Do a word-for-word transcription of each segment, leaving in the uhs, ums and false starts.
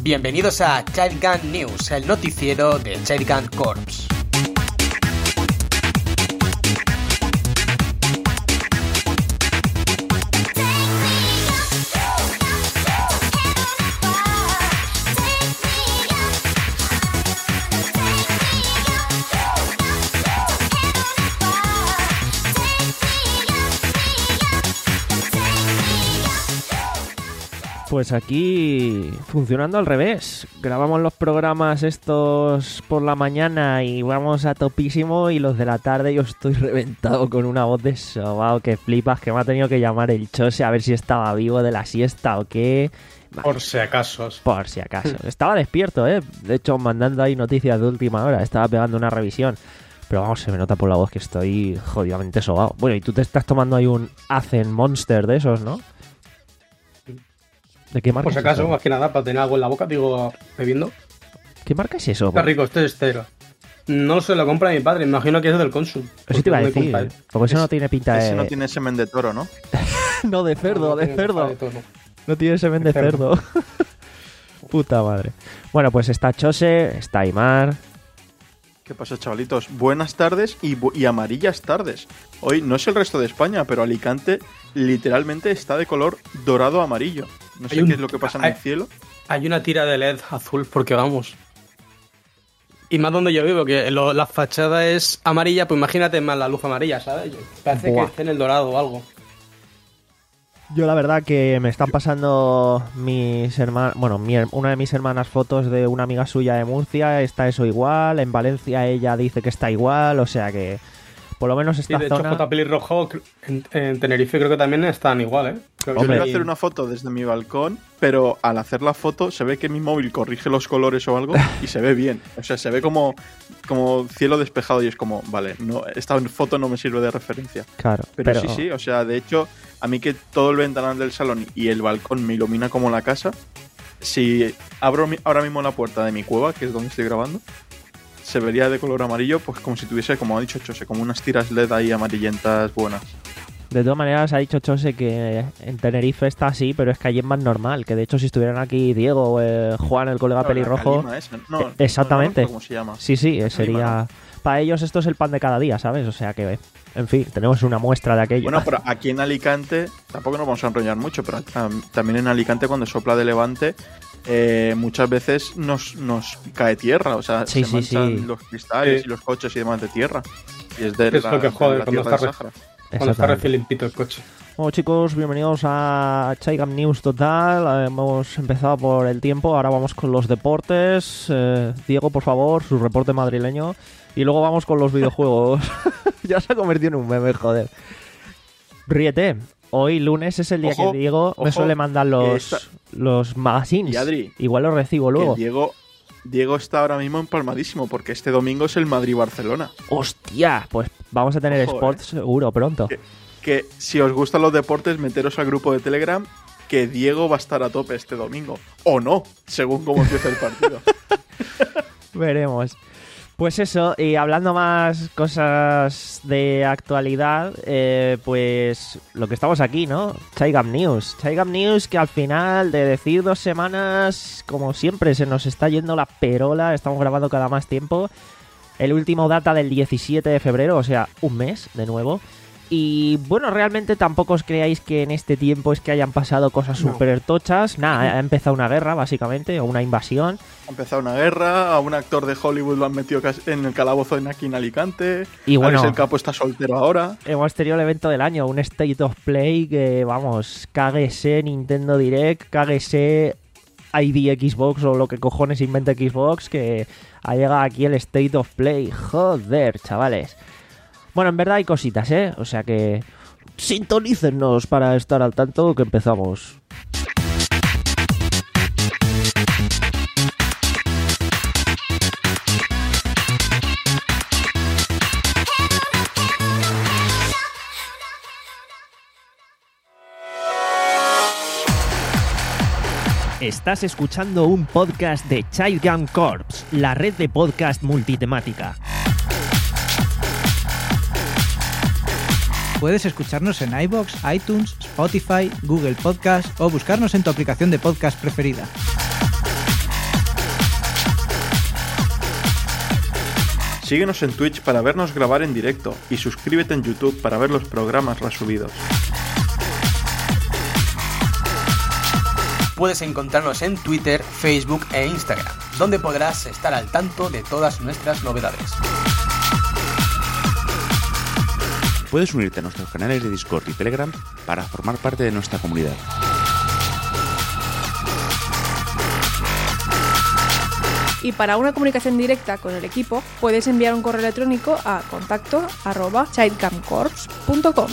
Bienvenidos a Child Gun News, el noticiero de Child Gun Corps. Pues aquí funcionando al revés. Grabamos los programas estos por la mañana y vamos a topísimo, y los de la tarde yo estoy reventado con una voz de sobao que flipas, que me ha tenido que llamar el Chose a ver si estaba vivo de la siesta o qué. Por si acaso. Por si acaso. Estaba despierto, ¿eh? De hecho, mandando ahí noticias de última hora. Estaba pegando una revisión. Pero vamos, se me nota por la voz que estoy jodidamente sobao. Bueno, y tú te estás tomando ahí un Azen Monster de esos, ¿no? ¿De qué marca? Por si acaso, más que nada, para tener algo en la boca, digo, bebiendo. ¿Qué marca es eso? Está rico, este es estero. No se lo compra mi padre, me imagino que es del Consum. Eso te iba a decir, porque eso es, no tiene pinta de... Ese no tiene semen de toro, ¿no? No, de cerdo, no, no de cerdo. De no tiene semen de, de cerdo. cerdo. Puta madre. Bueno, pues está Chose, está Aymar. ¿Qué pasa, chavalitos? Buenas tardes y, y amarillas tardes. Hoy no es el resto de España, pero Alicante literalmente está de color dorado amarillo. No sé un, qué es lo que pasa en hay, el cielo. Hay una tira de L E D azul porque vamos. Y más donde yo vivo, que lo, la fachada es amarilla, pues imagínate más la luz amarilla, ¿sabes? Parece Buah. que esté en el dorado o algo. Yo la verdad que me están pasando mis hermanas, bueno, mi, una de mis hermanas fotos de una amiga suya de Murcia, está eso igual, en Valencia ella dice que está igual, o sea que por lo menos esta sí, de zona... hecho, J. Pelirrojo en, en Tenerife creo que también están igual, ¿eh? Creo Yo voy a hacer una foto desde mi balcón, pero al hacer la foto se ve que mi móvil corrige los colores o algo y se ve bien. O sea, se ve como, como cielo despejado y es como, vale, no, esta foto no me sirve de referencia. Claro. Pero, pero... sí, sí, o sea, de hecho, a mí que todo el ventanal del salón y el balcón me ilumina como la casa, si abro mi, ahora mismo la puerta de mi cueva, que es donde estoy grabando, se vería de color amarillo, pues como si tuviese, como ha dicho Chose, como unas tiras L E D ahí amarillentas buenas. De todas maneras, ha dicho Chose que en Tenerife está así, pero es que allí es más normal. Que de hecho, si estuvieran aquí Diego, eh, Juan, el colega claro, pelirrojo... Esa. No, eh, exactamente. No, no, ¿cómo se llama? Sí, sí, sería... Calima. Para ellos esto es el pan de cada día, ¿sabes? O sea que, en fin, tenemos una muestra de aquello. Bueno, pero aquí en Alicante, tampoco nos vamos a enrollar mucho, pero también en Alicante cuando sopla de levante, eh, muchas veces nos, nos cae tierra, o sea, sí, se sí, manchan sí. los cristales sí. y los coches y demás de tierra. Y es de es la, lo que jode de la cuando tierra está, del Sahara. Cuando está recién limpito el coche. Bueno, chicos, bienvenidos a Child Gun News Total. Hemos empezado por el tiempo, ahora vamos con los deportes. Eh, Diego, por favor, su reporte madrileño. Y luego vamos con los videojuegos. Ya se ha convertido en un meme, joder. Ríete. Hoy lunes es el día ojo, que Diego ojo, me suele mandar los, esta... los magazines. Y Adri, igual los recibo luego. Diego, Diego está ahora mismo empalmadísimo porque este domingo es el Madrid-Barcelona. ¡Hostia! Pues vamos a tener ojo, Sports eh. seguro pronto. Que, que si os gustan los deportes, meteros al grupo de Telegram, que Diego va a estar a tope este domingo. O no, según cómo empiece el partido. Veremos. Pues eso, y hablando más cosas de actualidad, eh, pues lo que estamos aquí, ¿no? Child Gun News. Child Gun News que al final de decir dos semanas, como siempre, se nos está yendo la perola, estamos grabando cada más tiempo. El último data del diecisiete de febrero, o sea, un mes de nuevo. Y bueno, realmente tampoco os creáis que en este tiempo es que hayan pasado cosas no. súper tochas. Nada, ha empezado una guerra, básicamente, o una invasión. Ha empezado una guerra, a un actor de Hollywood lo han metido en el calabozo en aquí en Alicante. Y bueno, Alex el Capo está soltero ahora. Hemos tenido el evento del año, un State of Play que, vamos, cáguese Nintendo Direct, cáguese I D Xbox o lo que cojones invente Xbox, que ha llegado aquí el State of Play. Joder, chavales. Bueno, en verdad hay cositas, ¿eh? O sea que sintonícennos para estar al tanto que empezamos. Estás escuchando un podcast de Child Gun Corps, la red de podcast multitemática. Puedes escucharnos en iVoox, iTunes, Spotify, Google Podcast o buscarnos en tu aplicación de podcast preferida. Síguenos en Twitch para vernos grabar en directo y suscríbete en YouTube para ver los programas resubidos. Puedes encontrarnos en Twitter, Facebook e Instagram, donde podrás estar al tanto de todas nuestras novedades. Puedes unirte a nuestros canales de Discord y Telegram para formar parte de nuestra comunidad. Y para una comunicación directa con el equipo, puedes enviar un correo electrónico a contacto arroba childcamcorps punto com.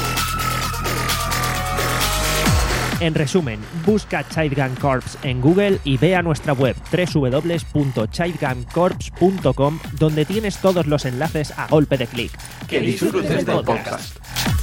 En resumen, busca Childgun Corps en Google y ve a nuestra web doble u doble u doble u punto childgun corps punto com, donde tienes todos los enlaces a golpe de clic. Que disfrutes del podcast.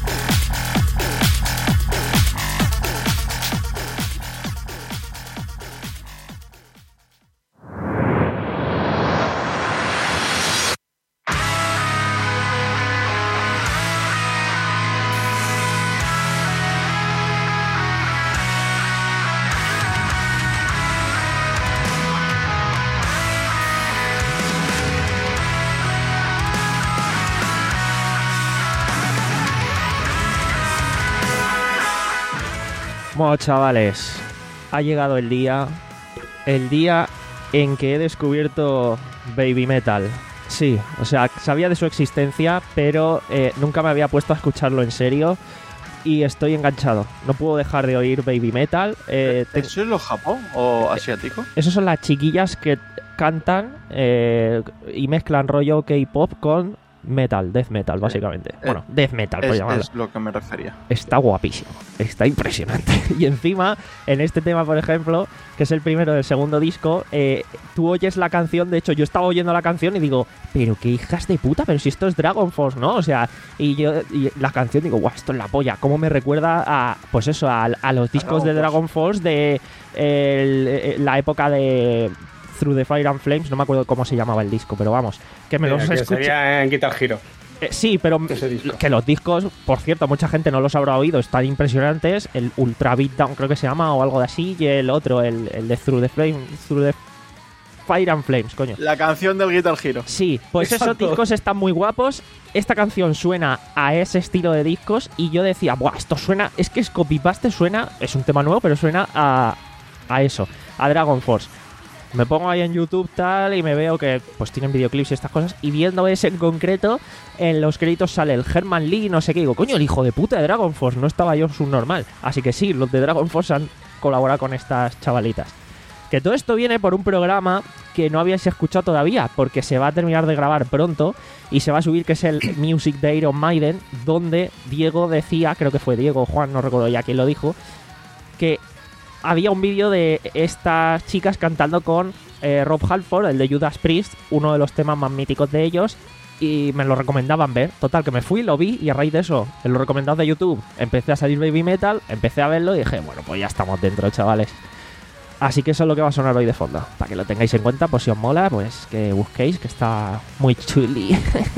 Bueno, chavales, ha llegado el día, el día en que he descubierto Baby Metal. Sí, o sea, sabía de su existencia, pero eh, nunca me había puesto a escucharlo en serio y estoy enganchado. No puedo dejar de oír Baby Metal. Eh, te... ¿Eso es lo japón o asiático? Esos son las chiquillas que cantan eh, y mezclan rollo K-pop con metal, death metal, básicamente. Eh, bueno, death metal, por es, llamarlo. Es lo que me refería. Está guapísimo, está impresionante. Y encima, en este tema, por ejemplo, que es el primero del segundo disco, eh, tú oyes la canción. De hecho, yo estaba oyendo la canción y digo, pero qué hijas de puta, pero si esto es Dragon Force, ¿no? O sea, y yo y la canción digo, guau, esto es la polla. ¿Cómo me recuerda a, pues eso, a, a los discos de Dragon Force de el, el, la época de Through the Fire and Flames? No me acuerdo cómo se llamaba el disco, pero vamos, que me Mira, los que escuché. sería en Guitar Hero. Eh, sí, pero que los discos, por cierto, mucha gente no los habrá oído, están impresionantes. El Ultra Beatdown creo que se llama o algo de así, y el otro, el, el de Through the Flame, Through the Fire and Flames, coño. La canción del Guitar Hero. Sí, pues Exacto. Esos discos están muy guapos. Esta canción suena a ese estilo de discos y yo decía, buah, esto suena, es que es copy-paste, suena, es un tema nuevo, pero suena a, a eso, a Dragon Force. Me pongo ahí en YouTube tal y me veo que pues tienen videoclips y estas cosas, y viendo ese en concreto, en los créditos sale el Herman Lee, no sé qué, digo, coño, el hijo de puta de Dragon Force, no estaba yo subnormal. Así que sí, los de Dragon Force han colaborado con estas chavalitas. Que todo esto viene por un programa que no habíais escuchado todavía, porque se va a terminar de grabar pronto y se va a subir, que es el Music de Iron Maiden, donde Diego decía, creo que fue Diego o Juan, no recuerdo ya quién lo dijo, que había un vídeo de estas chicas cantando con eh, Rob Halford, el de Judas Priest, uno de los temas más míticos de ellos, y me lo recomendaban ver. Total, que me fui, lo vi, y a raíz de eso, en los recomendados de YouTube, empecé a salir Baby Metal, empecé a verlo y dije, bueno, pues ya estamos dentro, chavales. Así que eso es lo que va a sonar hoy de fondo. Para que lo tengáis en cuenta, pues si os mola, pues que busquéis, que está muy chuli.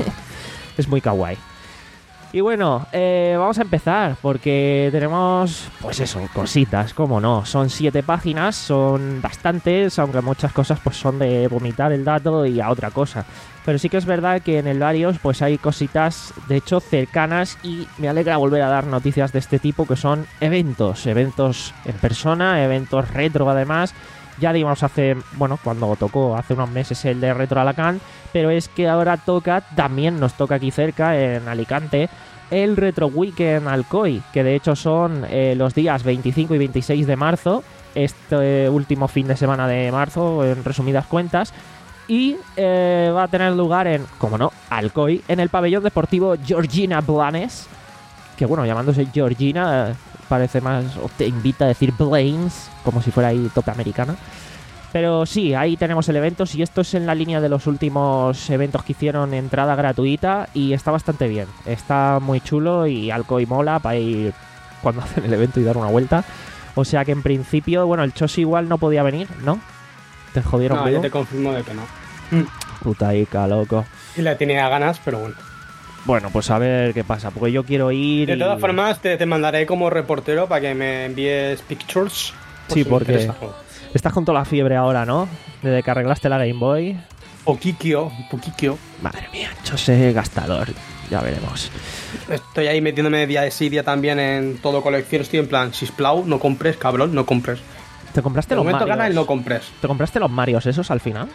Es muy kawaii. Y bueno, eh, vamos a empezar, porque tenemos, pues eso, cositas, cómo no. Son siete páginas, son bastantes, aunque muchas cosas pues son de vomitar el dato y a otra cosa. Pero sí que es verdad que en el Varios pues hay cositas, de hecho, cercanas, y me alegra volver a dar noticias de este tipo, que son eventos, eventos en persona, eventos retro además. Ya dimos hace, bueno, cuando tocó hace unos meses el de Retro Alacant, pero es que ahora toca, también nos toca aquí cerca, en Alicante, el Retro Weekend Alcoy, que de hecho son eh, los días veinticinco y veintiséis de marzo, este último fin de semana de marzo, en resumidas cuentas, y eh, va a tener lugar en, como no, Alcoy, en el pabellón deportivo Georgina Blanes, que bueno, llamándose Georgina, eh, parece más, o te invita a decir Blaines, como si fuera ahí tope americana. Pero sí, ahí tenemos el evento, y esto es en la línea de los últimos eventos que hicieron, entrada gratuita, y está bastante bien. Está muy chulo y Alcoy mola para ir cuando hacen el evento y dar una vuelta. O sea que en principio, bueno, el Chosi igual no podía venir, ¿no? ¿Te jodieron? No, yo te confirmo de que no. Puta ica, loco. Y la tenía ganas, pero bueno. Bueno, pues a ver qué pasa, porque yo quiero ir. De y... todas formas, te, te mandaré como reportero para que me envíes pictures. Por sí, si porque interesa. estás con toda la fiebre ahora, ¿no? Desde que arreglaste la Game Boy. Poquiquio, poquiquio. Madre mía, Chose gastador. Ya veremos. Estoy ahí metiéndome día de sí, día también en todo colección. Estoy en plan, Sisplau, no compres, cabrón, no compres. ¿Te compraste De los momento Marios? gana el no compres. ¿Te compraste los Marios esos al final?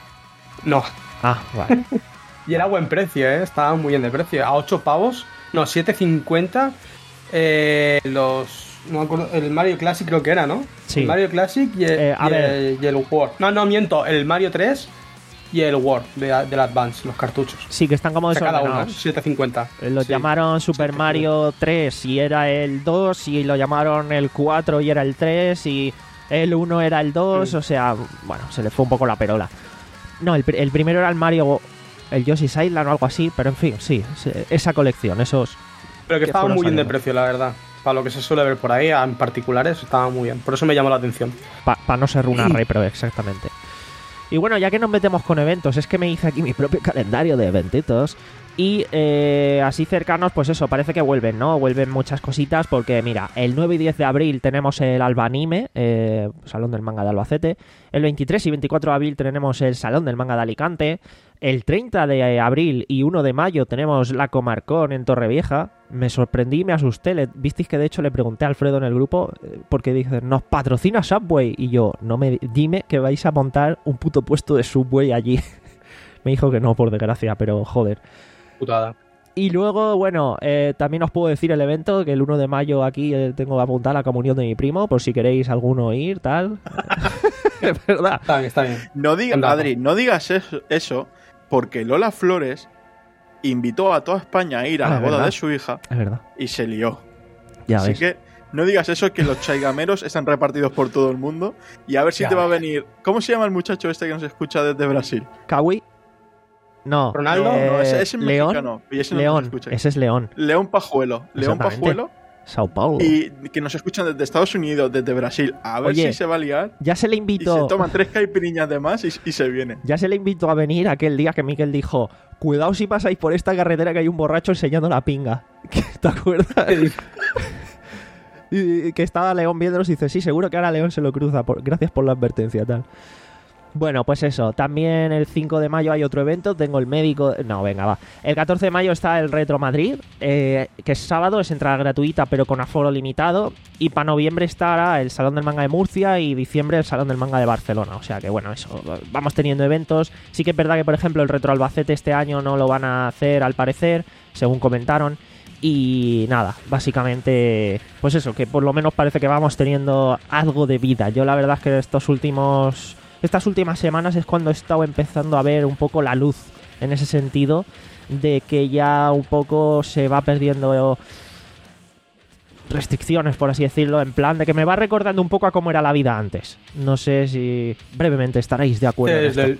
No. Ah, vale. Y era buen precio, ¿eh? Estaba muy bien de precio. A ocho pavos. No, siete cincuenta. Eh, los... No me acuerdo. El Mario Classic creo que era, ¿no? Sí. El Mario Classic y el, Eh, a y ver. el, y el World. No, no, miento. El Mario tres y el World de, del Advance, los cartuchos. Sí, que están como O sea, cada uno, desordenados. siete cincuenta. Eh, Lo Sí. llamaron Super Sí, Mario tres y era el dos, y lo llamaron el cuatro y era el tres, y el uno era el dos, Sí. o sea, bueno, se le fue un poco la perola. No, el, pri- el primero era el Mario, el Yoshi's Island o algo así, pero en fin, sí, se- esa colección, esos... Pero que que estaba fueron muy bien de saliendo. precio, la verdad. Para lo que se suele ver por ahí, en particulares, estaba muy bien. Por eso me llamó la atención. Para no ser una repro, exactamente. Y bueno, ya que nos metemos con eventos, es que me hice aquí mi propio calendario de eventitos. Y eh, así cercanos, pues eso, parece que vuelven, ¿no? Vuelven muchas cositas porque, mira, el nueve y diez de abril tenemos el Alba Anime, eh, Salón del Manga de Albacete. El veintitrés y veinticuatro de abril tenemos el Salón del Manga de Alicante. El treinta de abril y uno de mayo tenemos la Comarcón en Torrevieja. Me sorprendí y me asusté. Le, visteis que de hecho le pregunté a Alfredo en el grupo eh, porque dice, ¿nos patrocina Subway? Y yo, no me dime que vais a montar un puto puesto de Subway allí. Me dijo que no, por desgracia, pero joder. Putada. Y luego, bueno, eh, también os puedo decir el evento, que el uno de mayo aquí eh, tengo apuntada la comunión de mi primo, por si queréis alguno ir, tal. Es verdad. Está bien, está bien. No digas, Anda. Adri, no digas eso, eso, porque Lola Flores invitó a toda España a ir a Ah, la es boda verdad. de su hija Es verdad. y se lió. Ya Así ves. que no digas eso, que los chaigameros están repartidos por todo el mundo. Y a ver si Ya te va a ves. venir. ¿Cómo se llama el muchacho este que nos escucha desde Brasil? ¿Kawi? No. ¿Ronaldo? eh, No, ese, ese es León. mexicano. Y ese no nos León. escucha. Ese es León. León Pajuelo. León Exactamente. Pajuelo. Sao Paulo. Y que nos escuchan desde Estados Unidos, desde Brasil. A ver Oye, si se va a liar. Ya se le Y invitó. se toman tres caipiriñas de más y, y se viene. Ya se le invitó a venir aquel día que Miquel dijo: cuidado si pasáis por esta carretera que hay un borracho enseñando la pinga. ¿Te acuerdas? Y que estaba León viéndonos y dice: sí, seguro que ahora León se lo cruza. Por... Gracias por la advertencia, tal. Bueno, pues eso. También el cinco de mayo hay otro evento. Tengo el médico... No, venga, va. El catorce de mayo está el Retro Madrid, eh, que es sábado, es entrada gratuita pero con aforo limitado. Y para noviembre estará el Salón del Manga de Murcia y diciembre el Salón del Manga de Barcelona. O sea que bueno, eso. Vamos teniendo eventos. Sí que es verdad que, por ejemplo, el Retro Albacete este año no lo van a hacer, al parecer, según comentaron. Y nada, básicamente, pues eso, que por lo menos parece que vamos teniendo algo de vida. Yo la verdad es que estos últimos, estas últimas semanas es cuando he estado empezando a ver un poco la luz en ese sentido, de que ya un poco se va perdiendo restricciones, por así decirlo, en plan de que me va recordando un poco a cómo era la vida antes. No sé si brevemente estaréis de acuerdo en Desde esto. el...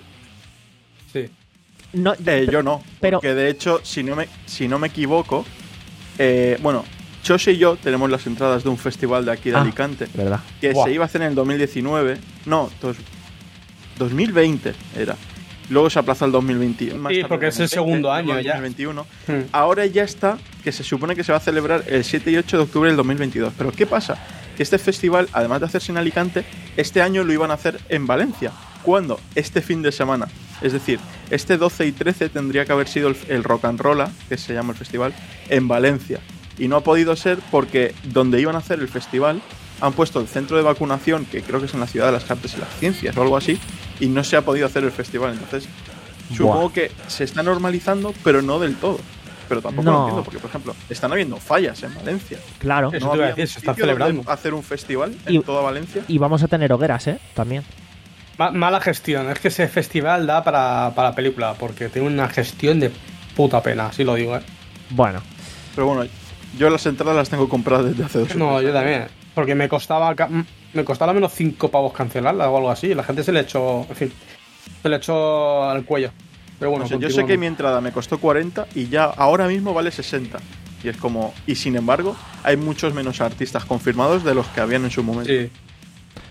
Sí. No, Eh, yo no. pero- Porque de hecho, si no me, si no me equivoco, eh, bueno, Chose y yo tenemos las entradas de un festival de aquí de Ah. Alicante ¿Verdad? que Buah. se iba a hacer en el dos mil diecinueve. No, dos- dos mil veinte era. Luego se aplazó al dos mil veinte. más Sí, tarde, porque es el dos mil veinte, segundo luego año al ya. dos mil veintiuno. Hmm. Ahora ya está, que se supone que se va a celebrar el siete y ocho de octubre del dos mil veintidós. Pero ¿qué pasa? Que este festival, además de hacerse en Alicante, este año lo iban a hacer en Valencia. ¿Cuándo? Este fin de semana. Es decir, este doce y trece tendría que haber sido el, el Rock and Rolla, que se llama el festival, en Valencia. Y no ha podido ser porque donde iban a hacer el festival han puesto el centro de vacunación, que creo que es en la Ciudad de las Artes y las Ciencias o algo así, y no se ha podido hacer el festival. Entonces, supongo Buah. que se está normalizando, pero no del todo. Pero tampoco No. lo entiendo, porque, por ejemplo, están habiendo fallas en Valencia. Claro. Eso no te iba a había decir, se está sitio donde celebrando. hacer un festival Y- en toda Valencia. Y vamos a tener hogueras, ¿eh? También. Ma- mala gestión. Es que ese festival da para, para película, porque tiene una gestión de puta pena, así lo digo, ¿eh? Bueno, Pero bueno, yo las entradas las tengo compradas desde hace dos No, años. yo también. Porque me costaba ca- me costaba al menos cinco pavos cancelarla o algo así. La gente se le echó, en fin, se le echó al cuello. Pero bueno, No sé, yo sé continuamos. que mi entrada me costó cuarenta y ya ahora mismo vale sesenta. Y es como. Y sin embargo, hay muchos menos artistas confirmados de los que habían en su momento. Sí.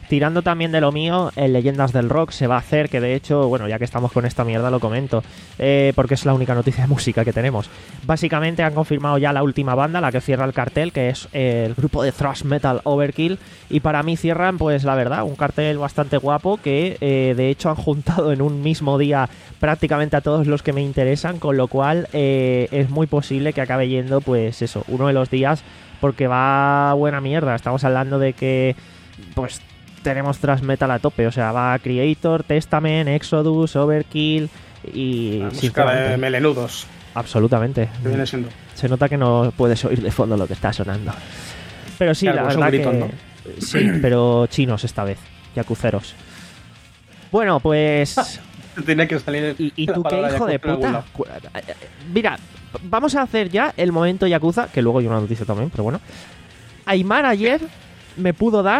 tirando también de lo mío, en Leyendas del Rock se va a hacer, que de hecho, bueno, ya que estamos con esta mierda lo comento, eh, porque es la única noticia de música que tenemos. Básicamente han confirmado ya la última banda, la que cierra el cartel, que es eh, el grupo de thrash metal Overkill, y para mí cierran, pues la verdad, un cartel bastante guapo que eh, de hecho han juntado en un mismo día prácticamente a todos los que me interesan, con lo cual eh, es muy posible que acabe yendo, pues eso, uno de los días, porque va buena mierda. Estamos hablando de que, pues, tenemos thrash metal a tope, o sea, va Creator, Testament, Exodus, Overkill y... La música de melenudos. Absolutamente. ¿Qué viene siendo? Se nota que no puedes oír de fondo lo que está sonando. Pero sí, claro, la pues verdad gritos, que... ¿no? Sí, pero chinos esta vez, yakuceros. Bueno, pues... Tiene que salir... ¿Y, y la tú qué palabra hijo de yakuza en algún puta? lado. Mira, vamos a hacer ya el momento yakuza, que luego hay una noticia también, pero bueno. Aymar ayer me pudo dar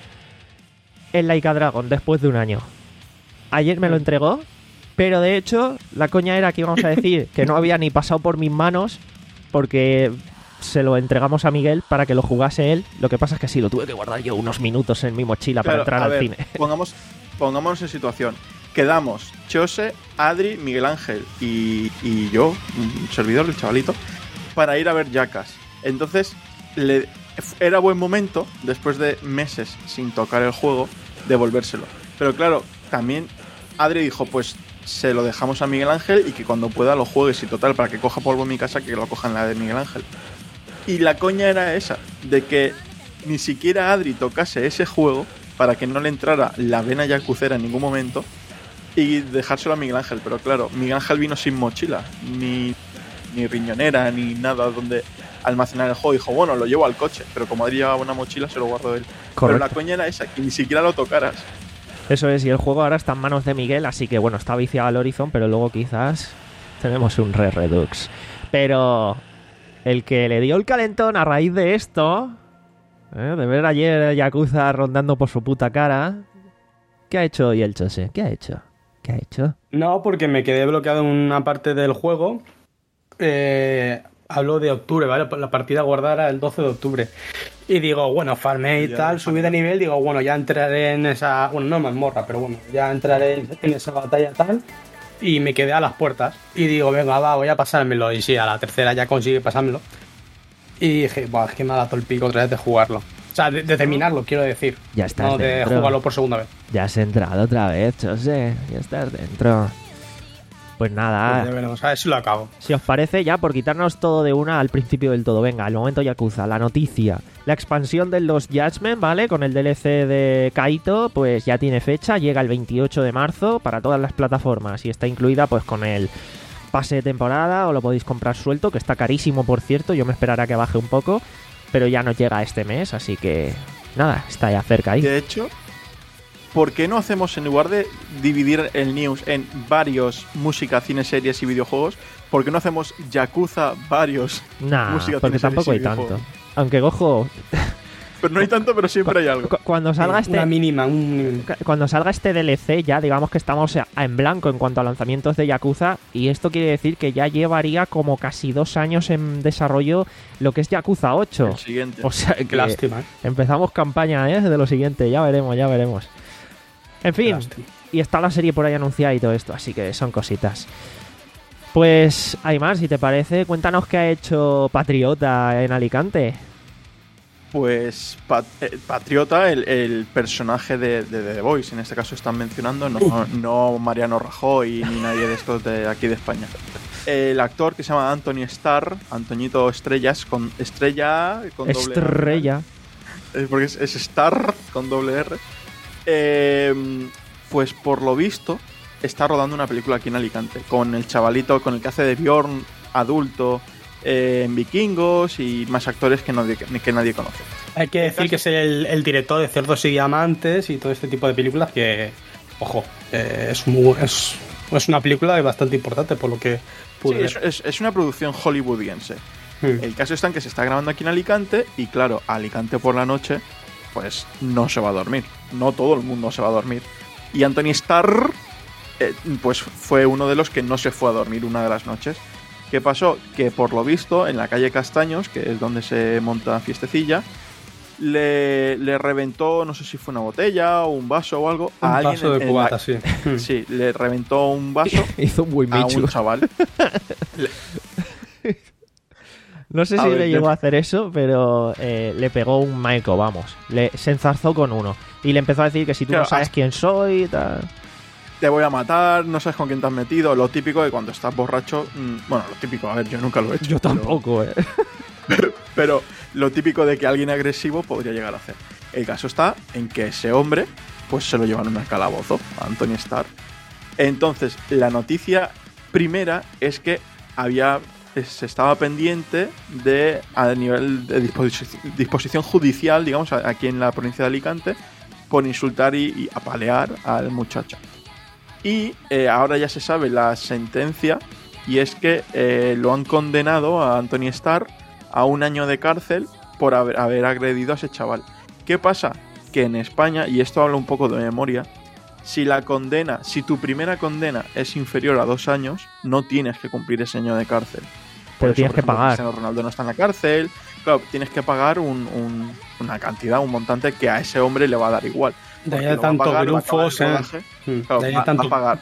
el Laika Dragon después de un año. Ayer me lo entregó, pero de hecho la coña era que íbamos a decir que no había ni pasado por mis manos porque se lo entregamos a Miguel para que lo jugase él. Lo que pasa es que sí, lo tuve que guardar yo unos minutos en mi mochila Claro, para entrar a al ver, cine. Pongamos, pongámonos en situación. Quedamos Chose, Adri, Miguel Ángel y, y yo, un servidor, el chavalito, para ir a ver Jackass. Entonces, le, era buen momento, después de meses sin tocar el juego, devolvérselo. Pero claro, también Adri dijo, pues se lo dejamos a Miguel Ángel y que cuando pueda lo juegues y total, para que coja polvo en mi casa, que lo coja en la de Miguel Ángel. Y la coña era esa, de que ni siquiera Adri tocase ese juego para que no le entrara la vena yakucera en ningún momento y dejárselo a Miguel Ángel. Pero claro, Miguel Ángel vino sin mochila, ni, ni riñonera, ni nada donde almacenar el juego. Dijo, bueno, lo llevo al coche, pero como Adri llevaba una mochila, se lo guardo él. Correcto. Pero la coña era esa, que ni siquiera lo tocaras. Eso es, y el juego ahora está en manos de Miguel, así que bueno, está viciado al Horizon, pero luego quizás tenemos un Red Redux. Pero el que le dio el calentón a raíz de esto, ¿eh? de ver ayer a Yakuza rondando por su puta cara, ¿qué ha hecho hoy el Chose? ¿Qué ha hecho? ¿Qué ha hecho? No, porque me quedé bloqueado en una parte del juego. Eh, hablo de octubre, ¿vale? La partida guardada era el doce de octubre. Y digo, bueno, farmé y tal, subí de nivel, digo, bueno, ya entraré en esa... Bueno, no mazmorra, pero bueno, ya entraré en esa batalla tal. Y me quedé a las puertas. Y digo, venga, va, voy a pasármelo. Y sí, a la tercera ya conseguí pasármelo. Y dije, buah, es que me ha dado el pico otra vez de jugarlo. O sea, de, de terminarlo, quiero decir. Ya estás No de dentro. jugarlo por segunda vez. Ya has entrado otra vez, Chose. Ya estás dentro. Pues nada, Pues ya veremos, a ver si lo acabo. si os parece, ya por quitarnos todo de una al principio del todo. Venga, el momento Yakuza, la noticia. La expansión de los Judgment, ¿vale? Con el D L C de Kaito, pues ya tiene fecha. Llega el veintiocho de marzo para todas las plataformas. Y está incluida pues con el pase de temporada, o lo podéis comprar suelto, que está carísimo, por cierto. Yo me esperaré a que baje un poco, pero ya nos llega este mes, así que nada, está ya cerca ahí. De hecho, ¿por qué no hacemos, en lugar de dividir el news en varios música, cine, series y videojuegos, por qué no hacemos Yakuza varios Nah, música, porque cine, tampoco hay series y tanto. videojuegos? Aunque, ojo, Pero no hay tanto, pero siempre hay algo. cu- cuando salga este... Una mínima, un... Cu- Cuando salga este D L C, ya digamos que estamos a- en blanco en cuanto a lanzamientos de Yakuza, y esto quiere decir que ya llevaría como casi dos años en desarrollo lo que es Yakuza ocho. El siguiente. O sea Qué que lástima, ¿eh? empezamos campaña, ¿eh? De lo siguiente, ya veremos, ya veremos. En Qué fin, lástima. y está la serie por ahí anunciada y todo esto, así que son cositas. Pues, Aymar, si te parece, cuéntanos qué ha hecho Patriota en Alicante. Pues Pat- eh, Patriota, el, el personaje de, de, de The Voice, en este caso están mencionando, no, no Mariano Rajoy ni nadie de estos de aquí de España. El actor que se llama Anthony Starr, Antoñito Estrellas, con estrella con doble A. Estrella. Eh, porque es, es Star con doble R. Eh, pues por lo visto está rodando una película aquí en Alicante con el chavalito, con el que hace de Bjorn adulto eh, en Vikingos y más actores que nadie, que nadie conoce. Hay que decir que es el, el director de Cerdos y Diamantes y todo este tipo de películas que, ojo, eh, es, muy, es, es una película bastante importante por lo que pude Sí, ver. es, es, es una producción hollywoodiense. Hmm. El caso está en que se está grabando aquí en Alicante y claro, Alicante por la noche pues no se va a dormir. No todo el mundo se va a dormir. Y Anthony Starr eh, pues fue uno de los que no se fue a dormir una de las noches. ¿Qué pasó? Que por lo visto en la calle Castaños, que es donde se monta fiestecilla, le, le reventó, no sé si fue una botella o un vaso o algo. Un a alguien vaso en- de en cubata, la- sí. Sí, le reventó un vaso Hizo un buen a Michu. un chaval. No sé A si ver, le yo- llegó a hacer eso, pero eh, le pegó un Maiko, vamos. Le, se enzarzó con uno. Y le empezó a decir que si tú Claro, no sabes has- quién soy y tal. Te voy a matar, no sabes con quién te has metido. Lo típico de cuando estás borracho. mm, Bueno, lo típico, a ver, yo nunca lo he hecho. Yo pero- tampoco, eh. Pero lo típico de que alguien agresivo podría llegar a hacer. El caso está en que ese hombre, pues se lo llevan en un calabozo, a Anthony Starr. Entonces, la noticia primera es que había se estaba pendiente de, a nivel de disposi- disposición judicial, digamos, a- aquí en la provincia de Alicante, por insultar y, y apalear al muchacho. Y eh, ahora ya se sabe la sentencia, y es que eh, lo han condenado a Anthony Starr a un año de cárcel por haber, haber agredido a ese chaval. ¿Qué pasa? Que en España, y esto habla un poco de memoria, si la condena, si tu primera condena es inferior a dos años, no tienes que cumplir ese año de cárcel. Pero Por eso, tienes por que ejemplo, pagar. Cristiano Ronaldo no está en la cárcel. Claro, tienes que pagar un- un- una cantidad, un montante que a ese hombre le va a dar igual. De Porque ahí lo va a tanto pagar, va a acabar el grufos, eh. rodaje. Mm, Claro, de ahí va- va tanto- a pagar.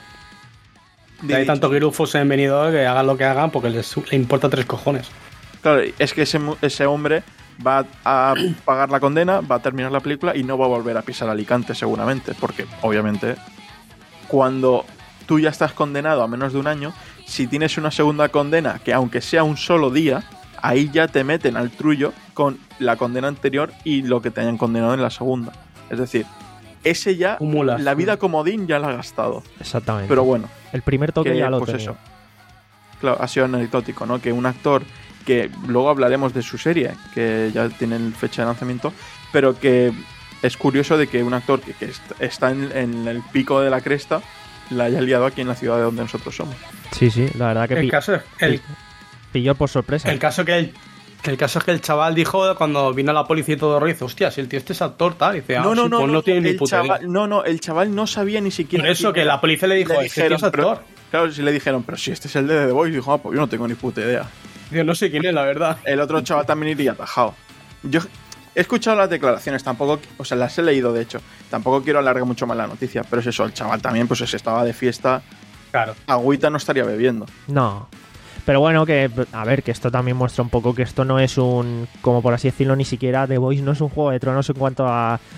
De ahí tantos grufos en Benidorm que hagan lo que hagan porque les le importa tres cojones. Claro, es que ese, mu- ese hombre va a pagar la condena, va a terminar la película y no va a volver a pisar Alicante seguramente, porque obviamente cuando tú ya estás condenado a menos de un año, si tienes una segunda condena que aunque sea un solo día, ahí ya te meten al trullo con la condena anterior y lo que te hayan condenado en la segunda. Es decir, ese ya, Acumulas. la vida comodín ya la ha gastado. Exactamente. Pero bueno, el primer toque que, ya lo pues tenía. eso. Claro, ha sido anecdótico, ¿no? Que un actor que luego hablaremos de su serie, que ya tiene fecha de lanzamiento, pero que es curioso de que un actor que, que est- está en, en el pico de la cresta la haya liado aquí en la ciudad de donde nosotros somos. Sí, sí, la verdad que El pi- caso, es- el, pilló por sorpresa. el caso que el, que el caso es que el chaval dijo cuando vino la policía y todo rollo, dice, hostia, si el tío este es actor, tal, y dice, ah, no, no, sí, no, pues no, no tiene ni el puta idea. chaval, no, no, el chaval no sabía ni siquiera. Por eso quién que era. la policía le dijo, Le este tío es pero- actor. claro, si le dijeron, pero si este es el de The Voice, dijo, ah, pues yo no tengo ni puta idea. Yo no sé quién es, la verdad. El otro chaval también iría atajado. Yo he escuchado las declaraciones, tampoco, o sea, las he leído de hecho. Tampoco quiero alargar mucho más la noticia, pero es eso, el chaval también, pues se estaba de fiesta, Claro. agüita no estaría bebiendo. No. Pero bueno, que a ver, que esto también muestra un poco que esto no es un, como por así decirlo, ni siquiera The Voice no es un Juego de Tronos en cuanto a, a-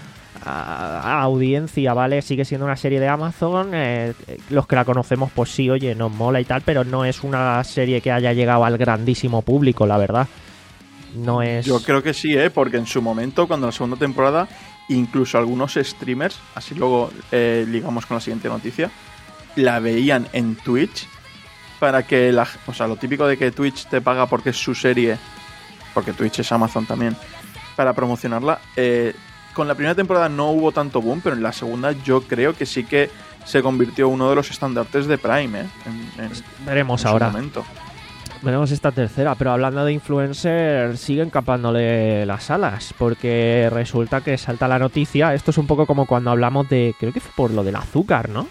a audiencia, ¿vale? Sigue siendo una serie de Amazon, eh, los que la conocemos pues sí, oye, nos mola y tal, pero no es una serie que haya llegado al grandísimo público, la verdad. No es... Yo creo que sí, ¿eh? Porque en su momento, cuando la segunda temporada, incluso algunos streamers, así luego eh, ligamos con la siguiente noticia, la veían en Twitch para que la... O sea, lo típico de que Twitch te paga porque es su serie, porque Twitch es Amazon también, para promocionarla. Eh, con la primera temporada no hubo tanto boom, pero en la segunda yo creo que sí que se convirtió en uno de los estandartes de Prime, ¿eh? En, en- Veremos en su ahora. momento. Veremos esta tercera, pero hablando de influencers, siguen capándole las alas, porque resulta que salta la noticia. Esto es un poco como cuando hablamos de, creo que fue por lo del azúcar, ¿no?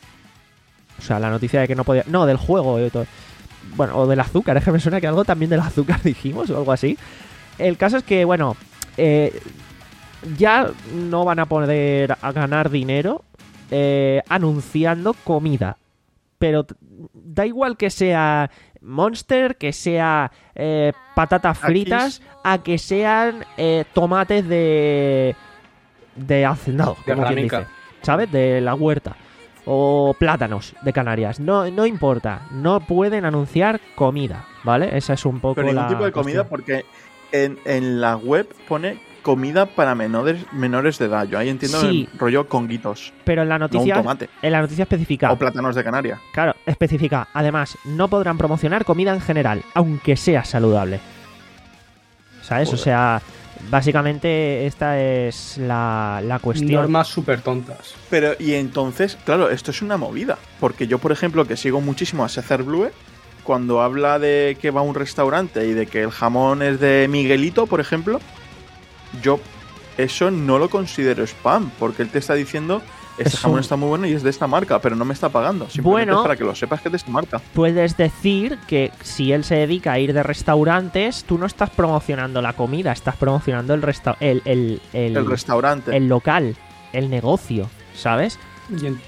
O sea, la noticia de que no podía... No, del juego. eh, to- Bueno, o del azúcar, es que me suena que algo también del azúcar dijimos o algo así. El caso es que, bueno, eh, ya no van a poder a ganar dinero eh, anunciando comida. Pero t- da igual que sea Monster, que sea eh, patatas Aquí fritas, a que sean eh, tomates de de hacendado, De como quien Ranica. dice, ¿sabes? De la huerta. O plátanos de Canarias. No, no importa, no pueden anunciar comida, ¿vale? Esa es un poco Pero ningún la tipo de comida cuestión. porque en, en la web pone comida para menores, menores de edad. Yo ahí entiendo Sí. el rollo conguitos, Pero en la no un noticia, tomate. en la noticia especifica, O plátanos de Canarias. claro, especifica, además, no podrán promocionar comida en general, aunque sea saludable. ¿Sabes? Joder. O sea, básicamente esta es la, la cuestión. Normas súper tontas. Pero, y entonces, claro, esto es una movida. Porque yo, por ejemplo, que sigo muchísimo a César Blue, cuando habla de que va a un restaurante y de que el jamón es de Miguelito, por ejemplo, yo eso no lo considero spam, porque él te está diciendo este Es jamón un- está muy bueno y es de esta marca, pero no me está pagando. Simplemente Bueno. es para que lo sepas que es de esta marca. Puedes decir que si él se dedica a ir de restaurantes, tú no estás promocionando la comida, estás promocionando el resta el, el, el, El restaurante. el local, el negocio, ¿sabes? Y, en-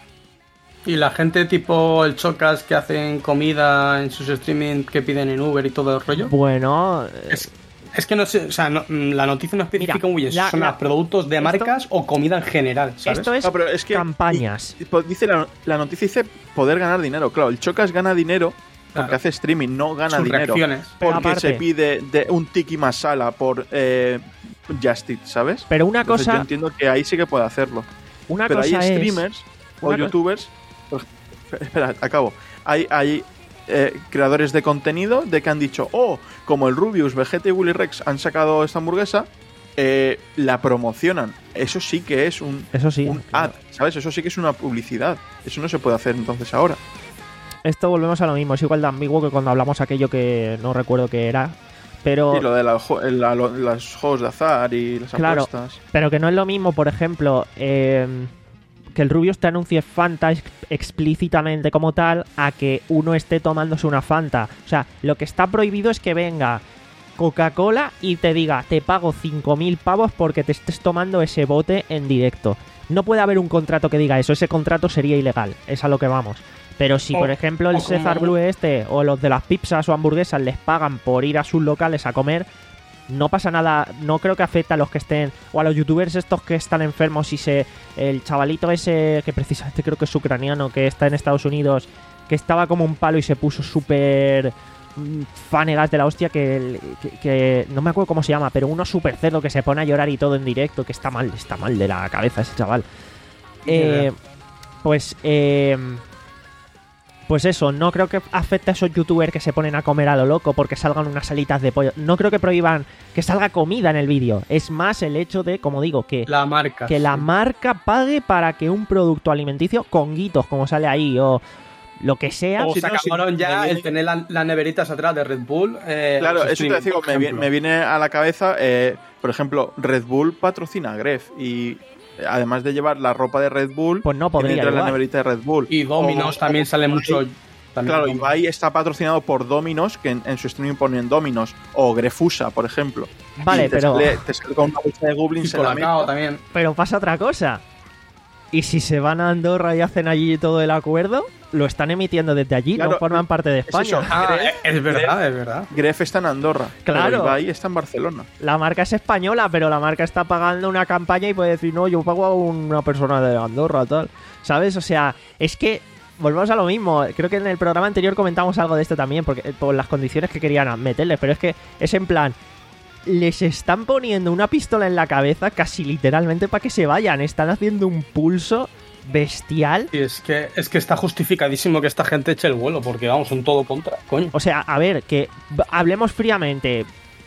y la gente tipo el Chocas que hacen comida en sus streaming que piden en Uber y todo el rollo. Bueno, eh, Es, es que no sé, o sea, no- la noticia no especifica Mira, muy bien. la- Son la- los productos de esto- marcas o comida en general, ¿sabes? esto es Ah, pero es que- campañas. y- y po- dice la, la noticia dice poder ganar dinero. Claro, el Chocas gana dinero porque Claro. hace streaming, no gana Sus dinero. reacciones. Pero Porque aparte- se pide de un tiki masala por eh, Just Eat, ¿sabes? Pero una Entonces cosa, yo entiendo que ahí sí que puede hacerlo. una Pero hay cosa es... streamers o una co- youtubers. por- Espera, acabo. Hay, hay eh, creadores de contenido de que han dicho, oh, como el Rubius, Vegeta y Willy Rex han sacado esta hamburguesa, eh, la promocionan. Eso sí que es un, Eso sí. un ad, ¿sabes? Eso sí que es una publicidad. Eso no se puede hacer entonces ahora. Esto volvemos a lo mismo, es igual de ambiguo que cuando hablamos aquello que no recuerdo qué era, pero... Y lo de la jo- la- lo- los juegos de azar y las Claro. apuestas. Pero que no es lo mismo, por ejemplo, eh, que el Rubius te anuncie Fanta ex- explícitamente como tal a que uno esté tomándose una Fanta. O sea, lo que está prohibido es que venga Coca-Cola y te diga, te pago cinco mil pavos porque te estés tomando ese bote en directo. No puede haber un contrato que diga eso, ese contrato sería ilegal, es a lo que vamos. Pero si, O- por ejemplo, el o como- César Blue este o los de las pizzas o hamburguesas les pagan por ir a sus locales a comer, no pasa nada, no creo que afecte a los que estén, o a los youtubers estos que están enfermos y se... El chavalito ese, que precisamente creo que es ucraniano, que está en Estados Unidos, que estaba como un palo y se puso súper mm, fanegas de la hostia, que, que, que- no me acuerdo cómo se llama, pero uno súper cerdo que se pone a llorar y todo en directo, que está mal, está mal de la cabeza ese chaval. Eh, pues... Eh, Pues eso, no creo que afecte a esos youtubers que se ponen a comer a lo loco porque salgan unas alitas de pollo. No creo que prohíban que salga comida en el vídeo. Es más el hecho de, como digo, que, La marca. que la sí. marca pague para que un producto alimenticio con guitos, como sale ahí, o lo que sea... O Sí, se no, sí, acabaron me ya viene- el tener la- las neveritas atrás de Red Bull. eh, Claro, los eso te streaming, digo, por me, vi- ejemplo. me viene a la cabeza, eh, por ejemplo, Red Bull patrocina a Gref y eh, además de llevar la ropa de Red Bull, Pues no podría tiene detrás la igual. neverita de Red Bull. Y Dominos O- también o- sale Ibai- mucho. También Claro, Dominos. Ibai está patrocinado por Dominos, que en, en su streaming ponen Dominos, o Grefusa, por ejemplo. Vale, Y te pero... Sale, te sale con una bolsa de Y goblins en la Colacao mesa. también. Pero pasa otra cosa. Y si se van a Andorra y hacen allí todo el acuerdo, lo están emitiendo desde allí, Claro, no forman parte de es España. eso. Ah, Gref- es verdad, es verdad. Gref está en Andorra, Claro. pero Ibai está en Barcelona. La marca es española, pero la marca está pagando una campaña y puede decir, no, yo pago a una persona de Andorra, tal. ¿Sabes? O sea, es que volvemos a lo mismo. Creo que en el programa anterior comentamos algo de esto también, porque por las condiciones que querían meterles, pero es que es en plan, les están poniendo una pistola en la cabeza casi literalmente para que se vayan. Están haciendo un pulso bestial. Y es que, es que está justificadísimo que esta gente eche el vuelo, porque vamos, son todo contra, coño. O sea, a ver, que b- hablemos fríamente.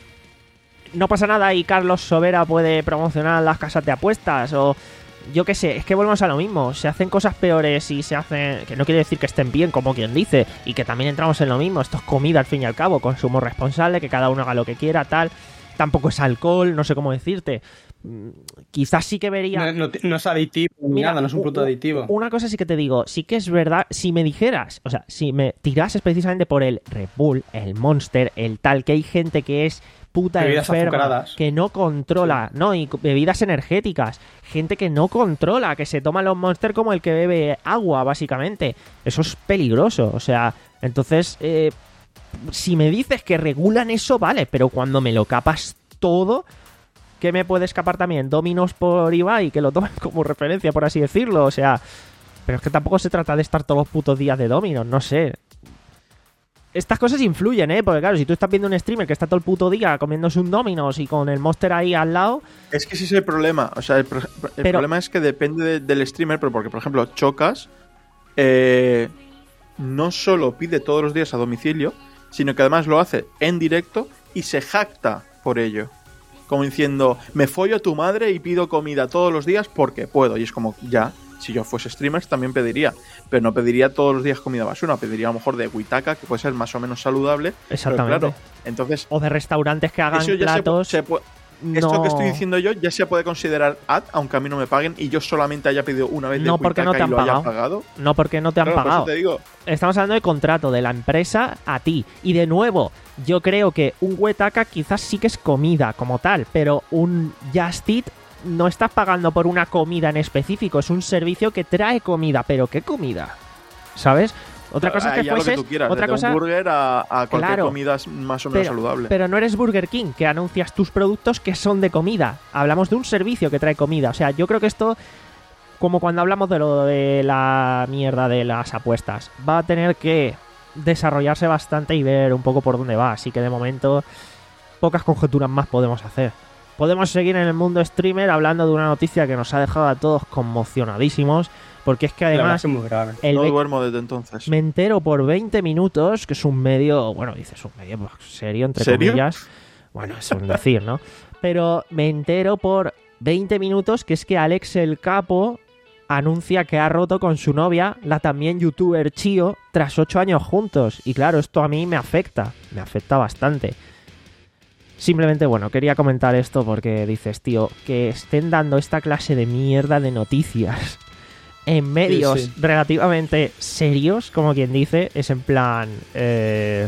No pasa nada y Carlos Sobera puede promocionar las casas de apuestas o yo qué sé, es que volvemos a lo mismo. Se hacen cosas peores y se hacen... Que no quiere decir que estén bien, como quien dice, y que también entramos en lo mismo. Esto es comida al fin y al cabo, consumo responsable, que cada uno haga lo que quiera, tal. Tampoco es alcohol, no sé cómo decirte. Mm, Quizás sí que vería... No, no- no es aditivo ni Mira, nada, no es un producto u- aditivo. Una cosa sí que te digo, sí que es verdad, si me dijeras, o sea, si me tirases precisamente por el Red Bull, el Monster, el tal, que hay gente que es puta Bebidas enferma, azucaradas. que no controla, no, y bebidas energéticas, gente que no controla, que se toma los Monster como el que bebe agua, básicamente. Eso es peligroso, o sea, entonces, eh, si me dices que regulan eso, vale, pero cuando me lo capas todo... ¿Qué me puede escapar también? Dominos por Ibai, que lo toman como referencia, por así decirlo. O sea, pero es que tampoco se trata de estar todos los putos días de Dominos, no sé. Estas cosas influyen, ¿eh? Porque claro, si tú estás viendo un streamer que está todo el puto día comiéndose un Dominos y con el Monster ahí al lado... Es que ese es el problema. O sea, el, pro- el Pero- problema es que depende de- del streamer, pero porque, por ejemplo, Chocas eh, no solo pide todos los días a domicilio, sino que además lo hace en directo y se jacta por ello. Como diciendo, me follo a tu madre y pido comida todos los días porque puedo. Y es como, ya, si yo fuese streamer también pediría. Pero no pediría todos los días comida basura, pediría a lo mejor de Huitaca, que puede ser más o menos saludable. Pero Exactamente. claro, entonces O de restaurantes que hagan eso ya se, platos... se puede, esto no... que estoy diciendo yo ya se puede considerar ad, aunque a mí no me paguen y yo solamente haya pedido una vez de No, porque no Quitaca te han y lo haya pagado. pagado. No, porque no te han Claro, por eso pagado. te digo. Estamos hablando de contrato de la empresa a ti. Y de nuevo, yo creo que un Wetaka quizás sí que es comida como tal, pero un Just Eat no estás pagando por una comida en específico, es un servicio que trae comida, pero ¿qué comida? ¿Sabes? Otra cosa es Ahí que ya lo fueses, tú quieras, otra desde cosa, un burger a, a cualquier Claro. comida más o menos pero, saludable. pero no eres Burger King, que anuncias tus productos que son de comida. Hablamos de un servicio que trae comida. O sea, yo creo que esto, como cuando hablamos de lo de la mierda de las apuestas, va a tener que desarrollarse bastante y ver un poco por dónde va. Así que de momento, pocas conjeturas más podemos hacer. Podemos seguir en el mundo streamer hablando de una noticia que nos ha dejado a todos conmocionadísimos, porque es que La verdad además es muy grave. el no be- duermo desde entonces. me entero por veinte minutos, que es un medio, bueno, dices un medio pues, serio, entre ¿Serio? comillas. Bueno, es un decir, ¿no? Pero me entero por veinte minutos que es que Alex el Capo anuncia que ha roto con su novia, la también youtuber Chio, tras ocho años juntos. Y claro, esto a mí me afecta, me afecta bastante. Simplemente, bueno, quería comentar esto porque dices, tío, que estén dando esta clase de mierda de noticias en medios Sí, sí. relativamente serios, como quien dice, es en plan... Eh,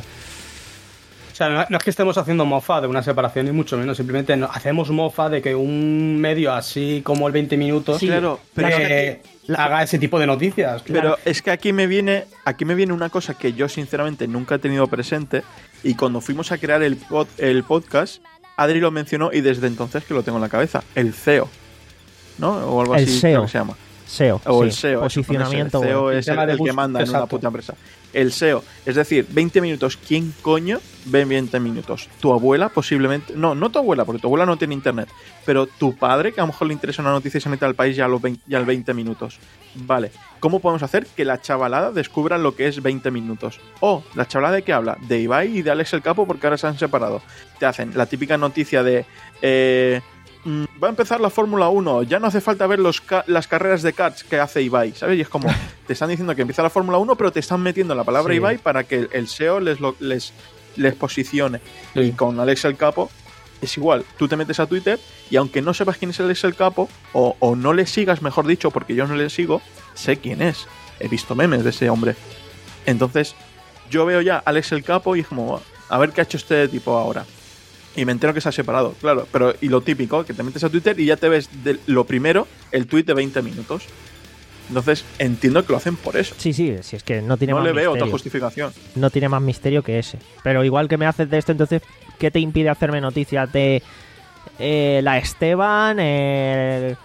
O sea, no, no es que estemos haciendo mofa de una separación, ni mucho menos. Simplemente no- hacemos mofa de que un medio así como el veinte minutos Sí, claro, pero eh, haga ese tipo de noticias. Pero es que aquí me viene aquí me viene una cosa que yo sinceramente nunca he tenido presente y cuando fuimos a crear el, pod- el podcast, Adri lo mencionó y desde entonces que lo tengo en la cabeza, el C E O, ¿no? O algo El así S E O. creo que se llama. S E O, O sí, el S E O. eso, posicionamiento con ese. El C E O web. es el, Tema de el que bus- manda en una exacto. puta empresa. El S E O, es decir, veinte minutos. ¿Quién coño ve veinte minutos? Tu abuela posiblemente... No, no tu abuela, porque tu abuela no tiene internet. Pero tu padre, que a lo mejor le interesa una noticia y se mete al país ya a los veinte, ya al veinte minutos. Vale. ¿Cómo podemos hacer que la chavalada descubra lo que es veinte minutos? O, ¿la chavalada de qué habla? De Ibai y de Alex el Capo porque ahora se han separado. Te hacen la típica noticia de... Eh, mm, va a empezar la Fórmula uno, ya no hace falta ver los ca- las carreras de karts que hace Ibai, ¿sabes? Y es como, te están diciendo que empieza la Fórmula uno, pero te están metiendo la palabra Sí. Ibai para que el S E O les, lo- les, les posicione. Y con Alex el Capo es igual, tú te metes a Twitter y aunque no sepas quién es Alex el Capo, o, o no le sigas, mejor dicho, porque yo no le sigo, sé quién es. He visto memes de ese hombre. Entonces, yo veo ya a Alex el Capo y es como, a ver qué ha hecho este tipo ahora. Y me entero que se ha separado, claro. Pero, y lo típico, que te metes a Twitter y ya te ves de lo primero, el tweet de veinte minutos. Entonces, entiendo que lo hacen por eso. Sí, sí, si es que no tiene No más le veo otra misterio. justificación. No tiene más misterio que ese. Pero igual que me haces de esto, entonces, ¿qué te impide hacerme noticias de eh, la Esteban, el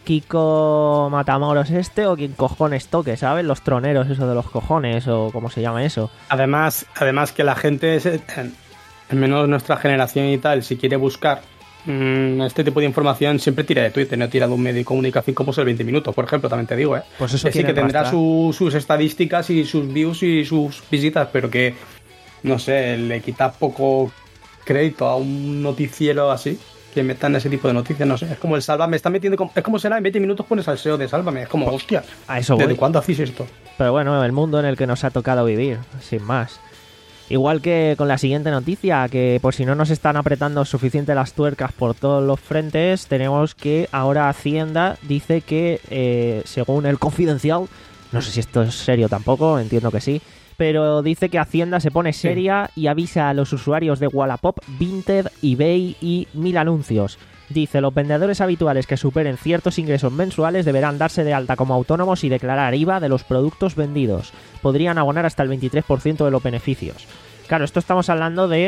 Kiko Matamoros este o quien cojones toque, ¿sabes? Los troneros, eso de los cojones o cómo se llama eso. Además, además que la gente, es- al menos nuestra generación y tal, si quiere buscar mm, este tipo de información, siempre tira de Twitter, no tira de un medio de comunicación como es el veinte minutos, por ejemplo, también te digo, ¿eh? Pues eso Que sí que quieren tendrá rastrar. su- sus estadísticas y sus views y sus visitas, pero que, no sé, le quita poco crédito a un noticiero así, que metan ese tipo de noticias, no sé, es como el Sálvame, está metiendo, como- es como será, en veinte minutos pones al S E O de Sálvame, es como, hostia, A eso ¿desde voy. cuándo hacéis esto? Pero bueno, el mundo en el que nos ha tocado vivir, sin más. Igual que con la siguiente noticia, que por si no nos están apretando suficiente las tuercas por todos los frentes, tenemos que ahora Hacienda dice que, eh, según el Confidencial, no sé si esto es serio tampoco, entiendo que sí, pero dice que Hacienda se pone seria y avisa a los usuarios de Wallapop, Vinted, eBay y Mil Anuncios. Dice, los vendedores habituales que superen ciertos ingresos mensuales deberán darse de alta como autónomos y declarar I V A de los productos vendidos. Podrían abonar hasta el veintitrés por ciento de los beneficios. Claro, esto estamos hablando de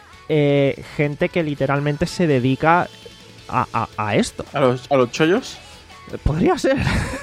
eh, gente que literalmente se dedica a, a- a esto. ¿A los, a los chollos? Podría ser.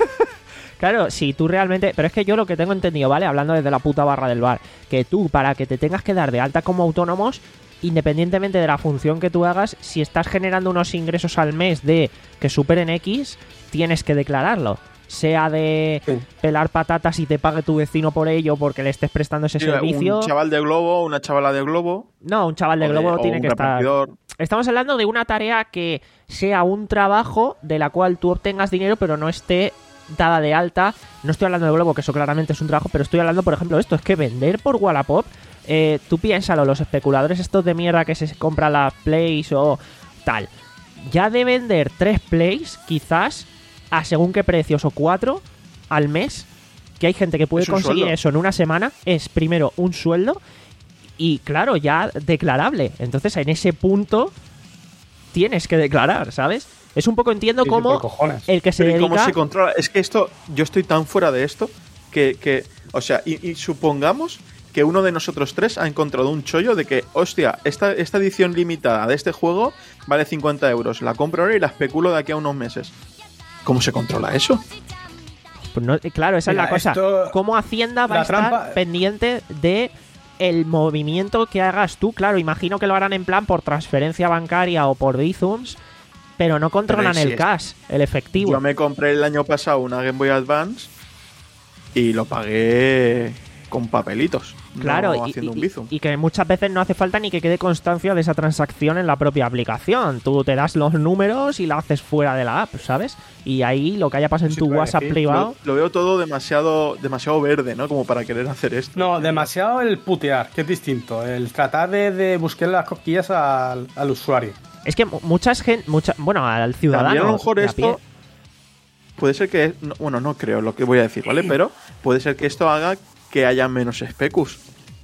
Claro, si tú realmente... Pero es que yo lo que tengo entendido, ¿vale? Hablando desde la puta barra del bar, que tú, para que te tengas que dar de alta como autónomos, independientemente de la función que tú hagas, si estás generando unos ingresos al mes de que superen X, tienes que declararlo. Sea de Sí. pelar patatas y te pague tu vecino por ello porque le estés prestando ese Sí, servicio. un chaval de globo, una chavala de globo. No, un chaval de o globo o tiene un que estar... repartidor. Estamos hablando de una tarea que sea un trabajo de la cual tú obtengas dinero pero no esté dada de alta. No estoy hablando de globo, que eso claramente es un trabajo, pero estoy hablando, por ejemplo, de esto. Es que vender por Wallapop, eh, tú piénsalo, los especuladores estos de mierda que se compran las plays o tal. ya de vender tres plays, quizás, a según qué precios, o cuatro al mes, que hay gente que puede Es un conseguir sueldo. eso en una semana, es primero un sueldo y, claro, ya declarable. Entonces, en ese punto tienes que declarar, ¿sabes? Es un poco, entiendo Sí, sí, cómo por cojones. el que se Pero ¿y dedica... cómo se controla? Es que esto, yo estoy tan fuera de esto que, que o sea, y, y supongamos que uno de nosotros tres ha encontrado un chollo de que, hostia, esta, esta edición limitada de este juego vale cincuenta euros, la compro ahora y la especulo de aquí a unos meses. ¿Cómo se controla eso? Pues no, claro, esa Mira, es la cosa. esto- ¿Cómo Hacienda va la a estar trampa- pendiente de el movimiento que hagas tú? Claro, imagino que lo harán en plan por transferencia bancaria o por Bizums, pero no controlan Pero si el es- cash, el efectivo. Yo me compré el año pasado una Game Boy Advance y lo pagué con papelitos. Claro, no y, haciendo un y- Bizum. y que muchas veces no hace falta ni que quede constancia de esa transacción en la propia aplicación. Tú te das los números y la haces fuera de la app, ¿sabes? Y ahí lo que haya pasado en Sí, tu claro, WhatsApp sí. privado... Lo, lo veo todo demasiado, demasiado verde, ¿no? Como para querer hacer esto. No, demasiado el putear, que es distinto. El tratar de, de buscar las cosquillas al, al usuario. Es que mu- muchas gente... Mucha, bueno, al ciudadano... También a lo mejor de a esto pie. puede ser que, no- bueno, no creo lo que voy a decir, ¿vale? Pero puede ser que esto haga que haya menos specus.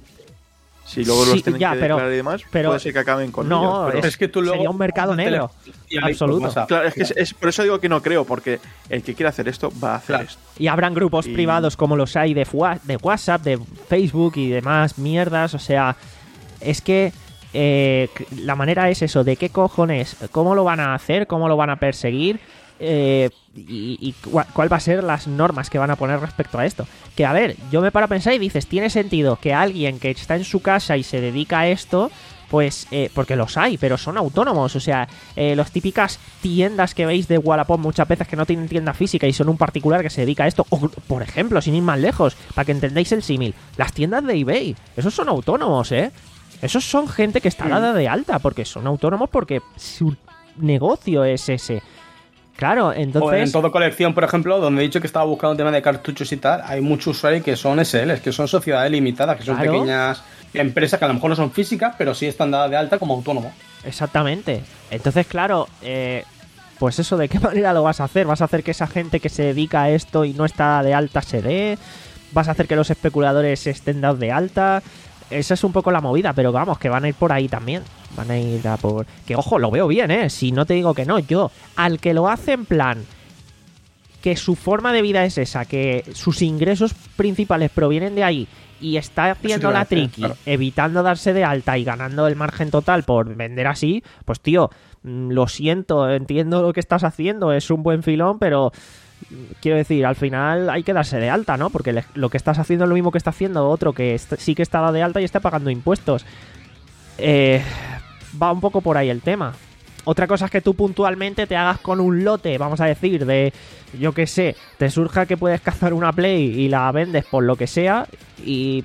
Si luego Sí, los tienen ya, que pero- declarar y demás, pero- puede ser que acaben con No, ellos. pero- es, Es que tú luego- sería un mercado negro. Y ahí, Absoluto. pues, WhatsApp. Claro, es que es, es- por eso digo que no creo, porque el que quiera hacer esto va a hacer Claro. esto. Y habrán grupos Y- privados como los hay de, Fua- de WhatsApp, de Facebook y demás mierdas. O sea, es que eh, la manera es eso, de qué cojones, cómo lo van a hacer, cómo lo van a perseguir eh, y, y cua- cuál va a ser las normas que van a poner respecto a esto. Que a ver, yo me paro a pensar y dices, tiene sentido que alguien que está en su casa y se dedica a esto... Pues, eh, porque los hay, pero son autónomos. O sea, eh, las típicas tiendas que veis de Wallapop muchas veces que no tienen tienda física y son un particular que se dedica a esto. O, por ejemplo, sin ir más lejos, para que entendáis el símil, las tiendas de eBay, esos son autónomos, ¿eh? Esos son gente que está dada de alta, porque son autónomos porque su negocio es ese. Claro, O en entonces... todo colección, por ejemplo, donde he dicho que estaba buscando un tema de cartuchos y tal, hay muchos usuarios que son S Ls, que son sociedades limitadas, que son Claro. pequeñas empresas que a lo mejor no son físicas, pero sí están dadas de alta como autónomos. Exactamente. Entonces, claro, eh, pues eso, ¿de qué manera lo vas a hacer? ¿Vas a hacer que esa gente que se dedica a esto y no está de alta se dé? ¿Vas a hacer que los especuladores estén dados de alta? Esa es un poco la movida, pero vamos, que van a ir por ahí también. Van a ir a por... Que ojo, lo veo bien, ¿eh? Si no te digo que no, yo, al que lo hace en plan... que su forma de vida es esa, que sus ingresos principales provienen de ahí y está haciendo te iba a la decir, triqui, claro. evitando darse de alta y ganando el margen total por vender así, pues tío, mm, lo siento, entiendo lo que estás haciendo, es un buen filón, pero mm, quiero decir, al final hay que darse de alta, ¿no? Porque le- lo que estás haciendo es lo mismo que está haciendo otro que est- sí que está dado de alta y está pagando impuestos. Eh, va un poco por ahí el tema. Otra cosa es que tú puntualmente te hagas con un lote, vamos a decir, de, yo qué sé, te surja que puedes cazar una Play y la vendes por lo que sea y...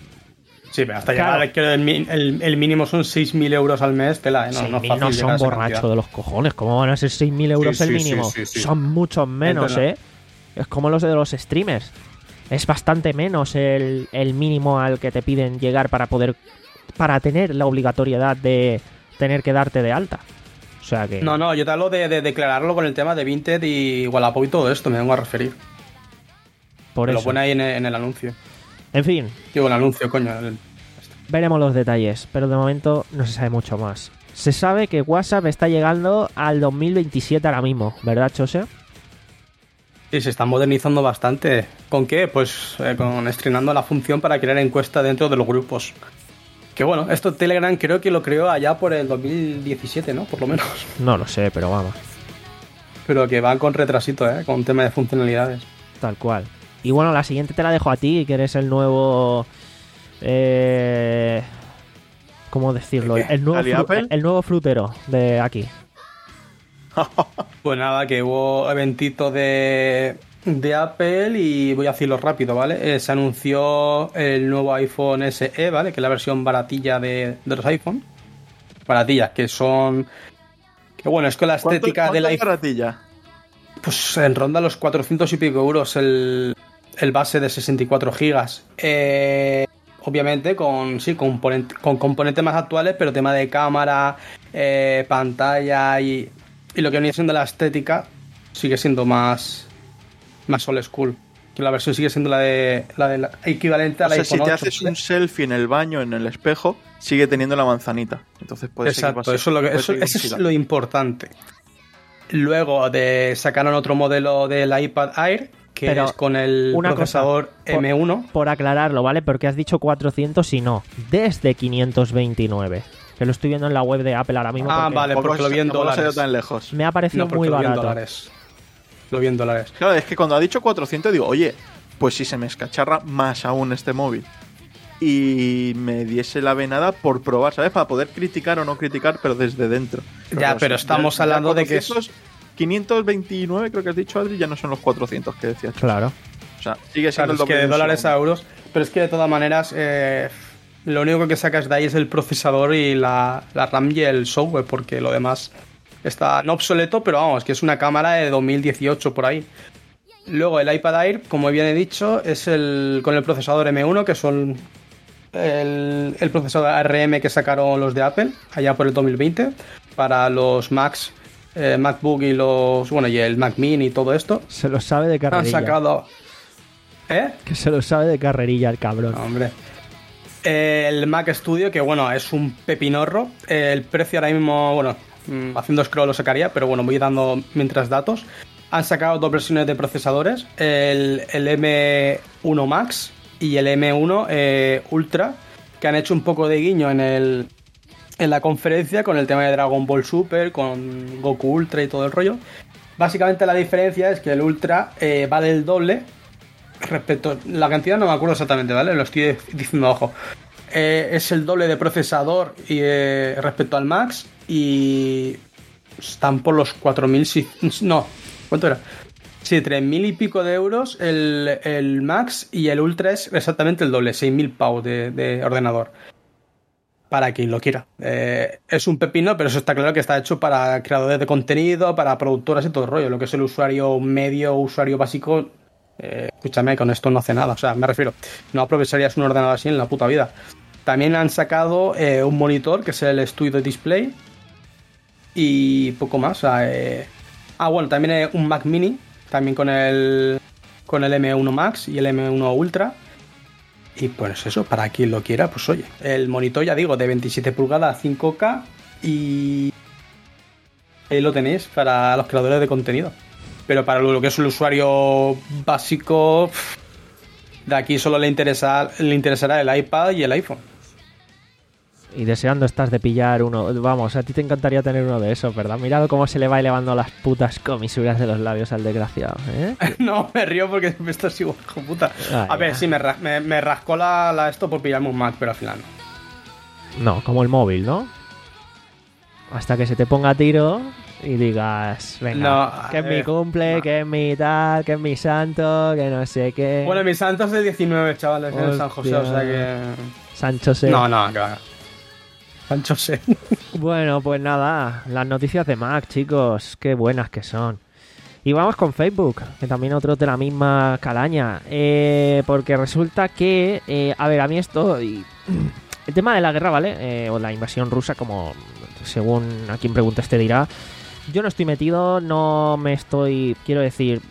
Sí, pero hasta Claro. llegar, que el, mi- el- el mínimo son seis mil euros al mes, tela, ¿eh? No, seis no es mil fácil no llegar a son esa borrachos cantidad. de los cojones, ¿cómo van a ser seis mil euros Sí, el sí, mínimo? sí, sí, sí. Son muchos menos, Entonces, ¿eh? Es como los de los streamers. Es bastante menos el, el mínimo al que te piden llegar para poder... para tener la obligatoriedad de tener que darte de alta. O sea que... No, no, yo te hablo de, de declararlo con el tema de Vinted y Wallapop y todo esto, me vengo a referir. por Me lo eso. pone ahí en el, en el anuncio. En fin, Digo, el anuncio, coño. el- veremos los detalles, pero de momento no se sabe mucho más. Se sabe que WhatsApp está llegando al dos mil veintisiete ahora mismo, ¿verdad, Chose? Sí, se está modernizando bastante. ¿Con qué? Pues eh, con estrenando la función para crear encuestas dentro de los grupos. Que bueno, esto Telegram creo que lo creó allá por el dos mil diecisiete, ¿no? Por lo menos. No lo sé, pero vamos, Pero que van con retrasito, ¿eh? Con tema de funcionalidades. tal cual. Y bueno, la siguiente te la dejo a ti, que eres el nuevo... Eh... ¿Cómo decirlo? ¿El qué? El nuevo, ¿Ali fru- Apple? el nuevo frutero de aquí. Pues nada, que hubo eventito de, de Apple y voy a decirlo rápido, ¿vale? Eh, se anunció el nuevo iPhone S E, ¿vale? Que es la versión baratilla de, de los iPhone. Baratillas, que son... Que bueno, es que la ¿Cuánto- estética cuánto del es iPhone... baratilla? Pues en ronda los cuatrocientos y pico euros el, el base de sesenta y cuatro gigas. Eh, obviamente con sí componente, con componentes más actuales, pero tema de cámara, eh, pantalla y, y lo que viene siendo la estética sigue siendo más, más old school. Que la versión sigue siendo la de la, de la equivalente a la O sea, iPhone si te ocho. haces un selfie en el baño, en el espejo, sigue teniendo la manzanita. Entonces puede Exacto, ser que eso es lo, que, puede eso, ser que eso es consiga. lo importante. Luego de sacaron otro modelo del iPad Air, que Pero es con el una procesador cosa, por- eme uno. Por aclararlo, ¿vale? Porque has dicho cuatrocientos y no, desde quinientos veintinueve. Que lo estoy viendo en la web de Apple ahora mismo. Ah, porque vale, Tampoco porque lo vi en tampoco se ha ido dólares. tan lejos. Me ha parecido No, porque muy lo vi en barato. dólares. Lo vi en dólares. Claro, es que cuando ha dicho cuatrocientos digo, oye, pues si se me escacharra más aún este móvil y me diese la venada por probar, ¿sabes? Para poder criticar o no criticar, pero desde dentro. Ya, pero estamos hablando de que es- cuatrocientos, quinientos veintinueve creo que has dicho, Adri, ya no son los cuatrocientos que decías. Claro. O sea, sigue siendo Claro, el es doble que de un dólares a segundo. euros. Pero es que de todas maneras, eh, lo único que sacas de ahí es el procesador y la, la RAM y el software, porque lo demás está no obsoleto, pero vamos, que es una cámara de dos mil dieciocho por ahí. Luego el iPad Air, como bien he dicho, es el con el procesador eme uno, que son el, el procesador A R M que sacaron los de Apple allá por el dos mil veinte para los Macs, eh, MacBook y los bueno y el Mac Mini y todo esto. Se lo sabe de Han carrerilla. sacado, ¿eh? Que se lo sabe de carrerilla el cabrón. No, hombre. El Mac Studio, que bueno, es un pepinorro. El precio ahora mismo, bueno, mm, haciendo scroll lo sacaría, pero bueno, voy dando mientras datos. Han sacado dos versiones de procesadores, el, el eme uno Max y el eme uno eh, Ultra, que han hecho un poco de guiño en el en la conferencia con el tema de Dragon Ball Super, con Goku Ultra y todo el rollo. Básicamente la diferencia es que el Ultra eh, vale el doble respecto... La cantidad no me acuerdo exactamente, ¿vale? Lo estoy diciendo a ojo. Eh, es el doble de procesador y, eh, respecto al Max y están por los cuatro mil... No, ¿cuánto era? Sí, tres mil y pico de euros el, el Max y el Ultra es exactamente el doble, seis mil pavos de, de ordenador. Para quien lo quiera. Eh, es un pepino, pero eso está claro que está hecho para creadores de contenido, para productoras y todo el rollo. Lo que es el usuario medio, usuario básico, eh, escúchame, con esto no hace nada. O sea, me refiero, no aprovecharías un ordenador así en la puta vida. También han sacado eh, un monitor, que es el Studio Display, y poco más. O sea, eh... Ah, bueno, también eh, un Mac Mini, también con el con el eme uno Max y el eme uno Ultra. Y pues eso, para quien lo quiera, pues oye, el monitor, ya digo, de veintisiete pulgadas, cinco K, y ahí lo tenéis para los creadores de contenido. Pero para lo que es el usuario básico, pff, de aquí solo le interesa, le interesará el iPad y el iPhone. Y deseando estás de pillar uno. Vamos, a ti te encantaría tener uno de esos, ¿verdad? Mirad cómo se le va elevando las putas comisuras de los labios al desgraciado, ¿eh? No, me río porque esto es igual, hijo puta. Ah, A ver, ya. sí, me, ra- me, me rascó la, la esto por pillarme un Mac, pero al final no. No, como el móvil, ¿no? Hasta que se te ponga a tiro y digas, venga, No, que es eh, mi cumple, no. que es mi tal, que es mi santo, que no sé qué. Bueno, mi santo es de diecinueve, chavales, en San José, o sea que... Sancho se... No, no, que va. Sancho sé. Bueno, pues nada, las noticias de Mac, chicos, qué buenas que son. Y vamos con Facebook, que también otro de la misma calaña. Eh, porque resulta que, eh, a ver, a mí esto... Y, el tema de la guerra, ¿vale? Eh, o la invasión rusa, como según a quien preguntes te dirá. Yo no estoy metido, no me estoy... Quiero decir...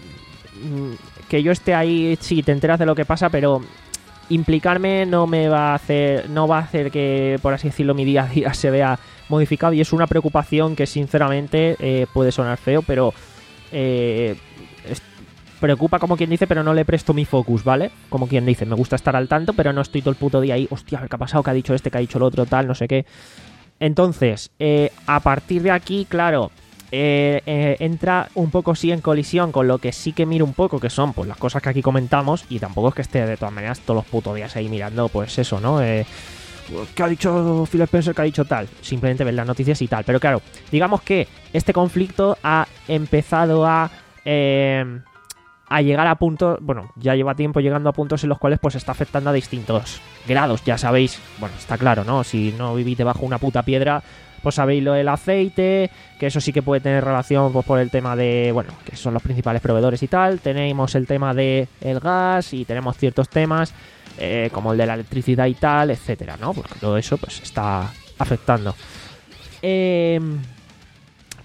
mm, Que yo esté ahí, sí, te enteras de lo que pasa, pero... Implicarme no me va a hacer, no va a hacer que, por así decirlo, mi día a día se vea modificado, y es una preocupación que sinceramente eh, puede sonar feo, pero eh, es- preocupa como quien dice, pero no le presto mi focus, ¿vale? Como quien dice, me gusta estar al tanto, pero no estoy todo el puto día ahí, hostia, a ver qué ha pasado, qué ha dicho este, qué ha dicho el otro, tal, no sé qué. Entonces, eh, a partir de aquí, claro, eh, eh, entra un poco sí en colisión con lo que sí que miro un poco, que son pues las cosas que aquí comentamos, y tampoco es que esté de todas maneras todos los putos días ahí mirando pues eso, ¿no? Eh, ¿qué ha dicho Phil Spencer? ¿Qué ha dicho tal? Simplemente ver las noticias y tal. Pero claro, digamos que este conflicto ha empezado a... Eh, a llegar a puntos, bueno, ya lleva tiempo llegando a puntos en los cuales pues está afectando a distintos grados, ya sabéis, bueno, está claro, ¿no? Si no vivís debajo de una puta piedra, pues sabéis lo del aceite, que eso sí que puede tener relación pues por el tema de, bueno, que son los principales proveedores y tal, tenemos el tema de el gas y tenemos ciertos temas eh, como el de la electricidad y tal, etcétera, ¿no? Porque todo eso pues está afectando. Eh...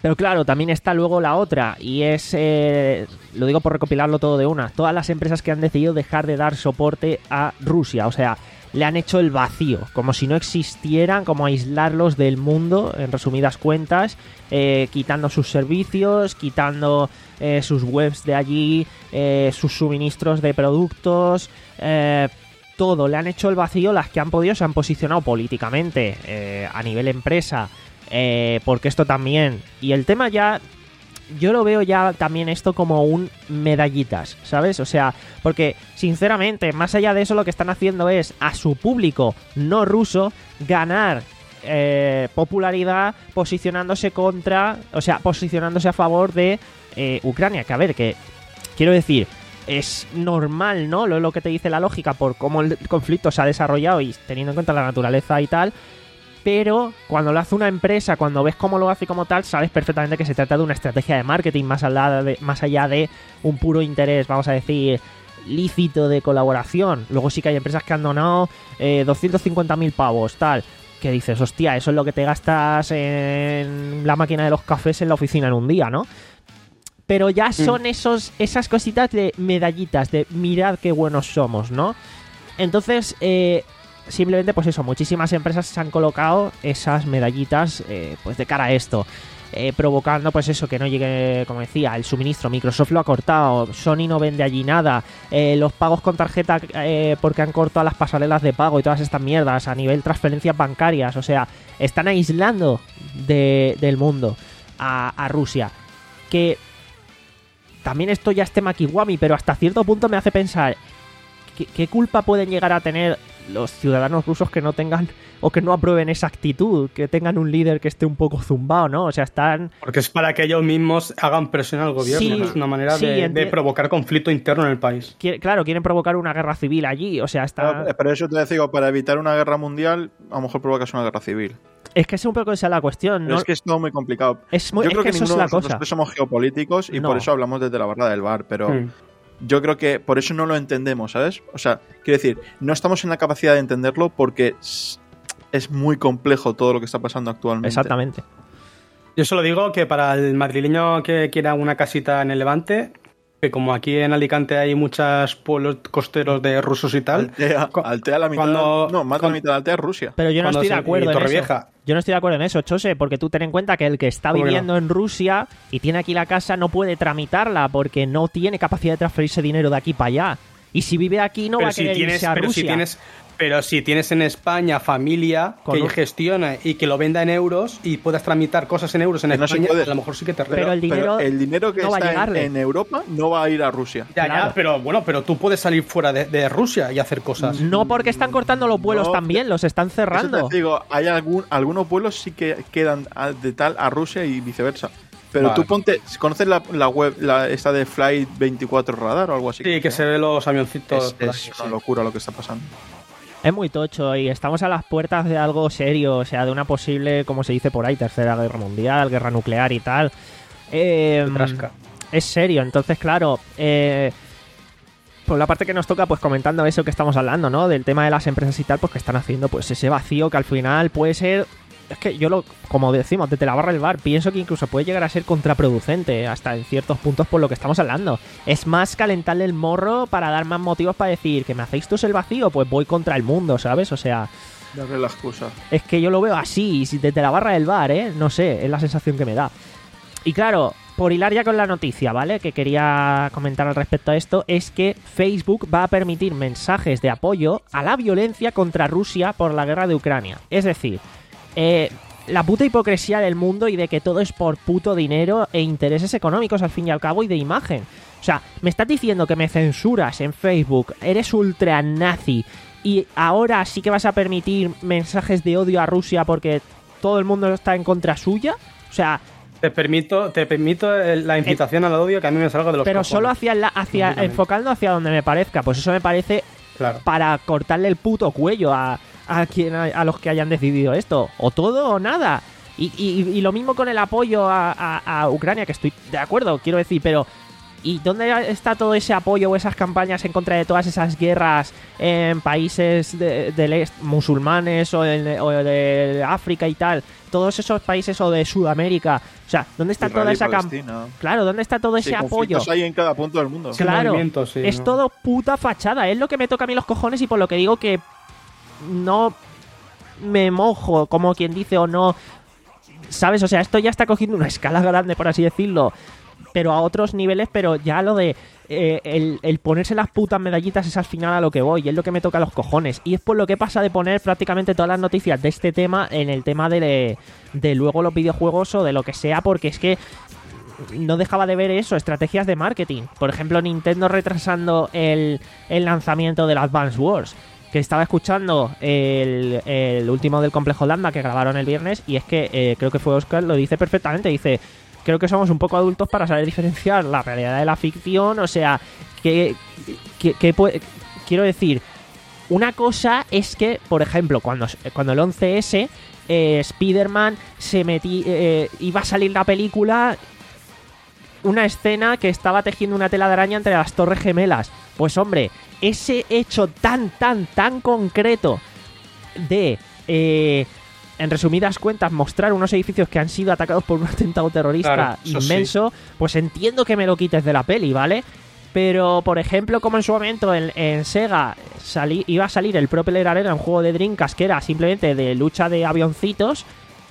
Pero claro, también está luego la otra, y es, eh, lo digo por recopilarlo todo de una, todas las empresas que han decidido dejar de dar soporte a Rusia, o sea, le han hecho el vacío, como si no existieran, como aislarlos del mundo, en resumidas cuentas, eh, quitando sus servicios, quitando eh, sus webs de allí, eh, sus suministros de productos, eh, todo, le han hecho el vacío. Las que han podido se han posicionado políticamente, eh, a nivel empresa, eh, porque esto también, y el tema ya, yo lo veo ya también esto como un medallitas, ¿sabes? O sea, porque sinceramente, más allá de eso, lo que están haciendo es a su público no ruso ganar eh, popularidad posicionándose contra, o sea, posicionándose a favor de eh, Ucrania, que a ver, que quiero decir, es normal, ¿no? Lo, lo que te dice la lógica por cómo el conflicto se ha desarrollado y teniendo en cuenta la naturaleza y tal. Pero cuando lo hace una empresa, cuando ves cómo lo hace como tal, sabes perfectamente que se trata de una estrategia de marketing más allá de, más allá de un puro interés, vamos a decir, lícito de colaboración. Luego sí que hay empresas que han donado eh, doscientos cincuenta mil pavos, tal, que dices, hostia, eso es lo que te gastas en la máquina de los cafés en la oficina en un día, ¿no? Pero ya son esos, esas cositas de medallitas, de mirad qué buenos somos, ¿no? Entonces, eh... simplemente pues eso, muchísimas empresas se han colocado esas medallitas eh, pues de cara a esto, eh, provocando pues eso, que no llegue, como decía, el suministro. Microsoft lo ha cortado, Sony no vende allí nada, eh, los pagos con tarjeta eh, porque han cortado las pasarelas de pago y todas estas mierdas a nivel transferencias bancarias, o sea, están aislando de, del mundo a, a Rusia, que también esto ya es tema Kiwami, pero hasta cierto punto me hace pensar ¿qué, qué culpa pueden llegar a tener los ciudadanos rusos que no tengan o que no aprueben esa actitud, que tengan un líder que esté un poco zumbado, ¿no? O sea, están... Porque es para que ellos mismos hagan presión al gobierno, Sí, ¿no? Es una manera sí, de, enti- de provocar conflicto interno en el país. Quiere- claro, quieren provocar una guerra civil allí, o sea, está... Pero, pero eso te digo, para evitar una guerra mundial, a lo mejor provocas una guerra civil. Es que es un poco esa la cuestión, Pero ¿no? es que es todo muy complicado. Es muy- Yo es creo que que, eso es ninguno la de nosotros cosa. tres somos geopolíticos y No. por eso hablamos desde la barra del bar, pero... Hmm. Yo creo que por eso no lo entendemos, ¿sabes? O sea, quiero decir, no estamos en la capacidad de entenderlo porque es, es muy complejo todo lo que está pasando actualmente. Exactamente. Yo solo digo que para el madrileño que quiera una casita en el Levante, que como aquí en Alicante hay muchos pueblos costeros de rusos y tal, Altea, cu- Altea la mitad... cuando- no, más de la cuando- mitad de Altea es Rusia. Pero yo no Cuando estoy de se- acuerdo y en eso. Torrevieja. Yo no estoy de acuerdo en eso, Chose, porque tú ten en cuenta que el que está ¿Cómo que viviendo no? en Rusia y tiene aquí la casa no puede tramitarla porque no tiene capacidad de transferirse dinero de aquí para allá. Y si vive aquí no va pero a si querer tienes, irse a pero Rusia. si tienes pero si tienes en España familia Con que un- gestiona y que lo venda en euros y puedas tramitar cosas en euros en Que no se España, puede. a lo mejor sí que te Pero el dinero el dinero que no va a está en, llegarle. en Europa no va a ir a Rusia. Ya, Claro. ya, pero bueno, pero tú puedes salir fuera de, de Rusia y hacer cosas. No, porque están cortando los vuelos No, también, los están Eso cerrando. te digo, hay algún, algunos vuelos sí que quedan a- de tal a Rusia y viceversa. Pero Vale. tú ponte, ¿conoces la, la web, la, esta de Flight veinticuatro Radar o algo así? Sí, que se ve los avioncitos. Es, por es ahí, una sí. locura lo que está pasando. Es muy tocho y estamos a las puertas de algo serio, o sea, de una posible, como se dice por ahí, tercera guerra mundial, guerra nuclear y tal. Eh, Trasca. es serio, entonces claro, eh, por la parte que nos toca, pues comentando eso que estamos hablando, ¿no? Del tema de las empresas y tal, pues que están haciendo pues ese vacío que al final puede ser... Es que yo lo, como decimos, desde la barra del bar, pienso que incluso puede llegar a ser contraproducente hasta en ciertos puntos por lo que estamos hablando. Es más calentarle el morro para dar más motivos para decir que me hacéis tú el vacío, pues voy contra el mundo, ¿sabes? O sea, Darle la excusa. es que yo lo veo así, y si desde la barra del bar, ¿eh? No sé, es la sensación que me da. Y claro, por hilar ya con la noticia, ¿vale? Que quería comentar al respecto a esto, es que Facebook va a permitir mensajes de apoyo a la violencia contra Rusia por la guerra de Ucrania. Es decir, eh, la puta hipocresía del mundo y de que todo es por puto dinero e intereses económicos al fin y al cabo y de imagen. O sea, me estás diciendo que me censuras en Facebook, eres ultra nazi y ahora sí que vas a permitir mensajes de odio a Rusia porque todo el mundo está en contra suya. O sea, Te permito, te permito el- la incitación al odio que a mí me salga de los pero cojones. solo hacia, la, hacia Completamente. enfocando hacia donde me parezca. Pues eso me parece Claro. para cortarle el puto cuello a, a, quien, a, a los que hayan decidido esto. O todo o nada. Y, y, y lo mismo con el apoyo a, a, a Ucrania, que estoy de acuerdo, quiero decir, pero ¿Y dónde está todo ese apoyo o esas campañas en contra de todas esas guerras en países de, del est, musulmanes o, en, o de África y tal? Todos esos países o de Sudamérica. O sea, ¿dónde está Israel toda y esa Palestina. campaña? Claro, ¿dónde está todo ese Sí, apoyo? conflictos hay en cada punto del mundo. Sí, Claro, movimiento, sí, es ¿no? todo puta fachada. Es lo que me toca a mí los cojones y por lo que digo que no me mojo, como quien dice, o no... ¿Sabes? O sea, esto ya está cogiendo una escala grande, por así decirlo, pero a otros niveles, pero ya lo de eh, el, el ponerse las putas medallitas es al final a lo que voy, y es lo que me toca a los cojones. Y es por lo que pasa de poner prácticamente todas las noticias de este tema en el tema de, de luego los videojuegos o de lo que sea, porque es que no dejaba de ver eso, estrategias de marketing. Por ejemplo, Nintendo retrasando el, el lanzamiento del Advance Wars, que estaba escuchando el, el último del Complejo Lambda que grabaron el viernes, y es que eh, creo que fue Oscar, lo dice perfectamente, dice, creo que somos un poco adultos para saber diferenciar la realidad de la ficción, o sea, que, que, que puede, quiero decir, una cosa es que, por ejemplo, cuando, cuando el once ese, eh, Spider-Man se metí, eh, iba a salir la película, una escena que estaba tejiendo una tela de araña entre las Torres Gemelas. Pues hombre, ese hecho tan, tan, tan concreto de, eh, en resumidas cuentas, mostrar unos edificios que han sido atacados por un atentado terrorista Claro, eso inmenso, sí. Pues entiendo que me lo quites de la peli, ¿vale? Pero, por ejemplo, como en su momento en, en Sega salí, iba a salir el Propeller Arena, un juego de Dreamcast que era simplemente de lucha de avioncitos,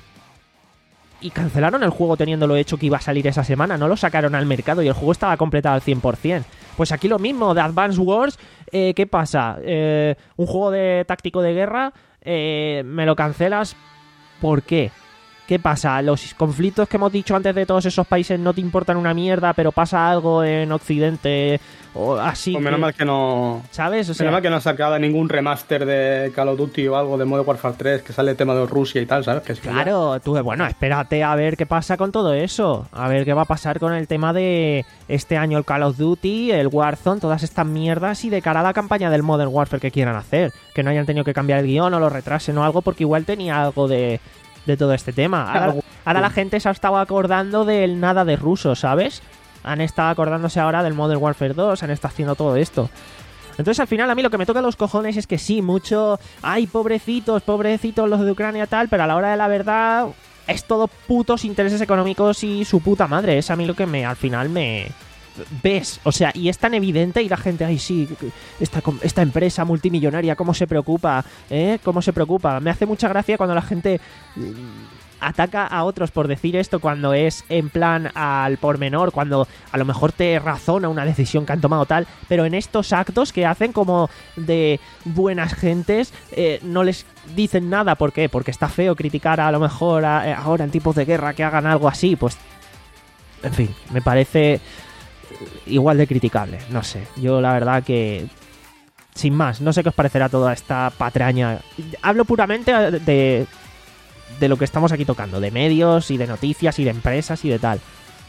y cancelaron el juego teniéndolo hecho que iba a salir esa semana, no lo sacaron al mercado y el juego estaba completado al cien por ciento. Pues aquí lo mismo, de Advance Wars, eh, ¿qué pasa? Eh, un juego de táctico de guerra, eh, me lo cancelas, ¿por qué? ¿Qué pasa? Los conflictos que hemos dicho antes de todos esos países no te importan una mierda, pero pasa algo en Occidente o así. Pues menos que, mal que no. ¿sabes? O sea, menos mal que no ha sacado ningún remaster de Call of Duty o algo de Modern Warfare tres que sale el tema de Rusia y tal, ¿sabes? Que es que claro, tú, bueno, espérate a ver qué pasa con todo eso. A ver qué va a pasar con el tema de este año el Call of Duty, el Warzone, todas estas mierdas y de cara a la campaña del Modern Warfare que quieran hacer. Que no hayan tenido que cambiar el guión o lo retrasen o algo porque igual tenía algo de... de todo este tema. Ahora, ahora la gente se ha estado acordando del nada de ruso, ¿sabes? Han estado acordándose ahora del Modern Warfare dos, han estado haciendo todo esto. Entonces al final a mí lo que me toca a los cojones es que sí, mucho... Ay, pobrecitos, pobrecitos los de Ucrania tal, pero a la hora de la verdad es todo putos intereses económicos y su puta madre. Es a mí lo que me al final me... ves, o sea, y es tan evidente y la gente, ay sí, esta, esta empresa multimillonaria, cómo se preocupa, ¿eh? Cómo se preocupa. Me hace mucha gracia cuando la gente ataca a otros por decir esto cuando es en plan al pormenor, cuando a lo mejor te razona una decisión que han tomado tal, pero en estos actos que hacen como de buenas gentes, eh, no les dicen nada. ¿Por qué? Porque está feo criticar a lo mejor a, a ahora en tipos de guerra que hagan algo así, pues en fin, me parece igual de criticable, no sé. Yo la verdad que sin más, no sé qué os parecerá toda esta patraña. Hablo puramente de de lo que estamos aquí tocando, de medios y de noticias y de empresas y de tal.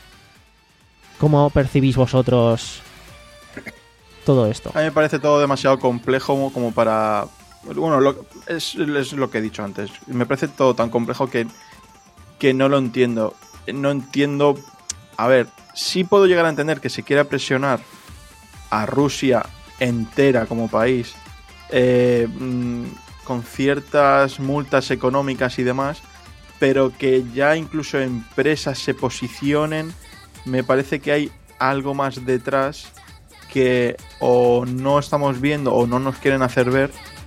¿Cómo percibís vosotros todo esto? A mí me parece todo demasiado complejo como para... Bueno, lo, es, es lo que he dicho antes. Me parece todo tan complejo que, que no lo entiendo. No entiendo... A ver, sí puedo llegar a entender que se quiera presionar a Rusia entera como país eh, con ciertas multas económicas y demás, pero que ya incluso empresas se posicionen, me parece que hay algo más detrás que o no estamos viendo o no nos quieren hacer ver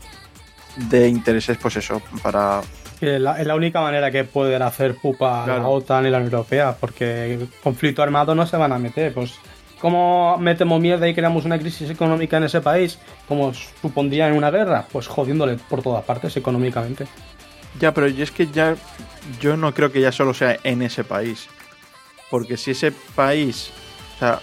de intereses, pues eso, para... Es la, es la única manera que pueden hacer pupa Claro. la OTAN y la Unión Europea, porque conflicto armado no se van a meter. Pues, ¿cómo metemos mierda y creamos una crisis económica en ese país? ¿Cómo supondría en una guerra? Pues jodiéndole por todas partes económicamente. Ya, pero yo es que ya yo no creo que ya solo sea en ese país, porque si ese país, o sea,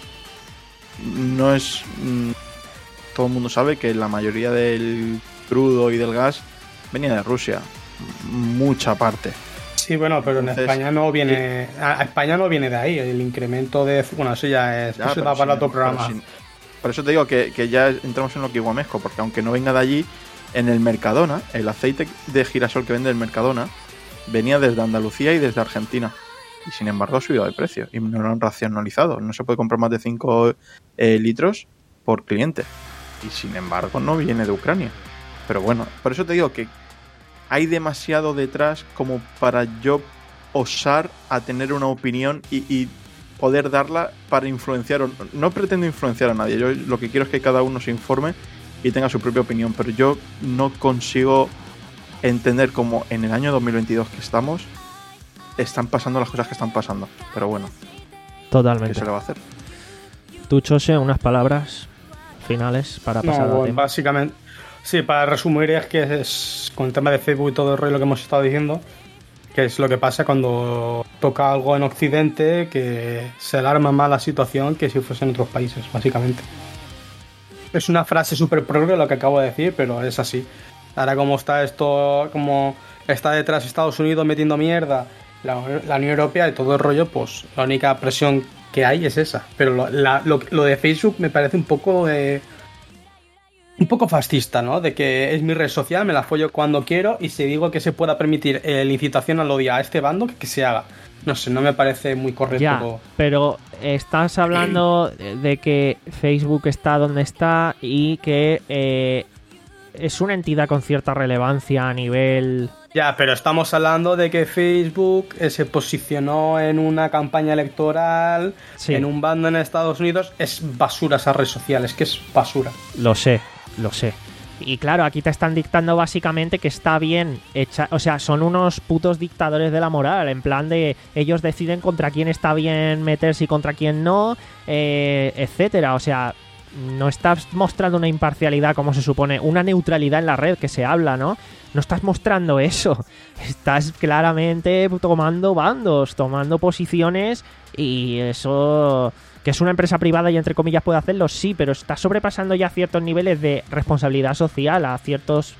no es... mm, todo el mundo sabe que la mayoría del crudo y del gas venía de Rusia, mucha parte. Sí, bueno, pero en Entonces, España no viene... A a España no viene de ahí, el incremento de... Bueno, eso ya es... Ya, eso pero da para sin- otro programa. pero sin- por eso te digo que, que ya entramos en lo que Guamesco, porque aunque no venga de allí, en el Mercadona, el aceite de girasol que vende el Mercadona venía desde Andalucía y desde Argentina. y sin embargo ha subido de precio y no lo han racionalizado. No se puede comprar más de cinco eh, litros por cliente y sin embargo no viene de Ucrania. Pero bueno, por eso te digo que hay demasiado detrás como para yo osar a tener una opinión y, y poder darla para influenciar. No pretendo influenciar a nadie, yo lo que quiero es que cada uno se informe y tenga su propia opinión, pero yo no consigo entender cómo en el año dos mil veintidós que estamos están pasando las cosas que están pasando. Pero bueno, Totalmente. ¿qué se le va a hacer? Tú, Chose, unas palabras finales para pasar No, al bueno, tema. básicamente, sí, para resumir es que es con el tema de Facebook y todo el rollo que hemos estado diciendo, que es lo que pasa cuando toca algo en Occidente, que se alarma más la situación que si fuese en otros países, básicamente. Es una frase súper progre lo que acabo de decir, pero es así. Ahora como está esto, como está detrás Estados Unidos metiendo mierda, la, la Unión Europea y todo el rollo, pues la única presión que hay es esa. Pero lo, la, lo, lo de Facebook me parece un poco de... un poco fascista, ¿no? De que es mi red social, me la follo cuando quiero y si digo que se pueda permitir eh, la incitación al odio a este bando, que, que se haga. No sé, no me parece muy correcto. Ya, todo. pero estás hablando de que Facebook está donde está y que eh, es una entidad con cierta relevancia a nivel... Ya, pero estamos hablando de que Facebook eh, se posicionó en una campaña electoral, Sí. en un bando en Estados Unidos. Es basura esa red social, es que es basura. Lo sé, lo sé. Y claro, aquí te están dictando básicamente que está bien hecha, o sea, son unos putos dictadores de la moral, en plan de ellos deciden contra quién está bien meterse y contra quién no, eh, etcétera. O sea, no estás mostrando una imparcialidad como se supone, una neutralidad en la red que se habla, ¿no? No estás mostrando eso. Estás claramente tomando bandos, tomando posiciones y eso... Que es una empresa privada y entre comillas puede hacerlo, sí, pero está sobrepasando ya ciertos niveles de responsabilidad social, a ciertos...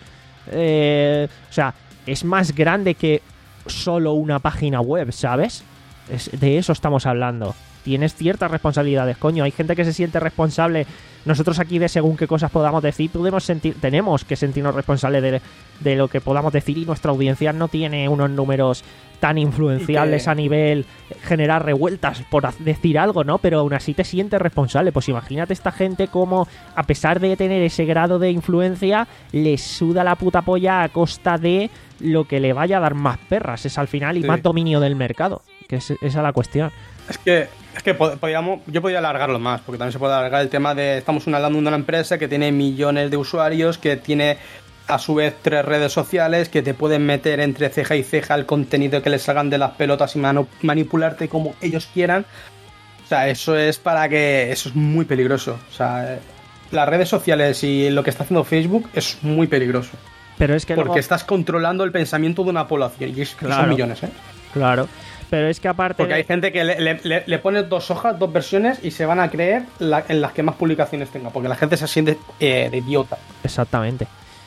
Eh, o sea, es más grande que solo una página web, ¿sabes? Es, de eso estamos hablando. Tienes ciertas responsabilidades, coño. Hay gente que se siente responsable. Nosotros aquí de según qué cosas podamos decir, podemos sentir, tenemos que sentirnos responsables de, de lo que podamos decir y nuestra audiencia no tiene unos números tan influenciables que... a nivel generar revueltas por decir algo, ¿no? Pero aún así te sientes responsable. Pues imagínate esta gente como, a pesar de tener ese grado de influencia, le suda la puta polla a costa de lo que le vaya a dar más perras. Es al final y Sí. más dominio del mercado. Que es, esa es la cuestión. Es que, es que podíamos, yo podía alargarlo más, porque también se puede alargar el tema de... Estamos hablando de una empresa que tiene millones de usuarios, que tiene a su vez tres redes sociales, que te pueden meter entre ceja y ceja el contenido que les salgan de las pelotas y manu- manipularte como ellos quieran. O sea, eso es para que... Eso es muy peligroso. O sea, las redes sociales y lo que está haciendo Facebook es muy peligroso. Pero es que Porque luego... estás controlando el pensamiento de una población, y es que Claro. son millones, ¿eh? Claro. Pero es que aparte... Porque de- hay gente que le, le, le, le pones dos hojas, dos versiones y se van a creer la, en las que más publicaciones tenga, porque la gente se siente eh, de idiota. Exactamente.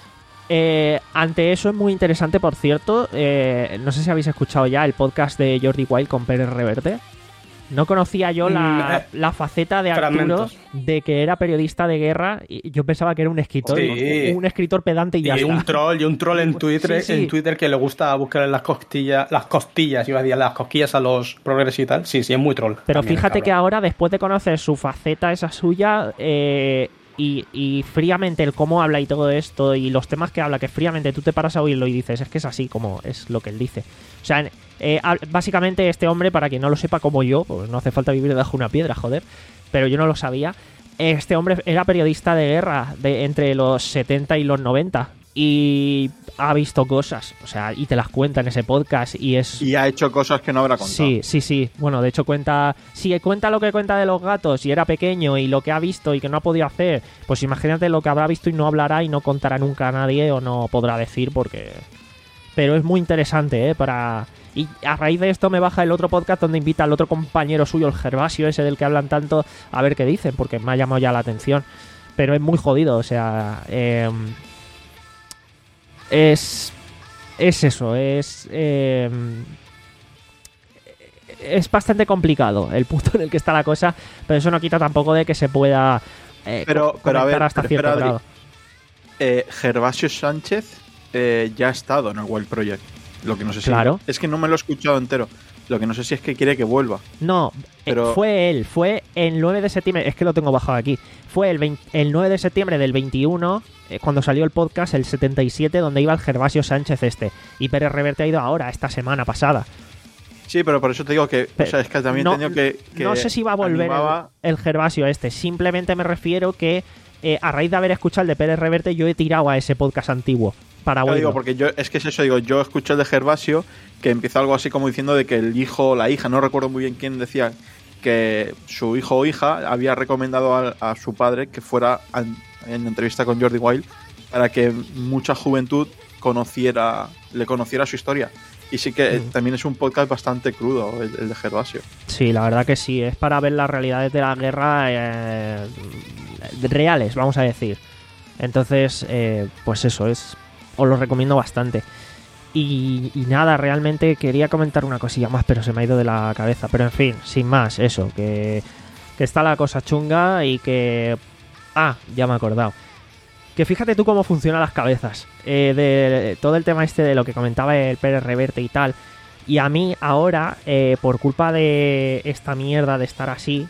Eh, ante eso es muy interesante, por cierto, eh, no sé si habéis escuchado ya el podcast de Jordi Wild con Pérez Reverte. No conocía yo la, Mm, eh, la faceta de Arturo fragmentos. de que era periodista de guerra y yo pensaba que era un escritor, Sí. un escritor pedante y ya Y está. un troll, y un troll en Twitter, Sí, sí. en Twitter que le gusta buscar las costillas, las costillas, iba a decir, las cosquillas a los progresos y tal. Sí, sí, es muy troll. Pero también, fíjate el que cabrón. ahora, después de conocer su faceta esa suya, eh, y, y fríamente el cómo habla y todo esto, y los temas que habla, que fríamente tú te paras a oírlo y dices, es que es así como es lo que él dice. O sea, eh, básicamente este hombre, para quien no lo sepa como yo, pues no hace falta vivir debajo de una piedra, joder, pero yo no lo sabía, este hombre era periodista de guerra de entre los setenta y los noventa. Y ha visto cosas, o sea, y te las cuenta en ese podcast y es... Y ha hecho cosas que no habrá contado. Sí, sí, sí. Bueno, de hecho cuenta... Si cuenta lo que cuenta de los gatos y era pequeño y lo que ha visto y que no ha podido hacer, pues imagínate lo que habrá visto y no hablará y no contará nunca a nadie o no podrá decir porque... Pero es muy interesante, ¿eh? Para... Y a raíz de esto me baja el otro podcast donde invita al otro compañero suyo, el Gervasio, ese del que hablan tanto, a ver qué dicen, porque me ha llamado ya la atención. Pero es muy jodido, o sea... Eh... Es... Es eso, es... Eh... Es bastante complicado el punto en el que está la cosa, pero eso no quita tampoco de que se pueda eh, Pero- co- pero a comentar ver, hasta pero cierto espera, grado. Eh, Gervasio Sánchez eh, ya ha estado en el Wild Project. Lo que no sé si... Claro. Es que no me lo he escuchado entero. Lo que no sé si es que quiere que vuelva. No, Pero- eh, fue él, fue el nueve de septiembre, es que lo tengo bajado aquí, fue el, veinte el nueve de septiembre del veintiuno, eh, cuando salió el podcast, el setenta y siete, donde iba el Gervasio Sánchez este, y Pérez Reverte ha ido ahora, esta semana pasada. Sí, pero por eso te digo que, Pe- o sea, es que también no, he tenido que, que no sé si va a volver animaba- el, el Gervasio este, simplemente me refiero que eh, a raíz de haber escuchado el de Pérez Reverte yo he tirado a ese podcast antiguo para Claro, oírlo. digo, porque yo, es que es eso, digo, yo escuché el de Gervasio, que empieza algo así como diciendo de que el hijo o la hija, no recuerdo muy bien quién decía, que su hijo o hija había recomendado a, a su padre que fuera a- en entrevista con Jordi Wild para que mucha juventud conociera, le conociera su historia. Y sí que eh, Mm. también es un podcast bastante crudo, el, el de Gervasio. Sí, la verdad que sí, es para ver las realidades de la guerra eh, reales, vamos a decir. Entonces, eh, pues eso, es os lo recomiendo bastante. Y, y nada, realmente quería comentar una cosilla más, pero se me ha ido de la cabeza. Pero en fin, sin más, eso, que, que está la cosa chunga y que... Ah, ya me he acordado. Que fíjate tú cómo funcionan las cabezas. Eh, de todo el tema este de lo que comentaba el Pérez Reverte y tal. Y a mí ahora, eh, por culpa de esta mierda de estar así,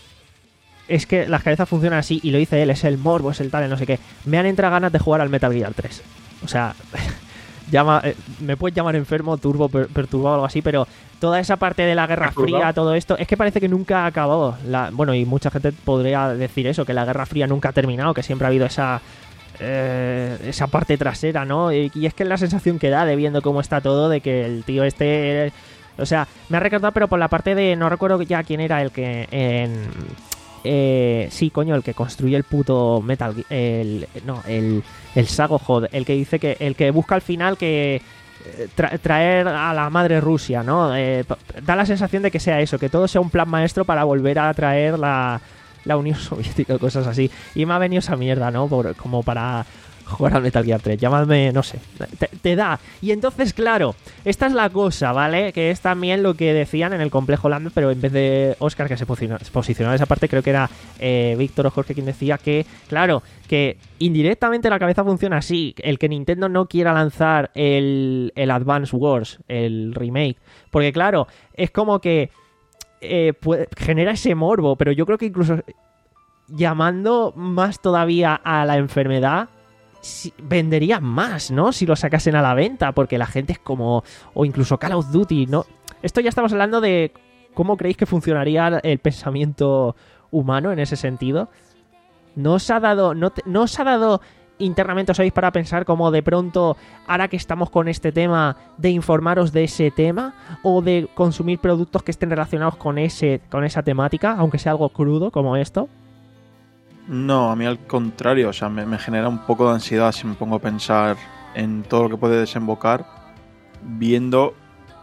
es que las cabezas funcionan así, y lo dice él, es el morbo, es el tal, el no sé qué. Me han entrado ganas de jugar al Metal Gear tres. O sea, llama, eh, me puedes llamar enfermo, turbo, per- perturbado o algo así, pero toda esa parte de la Guerra Perturbado. Fría, todo esto, es que parece que nunca ha acabado. La, bueno, y mucha gente podría decir eso, que la Guerra Fría nunca ha terminado, que siempre ha habido esa... eh, esa parte trasera, ¿no? Y, y es que es la sensación que da de viendo cómo está todo, de que el tío este... eh, o sea, me ha recordado, pero por la parte de... No recuerdo ya quién era el que... En, eh, sí, coño, el que construye el puto Metal Gear, el no, el, el Sagohod, el que dice que... El que busca al final que... eh, tra- traer a la madre Rusia, ¿no? Eh, p- da la sensación de que sea eso, que todo sea un plan maestro para volver a traer la... la Unión Soviética, cosas así. Y me ha venido esa mierda, ¿no? Por, como para jugar al Metal Gear tres. Llamadme, no sé. Te, te da. Y entonces, claro, esta es la cosa, ¿vale? Que es también lo que decían en el Complejo Lambda, pero en vez de Oscar, que se posiciona- se posicionaba en esa parte, creo que era eh, Víctor o Jorge quien decía que, claro, que indirectamente la cabeza funciona así. El que Nintendo no quiera lanzar el, el Advance Wars, el remake. Porque, claro, es como que Eh, puede- genera ese morbo, pero yo creo que incluso llamando más todavía a la enfermedad, si- vendería más, ¿no? Si lo sacasen a la venta, porque la gente es como... O incluso Call of Duty, ¿no? Esto ya estamos hablando de cómo creéis que funcionaría el pensamiento humano en ese sentido. ¿No os ha dado... No, te- no os ha dado... internamente os habéis para pensar como de pronto, ahora que estamos con este tema, de informaros de ese tema o de consumir productos que estén relacionados con ese con esa temática, aunque sea algo crudo como esto? No, a mí al contrario, o sea, me, me genera un poco de ansiedad si me pongo a pensar en todo lo que puede desembocar viendo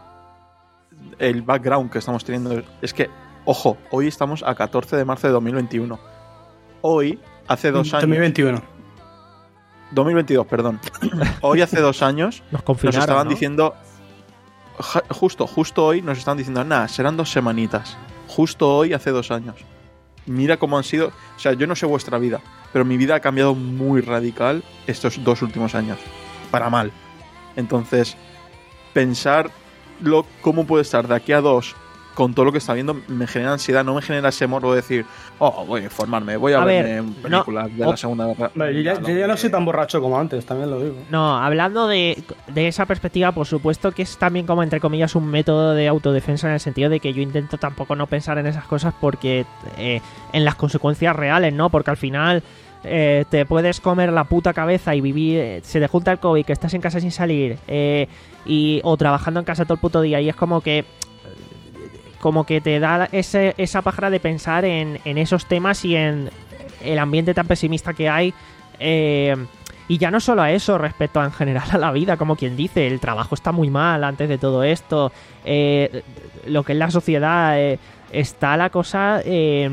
el background que estamos teniendo. Es que, ojo, hoy estamos a catorce de marzo de dos mil veintiuno. Hoy, hace dos años... dos mil veintiuno. dos mil veintidós, perdón. Hoy, hace dos años, Nos confinaron, nos estaban ¿no? diciendo... ja- Justo, justo hoy nos estaban diciendo, nada, serán dos semanitas. Justo hoy, hace dos años. Mira cómo han sido... O sea, yo no sé vuestra vida, pero mi vida ha cambiado muy radical estos dos últimos años. Para mal. Entonces, pensar lo, cómo puede estar de aquí a dos con todo lo que está viendo me genera ansiedad, no me genera ese morbo de decir, oh, voy a informarme, voy a, A ver ver, películas no, de o- la Segunda Guerra. Vale, yo, ya, yo ya no soy tan borracho como antes, también lo digo. No, hablando de, de esa perspectiva, por supuesto que es también como, entre comillas, un método de autodefensa en el sentido de que yo intento tampoco no pensar en esas cosas porque eh, en las consecuencias reales, ¿no? Porque al final eh, te puedes comer la puta cabeza y vivir, eh, se te junta el COVID, que estás en casa sin salir, eh, y o trabajando en casa todo el puto día, y es como que como que te da ese, esa pájara de pensar en, en esos temas y en el ambiente tan pesimista que hay. Eh, y ya no solo a eso, respecto a, en general a la vida, como quien dice, el trabajo está muy mal antes de todo esto, eh, lo que es la sociedad, eh, está la cosa... Eh,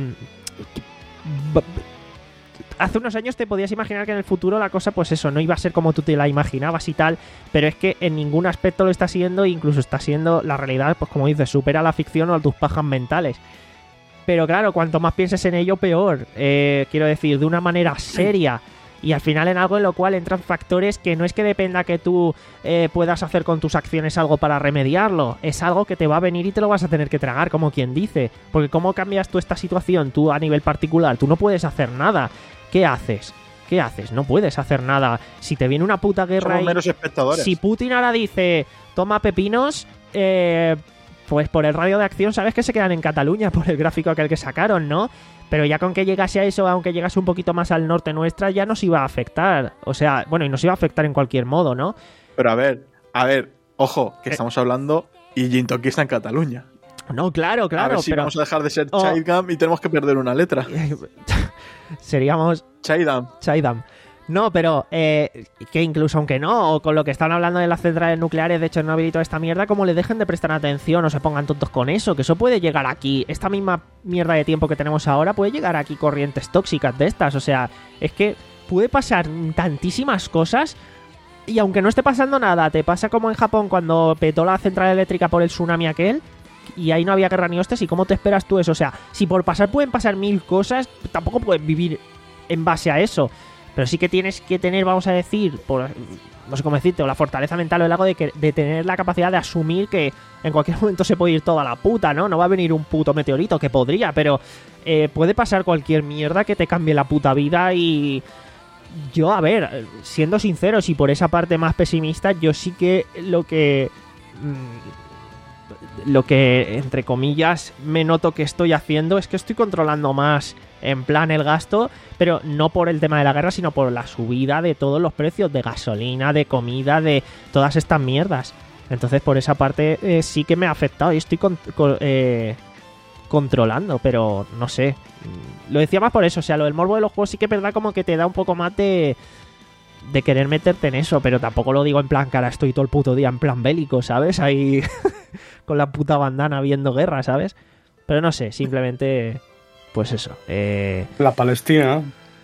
b- hace unos años te podías imaginar que en el futuro la cosa, pues eso, no iba a ser como tú te la imaginabas y tal, pero es que en ningún aspecto lo está siendo, incluso está siendo la realidad, pues como dices, supera la ficción o tus pajas mentales. Pero claro, cuanto más pienses en ello, peor. Eh, quiero decir, de una manera seria Y al final en algo en lo cual entran factores que no es que dependa que tú eh, puedas hacer con tus acciones algo para remediarlo. Es algo que te va a venir y te lo vas a tener que tragar, como quien dice. Porque ¿cómo cambias tú esta situación? Tú a nivel particular, tú no puedes hacer nada. ¿Qué haces? ¿Qué haces? No puedes hacer nada. Si te viene una puta guerra... Somos y... meros espectadores. Si Putin ahora dice, toma pepinos... Eh, pues por el radio de acción sabes que se quedan en Cataluña por el gráfico aquel que sacaron, ¿no? Pero ya con que llegase a eso, aunque llegase un poquito más al norte nuestra, ya nos iba a afectar. O sea, bueno, y nos iba a afectar en cualquier modo, ¿no? Pero a ver, a ver, ojo, que Eh. estamos hablando y Gintoki está en Cataluña. No, claro, claro. a ver si pero... vamos a dejar de ser Oh. Chaidam y tenemos que perder una letra. Seríamos Chaidam. Chaidam. No, pero eh, que incluso aunque no, o con lo que están hablando de las centrales nucleares de Chernobyl y toda esta mierda, como le dejen de prestar atención o se pongan tontos con eso, que eso puede llegar aquí, esta misma mierda de tiempo que tenemos ahora, puede llegar aquí corrientes tóxicas de estas, o sea, es que puede pasar tantísimas cosas y aunque no esté pasando nada, te pasa como en Japón cuando petó la central eléctrica por el tsunami aquel y ahí no había guerra ni hostias, ¿y cómo te esperas tú eso? O sea, si por pasar pueden pasar mil cosas, tampoco puedes vivir en base a eso. Pero sí que tienes que tener, vamos a decir, por, no sé cómo decirte, o la fortaleza mental o el algo de, que, de tener la capacidad de asumir que en cualquier momento se puede ir toda la puta, ¿no? No va a venir un puto meteorito, que podría, pero eh, puede pasar cualquier mierda que te cambie la puta vida y... Yo, a ver, siendo sinceros y por esa parte más pesimista, yo sí que lo que... Mmm, lo que, entre comillas, me noto que estoy haciendo es que estoy controlando más en plan el gasto, pero no por el tema de la guerra, sino por la subida de todos los precios de gasolina, de comida, de todas estas mierdas. Entonces, por esa parte eh, sí que me ha afectado y estoy con, con, eh, controlando, pero no sé. Lo decía más por eso, o sea, lo del morbo de los juegos sí que es verdad como que te da un poco más de... de querer meterte en eso, pero tampoco lo digo en plan cara, estoy todo el puto día en plan bélico, ¿sabes? Ahí con la puta bandana viendo guerra, ¿sabes? Pero no sé, simplemente... Pues eso. Eh... La Palestina.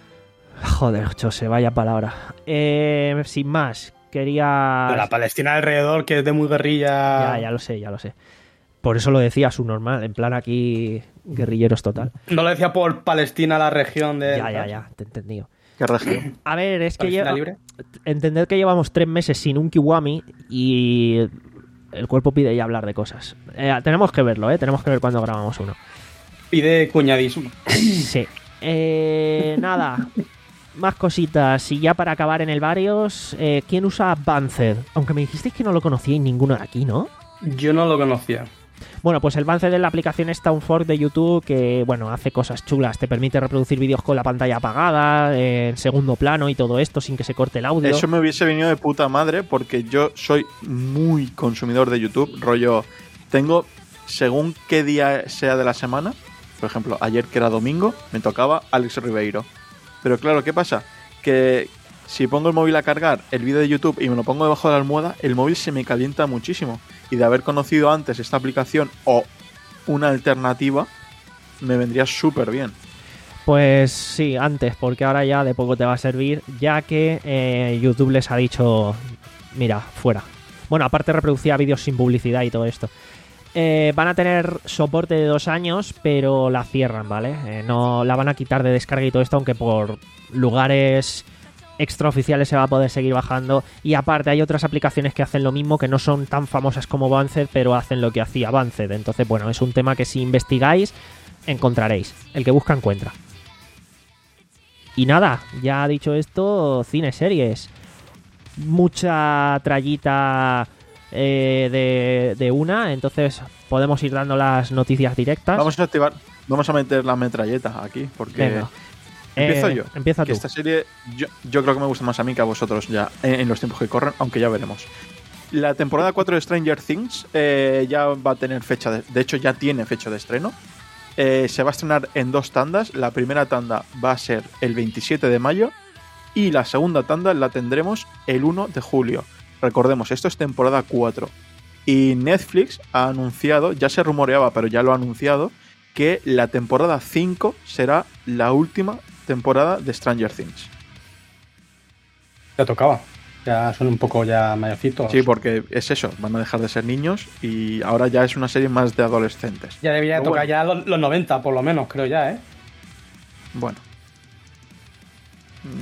Joder, José, vaya palabra. Eh, sin más, quería... De la Palestina alrededor, que es de muy guerrilla. Ya, ya lo sé, ya lo sé. Por eso lo decía su normal, en plan aquí guerrilleros total. No lo decía por Palestina, la región de... Ya, ya, ya, te he entendido. ¿Qué región? A ver, es que ¿Palestina lleva... libre? Entended que llevamos tres meses sin un Kiwami y el cuerpo pide ya hablar de cosas. Eh, tenemos que verlo, ¿eh? Tenemos que ver cuando grabamos uno. Pide cuñadismo. Sí. Eh, nada. Más cositas. Y ya para acabar en el Varios, eh, ¿quién usa Banced? Aunque me dijisteis que no lo conocíais ninguno de aquí, ¿no? Yo no lo conocía. Bueno, pues el Banced es la aplicación esta, un fork de YouTube que, bueno, hace cosas chulas. Te permite reproducir vídeos con la pantalla apagada, eh, en segundo plano y todo esto sin que se corte el audio. Eso me hubiese venido de puta madre porque yo soy muy consumidor de YouTube. Rollo, tengo, según qué día sea de la semana, por ejemplo, ayer que era domingo, me tocaba Alex Ribeiro. Pero claro, ¿qué pasa? Que si pongo el móvil a cargar el vídeo de YouTube y me lo pongo debajo de la almohada, el móvil se me calienta muchísimo. Y de haber conocido antes esta aplicación o una alternativa, me vendría súper bien. Pues sí, antes, porque ahora ya de poco te va a servir, ya que eh, YouTube les ha dicho, mira, fuera. Bueno, aparte reproducía vídeos sin publicidad y todo esto. Eh, van a tener soporte de dos años, pero la cierran, ¿vale? Eh, no la van a quitar de descarga y todo esto, aunque por lugares extraoficiales se va a poder seguir bajando. Y aparte hay otras aplicaciones que hacen lo mismo, que no son tan famosas como Banced, pero hacen lo que hacía Banced. Entonces, bueno, es un tema que si investigáis, encontraréis. El que busca, encuentra. Y nada, ya dicho esto, cine, series. Mucha trallita... Eh, de, de una, entonces podemos ir dando las noticias directas. Vamos a activar, vamos a meter la metralleta aquí, porque Venga. empiezo Eh, yo. Empieza Que tú. esta serie yo, yo creo que me gusta más a mí que a vosotros ya en, en los tiempos que corren, aunque ya veremos. La temporada cuatro de Stranger Things eh, ya va a tener fecha, de, de hecho ya tiene fecha de estreno. Eh, se va a estrenar en dos tandas. La primera tanda va a ser el veintisiete de mayo y la segunda tanda la tendremos el uno de julio. Recordemos, esto es temporada cuatro. Y Netflix ha anunciado, ya se rumoreaba, pero ya lo ha anunciado, que la temporada cinco será la última temporada de Stranger Things. Ya tocaba. Ya son un poco ya mayorcitos. Sí, porque es eso, van a dejar de ser niños y ahora ya es una serie más de adolescentes. Ya debería Pero tocar bueno. ya los, los noventa, por lo menos, creo ya, ¿eh? Bueno. Mm,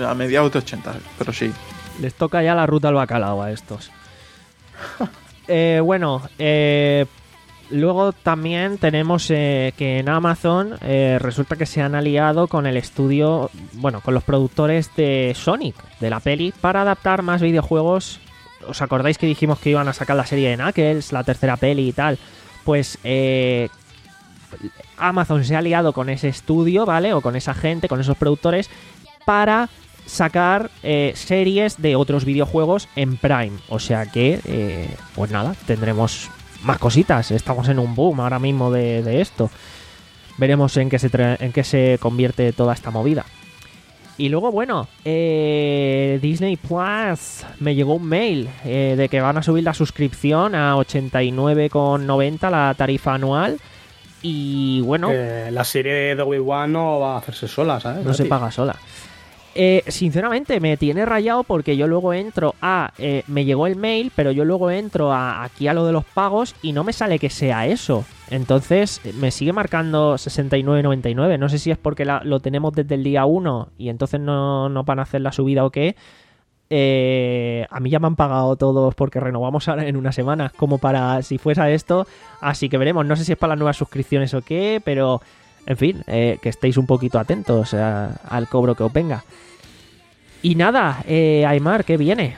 a mediados de ochenta, pero sí. Les toca ya la ruta al bacalao a estos. eh, bueno, eh, luego también tenemos eh, que en Amazon eh, resulta que se han aliado con el estudio, bueno, con los productores de Sonic, de la peli, para adaptar más videojuegos. ¿Os acordáis que dijimos que iban a sacar la serie de Knuckles, la tercera peli y tal? Pues eh, Amazon se ha aliado con ese estudio, ¿vale? O con esa gente, con esos productores, para sacar eh, series de otros videojuegos en Prime. O sea que, eh, pues nada, tendremos más cositas. Estamos en un boom ahora mismo de, de esto. Veremos en qué se tra- en qué se convierte toda esta movida. Y luego, bueno, eh, Disney Plus, me llegó un mail eh, de que van a subir la suscripción a ochenta y nueve con noventa la tarifa anual. Y bueno, Eh, la serie de Obi-Wan no va a hacerse sola, ¿sabes? no se Gratis. paga sola. Eh, sinceramente me tiene rayado porque yo luego entro a... Eh, me llegó el mail, pero yo luego entro a, aquí a lo de los pagos y no me sale que sea eso. Entonces me sigue marcando sesenta y nueve noventa y nueve. No sé si es porque la, lo tenemos desde el día uno y entonces no, no van a hacer la subida o qué. Eh, a mí ya me han pagado todos porque renovamos ahora en una semana, como para si fuera esto. Así que veremos, no sé si es para las nuevas suscripciones o qué, pero... En fin, eh, que estéis un poquito atentos a, al cobro que os venga. Y nada, eh, Aymar, ¿qué viene?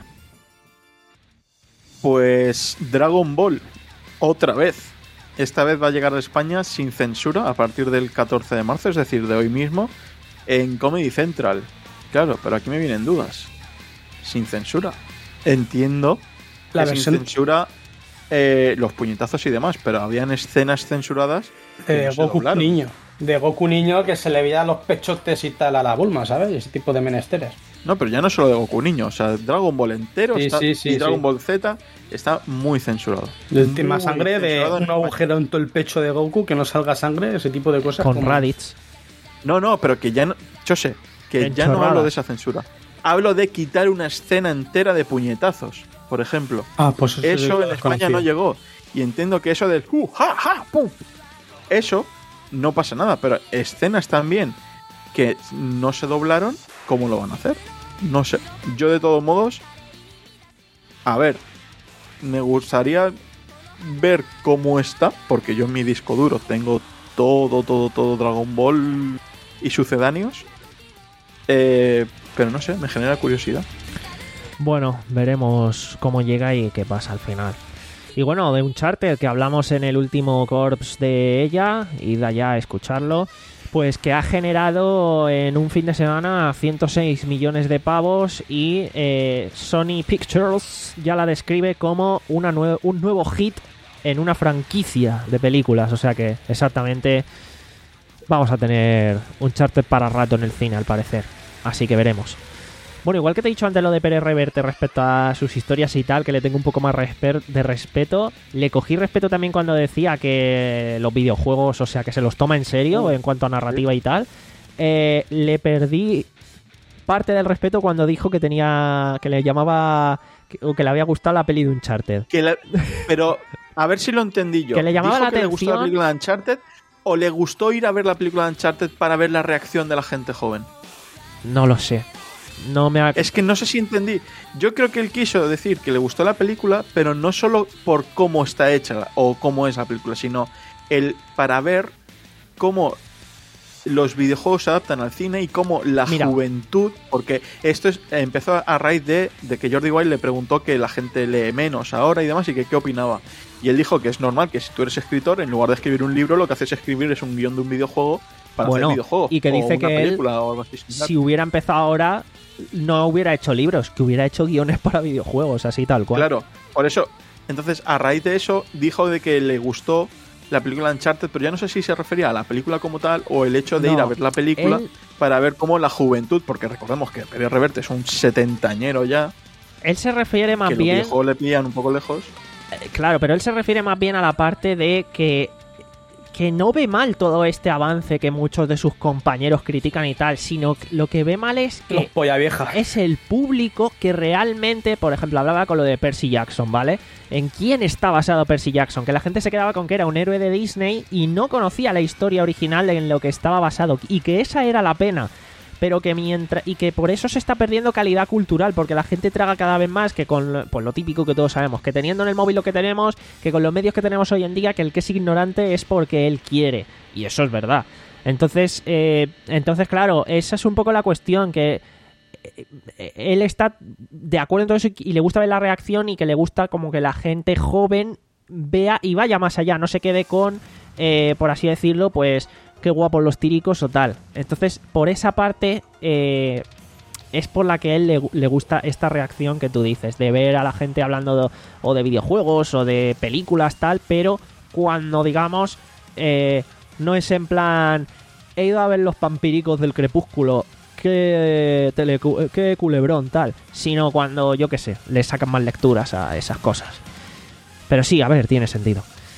Pues Dragon Ball, otra vez. Esta vez va a llegar a España sin censura a partir del catorce de marzo, es decir, de hoy mismo, en Comedy Central. Claro, pero aquí me vienen dudas. Sin censura. Entiendo La que versión- sin censura eh, los puñetazos y demás, pero habían escenas censuradas que De no se Goku doblaron. niño. De Goku niño que se le veían los pechotes y tal a la Bulma, ¿sabes? Ese tipo de menesteres. No, pero ya no solo de Goku niño, o sea, Dragon Ball entero Sí, está, sí, sí, y Dragon sí. Ball Z está muy censurado. Del Muy tema sangre, de censurado en un España. agujero en todo el pecho de Goku, que no salga sangre, ese tipo de cosas. Con como- Raditz. No, no, pero que ya no. Yo sé, que En ya no chorradas. hablo de esa censura. Hablo de quitar una escena entera de puñetazos, por ejemplo. Ah, pues eso, Eso lo en España desconocía. no llegó. Y entiendo que eso del uh, ja, ja, pum. Eso no pasa nada, pero escenas también que no se doblaron, ¿cómo lo van a hacer? No sé. Yo de todos modos, a ver, me gustaría ver cómo está, porque yo en mi disco duro tengo todo, todo, todo Dragon Ball y sucedáneos. Eh, pero no sé, me genera curiosidad. Bueno, veremos cómo llega y qué pasa al final. Y bueno, de Uncharted, que hablamos en el último Corps de ella, id allá a escucharlo, pues que ha generado en un fin de semana ciento seis millones de pavos y eh, Sony Pictures ya la describe como una nue- un nuevo hit en una franquicia de películas. O sea que exactamente vamos a tener Uncharted para rato en el cine, al parecer. Así que veremos. Bueno, igual que te he dicho antes lo de Pérez Reverte respecto a sus historias y tal, que le tengo un poco más resper- de respeto, le cogí respeto también cuando decía que los videojuegos, o sea, que se los toma en serio en cuanto a narrativa y tal. Eh, le perdí parte del respeto cuando dijo que tenía, que le llamaba, que, o que le había gustado la peli de Uncharted. Que la- pero, a ver si lo entendí yo. Que le llamaba ¿Dijo la que le gustó la atención? película de Uncharted o le gustó ir a ver la película de Uncharted para ver la reacción de la gente joven? No lo sé. No me ha... Es que no sé si entendí. Yo creo que él quiso decir que le gustó la película, pero no solo por cómo está hecha o cómo es la película, sino el para ver cómo los videojuegos se adaptan al cine y cómo la Mira. juventud, porque esto es, empezó a raíz de, de que Jordi Wild le preguntó que la gente lee menos ahora y demás y que qué opinaba. Y él dijo que es normal que si tú eres escritor, en lugar de escribir un libro, lo que haces es escribir es un guión de un videojuego para Bueno, hacer videojuegos. y que o dice una que él, película o algo así similar. si hubiera empezado ahora, no hubiera hecho libros, que hubiera hecho guiones para videojuegos, así tal cual. Claro, por eso, entonces a raíz de eso dijo de que le gustó la película Uncharted, pero ya no sé si se refería a la película como tal o el hecho de No, ir a ver la película él- para ver cómo la juventud, porque recordemos que Pérez Reverte es un setentañero ya, Él se refiere más que los bien... videojuegos le pillan un poco lejos. Eh, Claro, pero él se refiere más bien a la parte de que que no ve mal todo este avance que muchos de sus compañeros critican y tal, sino que lo que ve mal es Los que polla vieja. es el público que realmente, por ejemplo, hablaba con lo de Percy Jackson, ¿vale? ¿En quién está basado Percy Jackson? Que la gente se quedaba con que era un héroe de Disney y no conocía la historia original en lo que estaba basado, y que esa era la pena. pero que mientras y que por eso se está perdiendo calidad cultural, porque la gente traga cada vez más que con pues, lo típico que todos sabemos, que teniendo en el móvil lo que tenemos, que con los medios que tenemos hoy en día, que el que es ignorante es porque él quiere, y eso es verdad. Entonces, eh, entonces claro, esa es un poco la cuestión, que él está de acuerdo en todo eso y le gusta ver la reacción y que le gusta como que la gente joven vea y vaya más allá, no se quede con, eh, por así decirlo, pues qué guapos los tíricos o tal. Entonces, por esa parte, eh, es por la que a él le, le gusta esta reacción que tú dices, de ver a la gente hablando de, o de videojuegos o de películas, tal, pero cuando, digamos, eh, no es en plan, he ido a ver los vampiricos del crepúsculo, qué, tele, qué culebrón, tal, sino cuando, yo qué sé, le sacan más lecturas a esas cosas. Pero sí, a ver, tiene sentido.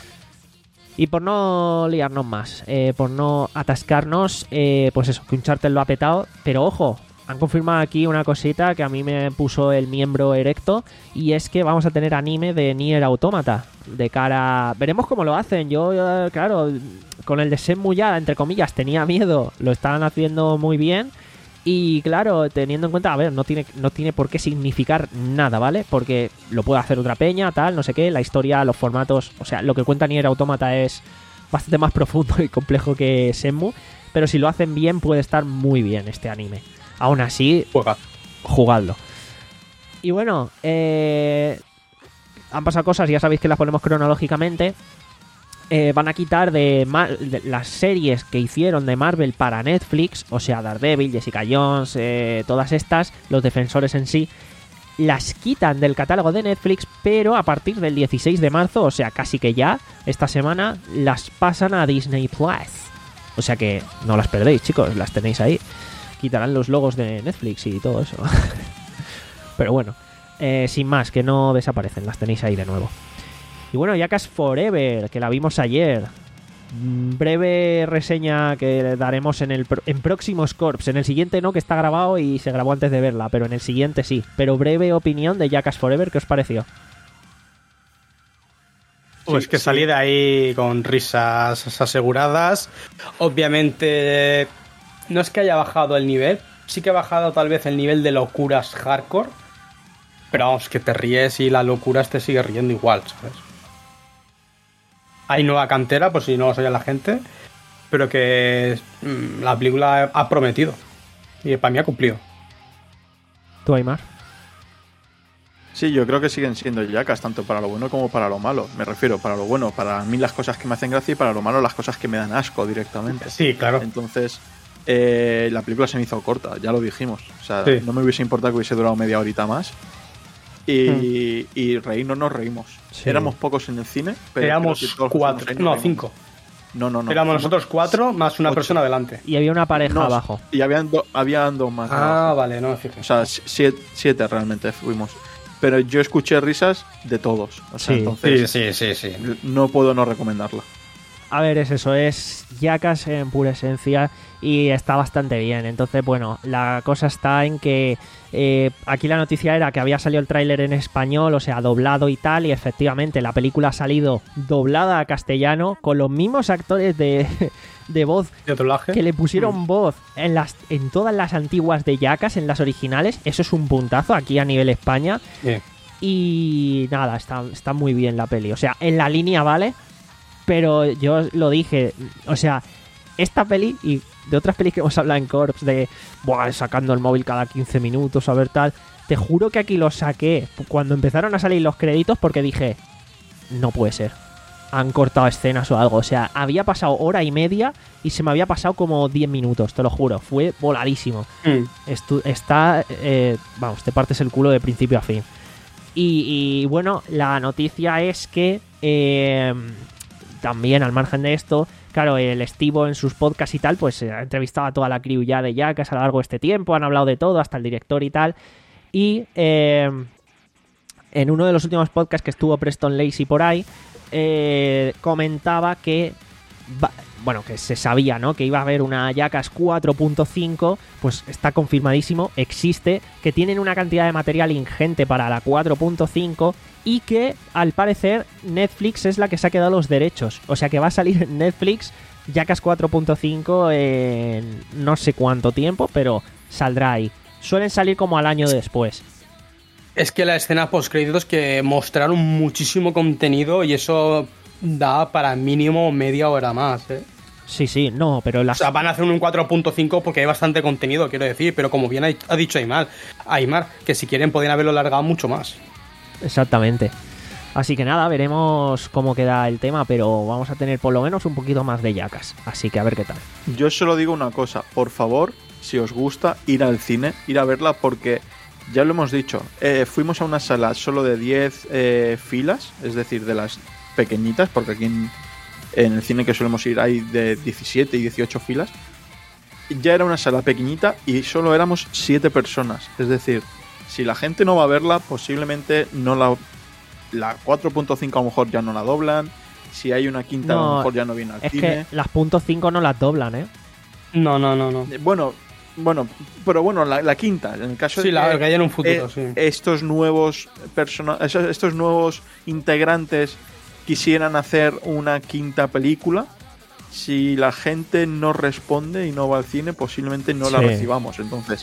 Y por no liarnos más, eh, por no atascarnos, eh, pues eso, que Uncharted lo ha petado. Pero ojo, han confirmado aquí una cosita que a mí me puso el miembro erecto, y es que vamos a tener anime de Nier Automata. De cara... Veremos cómo lo hacen. Yo, eh, claro, con el de Shenmue ya, entre comillas, tenía miedo. Lo estaban haciendo muy bien. Y claro, teniendo en cuenta, a ver, no tiene, no tiene por qué significar nada, ¿vale? Porque lo puede hacer otra peña, tal, no sé qué, la historia, los formatos, o sea, lo que cuenta Nier Automata es bastante más profundo y complejo que Shenmue, pero si lo hacen bien puede estar muy bien este anime. Aún así, Juega. jugadlo. Y bueno, eh, han pasado cosas, ya sabéis que las ponemos cronológicamente. Eh, van a quitar de, Mar- de las series que hicieron de Marvel para Netflix, o sea, Daredevil, Jessica Jones, eh, todas estas, los defensores en sí, las quitan del catálogo de Netflix, pero a partir del dieciséis de marzo, o sea, casi que ya, esta semana, las pasan a Disney Plus. O sea que no las perdéis, chicos, las tenéis ahí. Quitarán los logos de Netflix y todo eso. Pero bueno, eh, sin más, que no desaparecen, las tenéis ahí de nuevo. Y bueno, Jackass Forever, que la vimos ayer. Breve reseña que daremos en el pro- en próximos Corps. En el siguiente no, que está grabado y se grabó antes de verla, pero en el siguiente sí. Pero breve opinión de Jackass Forever, ¿qué os pareció? Pues Sí, que sí. salí de ahí con risas aseguradas. Obviamente, no es que haya bajado el nivel, sí que ha bajado tal vez el nivel de locuras hardcore. Pero vamos, que te ríes y la locura te sigue riendo igual, ¿sabes? Hay nueva cantera, por si no lo sabía la gente, pero que mm, la película ha prometido. Y para mí ha cumplido. ¿Tú, Aymar? Sí, yo creo que siguen siendo Jackass, tanto para lo bueno como para lo malo. Me refiero, para lo bueno, para mí las cosas que me hacen gracia, y para lo malo las cosas que me dan asco directamente. Sí, claro. Entonces, eh, la película se me hizo corta, ya lo dijimos. O sea, Sí. no me hubiese importado que hubiese durado media horita más. Y, Hmm. y reírnos nos reímos. Sí. Éramos pocos en el cine, pero Éramos creo que todos cuatro, los que no, nos reímos. cinco. No, no, no. Éramos Fuimos nosotros cuatro más una ocho. persona adelante. Y había una pareja No, abajo. Y habían, do- habían dos más. Ah, abajo. vale, no me fijé. O sea, si- siete, siete realmente fuimos. Pero yo escuché risas de todos. O sea, Sí. entonces Sí, sí, sí, sí. no puedo no recomendarla. A ver, es eso, es Jackass en pura esencia y está bastante bien. Entonces, bueno, la cosa está en que eh, aquí la noticia era que había salido el tráiler en español, o sea, doblado y tal, y efectivamente la película ha salido doblada a castellano con los mismos actores de, de voz ¿De doblaje? que le pusieron voz en las en todas las antiguas de Jackass, en las originales. Eso es un puntazo aquí a nivel España. Bien. Y nada, está, está muy bien la peli. O sea, en la línea vale, pero yo lo dije, o sea, esta peli y de otras pelis que hemos hablado en Corps, de buah, sacando el móvil cada quince minutos, a ver tal, te juro que aquí lo saqué cuando empezaron a salir los créditos porque dije, no puede ser, han cortado escenas o algo. O sea, había pasado hora y media y se me había pasado como diez minutos, te lo juro, fue voladísimo. Mm. Estu- está, eh, vamos, te partes el culo de principio a fin. Y, y, bueno, la noticia es que eh, también al margen de esto, claro, el Estivo en sus podcasts y tal, pues eh, ha entrevistado a toda la crew ya de Jackass a lo largo de este tiempo, han hablado de todo, hasta el director y tal. Y eh, en uno de los últimos podcasts que estuvo Preston Lacey por ahí, eh, comentaba que... va- bueno, que se sabía, ¿no? Que iba a haber una Jackass cuatro punto cinco, pues está confirmadísimo, existe, que tienen una cantidad de material ingente para la cuatro punto cinco y que, al parecer, Netflix es la que se ha quedado los derechos. O sea que va a salir en Netflix Jackass cuatro punto cinco en no sé cuánto tiempo, pero saldrá ahí. Suelen salir como al año después. Es que la escena post-créditos que mostraron muchísimo contenido y eso da para mínimo media hora más, ¿eh? Sí, sí, no, pero las... O sea, van a hacer un cuatro punto cinco porque hay bastante contenido, quiero decir, pero como bien ha dicho Aymar, Aymar, que si quieren podrían haberlo alargado mucho más. Exactamente. Así que nada, veremos cómo queda el tema, pero vamos a tener por lo menos un poquito más de Jackass. Así que a ver qué tal. Yo solo digo una cosa, por favor, si os gusta, ir al cine, ir a verla porque, ya lo hemos dicho, eh, fuimos a una sala solo de diez eh, filas, es decir, de las pequeñitas, porque aquí en... En el cine que solemos ir hay de diecisiete y dieciocho filas. Ya era una sala pequeñita y solo éramos siete personas. Es decir, si la gente no va a verla, posiblemente no la, la cuatro punto cinco a lo mejor ya no la doblan. Si hay una quinta No, a lo mejor ya no viene al Es cine. que las punto cinco no las doblan, ¿eh? No, no, no, no. Eh, Bueno, bueno, pero bueno, la, la quinta, en el caso Sí, de la que, que haya en un futuro, eh, sí. estos nuevos persona- esos- estos nuevos integrantes quisieran hacer una quinta película, si la gente no responde y no va al cine, posiblemente no la Sí. recibamos. Entonces,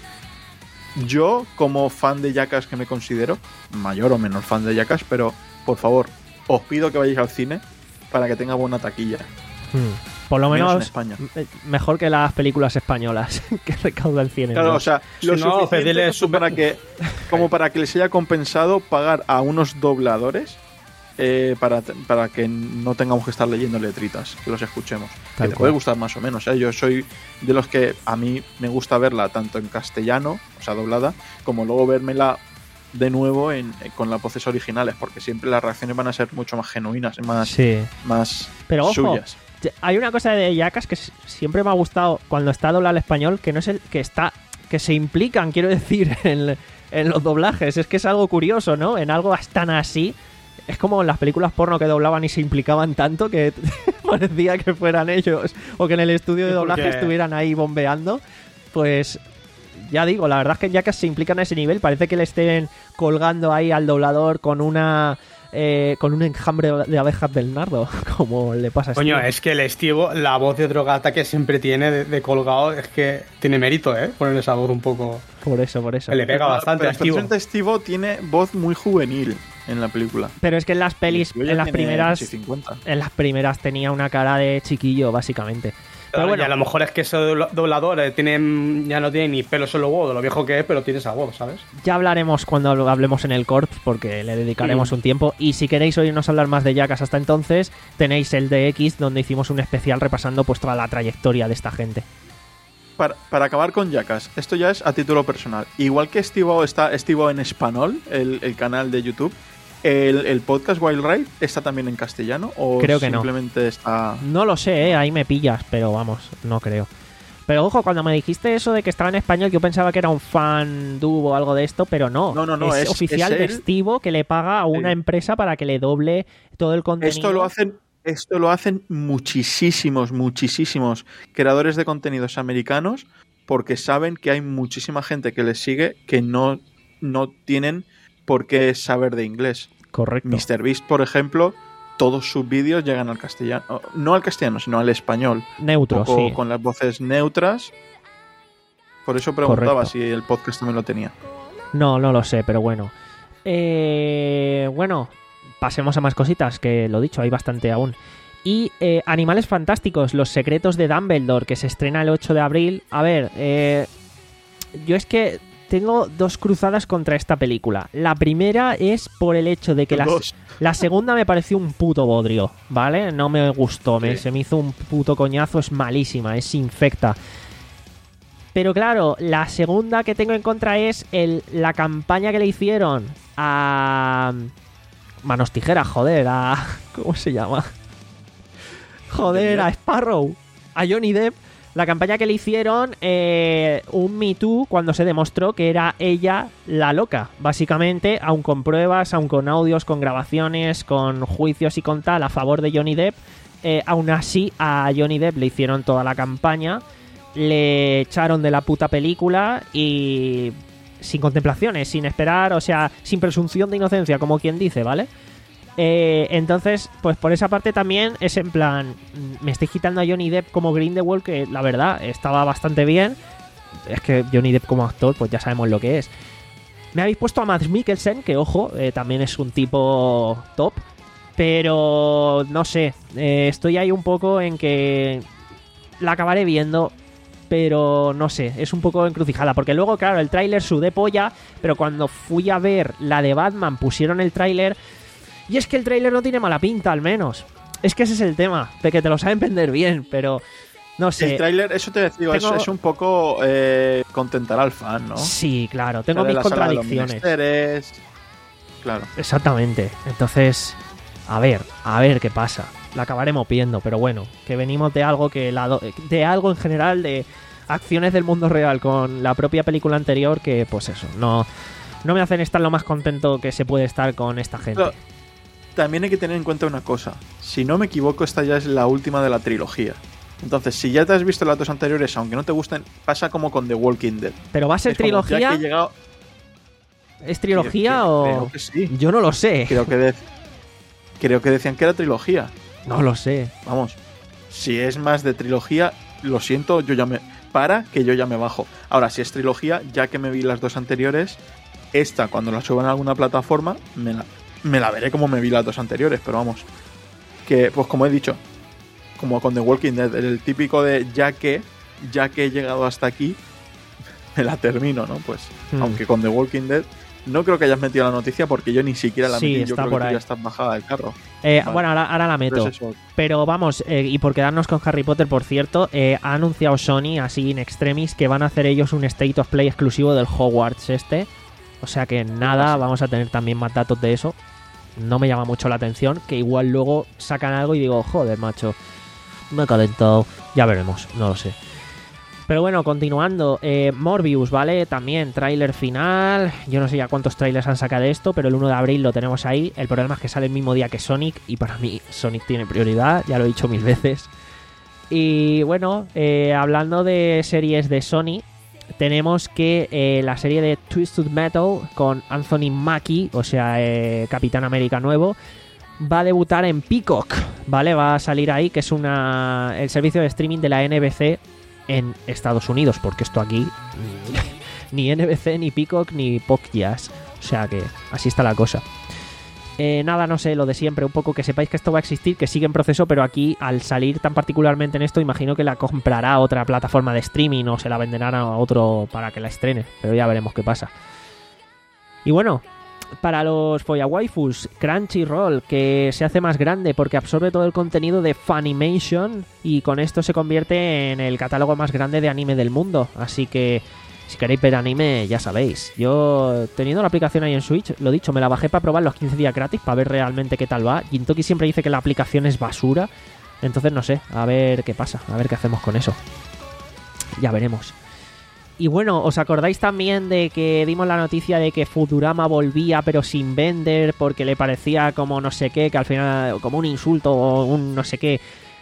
yo, como fan de Jackass que me considero, mayor o menor fan de Jackass, pero por favor, os pido que vayáis al cine para que tenga buena taquilla. Hmm. Por lo Menos en menos España. m- mejor que las películas españolas que recaudan cien euros. Claro, o sea, lo Si no, suficiente pedirle como super- para que, como para que les haya compensado pagar a unos dobladores eh, para, para que no tengamos que estar leyendo letritas, que los escuchemos. Tal que te cual. puede gustar más o menos, ¿eh? Yo soy de los que a mí me gusta verla tanto en castellano, o sea, doblada, como luego vérmela de nuevo en, con las voces originales, porque siempre las reacciones van a ser mucho más genuinas, más, Sí. más Pero ojo, suyas. hay una cosa de Jackass que s- siempre me ha gustado cuando está doblado al español, que no es el que está, que se implican, quiero decir, en, en los doblajes. Es que es algo curioso, ¿no? En algo tan así. Es como en las películas porno que doblaban y se implicaban tanto que parecía que fueran ellos, o que en el estudio de Sí, doblaje porque- estuvieran ahí bombeando. Pues ya digo, la verdad es que en Jackass se implican a ese nivel. Parece que le estén colgando ahí al doblador con una eh, con un enjambre de abejas del nardo, como le pasa a Coño, Steve. es que el Estivo, la voz de drogata que siempre tiene de, de colgado, es que tiene mérito, ¿eh? Poner esa voz un poco... Por eso, por eso. Le pega bastante Pero a Estivo. precisamente Estivo tiene voz muy juvenil en la película. Pero es que en las pelis, Y el tío ya en las tiene primeras, casi cincuenta. en las primeras tenía una cara de chiquillo, básicamente. Pero Pero bueno, y a lo mejor es que ese dobla- doblador eh, tiene, ya no tiene ni pelos en los huevos de lo viejo que es, pero tiene esa voz, ¿sabes? ya hablaremos cuando habl- hablemos en el Corps, porque le dedicaremos Mm. un tiempo. Y si queréis oírnos hablar más de Jackass hasta entonces, tenéis el D X, donde hicimos un especial repasando pues toda la trayectoria de esta gente. Para, para acabar con Jackass, esto ya es a título personal. Igual que Estivo está Estivo en español, el, el canal de YouTube, el, el podcast Wild Ride está también en castellano o Creo que no. simplemente está... No lo sé, ¿eh? Ahí me pillas, pero vamos, no creo. Pero ojo, cuando me dijiste eso de que estaba en español, yo pensaba que era un fan dub o algo de esto, pero no. No, no, no, es, es- oficial es de él. Estivo que le paga a una Sí. empresa para que le doble todo el contenido. Esto lo hacen esto lo hacen muchísimos, muchísimos creadores de contenidos americanos porque saben que hay muchísima gente que les sigue que no, no tienen por qué saber de inglés. Correcto. MrBeast, por ejemplo, todos sus vídeos llegan al castellano, no al castellano, sino al español, Neutro, un poco sí. con las voces neutras. Por eso preguntaba Correcto. si el podcast también lo tenía. No, no lo sé, pero bueno. Eh, bueno, pasemos a más cositas, que lo dicho, hay bastante aún. Y eh, Animales Fantásticos, Los Secretos de Dumbledore, que se estrena el ocho de abril. A ver, eh, yo es que tengo dos cruzadas contra esta película. La primera es por el hecho de que la, Dos. la segunda me pareció un puto bodrio, ¿vale? No me gustó, me, Sí. se me hizo un puto coñazo, es malísima, es infecta. Pero claro, la segunda que tengo en contra es el, la campaña que le hicieron a... Manos Tijeras, joder, a... ¿Cómo se llama? Joder, a Sparrow, a Johnny Depp. La campaña que le hicieron, eh, un Me Too, cuando se demostró que era ella la loca. Básicamente, aun con pruebas, aun con audios, con grabaciones, con juicios y con tal a favor de Johnny Depp, eh, aún así a Johnny Depp le hicieron toda la campaña, le echaron de la puta película y sin contemplaciones, sin esperar, o sea, sin presunción de inocencia, como quien dice, ¿vale? Eh, entonces, pues por esa parte también es en plan, me estoy quitando a Johnny Depp como Grindelwald, que la verdad estaba bastante bien. Es que Johnny Depp como actor, pues ya sabemos lo que es. Me habéis puesto a Mads Mikkelsen, que ojo, eh, también es un tipo top. Pero no sé, eh, estoy ahí un poco en que la acabaré viendo, pero no sé, es un poco encrucijada. Porque luego, claro, el tráiler sudé polla, pero cuando fui a ver la de Batman pusieron el tráiler. Y es que el tráiler no tiene mala pinta, al menos. Es que ese es el tema, de que te lo saben vender bien, pero no sé. El tráiler, eso te digo, tengo... es, es un poco eh, contentar al fan, ¿no? Sí, claro, tengo o sea, mis contradicciones. Claro. Exactamente, entonces, a ver, a ver qué pasa. La acabaremos viendo, pero bueno, que venimos de algo que la do... de algo en general, de acciones del mundo real con la propia película anterior, que pues eso, no, no me hacen estar lo más contento que se puede estar con esta gente. Pero también hay que tener en cuenta una cosa. Si no me equivoco, esta ya es la última de la trilogía. Entonces, si ya te has visto las dos anteriores, aunque no te gusten, pasa como con The Walking Dead. ¿Pero va a ser es como, trilogía? Ya que he llegado... ¿Es trilogía creo, o...? Creo que sí. Yo no lo sé. Creo que, de... creo que decían que era trilogía. No lo sé. Vamos, si es más de trilogía, lo siento, yo ya me... Para que yo ya me bajo. Ahora, si es trilogía, ya que me vi las dos anteriores, esta, cuando la suban a alguna plataforma, me la... Me la veré como me vi las dos anteriores, pero vamos. Que, pues como he dicho, como con The Walking Dead, el típico de ya que, ya que he llegado hasta aquí, me la termino, ¿no? Pues, hmm. aunque con The Walking Dead, no creo que hayas metido la noticia porque yo ni siquiera la sí, metí. Está yo creo por que ahí. tú ya estás bajada del carro. Eh, vale. Bueno, ahora, ahora la meto. Pero vamos, eh, y por quedarnos con Harry Potter, por cierto, eh, ha anunciado Sony, así in extremis, que van a hacer ellos un State of Play exclusivo del Hogwarts este. O sea que nada, vamos a tener también más datos de eso. No me llama mucho la atención, que igual luego sacan algo y digo, joder, macho, me he calentado. Ya veremos, no lo sé. Pero bueno, continuando, eh, Morbius, ¿vale? También tráiler final. Yo no sé ya cuántos trailers han sacado de esto, pero el uno de abril lo tenemos ahí. El problema es que sale el mismo día que Sonic, y para mí Sonic tiene prioridad, ya lo he dicho mil veces. Y bueno, eh, hablando de series de Sony, tenemos que eh, la serie de Twisted Metal con Anthony Mackie, o sea, eh, Capitán América nuevo, va a debutar en Peacock, ¿vale? Va a salir ahí, que es una el servicio de streaming de la N B C en Estados Unidos, porque esto aquí ni N B C, ni Peacock, ni Podcast, o sea que así está la cosa. Eh, nada, no sé, lo de siempre, un poco que sepáis que esto va a existir, que sigue en proceso, pero aquí, al salir tan particularmente en esto, imagino que la comprará otra plataforma de streaming o se la venderán a otro para que la estrene, pero ya veremos qué pasa. Y bueno, para los follawaifus, Crunchyroll, que se hace más grande porque absorbe todo el contenido de Funimation y con esto se convierte en el catálogo más grande de anime del mundo, así que si queréis ver anime, ya sabéis. Yo, teniendo la aplicación ahí en Switch, lo dicho, me la bajé para probar los quince días gratis, para ver realmente qué tal va. Gintoki siempre dice que la aplicación es basura. Entonces, no sé, a ver qué pasa, a ver qué hacemos con eso. Ya veremos. Y bueno, ¿os acordáis también de que dimos la noticia de que Futurama volvía, pero sin vender, porque le parecía como no sé qué, que al final, como un insulto o un no sé qué?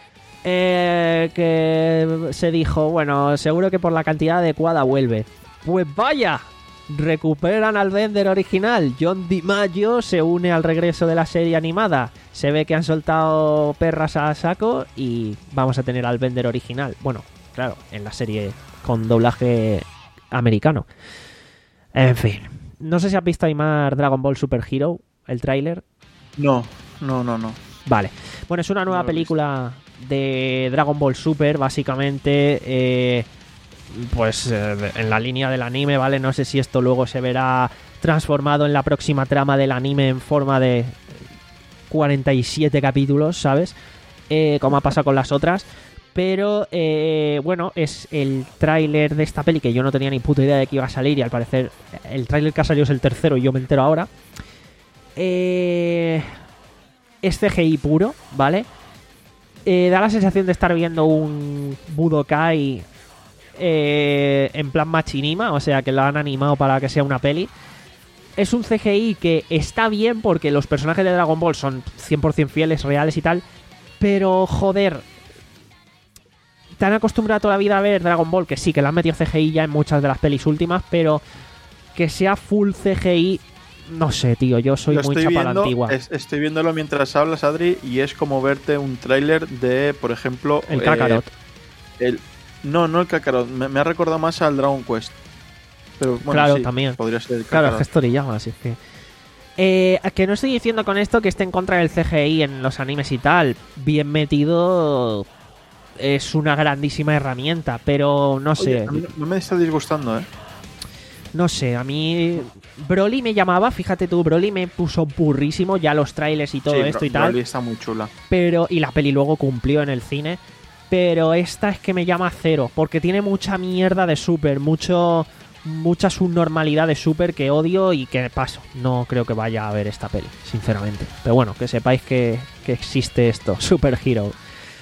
Eh, que se dijo, bueno, seguro que por la cantidad adecuada vuelve. Pues vaya, recuperan al Bender original. John DiMaggio se une al regreso de la serie animada. Se ve que han soltado perras a saco y vamos a tener al Bender original. Bueno, claro, en la serie con doblaje americano. En fin, no sé si has visto Aymar Dragon Ball Super Hero, el tráiler. No, no, no, no. Vale, bueno, es una nueva no película de Dragon Ball Super, básicamente, eh, pues eh, en la línea del anime, ¿vale? No sé si esto luego se verá transformado en la próxima trama del anime en forma de cuarenta y siete capítulos, ¿sabes? Eh, como ha pasado con las otras. Pero, eh, bueno, es el tráiler de esta peli que yo no tenía ni puta idea de que iba a salir y al parecer el tráiler que ha salido es el tercero y yo me entero ahora. Eh... Es C G I puro, ¿vale? Eh, da la sensación de estar viendo un Budokai eh, en plan machinima, o sea que lo han animado para que sea una peli. Es un C G I que está bien porque los personajes de Dragon Ball son cien por ciento fieles, reales y tal, pero joder, te han acostumbrado toda la vida a ver Dragon Ball, que sí, que le han metido C G I ya en muchas de las pelis últimas, pero que sea full C G I no sé, tío, yo soy Lo muy estoy chapa a la viendo, antigua. es- estoy viéndolo mientras hablas, Adri, y es como verte un tráiler de, por ejemplo... El eh, Kakarot. el, no, no el Kakarot. Me, me ha recordado más al Dragon Quest. Pero bueno, Claro, sí, también. podría ser el Claro, es Kakarot. que es Toriyama, así que... Eh, que no estoy diciendo con esto que esté en contra del C G I en los animes y tal. Bien metido es una grandísima herramienta, pero no sé. Oye, a mí no, no me está disgustando, ¿eh? No sé, a mí Broly me llamaba, fíjate tú, Broly me puso burrísimo ya los trailers y todo Sí, esto Bro- y tal, Broly está muy chula. pero y la peli luego cumplió en el cine, pero esta es que me llama cero, porque tiene mucha mierda de Super, mucho mucha subnormalidad de Super que odio y que paso. No creo que vaya a ver esta peli, sinceramente. Pero bueno, que sepáis que, que existe esto, Super Hero.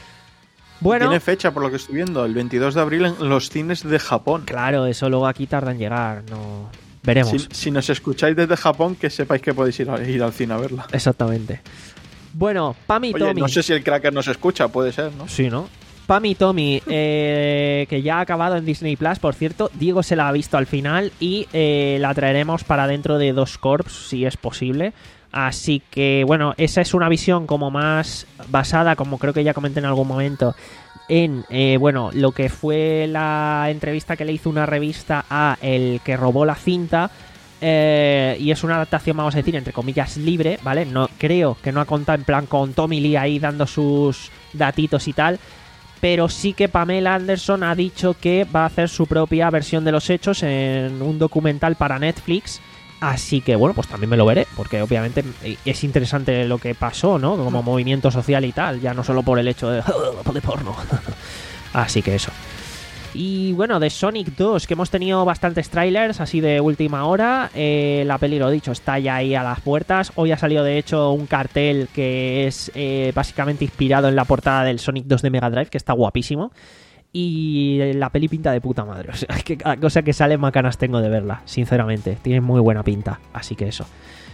Bueno, Tiene fecha, por lo que estoy viendo, el veintidós de abril en los cines de Japón. claro, eso luego aquí tarda en llegar, no veremos. Si, si nos escucháis desde Japón, que sepáis que podéis ir, a- ir al cine a verla. Exactamente. Bueno, Pam y Oye, Tommy. no sé si el Cracker nos escucha, puede ser, ¿no? Sí, ¿no? Pam y Tommy, eh, que ya ha acabado en Disney Plus, por cierto. Diego se la ha visto al final y eh, la traeremos para dentro de dos corps, si es posible. Así que, bueno, esa es una visión como más basada, como creo que ya comenté en algún momento, en, eh, bueno, lo que fue la entrevista que le hizo una revista a el que robó la cinta. Eh, y es una adaptación, vamos a decir, entre comillas, libre, ¿vale? No creo que no ha contado en plan con Tommy Lee ahí dando sus datitos y tal. Pero sí que Pamela Anderson ha dicho que va a hacer su propia versión de los hechos en un documental para Netflix. Así que, bueno, pues también me lo veré, porque obviamente es interesante lo que pasó, ¿no? Como movimiento social y tal, ya no solo por el hecho de, de porno. Así que eso. Y bueno, de Sonic dos, que hemos tenido bastantes trailers así de última hora. Eh, la peli, lo dicho, está ya ahí a las puertas. Hoy ha salido de hecho un cartel que es eh, básicamente inspirado en la portada del Sonic dos de Mega Drive, que está guapísimo. Y la peli pinta de puta madre. O sea, que cada cosa que sale macanas tengo de verla, sinceramente. Tiene muy buena pinta, así que eso.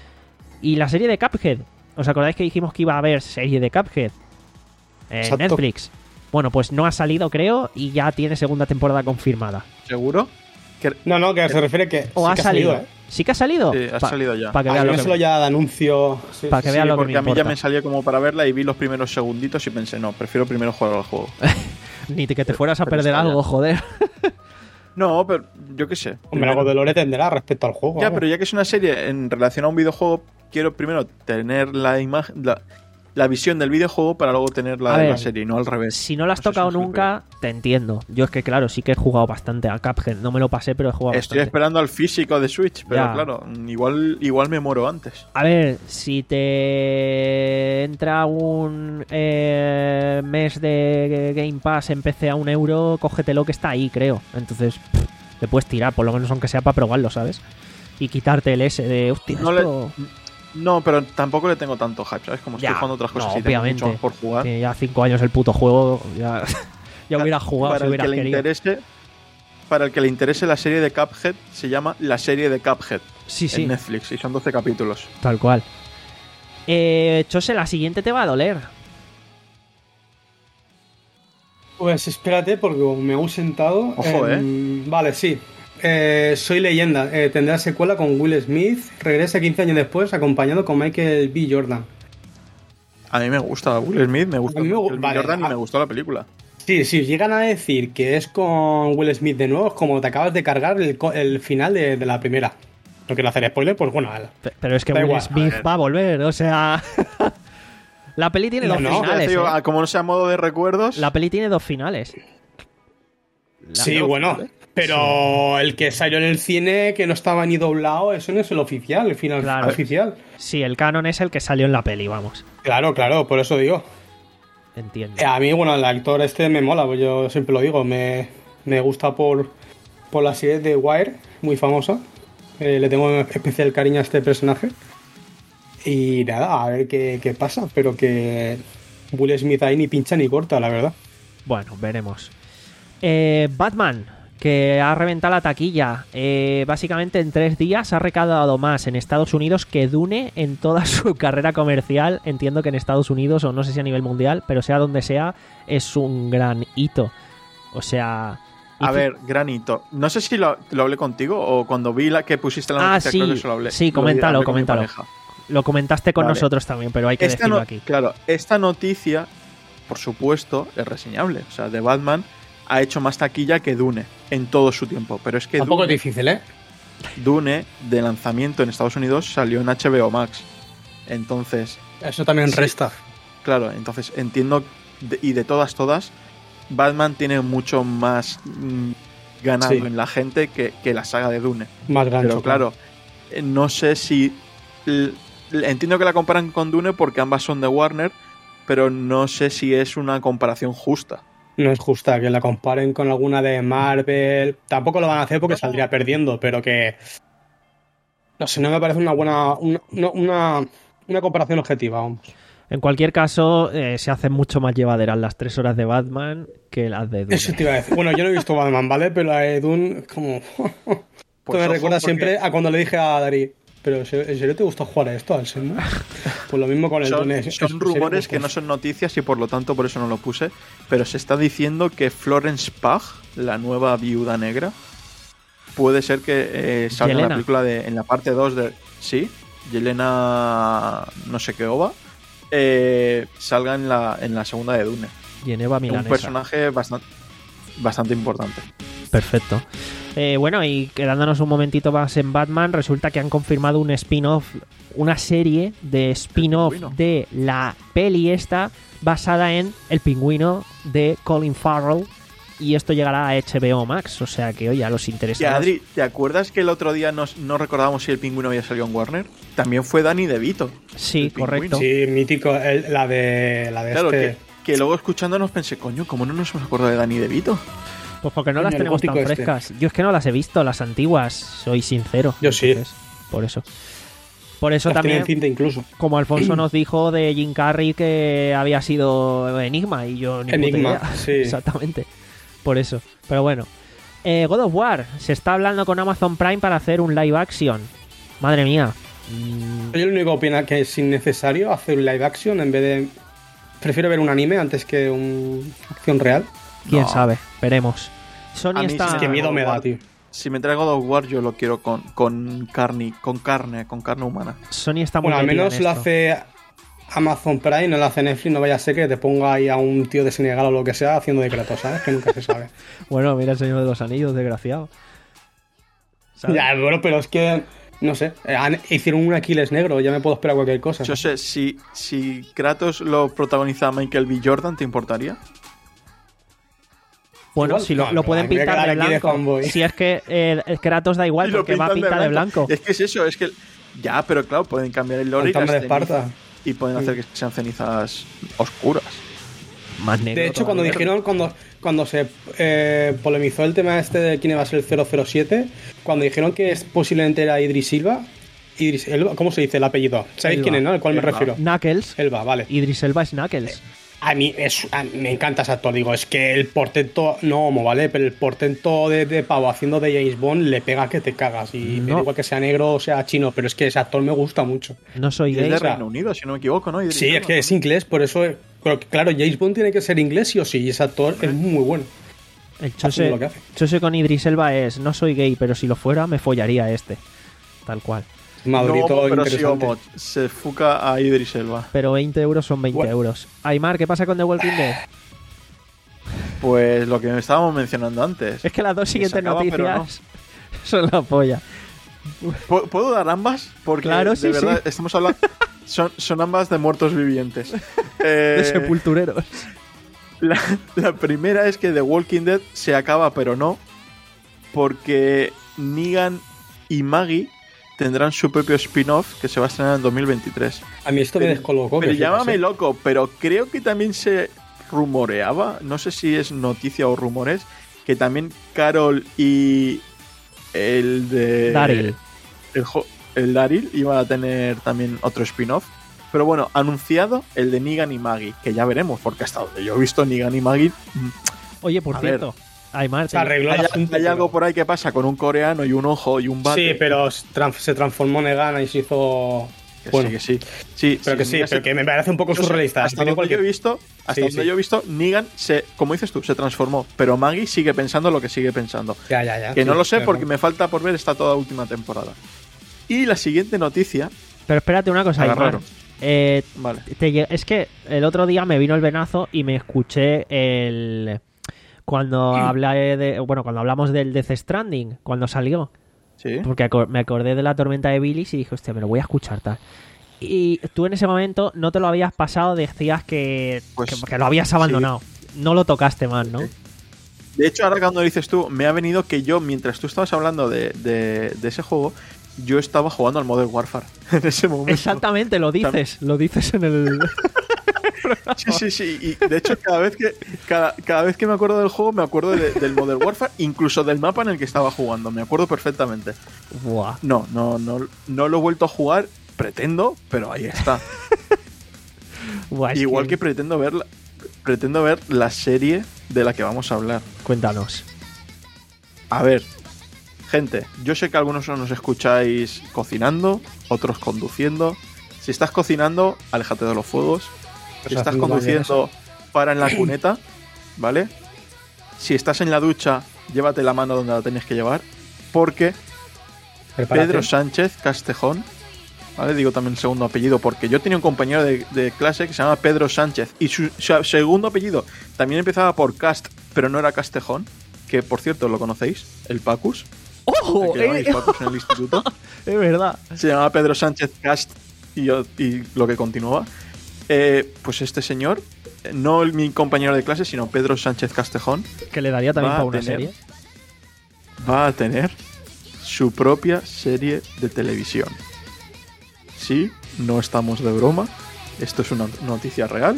Y la serie de Cuphead. ¿Os acordáis que dijimos que iba a haber serie de Cuphead? En Exacto. Netflix. Bueno, pues no ha salido, creo, y ya tiene segunda temporada confirmada. ¿Seguro? Que- No, no, que se refiere que. ¿O sí ha que salido? ¿eh? ¿Sí que ha salido? Sí, ha salido ya. Para que Ah, vean yo lo no que, se lo ya de anuncio. Sí, pa' que sí, vean Sí, lo que porque me a mí ya importa. me salía como para verla y vi los primeros segunditos y pensé, no, prefiero primero jugar al juego. Ni que te fueras a Pero perder está algo, ya. joder. No, pero yo qué sé. Hombre, algo de lore tendrá respecto al juego. Ya, vamos. pero ya que es una serie en relación a un videojuego, quiero primero tener la imagen, la, la visión del videojuego para luego tener la A de ver, la serie, y no al revés. Si no lo has No sé si tocado me explico. nunca, te entiendo. Yo es que, claro, sí que he jugado bastante a Cuphead. No me lo pasé, pero he jugado Estoy bastante. esperando al físico de Switch, pero Ya. claro, igual, igual me muero antes. A ver, si te entra un eh, mes de Game Pass en P C a un euro, cógetelo que está ahí, creo. Entonces, pff, le puedes tirar, por lo menos aunque sea para probarlo, ¿sabes? Y quitarte el S de, hostia, No le- esto... No, pero tampoco le tengo tanto hype, ¿sabes? Como estoy Ya, jugando otras cosas no, y tengo obviamente. mucho más por jugar. Tiene ya cinco años el puto juego, ya, ya hubiera jugado para si el hubieras que le querido. interese, para el que le interese la serie de Cuphead, se llama La serie de Cuphead Sí, sí, en Netflix y son doce capítulos. tal cual. Eh, Chose, la siguiente te va a doler. Pues espérate, porque como me he ausentado. Ojo, em, Vale, sí. Eh, Soy leyenda. Eh, tendrá secuela con Will Smith. Regresa quince años después, acompañado con Michael B. Jordan. A mí me gusta Will Smith, me gusta A mí me gu- Michael B. vale, Jordan y a- me gustó la película. Sí, si llegan a decir que es con Will Smith de nuevo, es como te acabas de cargar el, co- el final de, de la primera. No quiero hacer spoiler, pues bueno. al- Pe- Pero es que Da Will igual, Smith a ver. va a volver, o sea... La peli tiene No, dos no. finales, Digo, ¿eh? ah, como no sea modo de recuerdos, La peli tiene dos finales. La- Sí, bueno. Pero el que salió en el cine, que no estaba ni doblado, eso no es el oficial, el final Claro. oficial. Sí, el canon es el que salió en la peli, vamos. Claro, claro, por eso digo. Entiendo. Eh, A mí, bueno, el actor este me mola, pues yo siempre lo digo, me, me gusta por, por la serie de Wire, muy famosa. Eh, le tengo especial cariño a este personaje. Y nada, a ver qué, qué pasa, pero que Will Smith ahí ni pincha ni corta, la verdad. Bueno, veremos. Eh, Batman, que ha reventado la taquilla. Eh, básicamente en tres días ha recaudado más en Estados Unidos que Dune en toda su carrera comercial. Entiendo que en Estados Unidos, o no sé si a nivel mundial, pero sea donde sea, es un gran hito. O sea, A Y- ver, Granito, no sé si lo, lo hablé contigo o cuando vi la que pusiste la Ah, noticia, sí, creo que se lo hablé. sí, Lo coméntalo, hablé con mi coméntalo. pareja. Lo comentaste con Vale. nosotros también, pero hay que Esta decirlo no- aquí. Claro, esta noticia, por supuesto, es reseñable. O sea, The Batman ha hecho más taquilla que Dune en todo su tiempo. Pero es que Tampoco es Dune, difícil, ¿eh? Dune, de lanzamiento en Estados Unidos, salió en H B O Max. Entonces, Eso también Sí. resta. claro, entonces entiendo, de- y de todas, todas, Batman tiene mucho más mm, ganado Sí. en la gente que, que la saga de Dune. Más gancho. Pero claro, eh, no sé si... l- l- Entiendo que la comparan con Dune porque ambas son de Warner, pero no sé si es una comparación justa. No es justa que la comparen con alguna de Marvel. Tampoco lo van a hacer porque saldría perdiendo, pero que. No sé, no me parece una buena. Una, una, una, una comparación objetiva, vamos. En cualquier caso, eh, se hacen mucho más llevaderas las tres horas de Batman que las de Dune. Eso te iba a decir. Bueno, yo no he visto Batman, ¿vale? Pero la de Dune, como. Pues que me ojo, recuerda porque siempre a cuando le dije a Dari. Pero ¿en serio te gusta jugar a esto, al Senna? Pues lo mismo con el Son, Dune. ¿En son serio? rumores Pues, que no son noticias y por lo tanto por eso no lo puse, pero se está diciendo que Florence Pugh, la nueva viuda negra, puede ser que eh, salga en la Yelena. película de, en la parte dos de... Sí, Yelena no sé qué ova, eh, salga en la, en la segunda de Dune. Geneva Un Milanesa. personaje bastante, bastante importante. Perfecto. Eh, bueno, y quedándonos un momentito más en Batman, resulta que han confirmado un spin-off, una serie de spin-off El Pingüino. de la peli esta, basada en El Pingüino de Colin Farrell, y esto llegará a H B O Max, o sea que, oye, a los Y interesados... Adri, ¿te acuerdas que el otro día nos, no recordábamos si el pingüino había salido en Warner? También fue Danny DeVito. Sí, El Pingüino. correcto. Sí, mítico. el- la de. La de Claro, este. que, que luego escuchándonos pensé, coño, ¿cómo no nos hemos acordado de Danny DeVito? Pues porque no Coño, las el tenemos tan gótico este. frescas. Yo es que no las he visto, las antiguas, soy sincero. Yo sí. Entonces, por eso. Por eso Las tiene también, en cinta incluso. como Alfonso nos dijo de Jim Carrey que había sido Enigma y yo ni puta Enigma, idea. sí. Exactamente. Por eso. Pero bueno. Eh, God of War. Se está hablando con Amazon Prime para hacer un live action. Madre mía. Mm, Yo lo único que opino que es innecesario hacer un live action en vez de. Prefiero ver un anime antes que una acción real. ¿Quién No. sabe? Veremos. A Sony mí está... sí Es que miedo me da, tío. Si me trae God of War, yo lo quiero con, con carne, con carne, con carne humana. Sony está muy Bueno, al metida menos en lo esto. hace Amazon Prime, no lo hace Netflix, no vaya a ser que te ponga ahí a un tío de Senegal o lo que sea haciendo de Kratos, ¿sabes? Que nunca se sabe. Bueno, mira el Señor de los Anillos, desgraciado. ¿Sabes? Ya, bueno, pero es que, no sé, eh, han- hicieron un Aquiles negro, ya me puedo esperar cualquier cosa. Yo sé, si, si Kratos lo protagoniza Michael B. Jordan, ¿te importaría? Bueno, Igual- si lo, no, lo pero pueden me voy a pintar quedar de aquí de blanco. fanboy. Si es que eh, el Kratos da igual, Y lo porque va a pintan pintar de blanco. Es que es eso, es que... Ya, pero claro, pueden cambiar el lore y, Fantasma las de Esparta. cenizas, y pueden hacer que sean cenizas oscuras. Más negro De hecho, cuando todavía. dijeron, cuando, cuando se eh, polemizó el tema este de quién iba a ser el cero cero siete, cuando dijeron que es, posiblemente era Idris Silva, Idris Elba, ¿cómo se dice el apellido? ¿Sabéis Elba. quién es, no? Al cual me Elba. refiero. Knuckles. Elba, vale. Idris Elba es Knuckles. A mí, es, a mí me encanta ese actor, digo, es que el portento, no homo, ¿vale? Pero el portento de, de pavo haciendo de James Bond le pega que te cagas. Y me No. da igual que sea negro o sea chino, pero es que ese actor me gusta mucho. No soy Y es gay. de o sea- Reino Unido, si no me equivoco, ¿no? Idris Sí, Elba, es que es inglés, por eso, pero claro, James Bond tiene que ser inglés sí o sí, y ese actor es muy bueno. El haciendo chose, lo que hace. chose con Idris Elba es: no soy gay, pero si lo fuera, me follaría a este. Tal cual. Madurito no, pero sí, interesante. homo, se fuca a Idris Elba. Pero veinte euros son veinte Bueno. euros. Aymar, ¿qué pasa con The Walking Dead? Pues lo que estábamos mencionando antes. Es que las dos siguientes acaba, pero noticias son la polla. ¿Puedo puedo dar ambas? Porque Claro, de sí, verdad sí. estamos hablando. Son, son ambas de muertos vivientes. Eh, De sepultureros. la, la primera es que The Walking Dead se acaba, pero no. Porque Negan y Maggie tendrán su propio spin-off que se va a estrenar en dos mil veintitrés. A mí esto me Pero- descolocó. Pero que flipas, llámame ¿eh? loco, pero creo que también se rumoreaba, no sé si es noticia o rumores, que también Carol y el de... Daryl. El, jo- el Daryl iba a tener también otro spin-off. Pero bueno, anunciado el de Negan y Maggie, que ya veremos, porque hasta donde yo he visto Negan y Maggie... mm, Oye, por A ver. cierto, Aymar, Se te- arregló Hay, el asunto. hay pero- algo por ahí que pasa con un coreano y un ojo y un bate. Sí, pero se tran- se transformó Negan y se hizo Que Bueno. sí, que sí. sí Pero que sí, Negan pero se- que me parece un poco Yo sé, surrealista. Hasta Tiene donde yo he cualquier- visto, hasta Sí, donde sí. yo he visto, Negan se, como dices tú, se transformó. Pero Maggie sigue pensando lo que sigue pensando. Ya, ya, ya. Que sí, no lo sé claro. porque me falta por ver esta toda última temporada. Y la siguiente noticia. Pero espérate una cosa, Aymar. Agarraros. Eh, Vale. te lle- es que el otro día me vino el venazo y me escuché el... Cuando hablé de... Bueno, cuando hablamos del Death Stranding, cuando salió. Sí. Porque acor- me acordé de la tormenta de Billis y dije, hostia, me lo voy a escuchar tal. Y tú en ese momento no te lo habías pasado, decías que, Pues, que, que lo habías abandonado. No lo tocaste más, ¿no? De hecho, ahora cuando dices tú, me ha venido que yo, mientras tú estabas hablando de, de, de ese juego, yo estaba jugando al Modern Warfare en ese momento. Exactamente, lo dices. Lo dices en el... Sí, sí, sí. Y de hecho, cada vez que cada, cada vez que me acuerdo del juego, me acuerdo de- del Modern Warfare, incluso del mapa en el que estaba jugando. Me acuerdo perfectamente. Buah. No, no, no, no lo he vuelto a jugar. Pretendo, pero ahí está. Buah, es Igual que pretendo ver, la, pretendo ver la serie de la que vamos a hablar. Cuéntanos. A ver, gente, yo sé que algunos nos escucháis cocinando, otros conduciendo. Si estás cocinando, aléjate de los fuegos. Si Pues estás haciendo conduciendo, para en la cuneta, ¿vale? Si estás en la ducha, llévate la mano donde la tienes que llevar, porque Preparación. Pedro Sánchez Castejón, ¿vale? Digo también el segundo apellido, porque yo tenía un compañero de, de clase que se llama Pedro Sánchez, y su, su segundo apellido también empezaba por Cast, pero no era Castejón, que por cierto, ¿lo conocéis? El Pacus. ¡Oh! Que llamáis eh, Pacus en el instituto. es verdad. Se llamaba Pedro Sánchez Cast y, yo, y lo que continuaba. Eh, pues este señor, no el- mi compañero de clase, sino Pedro Sánchez Castejón, Que le daría también Va a para una tener- serie. va a tener su propia serie de televisión. Sí, no estamos de broma. Esto es una noticia real.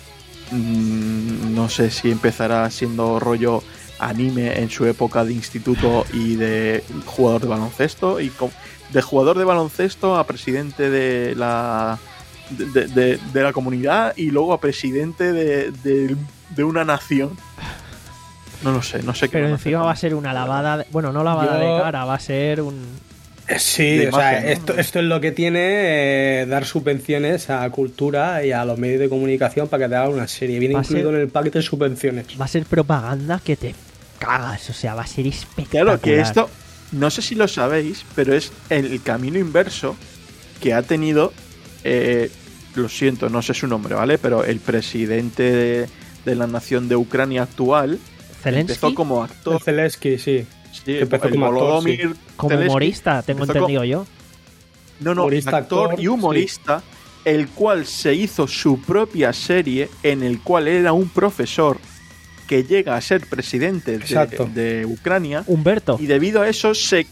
Mm, no sé si empezará siendo rollo anime en su época de instituto y de jugador de baloncesto. Y com- de jugador de baloncesto a presidente de la de, de- de- de la comunidad y luego a presidente de, de- de una nación. No lo sé, no sé qué. Pero van a encima hacer. va a ser una lavada... de- Bueno, no lavada Yo- de cara, va a ser un... Sí, de o sea, imagen, ¿no? esto, esto es lo que tiene eh, dar subvenciones a cultura y a los medios de comunicación para que te hagan una serie. Viene Va a incluido ser- en el pack de subvenciones. Va a ser propaganda que te cagas. O sea, va a ser espectacular. Claro, que esto, no sé si lo sabéis, pero es el camino inverso que ha tenido, eh, lo siento, no sé su nombre, ¿vale? Pero el presidente de, de la nación de Ucrania actual Zelensky, empezó como actor. Zelensky, sí. Sí, empezó el como actor, Volodymyr como Zelensky humorista, tengo empezó entendido yo. No, no, Humorista, actor, actor, y humorista, el cual se hizo su propia serie en el cual era un profesor que llega a ser presidente de, Exacto. de Ucrania. Humberto. Y debido a eso se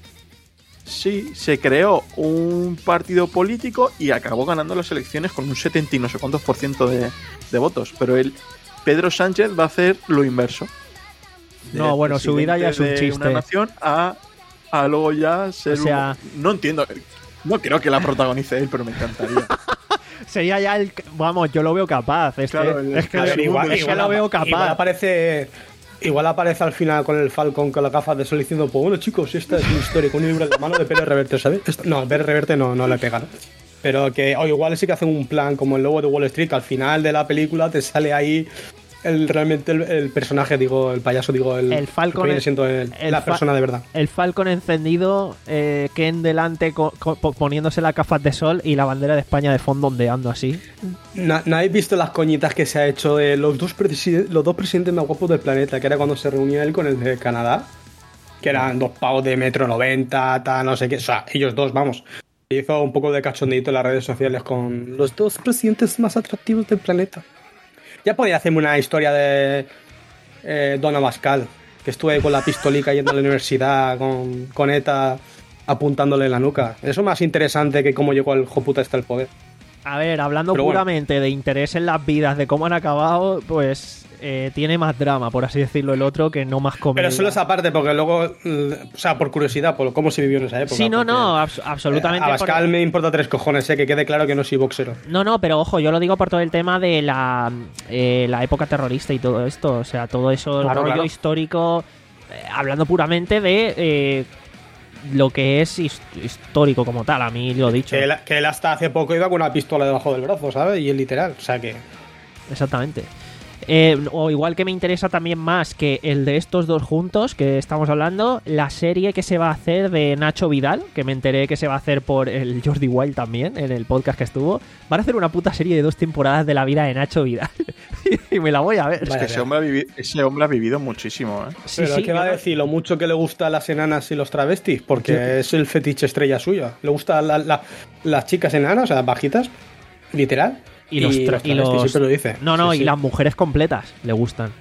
sí, se creó un partido político y acabó ganando las elecciones con un setenta y no sé cuántos por ciento de, de votos. Pero el Pedro Sánchez va a hacer lo inverso. De No, bueno, su vida ya es un presidente de chiste. una nación a, a luego ya ser O sea- un- no entiendo. No creo que la protagonice él, pero me encantaría. Sería ya el... Vamos, yo lo veo capaz. Este, Claro, el- es que, a ver, igual- es que lo veo capaz. Igual aparece, igual aparece al final con el Falcon con las gafas de sol diciendo, pues bueno chicos, esta es mi historia, con un libro en la mano de Pérez Reverte, ¿sabes? Esto- no, Pérez Reverte no, no le pega, ¿no? Pero que o igual sí que hacen un plan como el lobo de Wall Street, que al final de la película te sale ahí el realmente el, el personaje, digo, el payaso, digo, el, El Falcon que viene es- siendo el- el la fa- persona de verdad. El Falcon encendido, eh, Ken delante co- co- poniéndose las gafas de sol y la bandera de España de fondo ondeando así. ¿No, ¿no habéis visto las coñitas que se ha hecho de los dos, preside- los dos presidentes más guapos del planeta? Que era cuando se reunió él con el de Canadá. Que eran dos pavos de metro noventa, tal, no sé qué. O sea, ellos dos, vamos. Hizo un poco de cachondeito en las redes sociales con los dos presidentes más atractivos del planeta. Ya podía hacerme una historia de eh, Don Abascal, que estuve ahí con la pistolica yendo a la universidad con, con ETA apuntándole en la nuca. Eso es más interesante que cómo llegó el joputa este al poder. A ver, hablando Pero bueno. puramente de interés en las vidas, de cómo han acabado, pues eh, tiene más drama, por así decirlo, el otro, que no más comedia. Pero solo esa parte, porque luego, mm, o sea, por curiosidad, por cómo se vivió en esa época. Sí, no, porque, no, abs- absolutamente. eh, Abascal por- me importa tres cojones, eh, que quede claro que no soy boxero. No, no, pero ojo, yo lo digo por todo el tema de la, eh, la época terrorista y todo esto. O sea, todo eso, el Claro, rollo claro. histórico, eh, hablando puramente de... eh, lo que es his- histórico como tal, a mí lo he dicho. Que él, que él hasta hace poco iba con una pistola debajo del brazo, ¿sabes? Y es literal, o sea que... Exactamente. Eh, o igual que me interesa también más que el de estos dos juntos que estamos hablando, la serie que se va a hacer de Nacho Vidal, que me enteré que se va a hacer por el Jordi Wild también, en el podcast que estuvo. Van a hacer una puta serie de dos temporadas de la vida de Nacho Vidal. Y me la voy a ver. Es que ese hombre, ha vivi- ese hombre ha vivido muchísimo, ¿eh? Sí, Pero sí, ¿qué va a yo- decir? Lo mucho que le gusta a las enanas y los travestis, porque es el fetiche estrella suyo. Le gusta la- la- las chicas enanas, o sea, bajitas, literal. Y los, tra- y travestis, los- siempre lo dice. No, no, Sí, y sí. las mujeres completas le gustan.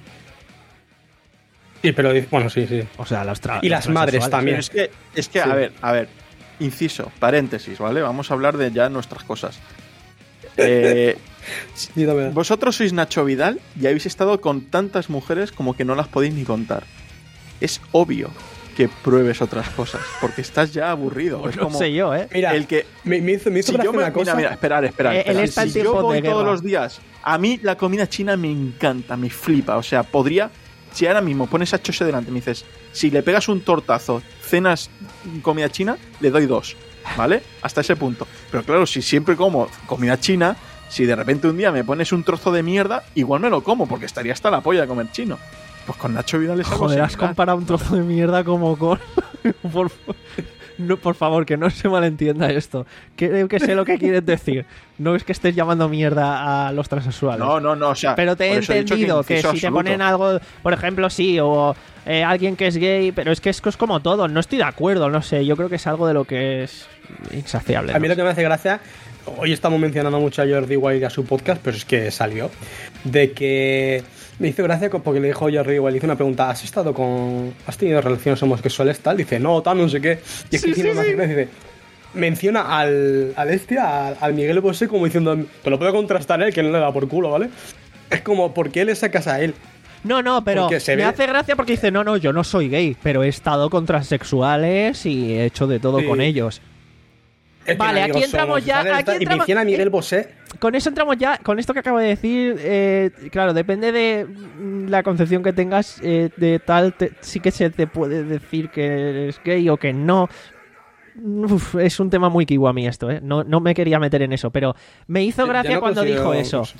Sí, pero dice- bueno, sí, sí. O sea, los tra- Y los las madres transexuales. también. Pero es que, es que Sí. a ver, a ver, inciso, paréntesis, ¿vale? Vamos a hablar de ya nuestras cosas. Eh, Sí, también. vosotros sois Nacho Vidal y habéis estado con tantas mujeres como que no las podéis ni contar. Es obvio que pruebes otras cosas, porque estás ya aburrido. Pues es no como sé yo, ¿eh? Mira, el que me, me hizo, me hizo si gracia yo me, una cosa. mira, mira, esperar, esperar. Eh, él esperar. está en si yo tiempos voy de todos guerra. los días, a mí la comida china me encanta, me flipa. O sea, podría, si ahora mismo pones a Chose delante y me dices, si le pegas un tortazo, cenas comida china, le doy dos, ¿vale? Hasta ese punto. Pero claro, si siempre como comida china, si de repente un día me pones un trozo de mierda, igual me lo como, porque estaría hasta la polla de comer chino. Pues con Nacho Vidal es algo Joder, has similar. comparado un trozo de mierda como con... por, no, por favor, que no se malentienda esto. Creo que sé lo que quieres decir. No es que estés llamando mierda a los transexuales. No, no, no, o sea, Pero te he por eso he dicho entendido que, inciso si te absoluto. ponen algo, por ejemplo, sí, o eh, alguien que es gay, pero es que es, es como todo. No estoy de acuerdo, no sé. Yo creo que es algo de lo que es insaciable. A mí no lo que me hace gracia, hoy estamos mencionando mucho a Jordi Wild y a su podcast, pero es que salió, de que me hizo gracia porque le dijo Jordi Wild, le hizo una pregunta, ¿has estado con, has tenido relaciones homosexuales tal? Dice, no, tal, no sé qué. Y es que tiene más gracia, dice, menciona al, al este, al, al Miguel Bosé como diciendo, te lo puedo contrastar él, que no le da por culo, ¿vale? Es como, ¿por qué le sacas a él? No, no, pero Porque se me ve- hace gracia porque dice, no, no, yo no soy gay, pero he estado con transexuales y he hecho de todo Sí. con ellos. Es que Vale, no aquí digo, entramos somos ya, homosexuales, aquí tal, entramos- Y menciona a Miguel Bosé. Con eso entramos ya, con esto que acabo de decir, eh, claro, depende de mm, la concepción que tengas eh, de tal, te- sí que se te puede decir que eres gay o que no. Uf, es un tema muy kiwami esto, ¿eh? No, no me quería meter en eso, pero me hizo Yo gracia no cuando considero- dijo eso.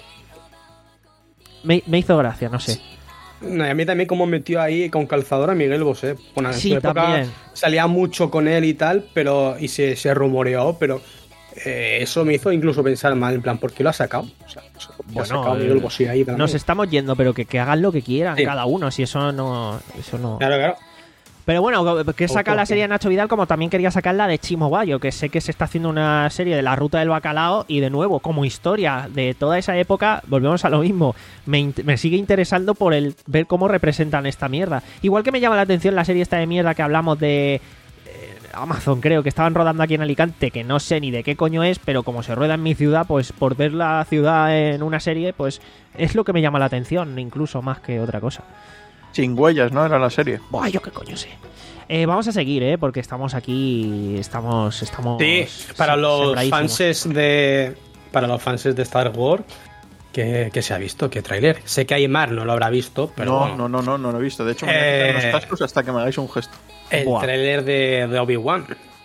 Me, me hizo gracia, no sé. No, y a mí también como metió ahí con calzador a Miguel Bosé. Bueno, en Sí, su época también. salía mucho con él y tal, pero y se, se rumoreó, pero eh, eso me hizo incluso pensar mal, en plan, ¿por qué lo ha sacado? O sea, ¿por qué Bueno, ha sacado eh, Miguel Bosé ahí también? Nos estamos yendo, pero que, que hagan lo que quieran Sí. cada uno, si eso no... Eso no... Claro, claro. Pero bueno, que saca Ojo, la ojo. serie de Nacho Vidal, como también quería sacar la de Chimo Bayo, que sé que se está haciendo una serie de la ruta del bacalao y de nuevo, como historia de toda esa época, volvemos a lo mismo. Me, int- me sigue interesando por el ver cómo representan esta mierda. Igual que me llama la atención la serie esta de mierda que hablamos de eh, Amazon, creo, que estaban rodando aquí en Alicante, que no sé ni de qué coño es, pero como se rueda en mi ciudad, pues por ver la ciudad en una serie, pues es lo que me llama la atención, incluso más que otra cosa. Sin huellas, ¿no? Era la serie. Buah, yo qué coño sé. Eh, vamos a seguir, ¿eh? Porque estamos aquí, estamos, estamos... Sí, para se- los sembradísimos. fanses de para los fanses de Star Wars, que, que se ha visto, qué tráiler. Sé que Aymar no lo habrá visto, pero no, bueno, no, no, no, no lo he visto. De hecho, me voy a quitar Eh, los cascos hasta que me hagáis un gesto. el Buah. tráiler de, de Obi-Wan,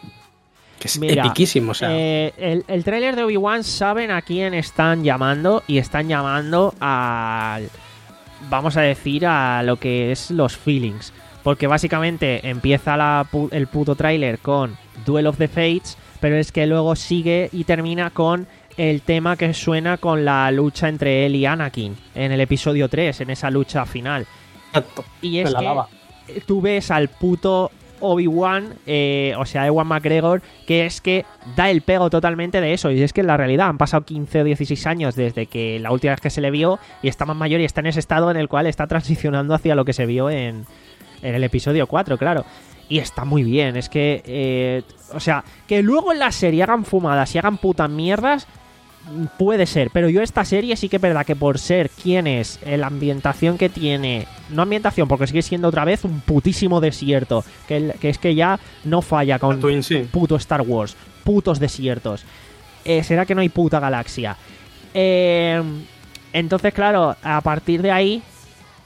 que es Mira, epiquísimo, o sea, eh, el, el tráiler de Obi-Wan saben a quién están llamando y están llamando al... Vamos a decir a lo que es los feelings. Porque básicamente empieza la pu- el puto tráiler con Duel of the Fates, pero es que luego sigue y termina con el tema que suena con la lucha entre él y Anakin en el episodio tres, en esa lucha final. exacto, Y es en la que lava. tú ves al puto Obi-Wan, eh, o sea, Ewan McGregor, que es que da el pego totalmente de eso. Y es que en la realidad han pasado quince o dieciséis años desde que la última vez que se le vio y está más mayor y está en ese estado en el cual está transicionando hacia lo que se vio en, en el episodio cuatro, claro. Y está muy bien, es que... eh, o sea, que luego en la serie hagan fumadas y hagan putas mierdas, puede ser, pero yo esta serie sí que es verdad que por ser quien es, eh, la ambientación que tiene, no ambientación porque sigue siendo otra vez un putísimo desierto, que, el- que es que ya no falla con Tatooine, sí. puto Star Wars, putos desiertos. Eh, será que no hay puta galaxia. Eh, entonces, claro, a partir de ahí,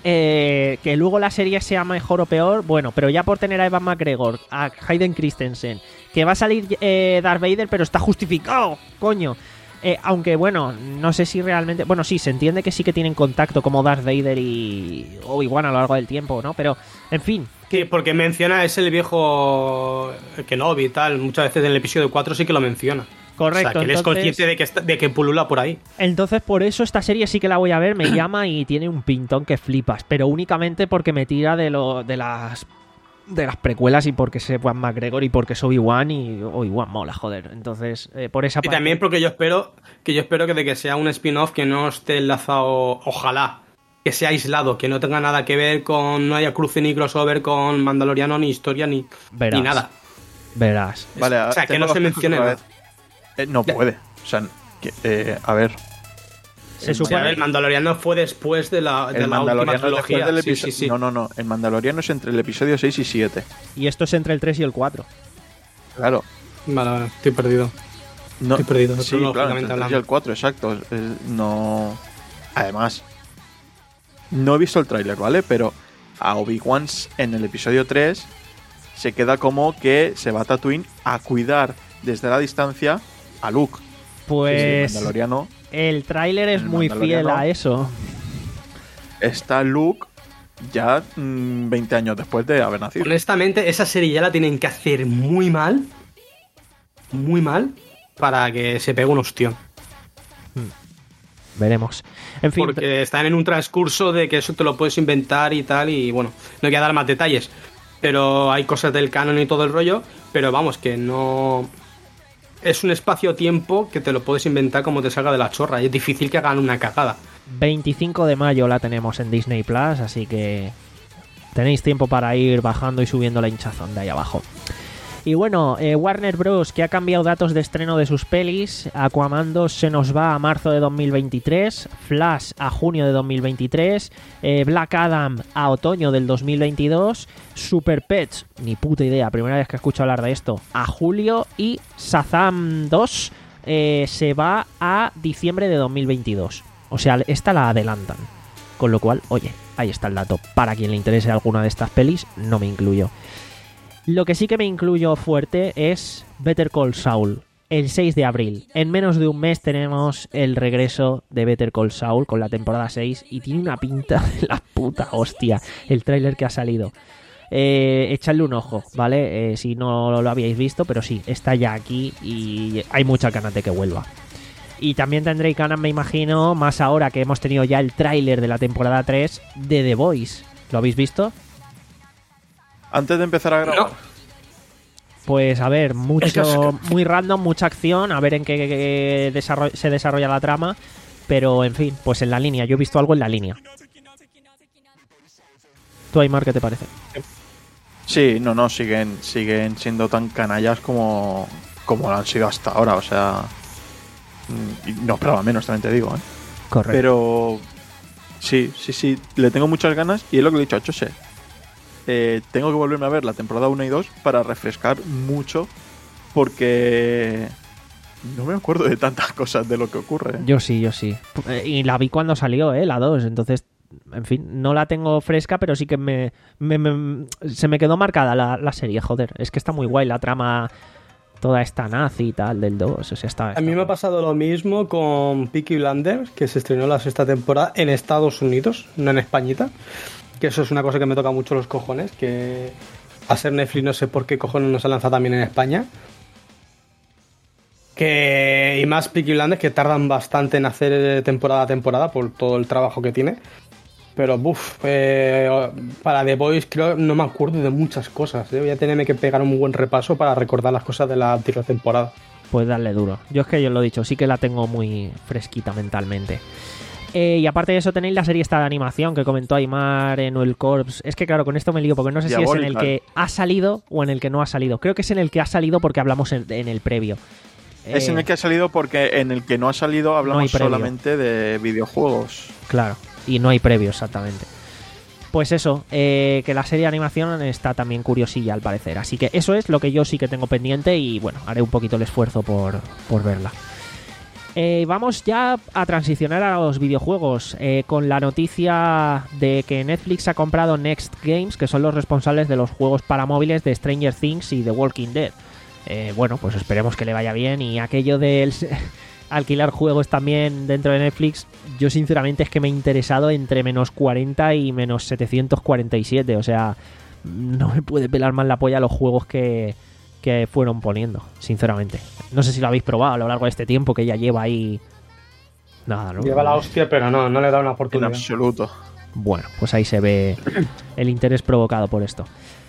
eh, que luego la serie sea mejor o peor, bueno, pero ya por tener a Evan McGregor, a Hayden Christensen, que va a salir eh, Darth Vader, pero está justificado, coño. Eh, aunque bueno, no sé si realmente... Bueno, sí, se entiende que sí que tienen contacto como Darth Vader y Obi-Wan a lo largo del tiempo, ¿no? Pero, en fin... Sí, porque menciona, es el viejo Kenobi y tal. Muchas veces en el episodio cuatro sí que lo menciona. Correcto. O sea, que él es entonces, consciente de que, está, de que pulula por ahí. Entonces, por eso esta serie sí que la voy a ver, me llama y tiene un pintón que flipas. Pero únicamente porque me tira de, lo, de las... de las precuelas y porque es Ewan McGregor y porque es Obi-Wan y Obi-Wan mola, joder. Entonces, eh, por esa Y parte... también porque yo espero que yo espero que de que sea un spin-off que no esté enlazado, ojalá, que sea aislado, que no tenga nada que ver con, no haya cruce ni crossover con Mandaloriano, ni historia, ni, Verás. ni nada. Verás. Vale, O sea, que tengo no se los mencione otra nada. vez. Eh, no Ya. puede. O sea, que, eh, a ver. Se O sea, supone... el Mandaloriano fue después de la, de El la última Mandaloriano es después trilogía. del Sí, episodio. sí, sí. No, no, no. El Mandaloriano es entre el episodio seis y siete. Y esto es entre el tres y el cuatro. Claro. Vale, vale, estoy perdido. No, Estoy perdido, sí, claro, cronológicamente entre el tres y hablando. el cuatro, exacto. Eh, no. Además, no he visto el tráiler, ¿vale? Pero a Obi-Wan en el episodio tres se queda como que se va a Tatooine a cuidar desde la distancia a Luke. Pues... Sí, sí, el Mandaloriano el tráiler es el muy fiel Mandaloriano- a eso. está Luke ya mmm, veinte años después de haber nacido. Honestamente, esa serie ya la tienen que hacer muy mal, muy mal, para que se pegue un ostión. Veremos. En fin, Porque están en un transcurso de que eso te lo puedes inventar y tal, y bueno, no voy a dar más detalles, pero hay cosas del canon y todo el rollo, pero vamos, que no... Es un espacio-tiempo que te lo puedes inventar como te salga de la chorra, y es difícil que hagan una cagada. veinticinco de mayo la tenemos en Disney Plus, así que tenéis tiempo para ir bajando y subiendo la hinchazón de ahí abajo. Y bueno, eh, Warner Bros. Que ha cambiado datos de estreno de sus pelis. Aquaman dos se nos va a marzo de dos mil veintitrés, Flash a junio de dos mil veintitrés, eh, Black Adam a otoño del dos mil veintidós, Super Pets, ni puta idea, primera vez que escucho hablar de esto, a julio, y Shazam dos eh, se va a diciembre de dos mil veintidós. O sea, esta la adelantan. Con lo cual, oye, ahí está el dato. Para quien le interese alguna de estas pelis, no me incluyo. Lo que sí que me incluyo fuerte es Better Call Saul, el seis de abril. En menos de un mes tenemos el regreso de Better Call Saul con la temporada seis y tiene una pinta de la puta hostia el tráiler que ha salido. Eh, echadle un ojo, ¿vale? Eh, si no lo habíais visto, pero sí, está ya aquí y hay mucha ganas de que vuelva. Y también tendréis ganas, me imagino, más ahora que hemos tenido ya el tráiler de la temporada tres de The Voice. ¿Lo habéis visto? Antes de empezar a grabar, No. Pues a ver, Es mucho, que- muy random, mucha acción, a ver en qué, qué- qué desarroll- se desarrolla la trama, pero en fin, pues en la línea, yo he visto algo en la línea. ¿Tú, Aymar, qué te parece? sí, no, no, siguen, siguen siendo tan canallas como, como lo han sido hasta ahora. O sea, mm, y no esperaba menos, también te digo, ¿eh? Correcto. Pero sí, sí, sí, le tengo muchas ganas y es lo que le he dicho a Chose. Eh, tengo que volverme a ver la temporada uno y dos para refrescar mucho porque no me acuerdo de tantas cosas de lo que ocurre. Yo sí, yo sí. Eh, Y la vi cuando salió, ¿eh? La dos, entonces, en fin, no la tengo fresca, pero sí que me, me- me- se me quedó marcada la, la serie, joder. Es que está muy guay la trama, toda esta nazi y tal del dos, o sea, está... A está mí me guay. ha pasado lo mismo con Peaky Blinders, que se estrenó la sexta temporada en Estados Unidos, no en Españita. Que eso es una cosa que me toca mucho los cojones, que a ser Netflix no sé por qué cojones no se lanza también en España. Que, y más Peaky Blinders, que tardan bastante en hacer temporada a temporada por todo el trabajo que tiene. Pero, buf, eh, para The Boys creo no me acuerdo de muchas cosas. ¿eh? Voy a tenerme que pegar un buen repaso para recordar las cosas de la anterior temporada. Pues darle duro. Yo es que yo lo he dicho, sí que la tengo muy fresquita mentalmente. Eh, y aparte de eso tenéis la serie esta de animación que comentó Aymar en el Corps. Es que claro, con esto me lío porque no sé si es en el Diabolical. que ha salido o en el que no ha salido. Creo que es en el que ha salido porque hablamos en, en el previo. Es Eh, en el que ha salido porque en el que no ha salido hablamos hay previo. solamente de videojuegos. Claro, y no hay previo exactamente. Pues eso, eh, que la serie de animación está también curiosilla al parecer. Así que eso es lo que yo sí que tengo pendiente y bueno, haré un poquito el esfuerzo por, por verla. Eh, vamos ya a transicionar a los videojuegos eh, con la noticia de que Netflix ha comprado Next Games, que son los responsables de los juegos para móviles de Stranger Things y The Walking Dead. Eh, bueno, pues esperemos que le vaya bien. Y aquello de el, alquilar juegos también dentro de Netflix, yo sinceramente es que me he interesado entre menos cuarenta y menos setecientos cuarenta y siete. O sea, no me puede pelar más la polla los juegos que... que fueron poniendo, sinceramente. No sé si lo habéis probado a lo largo de este tiempo que ya lleva ahí... Nada, ¿no? Lleva la hostia, pero no, no le da una En oportunidad. absoluto. Bueno, pues ahí se ve el interés provocado por esto.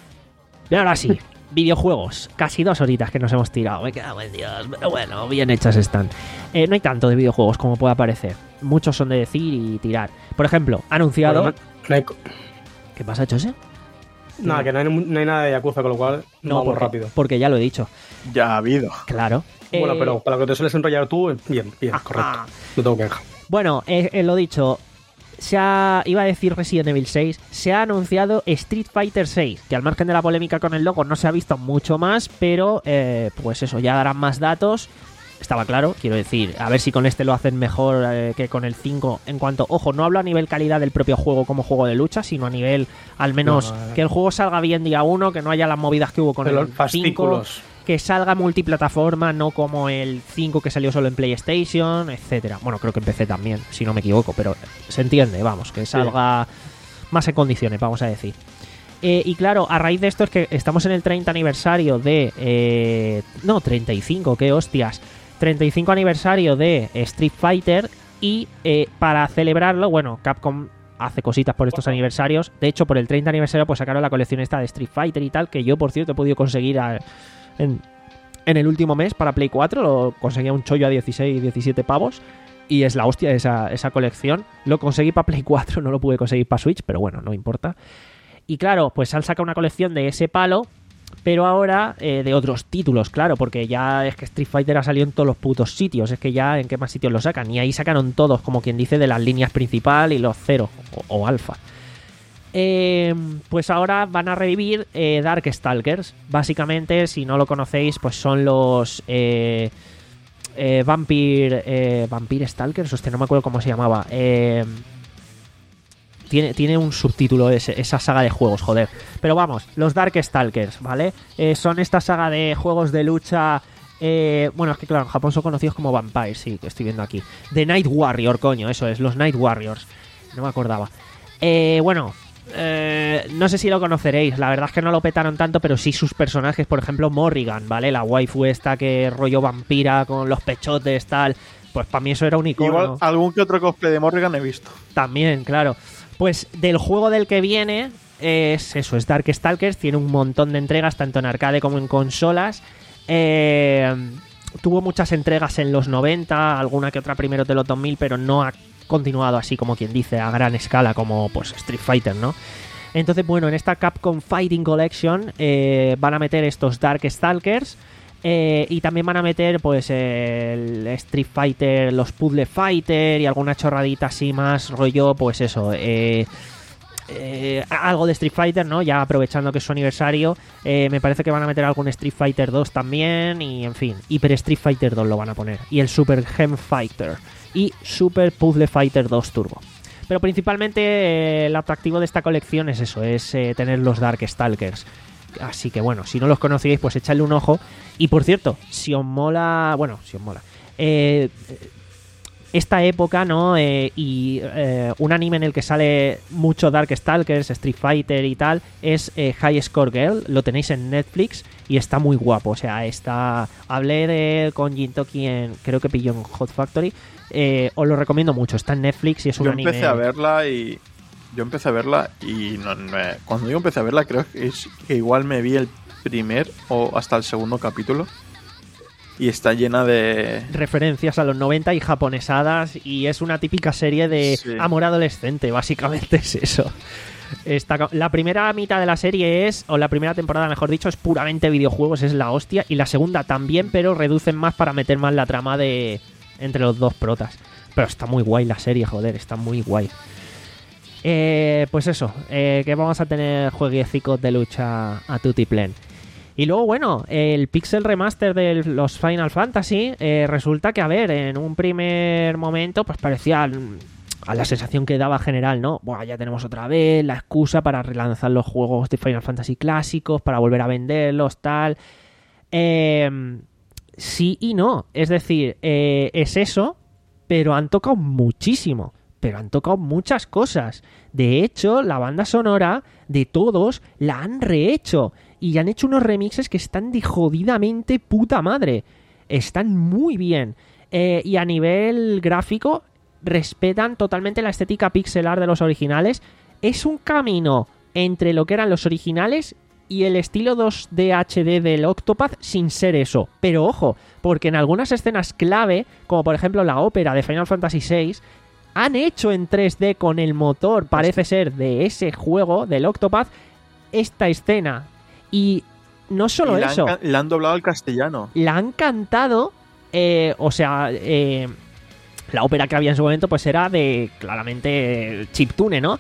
Y ahora sí, videojuegos. Casi dos horitas que nos hemos tirado. Me cago en Dios, pero bueno, bien hechas están. Eh, no hay tanto de videojuegos como pueda parecer. Muchos son de decir y tirar. Por ejemplo, anunciado... Bueno, no, no hay, ¿Qué pasa, Chose? nada, que no hay, no hay nada de Yakuza, con lo cual No, vamos porque, rápido. porque ya lo he dicho. Ya ha habido. Claro. Bueno, Eh, pero para lo que te sueles enrollar tú, bien, bien, ajá. correcto. No tengo queja. Bueno, eh, eh, lo dicho, se ha, iba a decir Resident Evil seis, se ha anunciado Street Fighter seis, que al margen de la polémica con el logo no se ha visto mucho más, pero eh, pues eso, ya darán más datos. Estaba claro, quiero decir, a ver si con este lo hacen mejor eh, que con el cinco. En cuanto, ojo, no hablo a nivel calidad del propio juego como juego de lucha, sino a nivel, al menos, No, no, no. que el juego salga bien día uno, que no haya las movidas que hubo con De el los cinco, fascículos. que salga multiplataforma, no como el cinco que salió solo en PlayStation, etcétera. Bueno, creo que en P C también, si no me equivoco, pero se entiende, vamos, que salga más en condiciones, vamos a decir. Eh, y claro, a raíz de esto es que estamos en el treinta aniversario de... Eh, no, treinta y cinco, qué hostias. treinta y cinco aniversario de Street Fighter y eh, para celebrarlo, bueno, Capcom hace cositas por estos aniversarios. De hecho, por el treinta aniversario pues sacaron la colección esta de Street Fighter y tal, que yo, por cierto, he podido conseguir a, en, en el último mes para Play cuatro. Lo conseguía un chollo a dieciséis, diecisiete pavos. Y es la hostia esa, esa colección. Lo conseguí para Play cuatro, no lo pude conseguir para Switch, pero bueno, no importa. Y claro, pues han sacado una colección de ese palo, pero ahora eh, de otros títulos, claro, porque ya es que Street Fighter ha salido en todos los putos sitios. Es que ya en qué más sitios lo sacan. Y ahí sacaron todos, como quien dice, de las líneas principal y los cero o, o alfa. Eh, pues ahora van a revivir eh, Darkstalkers. Básicamente, si no lo conocéis, pues son los eh, eh, Vampire eh, Vampire Stalkers. Hostia, no me acuerdo cómo se llamaba. Eh, tiene, tiene un subtítulo ese, esa saga de juegos, joder. Pero vamos, los Darkstalkers, ¿vale? Eh, son esta saga de juegos de lucha. Eh, bueno, es que claro, en Japón son conocidos como Vampires, sí, que estoy viendo aquí. The Night Warrior, coño, eso es, los Night Warriors. No me acordaba. Eh, bueno, eh, no sé si lo conoceréis, la verdad es que no lo petaron tanto, pero sí sus personajes, por ejemplo, Morrigan, ¿vale? La waifu esta que rollo vampira con los pechotes, tal. Pues para mí eso era un icono. Igual algún que otro cosplay de Morrigan he visto. También, claro. Pues del juego del que viene es eso, es Darkstalkers, tiene un montón de entregas, tanto en arcade como en consolas. Eh, tuvo muchas entregas en los noventa, alguna que otra primero de los dos mil, pero no ha continuado así como quien dice a gran escala como pues Street Fighter, ¿no? Entonces, bueno, en esta Capcom Fighting Collection eh, van a meter estos Darkstalkers eh, y también van a meter pues el Street Fighter, los Puzzle Fighter y alguna chorradita así más rollo, pues eso, eh... Eh, algo de Street Fighter, ¿no? Ya aprovechando que es su aniversario, eh, me parece que van a meter algún Street Fighter dos también y en fin, Hyper Street Fighter dos lo van a poner y el Super Gem Fighter y Super Puzzle Fighter dos Turbo. Pero principalmente eh, el atractivo de esta colección es eso, es eh, tener los Darkstalkers. Así que bueno, si no los conocéis, pues echadle un ojo. Y por cierto, si os mola, bueno, si os mola, eh, esta época, ¿no? Eh, y eh, un anime en el que sale mucho Darkstalkers, Street Fighter y tal, es eh, High Score Girl. Lo tenéis en Netflix y está muy guapo. O sea, está... Hablé de con Jintoki en... Creo que pilló en Hot Factory. Eh, os lo recomiendo mucho. Está en Netflix y es un Yo anime... empecé a verla y... Yo empecé a verla y... No, no, cuando yo empecé a verla creo que, es, que igual me vi el primer o hasta el segundo capítulo. Y está llena de... referencias a los noventa y japonesadas. Y es una típica serie de Sí. amor adolescente. Básicamente es eso. Está, la primera mitad de la serie es, o la primera temporada mejor dicho, es puramente videojuegos, es la hostia. Y la segunda también, pero reducen más para meter más la trama de entre los dos protas. Pero está muy guay la serie, joder, está muy guay. Eh, pues eso, eh, que vamos a tener jueguecicos de lucha a tutti plen. Y luego, bueno, el Pixel Remaster de los Final Fantasy, eh, resulta que, a ver, en un primer momento, pues parecía a la sensación que daba general, ¿no? Buah, ya tenemos otra vez la excusa para relanzar los juegos de Final Fantasy clásicos, para volver a venderlos, tal. Eh, sí y no. Es decir, eh, es eso, pero han tocado muchísimo. Pero han tocado muchas cosas. De hecho, la banda sonora de todos la han rehecho. Y han hecho unos remixes que están de jodidamente puta madre. Están muy bien. Eh, y a nivel gráfico, respetan totalmente la estética pixelar de los originales. Es un camino entre lo que eran los originales y el estilo dos D H D del Octopath sin ser eso. Pero ojo, porque en algunas escenas clave, como por ejemplo la ópera de Final Fantasy seis, han hecho en tres D con el motor, parece ser, de ese juego, del Octopath, esta escena. Y no solo y la eso. Han, la han doblado al castellano. La han cantado, eh, o sea, eh, la ópera que había en su momento pues era de, claramente, chiptune, ¿no?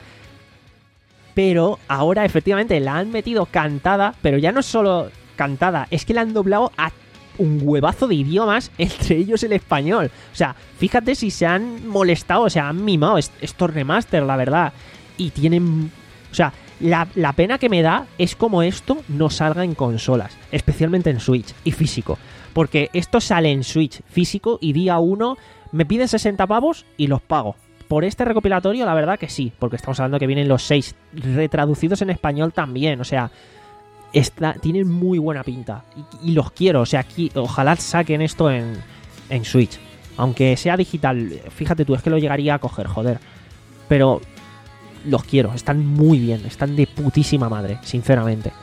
Pero ahora efectivamente la han metido cantada, pero ya no es solo cantada, es que la han doblado a un huevazo de idiomas, entre ellos el español. O sea, fíjate si se han molestado, o sea, han mimado estos remaster, la verdad. Y tienen... O sea, la, la pena que me da es como esto no salga en consolas, especialmente en Switch y físico. Porque esto sale en Switch físico y día uno me piden sesenta pavos y los pago. Por este recopilatorio, la verdad que sí, porque estamos hablando que vienen los seis retraducidos en español también, o sea... Está, tienen muy buena pinta y, y los quiero, o sea, aquí, ojalá saquen esto en, en Switch, aunque sea digital. Fíjate tú, es que lo llegaría a coger, joder, pero los quiero, están muy bien, están de putísima madre, sinceramente.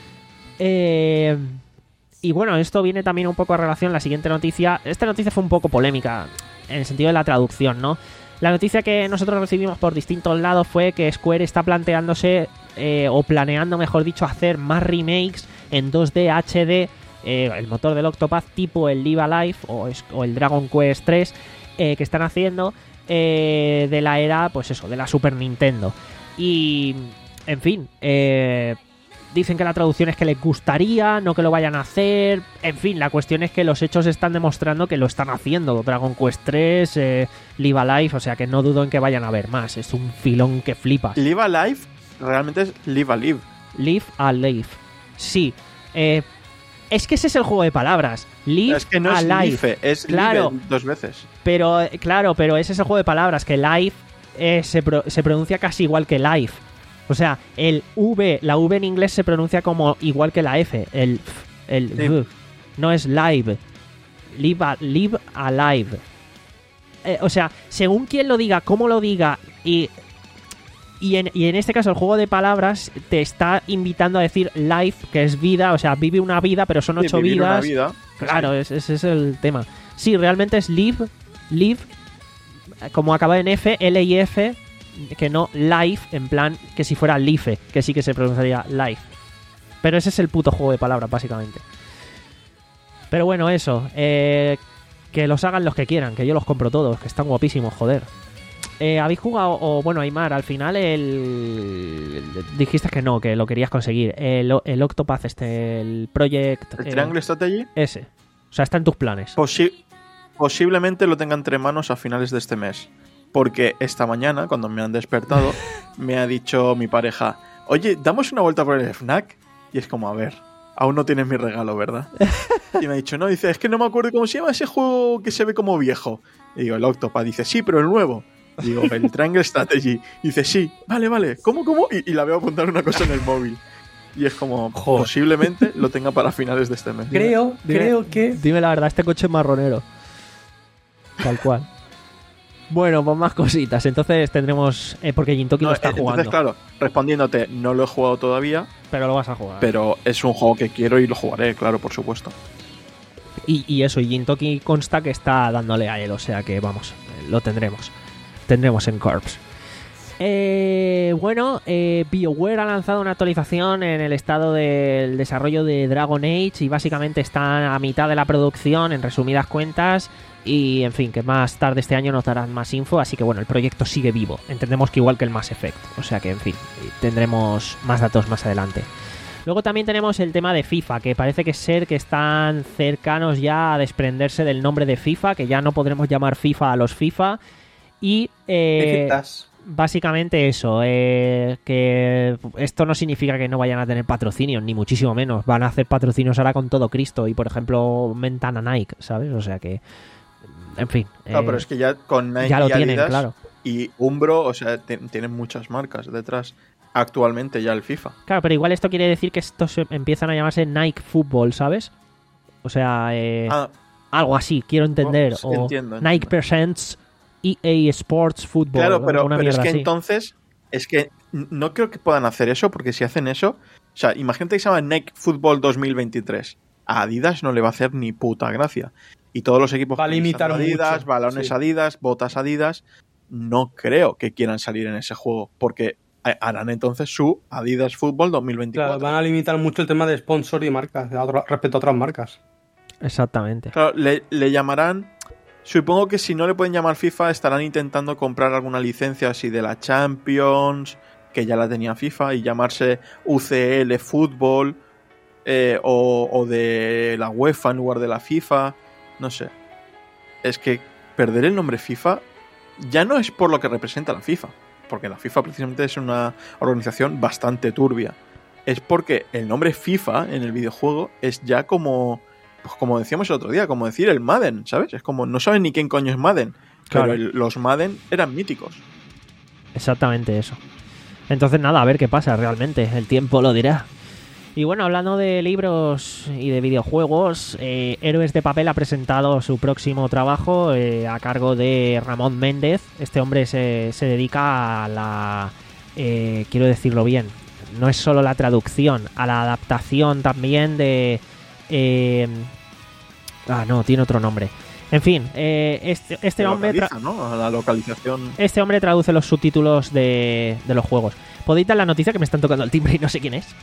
Eh, y bueno, esto viene también un poco a relación la siguiente noticia. Esta noticia fue un poco polémica en el sentido de la traducción, ¿no? La noticia que nosotros recibimos por distintos lados fue que Square está planteándose, eh, o planeando, mejor dicho, hacer más remakes en dos D H D, eh, el motor del Octopath, tipo el Live Alive o, o el Dragon Quest tres, eh, que están haciendo eh, de la era, pues eso, de la Super Nintendo. Y, en fin, eh... dicen que la traducción es que les gustaría, no que lo vayan a hacer. En fin, la cuestión es que los hechos están demostrando que lo están haciendo. Dragon Quest tres, eh, Live Alive, o sea que no dudo en que vayan a ver más. Es un filón que flipas. Live Alive realmente es Live Alive. Live Alive. Sí. Eh, es que ese es el juego de palabras. Live es que no Alive. Es Live, es claro, Live dos veces. Pero, claro, pero ese es el juego de palabras, que Live eh, se, pro- se pronuncia casi igual que Live. O sea, el V, la V en inglés se pronuncia como igual que la F, el el sí. V, no es live, live, a, live alive. Eh, o sea, según quien lo diga, cómo lo diga, y, y, en, y en este caso el juego de palabras te está invitando a decir life, que es vida, o sea, vive una vida, pero son ocho sí, vidas. Una vida. Claro, Sí. ese, ese es el tema. Sí, realmente es live, live, como acaba en F, L y F, que no life, en plan que si fuera life, que sí que se pronunciaría life. Pero ese es el puto juego de palabras, básicamente. Pero bueno, eso. Eh, que los hagan los que quieran, que yo los compro todos, que están guapísimos, joder. Eh, ¿Habéis jugado? O bueno, Aymar, al final el... dijiste que no, que lo querías conseguir. El, el Octopath, este, el Project... ¿El eh, Triangle Strategy? Ese. O sea, está en tus planes. Posi- posiblemente lo tenga entre manos a finales de este mes. Porque esta mañana, cuando me han despertado, me ha dicho mi pareja, oye, ¿damos una vuelta por el FNAC? Y es como, a ver, aún no tienes mi regalo, ¿verdad? Y me ha dicho, no, dice, es que no me acuerdo cómo se llama ese juego que se ve como viejo. Y digo, el Octopath. Dice, sí, pero el nuevo. Y digo, el Triangle Strategy. Y dice, sí, vale, vale, ¿cómo, cómo? Y, y la veo apuntar una cosa en el móvil. Y es como, Joder. posiblemente lo tenga para finales de este mes. Creo, Dime- creo que... Dime la verdad, este coche es marronero. Tal cual. Bueno, pues más cositas. Entonces tendremos... Eh, porque Gintoki No, lo está entonces, jugando. claro, respondiéndote, no lo he jugado todavía, Pero lo vas a jugar. pero es un juego que quiero y lo jugaré, claro, por supuesto. Y, y eso, y Gintoki consta que está dándole a él. O sea que, vamos, eh, lo tendremos. Tendremos en Corps. Eh, bueno, eh, BioWare ha lanzado una actualización en el estado del desarrollo de Dragon Age y básicamente está a mitad de la producción, en resumidas cuentas, y en fin, que más tarde este año nos darán más info, así que bueno, el proyecto sigue vivo, entendemos que igual que el Mass Effect, o sea que en fin, tendremos más datos más adelante. Luego también tenemos el tema de FIFA, que parece que ser que están cercanos ya a desprenderse del nombre de FIFA, que ya no podremos llamar FIFA a los FIFA. Y eh, básicamente eso, eh, que esto no significa que no vayan a tener patrocinios, ni muchísimo menos. Van a hacer patrocinios ahora con todo Cristo y, por ejemplo, mentan a Nike, ¿sabes? O sea que, en fin. No, eh, pero es que ya con Nike ya lo y Adidas tienen, claro. Y Umbro, o sea, t- tienen muchas marcas detrás. Actualmente ya el FIFA. Claro, pero igual esto quiere decir que estos se- empiezan a llamarse Nike Football, ¿sabes? O sea, eh, Ah, algo así, quiero entender. Oh, sí, o entiendo, Nike entiendo. Presents E A Sports Football. claro, pero, una pero es mierda que así. entonces, es que no creo que puedan hacer eso, porque si hacen eso, o sea, imagínate que se llama Nike Football dos mil veintitrés. A Adidas no le va a hacer ni puta gracia. Y todos los equipos Va a limitar Adidas, mucho, balones sí. Adidas, botas Adidas, no creo que quieran salir en ese juego, porque harán entonces su Adidas Football dos mil veinticuatro. Claro, van a limitar mucho el tema de sponsor y marcas a otro- respecto a otras marcas. Exactamente. Claro, le, le llamarán. Supongo que si no le pueden llamar FIFA, estarán intentando comprar alguna licencia así de la Champions, que ya la tenía FIFA, y llamarse U C L Fútbol, eh, o, o de la UEFA en lugar de la FIFA. No sé. Es que perder el nombre FIFA ya no es por lo que representa la FIFA, porque la FIFA precisamente es una organización bastante turbia. Es porque el nombre FIFA en el videojuego es ya como. Pues como decíamos el otro día, como decir el Madden, ¿sabes? Es como, no saben ni quién coño es Madden. Claro. Pero el- los Madden eran míticos. Exactamente eso. Entonces nada, a ver qué pasa realmente. El tiempo lo dirá. Y bueno, hablando de libros y de videojuegos, eh, Héroes de Papel ha presentado su próximo trabajo eh, a cargo de Ramón Méndez. Este hombre se, se dedica a la... eh, quiero decirlo bien, no es solo la traducción, a la adaptación también de... eh, ah, no, tiene otro nombre. En fin, eh, este, este Se hombre... tra- localiza, ¿no? A la localización. Este hombre traduce los subtítulos de, de los juegos. ¿Podéis dar la noticia que me están tocando el timbre y no sé quién es?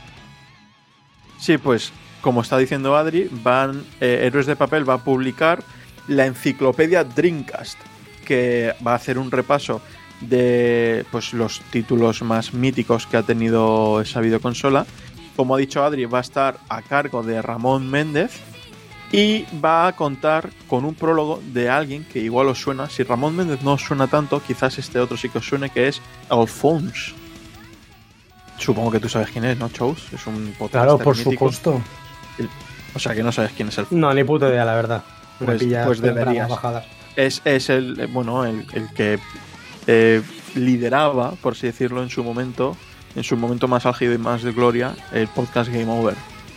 Sí, pues, como está diciendo Adri, van eh, Héroes de Papel va a publicar la enciclopedia Dreamcast, que va a hacer un repaso de pues los títulos más míticos que ha tenido esa videoconsola. Como ha dicho Adri, va a estar a cargo de Ramón Méndez y va a contar con un prólogo de alguien que igual os suena. Si Ramón Méndez no os suena tanto, quizás este otro sí que os suene, que es Alphonse. Supongo que tú sabes quién es, ¿no, Chose? Es un podcast Claro, por mítico. supuesto. O sea que no sabes quién es el. No, ni puta idea, la verdad. Me Pues- pillas pues con deberías. bragas bajadas. Es, es el, eh, bueno, el, el que eh, lideraba, por así decirlo, en su momento, en su momento más álgido y más de gloria, el podcast Game Over.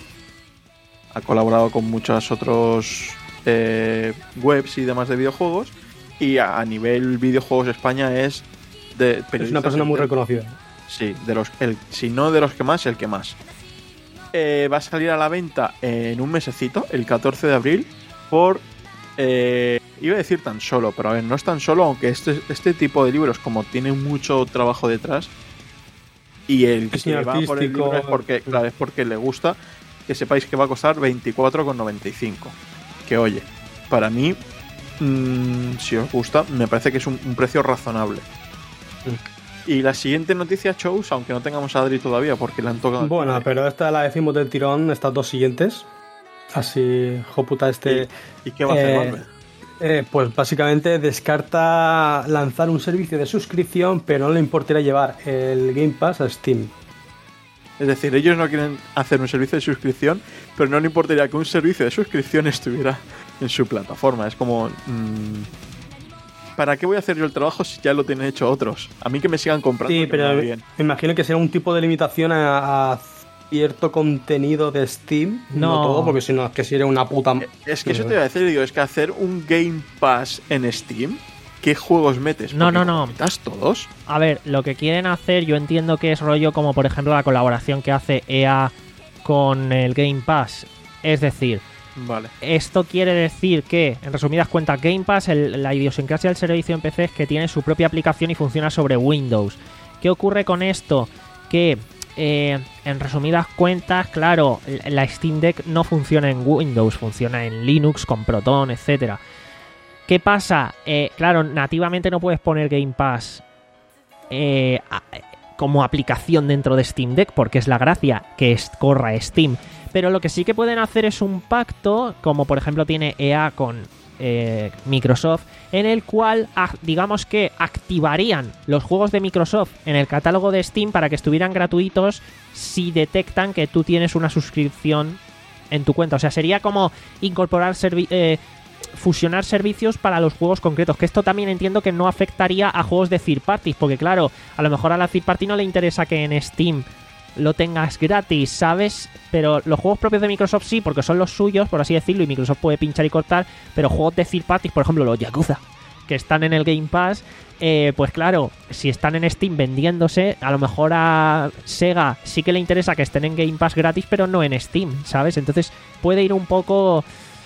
Ha colaborado con muchos otros eh, webs y demás de videojuegos, y a, a nivel videojuegos España es de Es una persona muy reconocida. Sí, de los, el, si no de los que más, el que más. Eh, va a salir a la venta en un mesecito, el catorce de abril, por... Eh, iba a decir tan solo, pero a ver, no es tan solo, aunque este, este tipo de libros, como tiene mucho trabajo detrás, y el que Diseño va por el artístico. libro es porque, claro, es porque le gusta, que sepáis que va a costar veinticuatro con noventa y cinco. Que oye, para mí, mmm, si os gusta, me parece que es un, un precio razonable. Y la siguiente noticia, Chose, aunque no tengamos a Adri todavía porque le han tocado. Bueno, pero esta la decimos del tirón, estas dos siguientes. Así, joputa este... ¿Y qué va a hacer eh, Valve? eh, pues básicamente descarta lanzar un servicio de suscripción, pero no le importaría llevar el Game Pass a Steam. Es decir, ellos no quieren hacer un servicio de suscripción, pero no le importaría que un servicio de suscripción estuviera en su plataforma. Es como... mmm, ¿para qué voy a hacer yo el trabajo si ya lo tienen hecho otros? A mí que me sigan comprando. Sí, que pero me va me bien. imagino que será un tipo de limitación a, a cierto contenido de Steam. No, No. todo, porque si no, es que sería una puta... Es que eso te iba a decir, digo, es que hacer un Game Pass en Steam, ¿qué juegos metes? No, Porque no, como no. metas todos. A ver, lo que quieren hacer, yo entiendo que es rollo como por ejemplo la colaboración que hace E A con el Game Pass. Es decir, Vale. esto quiere decir que, en resumidas cuentas, Game Pass, el- la idiosincrasia del servicio en P C es que tiene su propia aplicación y funciona sobre Windows. ¿Qué ocurre con esto? Que, eh, en resumidas cuentas, claro, la Steam Deck no funciona en Windows, funciona en Linux, con Proton, etcétera. ¿Qué pasa? Eh, claro, nativamente no puedes poner Game Pass eh, a- como aplicación dentro de Steam Deck, porque es la gracia que es, corra Steam. Pero lo que sí que pueden hacer es un pacto, como por ejemplo tiene E A con eh, Microsoft, en el cual, digamos que activarían los juegos de Microsoft en el catálogo de Steam para que estuvieran gratuitos si detectan que tú tienes una suscripción en tu cuenta. O sea, sería como incorporar servi- eh, fusionar servicios para los juegos concretos, que esto también entiendo que no afectaría a juegos de third parties, porque claro, a lo mejor a la third party no le interesa que en Steam lo tengas gratis, ¿sabes? Pero los juegos propios de Microsoft sí, porque son los suyos, por así decirlo, y Microsoft puede pinchar y cortar, pero juegos de third parties, por ejemplo los Yakuza, que están en el Game Pass, eh, pues claro, si están en Steam vendiéndose, a lo mejor a Sega sí que le interesa que estén en Game Pass gratis, pero no en Steam, ¿sabes? Entonces puede ir un poco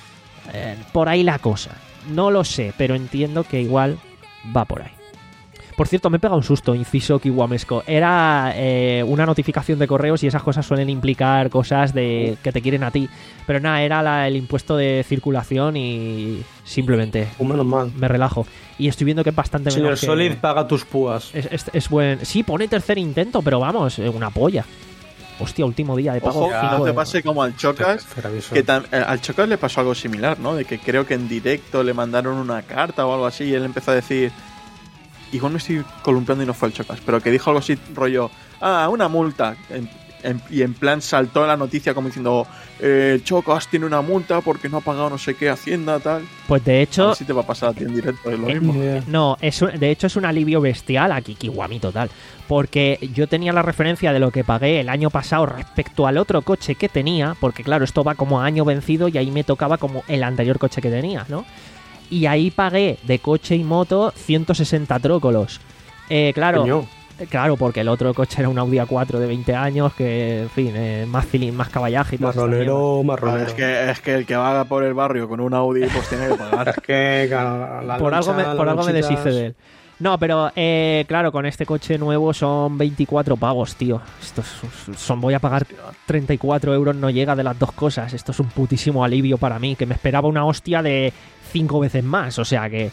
eh, por ahí la cosa. No lo sé, pero entiendo que igual va por ahí. Por cierto, me he pegado un susto, inciso kiwamesco. Era eh, una notificación de correos y esas cosas suelen implicar cosas de que te quieren a ti. Pero nada, era la, el impuesto de circulación y simplemente Uh, menos mal. me relajo. Y estoy viendo que es bastante Señor menos que... Solid, paga tus púas. Es, es, es buen... Sí, pone tercer intento, pero vamos, eh, una polla. Hostia, último día de pago. Ojo, que no te pase como al Chocas, Aviso. que tam- eh, al Chocas le pasó algo similar, ¿no? De que creo que en directo le mandaron una carta o algo así y él empezó a decir... Igual me estoy columpiando y no fue el Chocas, pero que dijo algo así, rollo, ah, una multa. En, en, y en plan saltó la noticia como diciendo, eh, Chocas tiene una multa porque no ha pagado no sé qué Hacienda, tal. Pues de A hecho... ver si te va a pasar a ti en directo, es lo Eh, mismo. No, es, un- de hecho es un alivio bestial aquí, Kiwami total. Porque yo tenía la referencia de lo que pagué el año pasado respecto al otro coche que tenía, porque claro, esto va como a año vencido y ahí me tocaba como el anterior coche que tenía, ¿no? Y ahí pagué de coche y moto ciento sesenta trócolos. Eh, claro, Coño. eh, claro, porque el otro coche era un Audi A cuatro de veinte años, que, en fin, eh, más cilin- más caballaje y todo eso. Marronero, Ah, marronero. es, que, es que el que va por el barrio con un Audi pues tiene que pagar. Es que claro, la por algo loncha, me, las por algo me lonchitas- deshice de él. No, pero eh, claro, con este coche nuevo son veinticuatro pagos, tío. Esto es- son, voy a pagar treinta y cuatro euros, no llega de las dos cosas. Esto es un putísimo alivio para mí, que me esperaba una hostia de cinco veces más. O sea que...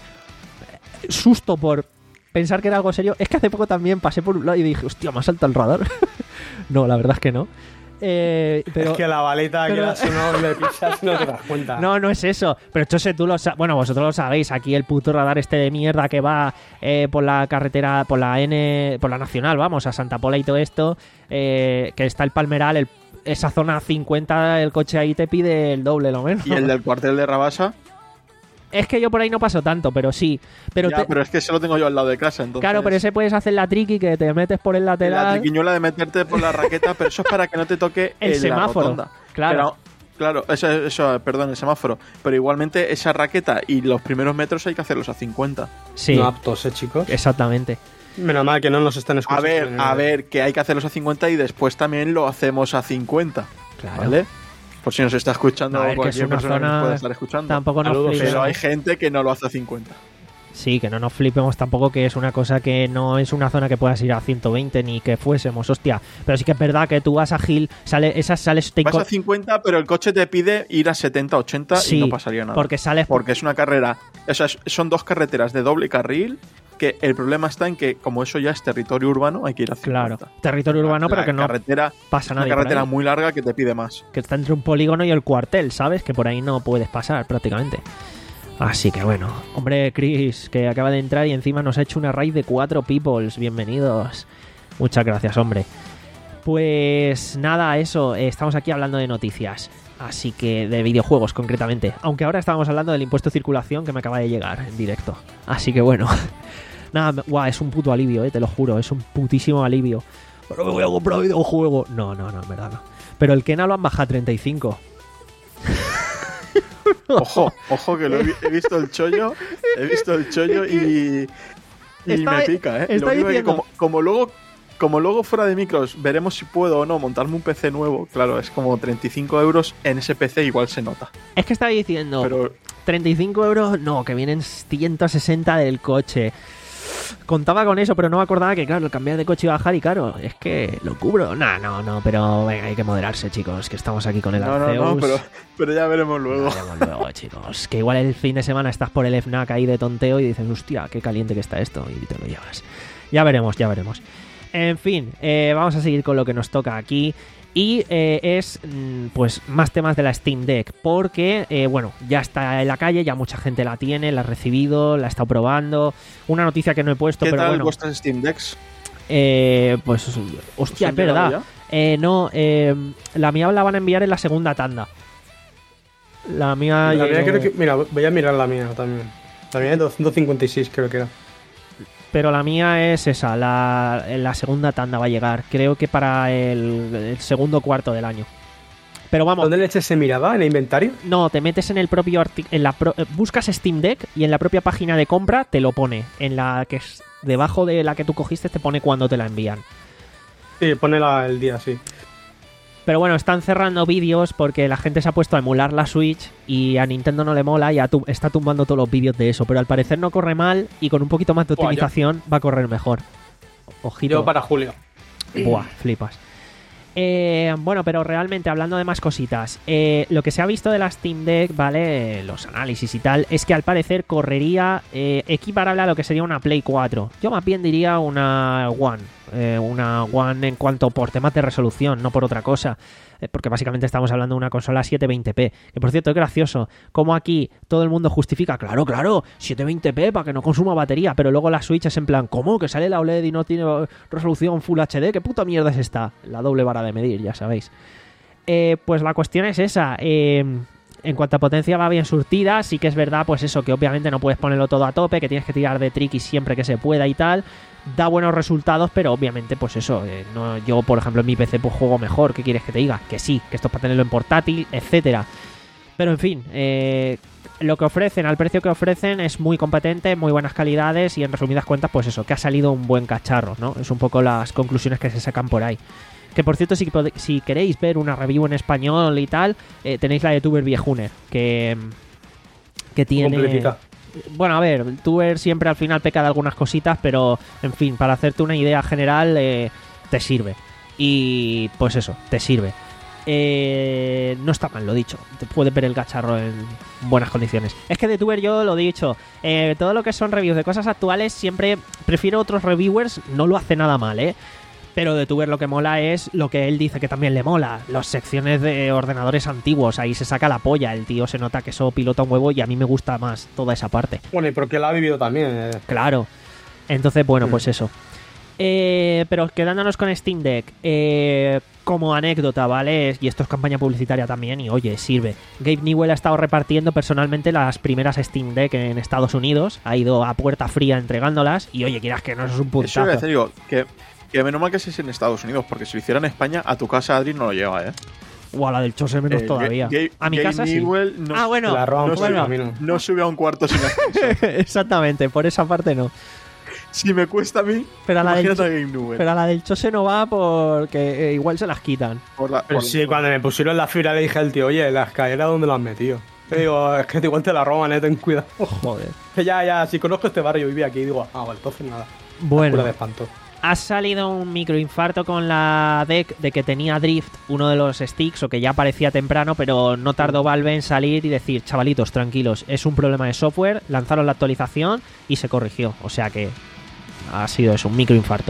Susto por pensar que era algo serio. Es que hace poco también pasé por un lado y dije, hostia, me ha saltado el radar. No, la verdad es que no. Eh, pero... Es que la baleta pero- que la sonó le pisas no te das cuenta. No, no es eso. Pero Chose, tú lo sabes. Bueno, vosotros lo sabéis. Aquí el puto radar este de mierda que va eh, por la carretera, por la N, por la Nacional, vamos, a Santa Pola y todo esto, eh, que está el Palmeral, el- esa zona cincuenta, el coche ahí te pide el doble, lo menos. Y el del cuartel de Rabasa, Es que yo por ahí no paso tanto, pero sí. Pero, ya, te- pero es que se lo tengo yo al lado de casa, entonces... Claro, pero ese puedes hacer la triqui que te metes por el La lateral. triquiñuela de meterte por la raqueta, pero eso es para que no te toque El en la semáforo, rotonda. claro. Pero, claro, eso, eso, perdón, el semáforo. Pero igualmente esa raqueta y los primeros metros hay que hacerlos a cincuenta. Sí, No aptos, eh, chicos. exactamente. Menos mal que no nos están A escuchando. ver, a ver, que hay que hacerlos a cincuenta y después también lo hacemos a cincuenta. Claro. ¿Vale? Por si nos está escuchando A ver, que es cualquier una persona que nos zona- pueda estar escuchando. Tampoco nos Saludos, flipemos. Pero hay gente que no lo hace a cincuenta. Sí, que no nos flipemos tampoco, que es una cosa que no es una zona que puedas ir a ciento veinte ni que fuésemos, hostia. Pero sí que es verdad que tú vas a Gil, sale, esas sales... te Vas inco- a cincuenta, pero el coche te pide ir a setenta, ochenta Sí, y no pasaría nada. porque sales... Porque es una carrera, o sea, es- son dos carreteras de doble carril, que el problema está en que como eso ya es territorio urbano, hay que ir a cincuenta. Claro, territorio urbano, pero La que no carretera, pasa una nadie por carretera ahí. muy larga que te pide más. Que está entre un polígono y el cuartel, ¿sabes? Que por ahí no puedes pasar prácticamente. Así que bueno, hombre, Chris, que acaba de entrar y encima nos ha hecho una raid de cuatro peoples. Bienvenidos. Muchas gracias, hombre. Pues nada, eso, eh, estamos aquí hablando de noticias. Así que de videojuegos concretamente. Aunque ahora estábamos hablando del impuesto de circulación que me acaba de llegar en directo. Así que bueno. Nada, me- guau, es un puto alivio, eh, te lo juro. Es un putísimo alivio. Pero me voy a comprar videojuego. No, no, no, en verdad no. Pero el Kena lo han bajado a treinta y cinco. Ojo, ojo que lo he, vi- he visto el chollo, he visto el chollo y, y Está- me pica, ¿eh? está Lo único que diciendo- como, como luego como luego fuera de micros veremos si puedo o no montarme un P C nuevo, claro, es como treinta y cinco euros en ese P C igual se nota. Es que estaba diciendo Pero treinta y cinco euros, no, que vienen ciento sesenta del coche. Contaba con eso, pero no me acordaba que, claro, el cambiar de coche y bajar y, claro, es que lo cubro. No, no, no, pero venga, hay que moderarse, chicos, que estamos aquí con el no, no, Arceus. no, pero, pero ya veremos luego. Veremos luego, chicos. Que igual el fin de semana estás por el FNAC ahí de tonteo y dices, hostia, qué caliente que está esto, y te lo llevas. Ya veremos, ya veremos. En fin, eh, vamos a seguir con lo que nos toca aquí. Y eh, es, pues, más temas de la Steam Deck. Porque, eh, bueno, ya está en la calle, ya mucha gente la tiene, la ha recibido, la ha estado probando. Una noticia que no he puesto, ¿Qué pero tal bueno. vuestras Steam Decks? Eh, pues, hostia, ¿Os es han llegado verdad. Eh, no, eh, la mía la van a enviar en la segunda tanda. La mía... La mía llegó- creo que, mira, voy a mirar la mía también. La mía es doscientos cincuenta y seis, creo que era. Pero la mía es esa, la, la segunda tanda va a llegar. Creo que para el, el segundo cuarto del año. Pero vamos, ¿Dónde leche se miraba? ¿En el inventario? no, te metes en el propio arti- en la pro- eh, buscas Steam Deck y en la propia página de compra te lo pone. En la que es debajo de la que tú cogiste te pone cuando te la envían. Sí, pone la- el día, sí. Pero bueno, están cerrando vídeos porque la gente se ha puesto a emular la Switch y a Nintendo no le mola y a tu- está tumbando todos los vídeos de eso. Pero al parecer no corre mal y con un poquito más de Buah, ya. optimización va a correr mejor. Ojito. Yo para julio. Buah, flipas. Eh, bueno, pero realmente hablando de más cositas, eh, lo que se ha visto de la Steam Deck, ¿vale? Los análisis y tal, es que al parecer correría eh, equiparable a lo que sería una Play cuatro. Yo más bien diría una One. Eh, una One en cuanto por temas de resolución, no por otra cosa. Eh, porque básicamente estamos hablando de una consola setecientos veinte p. Que por cierto, es gracioso. Como aquí todo el mundo justifica, claro, claro, setecientos veinte p para que no consuma batería. Pero luego la Switch es en plan, ¿cómo? Que sale la O L E D y no tiene resolución Full H D. ¿Qué puta mierda es esta? La doble vara de medir, ya sabéis. Eh, pues la cuestión es esa. Eh, en cuanto a potencia va bien surtida. Sí que es verdad, pues eso, que obviamente no puedes ponerlo todo a tope, que tienes que tirar de tricky siempre que se pueda y tal. Da buenos resultados, pero obviamente, pues eso, eh, no, yo, por ejemplo, en mi P C pues juego mejor. ¿Qué quieres que te diga? Que sí, que esto es para tenerlo en portátil, etcétera. Pero en fin, eh, lo que ofrecen, al precio que ofrecen, es muy competente, muy buenas calidades y en resumidas cuentas, pues eso, que ha salido un buen cacharro, ¿no? Es un poco las conclusiones que se sacan por ahí. Que por cierto, si, pode- si queréis ver una review en español y tal, eh, tenéis la de Tuber Viejuner, que, que tiene... Completita. Bueno, a ver, Tuber siempre al final peca de algunas cositas, pero en fin, para hacerte una idea general, eh, te sirve. Y pues eso, te sirve. Eh, no está mal, lo dicho. Te puedes ver el cacharro en buenas condiciones. Es que de Tuber yo lo he dicho. Eh, todo lo que son reviews de cosas actuales, siempre prefiero otros reviewers. No lo hace nada mal, ¿eh? Pero de Tuber lo que mola es lo que él dice que también le mola. Las secciones de ordenadores antiguos. Ahí se saca la polla. El tío se nota que eso pilota un huevo y a mí me gusta más toda esa parte. Bueno, y porque la ha vivido también. eh. Claro. Entonces, bueno, Mm. pues eso. Eh, pero quedándonos con Steam Deck, eh, como anécdota, ¿vale? Y esto es campaña publicitaria también y oye, sirve. Gabe Newell ha estado repartiendo personalmente las primeras Steam Deck en Estados Unidos, ha ido a puerta fría entregándolas y oye, quieras que no, eso es un Eso iba a puntazo. decir, digo, que, que menos mal que si es en Estados Unidos, porque si lo hiciera en España, a tu casa Adri no lo lleva, ¿eh? O a la del Chose menos Eh, todavía. Gabe- A mi Gabe casa sí. Newell no, Ah, bueno. La roban no, por el bueno. camino. no sube a un cuarto sin ascensor. Exactamente, por esa parte no. Si me cuesta a mí, Pero a la del, imagínate a Gabe Newell. pero a la del Chose no va porque eh, igual se las quitan. Por la- Pero por- sí, cuando me pusieron la fibra le dije al tío, oye, la escalera, ¿dónde la has metido? Le digo, es que igual te la roban, eh, ten cuidado. Joder. Que ya, ya, si conozco este barrio, yo vivía aquí, y digo, ah, vale, entonces nada. Bueno. Cura de espanto. Ha salido un microinfarto con la deck de que tenía drift uno de los sticks o que ya aparecía temprano, pero no tardó Valve en salir y decir, chavalitos, tranquilos, es un problema de software, lanzaron la actualización y se corrigió. O sea que ha sido eso, un microinfarto.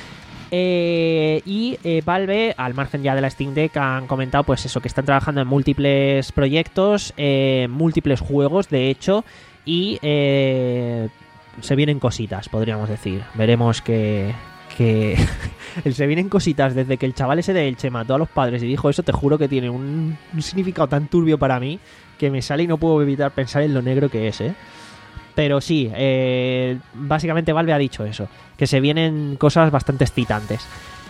Eh, y eh, Valve, al margen ya de la Steam Deck, han comentado pues eso, que están trabajando en múltiples proyectos, eh, múltiples juegos, de hecho, y eh, se vienen cositas, podríamos decir. Veremos que... que el se vienen cositas desde que el chaval ese de Elche mató a los padres y dijo eso, te juro que tiene un, un significado tan turbio para mí que me sale y no puedo evitar pensar en lo negro que es, ¿eh? Pero sí, eh, básicamente Valve ha dicho eso, que se vienen cosas bastante excitantes.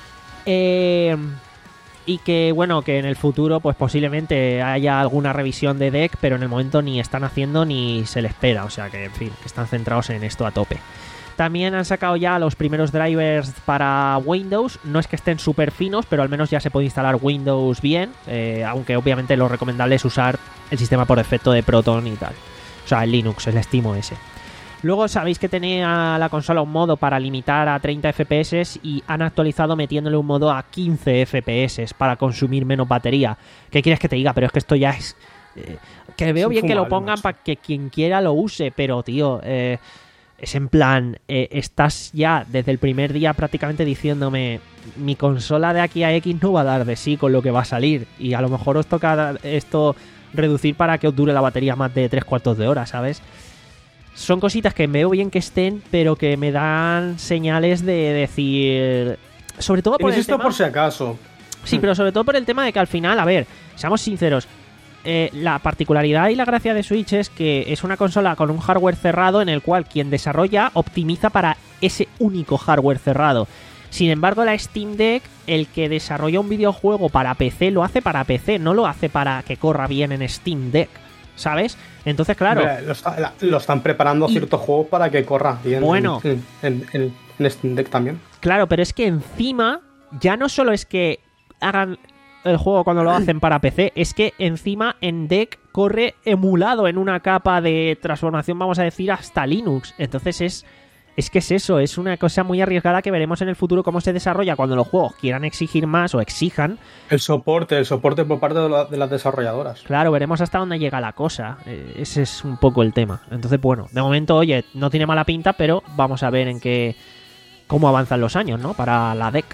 Eh, y que, bueno, que en el futuro pues posiblemente haya alguna revisión de deck, pero en el momento ni están haciendo ni se le espera. O sea que, en fin, que están centrados en esto a tope. También han sacado ya los primeros drivers para Windows. No es que estén súper finos, pero al menos ya se puede instalar Windows bien. Eh, aunque obviamente lo recomendable es usar el sistema por defecto de Proton y tal. O sea, el Linux, el SteamOS. Luego sabéis que tenía la consola un modo para limitar a treinta F P S y han actualizado metiéndole un modo a quince F P S para consumir menos batería. ¿Qué quieres que te diga? Pero es que esto ya es... Eh, que veo Es bien que lo infumable, pongan macho. para que quien quiera lo use, pero tío... Eh, es en plan, eh, estás ya desde el primer día prácticamente diciéndome, mi consola de aquí a X no va a dar de sí con lo que va a salir, y a lo mejor os toca esto reducir para que os dure la batería más de tres cuartos de hora, ¿sabes? Son cositas que veo bien que estén, pero que me dan señales de decir... Sobre todo por el esto tema... por si acaso. Sí, pero sobre todo por el tema de que al final, a ver, seamos sinceros, eh, la particularidad y la gracia de Switch es que es una consola con un hardware cerrado en el cual quien desarrolla optimiza para ese único hardware cerrado. Sin embargo, la Steam Deck, el que desarrolla un videojuego para P C, lo hace para P C, no lo hace para que corra bien en Steam Deck, ¿sabes? Entonces, claro... Hombre, lo, está, lo están preparando y... ciertos juegos para que corra bien bueno, en, en, en, en Steam Deck también. Claro, pero es que encima, ya no solo es que hagan el juego cuando lo hacen para P C, es que encima en Deck corre emulado en una capa de transformación, vamos a decir, hasta Linux. Entonces es... Es que es eso, es una cosa muy arriesgada que veremos en el futuro cómo se desarrolla cuando los juegos quieran exigir más o exijan. El soporte, el soporte por parte de, la, de las desarrolladoras. Claro, veremos hasta dónde llega la cosa. Eh, ese es un poco el tema. Entonces, bueno, de momento, oye, no tiene mala pinta, pero vamos a ver en qué... cómo avanzan los años, ¿no? Para la Deck.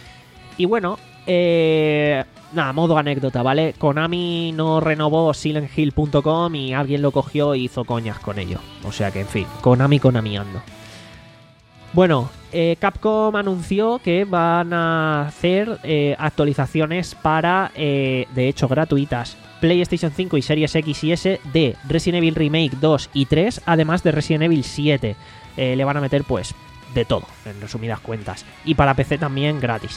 Y bueno, eh... nada, modo anécdota, ¿vale? Konami no renovó Silent Hill punto com y alguien lo cogió y hizo coñas con ello. O sea que, en fin, Konami Konamiando. Bueno, eh, Capcom anunció que van a hacer eh, actualizaciones para, eh, de hecho gratuitas, PlayStation cinco y Series X y S de Resident Evil Remake dos y tres, además de Resident Evil siete. Eh, le van a meter pues de todo, en resumidas cuentas. Y para P C también gratis.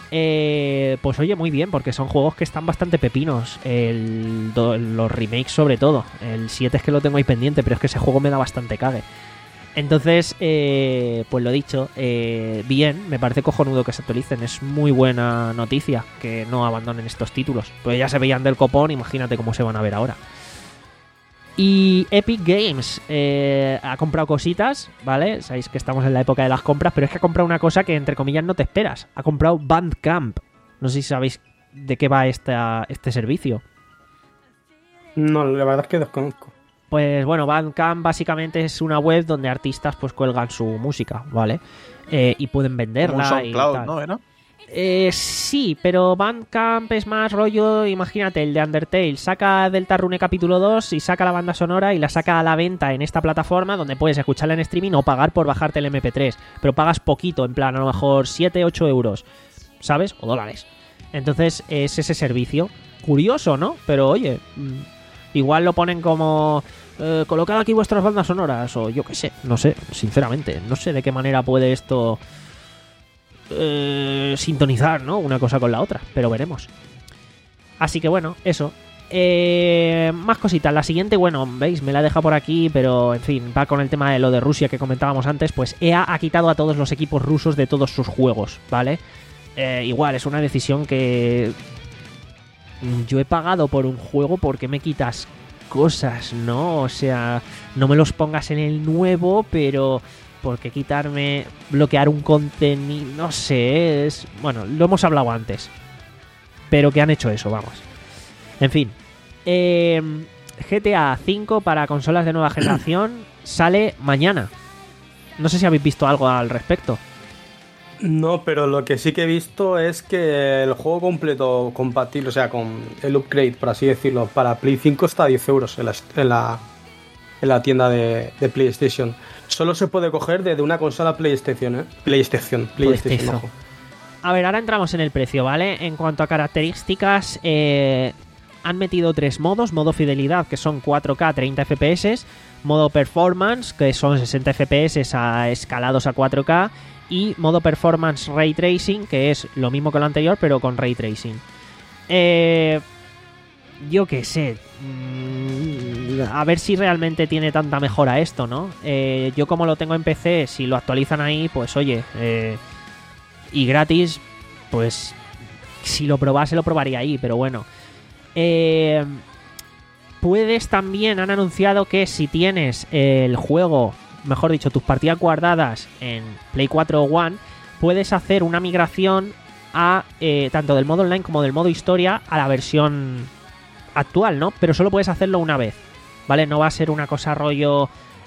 Eh, pues oye, muy bien, porque son juegos que están bastante pepinos. El, do, los remakes sobre todo. El siete es que lo tengo ahí pendiente, pero es que ese juego me da bastante cague. Entonces, eh, pues lo dicho, eh, bien, me parece cojonudo que se actualicen. Es muy buena noticia que no abandonen estos títulos. Pues ya se veían del copón, imagínate cómo se van a ver ahora. Y Epic Games eh, ha comprado cositas, ¿vale? Sabéis que estamos en la época de las compras, pero es que ha comprado una cosa que entre comillas no te esperas. Ha comprado Bandcamp. No sé si sabéis de qué va esta, este servicio. No, la verdad es que desconozco. Pues bueno, Bandcamp básicamente es una web donde artistas pues cuelgan su música, ¿vale? Eh, y pueden venderla. Como un SoundCloud, y tal. ¿no? ¿Era? Eh, sí, pero Bandcamp es más rollo, imagínate, el de Undertale. Saca Deltarune capítulo dos y saca la banda sonora y la saca a la venta en esta plataforma donde puedes escucharla en streaming o pagar por bajarte el eme pe tres. Pero pagas poquito, en plan, a lo mejor siete, ocho euros, ¿sabes? O dólares. Entonces es ese servicio. Curioso, ¿no? Pero oye... Igual lo ponen como eh, colocad aquí vuestras bandas sonoras o yo qué sé, no sé, sinceramente, no sé de qué manera puede esto eh, sintonizar, ¿no? Una cosa con la otra, pero veremos. Así que bueno, eso. Eh, más cositas. La siguiente, bueno, veis, me la deja por aquí, pero en fin, va con el tema de lo de Rusia que comentábamos antes. Pues E A ha quitado a todos los equipos rusos de todos sus juegos, ¿vale? Eh, igual, es una decisión que... Yo he pagado por un juego, ¿por qué me quitas cosas, no? O sea, no me los pongas en el nuevo, pero ¿por qué quitarme, bloquear un contenido? No sé, es... Bueno, lo hemos hablado antes. Pero que han hecho eso, vamos. En fin. Eh, G T A cinco para consolas de nueva generación sale mañana. No sé si habéis visto algo al respecto. No, pero lo que sí que he visto es que el juego completo compatible, o sea, con el upgrade, por así decirlo, para Play cinco está a diez euros en la, en la, en la tienda de, de PlayStation. Solo se puede coger desde una consola PlayStation, ¿eh? PlayStation, PlayStation, PlayStation. ojo. A ver, ahora entramos en el precio, ¿vale? En cuanto a características, eh, han metido tres modos. Modo fidelidad, que son cuatro K, treinta F P S. Modo performance, que son sesenta F P S a, escalados a cuatro K. Y modo performance ray tracing, que es lo mismo que lo anterior, pero con ray tracing. Eh, yo qué sé. Mmm, a ver si realmente tiene tanta mejora esto, ¿no? Eh, yo como lo tengo en P C, si lo actualizan ahí, pues oye... Eh, y gratis, pues... Si lo probase, lo probaría ahí, pero bueno. Eh, puedes también, han anunciado que si tienes el juego... mejor dicho, tus partidas guardadas en Play cuatro o One, puedes hacer una migración a eh, tanto del modo online como del modo historia a la versión actual, ¿no? Pero solo puedes hacerlo una vez, ¿vale? No va a ser una cosa rollo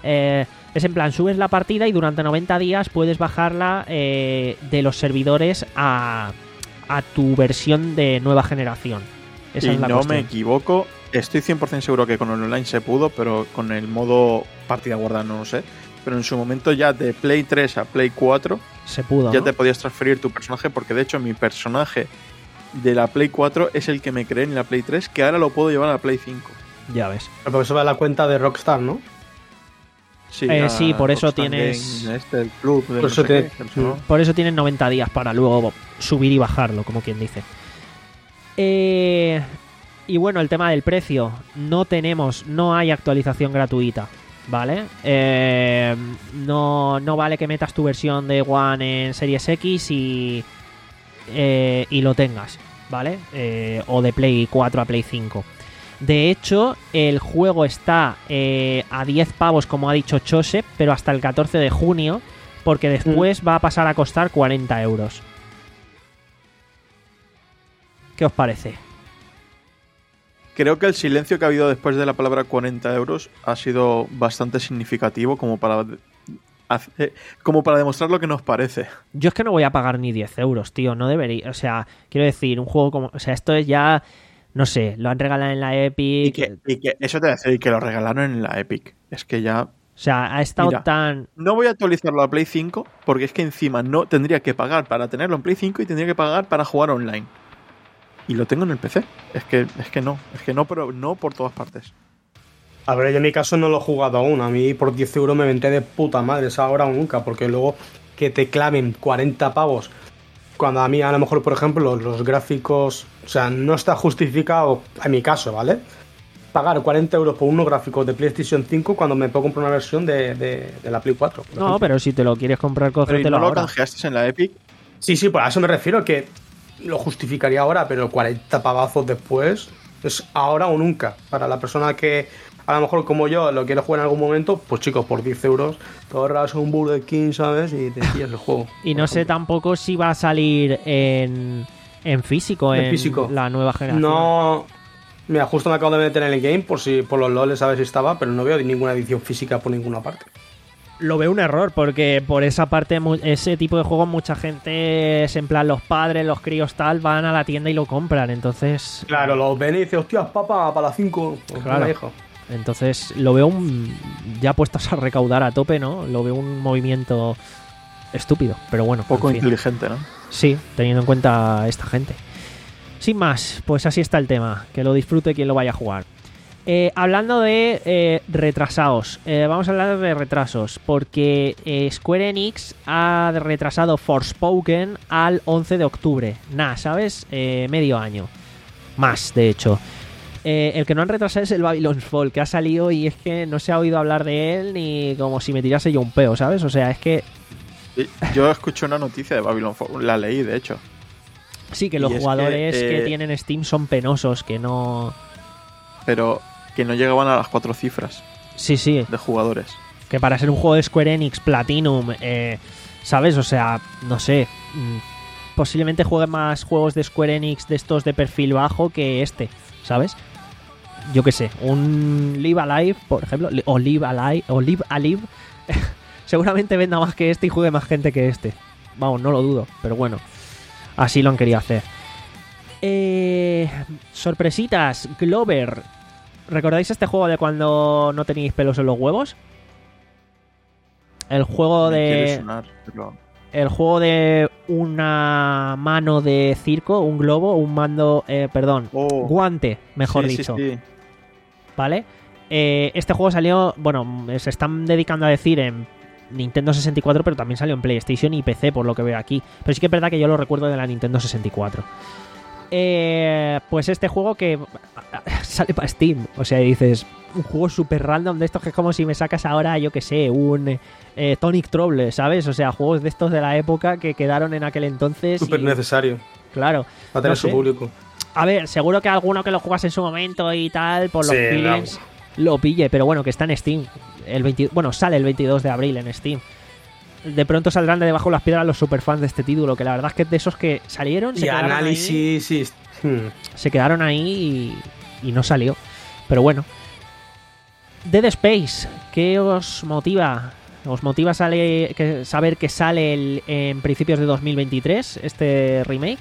Eh, es en plan, subes la partida y durante noventa días puedes bajarla eh, de los servidores a, a tu versión de nueva generación. Esa y es la no cuestión. me equivoco, estoy cien por ciento seguro que con el online se pudo, pero con el modo partida guardada no lo sé. Pero en su momento ya de Play tres a Play cuatro Se pudo, ya ¿no? te podías transferir tu personaje, porque de hecho mi personaje de la Play cuatro es el que me creé en la Play tres, que ahora lo puedo llevar a la Play cinco. Ya ves. Pero por eso va a la cuenta de Rockstar, ¿no? Sí, Eh, a sí, por eso Rockstar tienes- Game, este, el club de Por no eso sé tiene- qué, que no. Por eso tienen noventa días para luego subir y bajarlo, como quien dice. Eh, y bueno, el tema del precio. No tenemos, no hay actualización gratuita, ¿vale? Eh, no, no vale que metas tu versión de One en Series X y, eh, y lo tengas, ¿vale? Eh, o de Play cuatro a Play cinco. De hecho, el juego está eh, a diez pavos, como ha dicho Chose, pero hasta el catorce de junio, porque después va a pasar a costar cuarenta euros. ¿Qué os parece? Creo que el silencio que ha habido después de la palabra cuarenta euros ha sido bastante significativo como para, hacer- como para demostrar lo que nos parece. Yo es que no voy a pagar ni diez euros, tío. No debería. O sea, quiero decir, un juego como. O sea, esto es ya. No sé, lo han regalado en la Epic. Y que, y que eso te hace que lo regalaron en la Epic. Es que ya... O sea, ha estado Mira, tan. No voy a actualizarlo a Play cinco porque es que encima no tendría que pagar para tenerlo en Play cinco y tendría que pagar para jugar online. Y lo tengo en el P C. Es que, es que no, es que no, pero no por todas partes. A ver, yo en mi caso no lo he jugado aún. A mí por diez euros me vendré de puta madre, es ahora o nunca, porque luego que te claven cuarenta pavos, cuando a mí a lo mejor, por ejemplo, los, los gráficos, o sea, no está justificado, en mi caso, ¿vale? Pagar cuarenta euros por unos gráficos de PlayStation cinco cuando me puedo comprar una versión de, de, de la Play cuatro. por No, ejemplo. pero si te lo quieres comprar, Pero ¿y cógetelo no lo ahora. canjeaste en la Epic? Sí, sí, pues a eso me refiero, que lo justificaría ahora, pero cuarenta pavazos después es ahora o nunca. Para la persona que a lo mejor como yo lo quiere jugar en algún momento, pues chicos, por diez euros te ahorras un Burger King, ¿sabes? Y te pillas el juego. Y no sé tampoco si va a salir en, en físico, En en físico. la nueva generación. No... Mira, justo me acabo de meter en el game por si por los loles a ver si estaba, pero no veo ninguna edición física por ninguna parte. Lo veo un error, porque por esa parte, mu- ese tipo de juegos, mucha gente, es en plan, los padres, los críos tal, van a la tienda y lo compran. Entonces, Claro, los ven y dicen, hostias, papá, para las cinco. Pues Claro. venga, hijo. entonces lo veo un, ya puestos a recaudar a tope, ¿no? Lo veo un movimiento estúpido, pero bueno. Poco en fin. inteligente, ¿no? Sí, teniendo en cuenta esta gente. Sin más, pues así está el tema. Que lo disfrute quien lo vaya a jugar. Eh, hablando de eh, retrasados, eh, vamos a hablar de retrasos, porque eh, Square Enix ha retrasado Forspoken al once de octubre. Nah, ¿sabes? Eh, medio año. Más, de hecho. Eh, el que no han retrasado es el Babylon's Fall, que ha salido y es que no se ha oído hablar de él ni como si me tirase yo un peo, ¿sabes? O sea, es que Y Yo escuché una noticia de Babylon Fall, la leí de hecho. sí, que Y los es que, jugadores que, eh, tienen Steam son penosos, que no... Pero que no llegaban a las cuatro cifras Sí, sí, de jugadores. que para ser un juego de Square Enix Platinum, eh, ¿sabes? O sea, no sé, mm, posiblemente juegue más juegos de Square Enix de estos de perfil bajo que este, ¿sabes? Yo qué sé, un Live Alive, por ejemplo, li- o Live Alive, o Live Alive, seguramente venda más que este y juegue más gente que este. Vamos, no lo dudo, pero bueno, así lo han querido hacer. Eh, sorpresitas, Glover. ¿Recordáis este juego de cuando no teníais pelos en los huevos? El juego Me quiere de sonar, pero- el juego de una mano de circo, un globo, un mando, eh, perdón, Oh, guante, mejor sí, sí, dicho, sí. ¿vale? Eh, este juego salió, bueno, se están dedicando a decir en Nintendo sesenta y cuatro, pero también salió en PlayStation y P C, por lo que veo aquí. Pero sí que es verdad que yo lo recuerdo de la Nintendo sesenta y cuatro. Eh, pues este juego que sale para Steam, o sea, dices, un juego super random de estos que es como si me sacas ahora, yo que sé, un eh, Tonic Trouble, ¿sabes? O sea, juegos de estos de la época que quedaron en aquel entonces. Súper y- necesario. Claro. Va a tener No su sé. público. A ver, seguro que alguno que lo jugase en su momento y tal, por los Sí, feelings, lo pille, pero bueno, que está en Steam. El veinte, bueno, sale el veintidós de abril en Steam. De pronto saldrán de debajo las piedras los superfans de este título, que la verdad es que es de esos que salieron, se Y quedaron ahí, análisis, sí. Hmm. se quedaron ahí y, y no salió. Pero bueno. Dead Space, ¿qué os motiva? ¿Os motiva sale, que, saber que sale el, en principios de dos mil veintitrés este remake?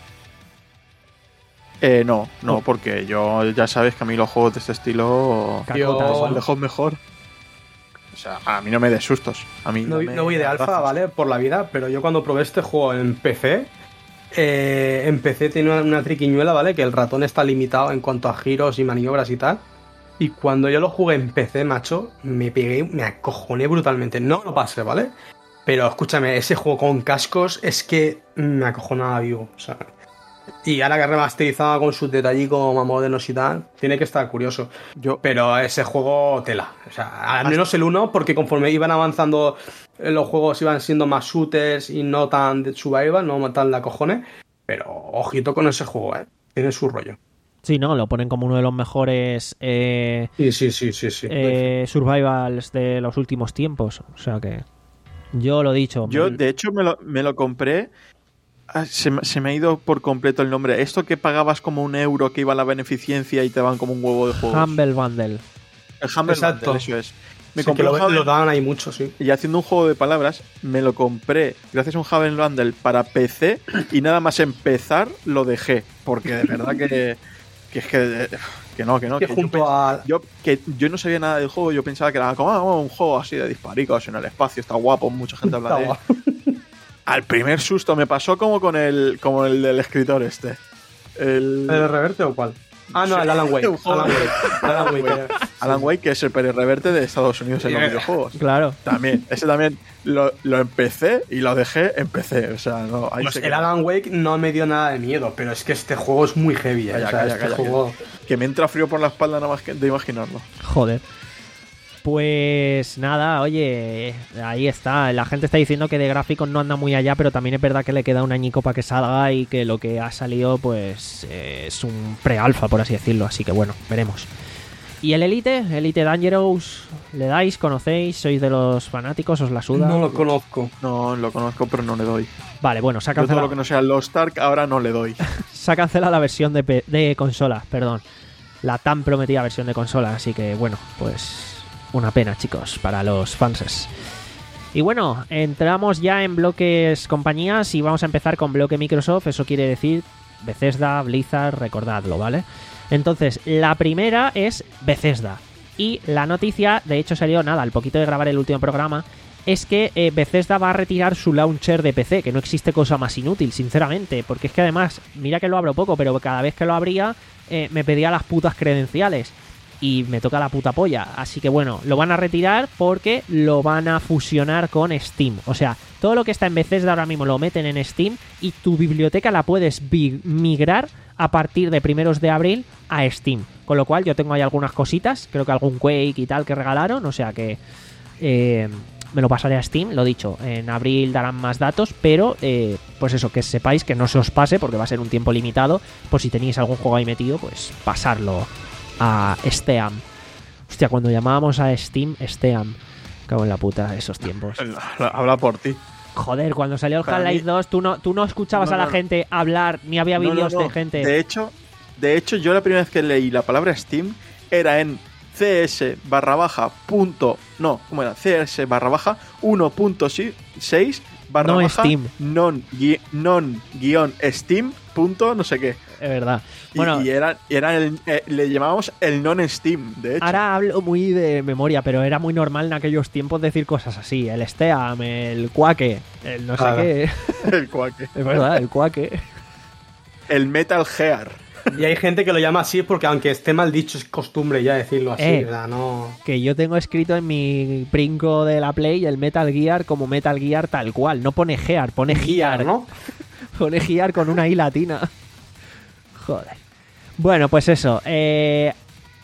Eh, no, no, porque yo ya sabes que a mí los juegos de este estilo Cacotas, son ¿no? lejos mejor. O sea, a mí no me des sustos. A mí No, dame no voy de alfa, abrazos. ¿vale? Por la vida, pero yo cuando probé este juego en P C, eh, en P C tiene una, una triquiñuela, ¿vale? Que el ratón está limitado en cuanto a giros y maniobras y tal. Y cuando yo lo jugué en P C, macho, me pegué, me acojoné brutalmente. No lo pasé, ¿vale? Pero escúchame, ese juego con cascos es que me acojonaba vivo. O sea, y ahora que remasterizado con sus detallicos más modernos y tal, tiene que estar curioso. Yo, Pero ese juego, tela. O sea, al menos el uno, porque conforme iban avanzando los juegos iban siendo más shooters y no tan de survival, no tan la cojones. Pero ojito con ese juego, ¿eh? Tiene su rollo. Sí, no, lo ponen como uno de los mejores eh, Sí, sí, sí, sí, sí. eh, survivals de los últimos tiempos. O sea que yo lo he dicho. yo me- de hecho, me lo, me lo compré. Ah, Se, me- se me ha ido por completo el nombre. Esto que pagabas como un euro que iba a la beneficencia y te van como un huevo de juegos. Humble Bundle. El Humble Exacto. Bundle, eso es. Me Sí, compré que un lo, Humble- lo daban ahí mucho, sí. Y haciendo un juego de palabras, me lo compré gracias a un Humble Bundle para P C y nada más empezar lo dejé. Porque de verdad que, que es que, que no, que no. Que que yo junto pens- a... Yo, que yo no sabía nada del juego, yo pensaba que era como ah, un juego así de disparicos en el espacio, está guapo, mucha gente habla de él. Al primer susto me pasó como con el como el del escritor este. El, ¿El reverte o cuál? Ah, no, el Alan Wake. Alan Wake. Alan Wake. Alan Wake, que es el Pérez Reverte de Estados Unidos en los Yeah. videojuegos. Claro. También, ese también lo, lo empecé y lo dejé en P C. O sea, no, ahí Pues se el quedó. Alan Wake no me dio nada de miedo, pero es que este juego es muy heavy, ¿eh? Calla, O sea, calla, este calla, juego... Que me entra frío por la espalda nada más que de imaginarlo. Joder. Pues nada, oye, ahí está. La gente está diciendo que de gráficos no anda muy allá, pero también es verdad que le queda un añico para que salga y que lo que ha salido pues eh, es un pre-alfa, por así decirlo. Así que bueno, veremos. ¿Y el Elite? Elite Dangerous, ¿le dais? ¿Conocéis? ¿Sois de los fanáticos? ¿Os la suda? No lo conozco. No, lo conozco, pero no le doy. Vale, bueno, se ha Yo todo cancelado, lo que no sea Lost Ark ahora no le doy. se ha cancelado la versión de, pe- de consola, perdón. La tan prometida versión de consola, así que bueno, pues una pena, chicos, para los fanses. Y bueno, entramos ya en bloques compañías y vamos a empezar con bloque Microsoft. Eso quiere decir Bethesda, Blizzard, recordadlo, ¿vale? Entonces, la primera es Bethesda. Y la noticia, de hecho salió nada, al poquito de grabar el último programa, es que eh, Bethesda va a retirar su launcher de P C, que no existe cosa más inútil, sinceramente, porque es que además, mira que lo abro poco, pero cada vez que lo abría eh, me pedía las putas credenciales y me toca la puta polla. Así que bueno, lo van a retirar porque lo van a fusionar con Steam. O sea, todo lo que está en Bethesda ahora mismo lo meten en Steam y tu biblioteca la puedes vi- migrar a partir de primeros de abril a Steam. Con lo cual yo tengo ahí algunas cositas, creo que algún Quake y tal que regalaron, o sea que eh, me lo pasaré a Steam, lo dicho, en abril darán más datos, pero eh, pues eso, que sepáis que no se os pase porque va a ser un tiempo limitado, por si tenéis algún juego ahí metido, pues pasarlo a Steam. Hostia, cuando llamábamos a Steam, Steam. Cago en la puta, esos tiempos. Habla por ti. Joder, cuando salió el Para Half-Life mí- dos, tú no, tú no escuchabas No, a la no, no. gente hablar, ni había No, no, vídeos no. de gente. De hecho, de hecho, yo la primera vez que leí la palabra Steam era en cs barra baja punto no, ¿cómo era? cs barra baja uno punto seis barra No baja Steam. non, gui- non guión Steam punto no sé qué. Es verdad. Y- Bueno, y, era, y era el, eh, le llamábamos el non Steam, de hecho. ahora hablo muy de memoria, pero era muy normal en aquellos tiempos decir cosas así. El Steam, el Quake, el no sé Claro. qué. El cuaque. Es verdad, el Quake. El Metal Gear. Y hay gente que lo llama así porque aunque esté mal dicho es costumbre ya decirlo así. Eh. O sea, no... Que yo tengo escrito en mi princo de la Play el Metal Gear como Metal Gear tal cual. No pone Gear, pone Gear. ¿no? Pone Gear con una I latina. Joder. Bueno, pues eso. Eh,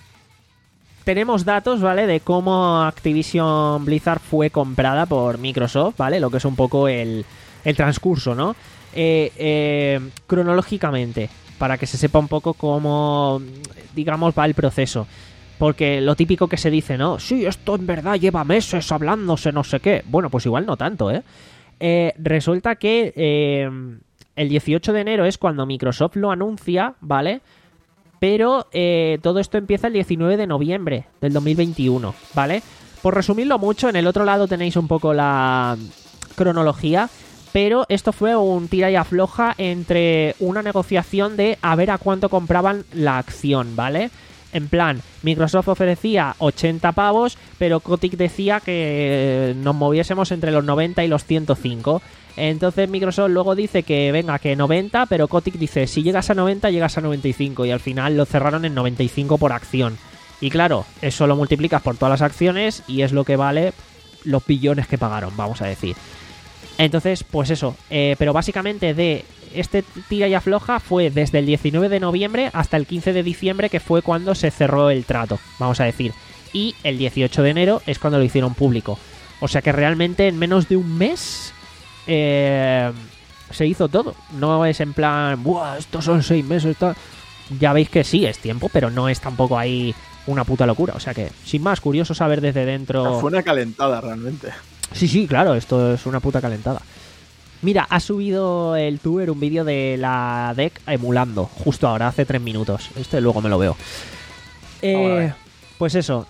tenemos datos, ¿vale? De cómo Activision Blizzard fue comprada por Microsoft, ¿vale? Lo que es un poco el, el transcurso, ¿no? Eh, eh, cronológicamente, para que se sepa un poco cómo, digamos, va el proceso. Porque lo típico que se dice, ¿no? Sí, esto en verdad lleva meses hablándose, no sé qué. Bueno, pues igual no tanto, ¿eh? Eh, resulta que eh, el dieciocho de enero es cuando Microsoft lo anuncia, ¿vale? Pero eh, todo esto empieza el diecinueve de noviembre del dos mil veintiuno, ¿vale? por resumirlo mucho, en el otro lado tenéis un poco la cronología, pero esto fue un tira y afloja entre una negociación de a ver a cuánto compraban la acción, ¿vale? En plan, Microsoft ofrecía ochenta pavos, pero Kotick decía que nos moviésemos entre los noventa y los ciento cinco. Entonces Microsoft luego dice que venga, que noventa, pero Kotick dice, si llegas a noventa, llegas a noventa y cinco. Y al final lo cerraron en noventa y cinco por acción. Y claro, eso lo multiplicas por todas las acciones y es lo que vale los billones que pagaron, vamos a decir. Entonces, pues eso. Eh, pero básicamente de este tira y afloja fue desde el diecinueve de noviembre hasta el quince de diciembre, que fue cuando se cerró el trato, vamos a decir. Y el dieciocho de enero es cuando lo hicieron público. O sea que realmente en menos de un mes eh, se hizo todo. No es en plan, ¡buah! Estos son seis meses. Tal. Ya veis que sí, es tiempo, pero no es tampoco ahí una puta locura. O sea que, sin más, curioso saber desde dentro. Fue una calentada realmente. Sí, sí, claro, esto es una puta calentada. Mira, ha subido el tuber un vídeo de la D E C emulando, justo ahora, hace tres minutos. Este luego me lo veo. Eh, pues eso.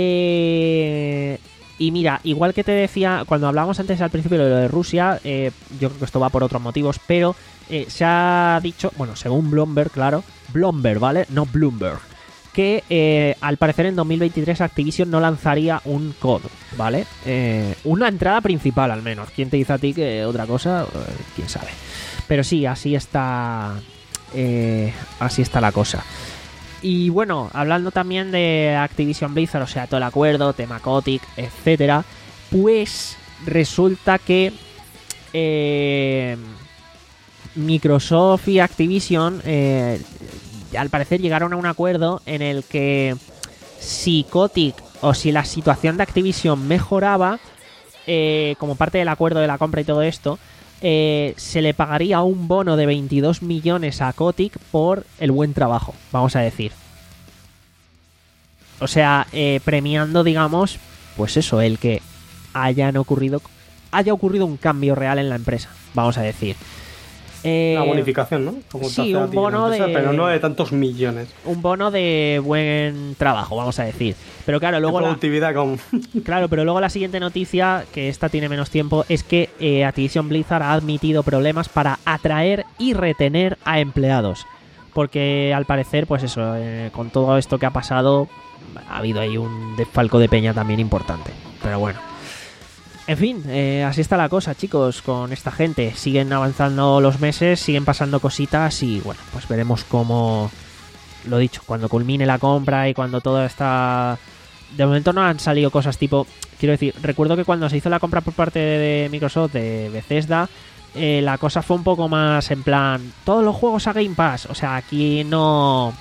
Eh, y mira, igual que te decía, cuando hablábamos antes al principio de lo de Rusia, eh, yo creo que esto va por otros motivos, pero eh, se ha dicho, bueno, según Bloomberg, claro, Bloomberg, ¿vale? No Bloomberg. Que eh, al parecer en dos mil veintitrés Activision no lanzaría un C O D, ¿vale? Eh, una entrada principal al menos. ¿Quién te dice a ti que otra cosa? Eh, quién sabe. Pero sí, así está. Eh, así está la cosa. Y bueno, hablando también de Activision Blizzard, o sea, todo el acuerdo, tema Kotick, etcétera. Pues resulta que eh, Microsoft y Activision eh, al parecer llegaron a un acuerdo en el que si Kotick o si la situación de Activision mejoraba, eh, como parte del acuerdo de la compra y todo esto, eh, se le pagaría un bono de veintidós millones a Kotick por el buen trabajo, vamos a decir. O sea, eh, premiando, digamos, pues eso, el que hayan ocurrido, haya ocurrido un cambio real en la empresa, vamos a decir. Eh, Una bonificación, ¿no? Como te sí, hace a un ti bono la empresa, de... pero no de tantos millones. Un bono de buen trabajo, vamos a decir. Pero claro, luego... De La... productividad con... Claro, pero luego la siguiente noticia, que esta tiene menos tiempo, es que eh, Activision Blizzard ha admitido problemas para atraer y retener a empleados. Porque al parecer, pues eso, eh, con todo esto que ha pasado, ha habido ahí un desfalco de peña también importante. Pero bueno. En fin, eh, así está la cosa, chicos, con esta gente. Siguen avanzando los meses, siguen pasando cositas y, bueno, pues veremos cómo... Lo dicho, cuando culmine la compra y cuando todo está... De momento no han salido cosas tipo... Quiero decir, recuerdo que cuando se hizo la compra por parte de Microsoft de Bethesda, eh, la cosa fue un poco más en plan... Todos los juegos a Game Pass. O sea, aquí no...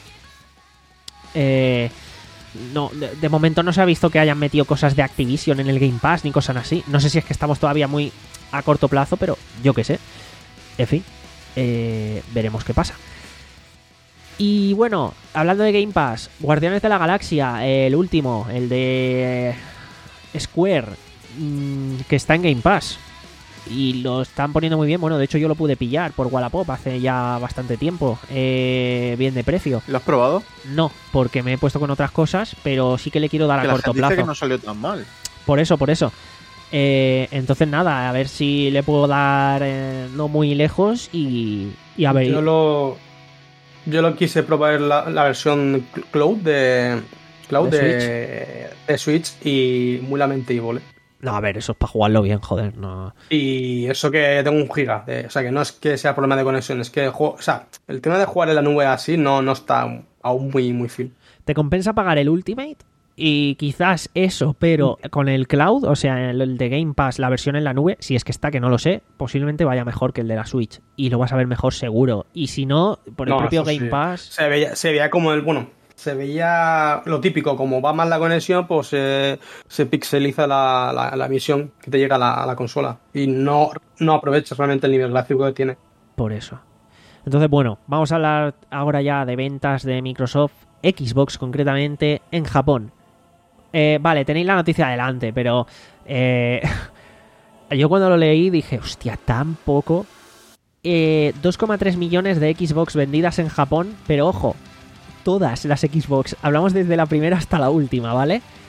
Eh... No, de, de momento no se ha visto que hayan metido cosas de Activision en el Game Pass ni cosas así. No sé si es que estamos todavía muy a corto plazo, pero yo qué sé. En fin, eh, veremos qué pasa. Y bueno, hablando de Game Pass, Guardianes de la Galaxia, el último, el de Square, mmm, que está en Game Pass. Y lo están poniendo muy bien. Bueno, de hecho yo lo pude pillar por Wallapop hace ya bastante tiempo. Eh, bien de precio. ¿Lo has probado? No, porque me he puesto con otras cosas, pero sí que le quiero dar que a corto la gente plazo. dice que no salió tan mal. Por eso, por eso. Eh, entonces nada, a ver si le puedo dar eh, no muy lejos y, y a ver. Yo lo, yo lo quise probar la, la versión Cloud de Cloud ¿De de, de Switch y muy lamentable. No, a ver, eso es para jugarlo bien, joder, no. Y eso que tengo un giga, de, o sea que no es que sea problema de conexión, es que juego, o sea, el tema de jugar en la nube así no, no está aún muy, muy fin. ¿Te compensa pagar el Ultimate? Y quizás eso, pero con el Cloud, o sea, el de Game Pass, la versión en la nube, si es que está, que no lo sé, posiblemente vaya mejor que el de la Switch. Y lo vas a ver mejor seguro. Y si no, por el No, propio eso Game sí. Pass... Se veía, se veía como el, bueno, se veía lo típico, como va mal la conexión, pues eh, se pixeliza la, la, la visión que te llega a la, a la consola. Y no, no aprovechas realmente el nivel gráfico que tiene. Por eso. Entonces, bueno, vamos a hablar ahora ya de ventas de Microsoft, Xbox concretamente, en Japón. Eh, vale, tenéis la noticia adelante, pero eh, yo cuando lo leí dije, hostia, tan poco. Eh, dos coma tres millones de Xbox vendidas en Japón, pero ojo, todas las Xbox, hablamos desde la primera hasta la última, ¿vale?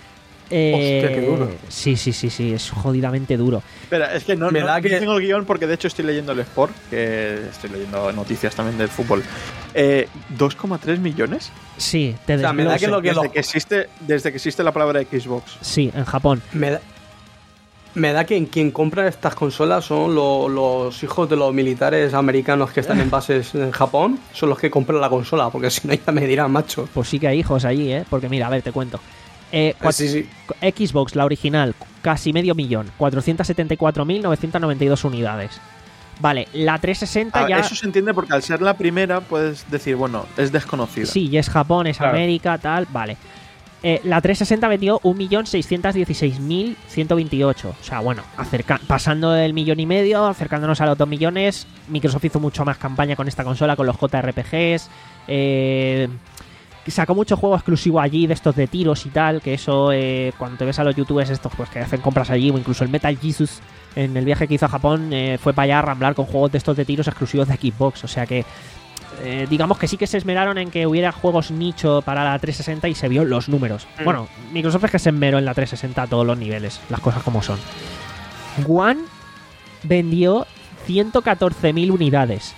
Eh, Hostia, qué duro. Sí, sí, sí, sí, es jodidamente duro. Espera, es que no, Me no- da no que- tengo el guión porque de hecho estoy leyendo el Sport, que estoy leyendo noticias también del fútbol. Eh, ¿dos coma tres millones? Sí, te O sea, me da que desglose. lo que Desde lo- que existe, desde que existe la palabra Xbox. Sí, en Japón. Me da, me da que quien compra estas consolas son lo- los hijos de los militares americanos que están en bases en Japón. Son los que compran la consola, porque si no ya me dirán, macho. Pues sí que hay hijos allí, ¿eh? Porque mira, a ver, te cuento. Eh, cua- Sí, sí. Xbox, la original, casi medio millón. cuatrocientas setenta y cuatro mil novecientos noventa y dos unidades. Vale, la trescientos sesenta Ah, ya... Eso se entiende porque al ser la primera puedes decir, bueno, es desconocida. Sí, y es Japón, es Claro. América, tal, vale. Eh, la trescientos sesenta vendió un millón seiscientos dieciséis mil ciento veintiocho. O sea, bueno, acerca pasando del millón y medio, acercándonos a los dos millones. Microsoft hizo mucho más campaña con esta consola, con los J R P Gs. Eh, sacó mucho juego exclusivo allí, de estos de tiros y tal, que eso, eh, cuando te ves a los youtubers estos pues que hacen compras allí, o incluso el Metal Jesus, en el viaje que hizo a Japón, eh, fue para allá a ramblar con juegos de estos de tiros exclusivos de Xbox. O sea que... Eh, digamos que sí que se esmeraron en que hubiera juegos nicho para la trescientos sesenta y se vio los números. Mm. Bueno, Microsoft es que se esmeró en la trescientos sesenta a todos los niveles, las cosas como son. One vendió ciento catorce mil unidades.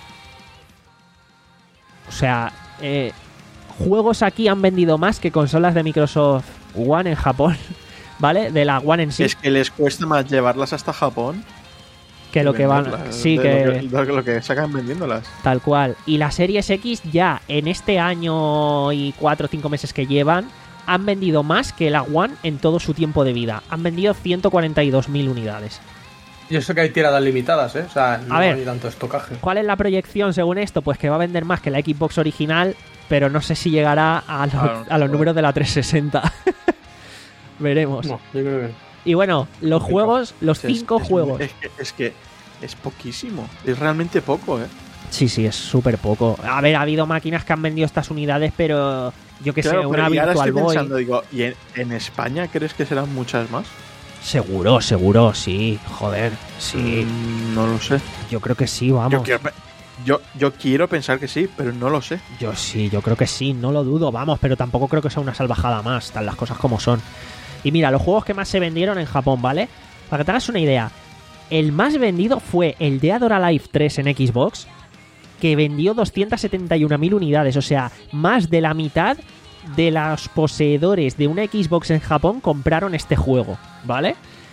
O sea, eh, juegos aquí han vendido más que consolas de Microsoft One en Japón, ¿vale? De la One en sí, Es que les cuesta más llevarlas hasta Japón que lo que van... venderlas, Sí, de que... Lo que, de lo que sacan vendiéndolas. Tal cual. Y las Series X ya en este año y cuatro o cinco meses que llevan han vendido más que la One en todo su tiempo de vida. Han vendido ciento cuarenta y dos mil unidades. Yo sé que hay tiradas limitadas, ¿eh? O sea, no A ver. hay tanto estocaje. ¿Cuál es la proyección según esto? Pues que va a vender más que la Xbox original, pero no sé si llegará a, lo- Ah, no, a los joder. números de la trescientos sesenta. Veremos. No, yo creo que... Y bueno, los juegos, los Es- cinco es- juegos. Es que, es que es poquísimo. Es realmente poco, ¿eh? Sí, sí, es súper poco. A ver, ha habido máquinas que han vendido estas unidades, pero yo que sé, Claro, una pero y ahora Virtual estoy Boy. pensando, digo, ¿y en, en España crees que serán muchas más? Seguro, seguro, sí. Joder, sí. Mm, no lo sé. Yo creo que sí, vamos. Yo quiero, pe- yo, yo quiero pensar que sí, pero no lo sé. Yo sí, yo creo que sí, no lo dudo, vamos, pero tampoco creo que sea una salvajada más, tal las cosas como son. Y mira, los juegos que más se vendieron en Japón, ¿vale? Para que te hagas una idea, el más vendido fue el Dead or Alive tres en Xbox, que vendió doscientas setenta y una mil unidades, o sea, más de la mitad de los poseedores de una Xbox en Japón compraron este juego, ¿vale?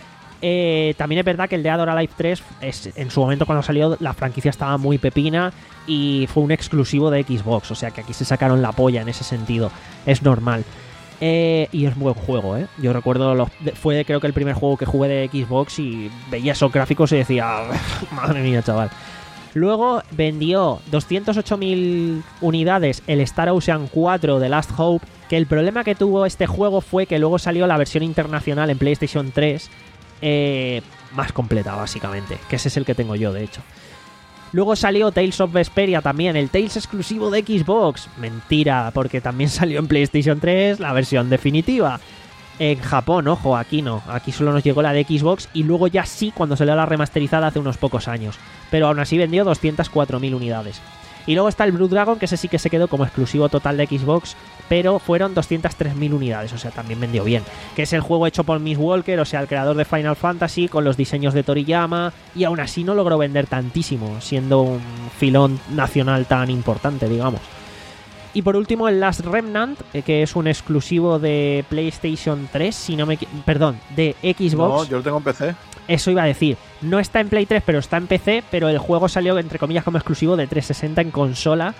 Eh, también es verdad que el Dead or Alive tres, es, en su momento cuando salió, la franquicia estaba muy pepina y fue un exclusivo de Xbox, o sea que aquí se sacaron la polla en ese sentido, es normal. Eh, y es buen juego, ¿eh? Yo recuerdo, los, fue creo que el primer juego que jugué de Xbox y veía esos gráficos y decía, madre mía, chaval. Luego vendió doscientas ocho mil unidades el Star Ocean cuatro de Last Hope, que el problema que tuvo este juego fue que luego salió la versión internacional en PlayStation tres, eh, más completa básicamente, que ese es el que tengo yo de hecho. Luego salió Tales of Vesperia también, el Tales exclusivo de Xbox. Mentira, porque también salió en PlayStation tres la versión definitiva. En Japón, ojo, aquí no. Aquí solo nos llegó la de Xbox y luego ya sí cuando salió la remasterizada hace unos pocos años. Pero aún así vendió doscientas cuatro mil unidades. Y luego está el Blue Dragon, que ese sí que se quedó como exclusivo total de Xbox, pero fueron doscientas tres mil unidades, o sea, también vendió bien. Que es el juego hecho por Miss Walker, o sea, el creador de Final Fantasy, con los diseños de Toriyama, y aún así no logró vender tantísimo, siendo un filón nacional tan importante, digamos. Y por último, el Last Remnant, eh, que es un exclusivo de PlayStation tres, si no me... equi- Perdón, de Xbox. No, yo lo tengo en P C. Eso iba a decir. No está en Play tres, pero está en P C, pero el juego salió, entre comillas, como exclusivo de trescientos sesenta en consola.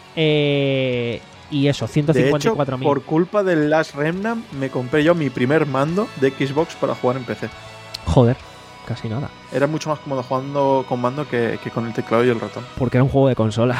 Eh, y eso, ciento De cincuenta y hecho, cuatro mil. por culpa del Last Remnant, me compré yo mi primer mando de Xbox para jugar en P C. Joder, casi nada. Era mucho más cómodo jugando con mando que, que con el teclado y el ratón. Porque era un juego de consola.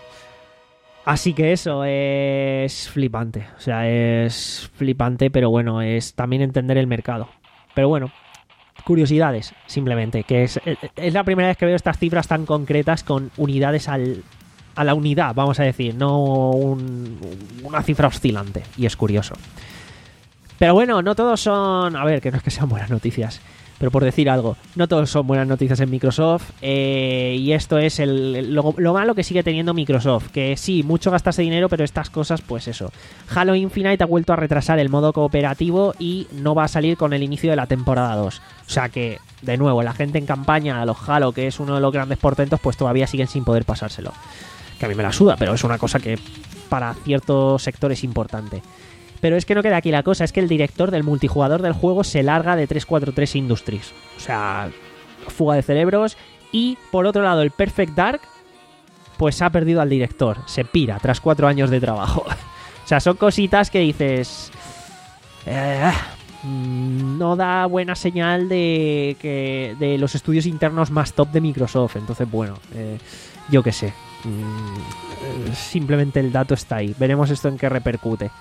Así que eso es flipante. O sea, es flipante, pero bueno, es también entender el mercado. Pero bueno, curiosidades, simplemente. Que es, es la primera vez que veo estas cifras tan concretas con unidades al, a la unidad, vamos a decir. No un, una cifra oscilante. Y es curioso. Pero bueno, no todos son... A ver, que no es que sean buenas noticias. pero por decir algo, no todos son buenas noticias en Microsoft, eh, y esto es el, el- lo, lo malo que sigue teniendo Microsoft, que sí, mucho gastarse dinero, pero estas cosas, pues eso. Halo Infinite ha vuelto a retrasar el modo cooperativo y no va a salir con el inicio de la temporada dos. O sea que, de nuevo, la gente en campaña a los Halo, que es uno de los grandes portentos, pues todavía siguen sin poder pasárselo. Que a mí me la suda, pero es una cosa que para ciertos sectores es importante. Pero es que no queda aquí la cosa, es que el director del multijugador del juego se larga de trescientos cuarenta y tres Industries. O sea, fuga de cerebros. Y por otro lado, el Perfect Dark, pues ha perdido al director. Se pira tras cuatro años de trabajo. O sea, son cositas que dices... eh, mm, no da buena señal de que de los estudios internos más top de Microsoft. Entonces, bueno, eh, yo qué sé. Mm, eh, simplemente el dato está ahí. Veremos esto en qué repercute.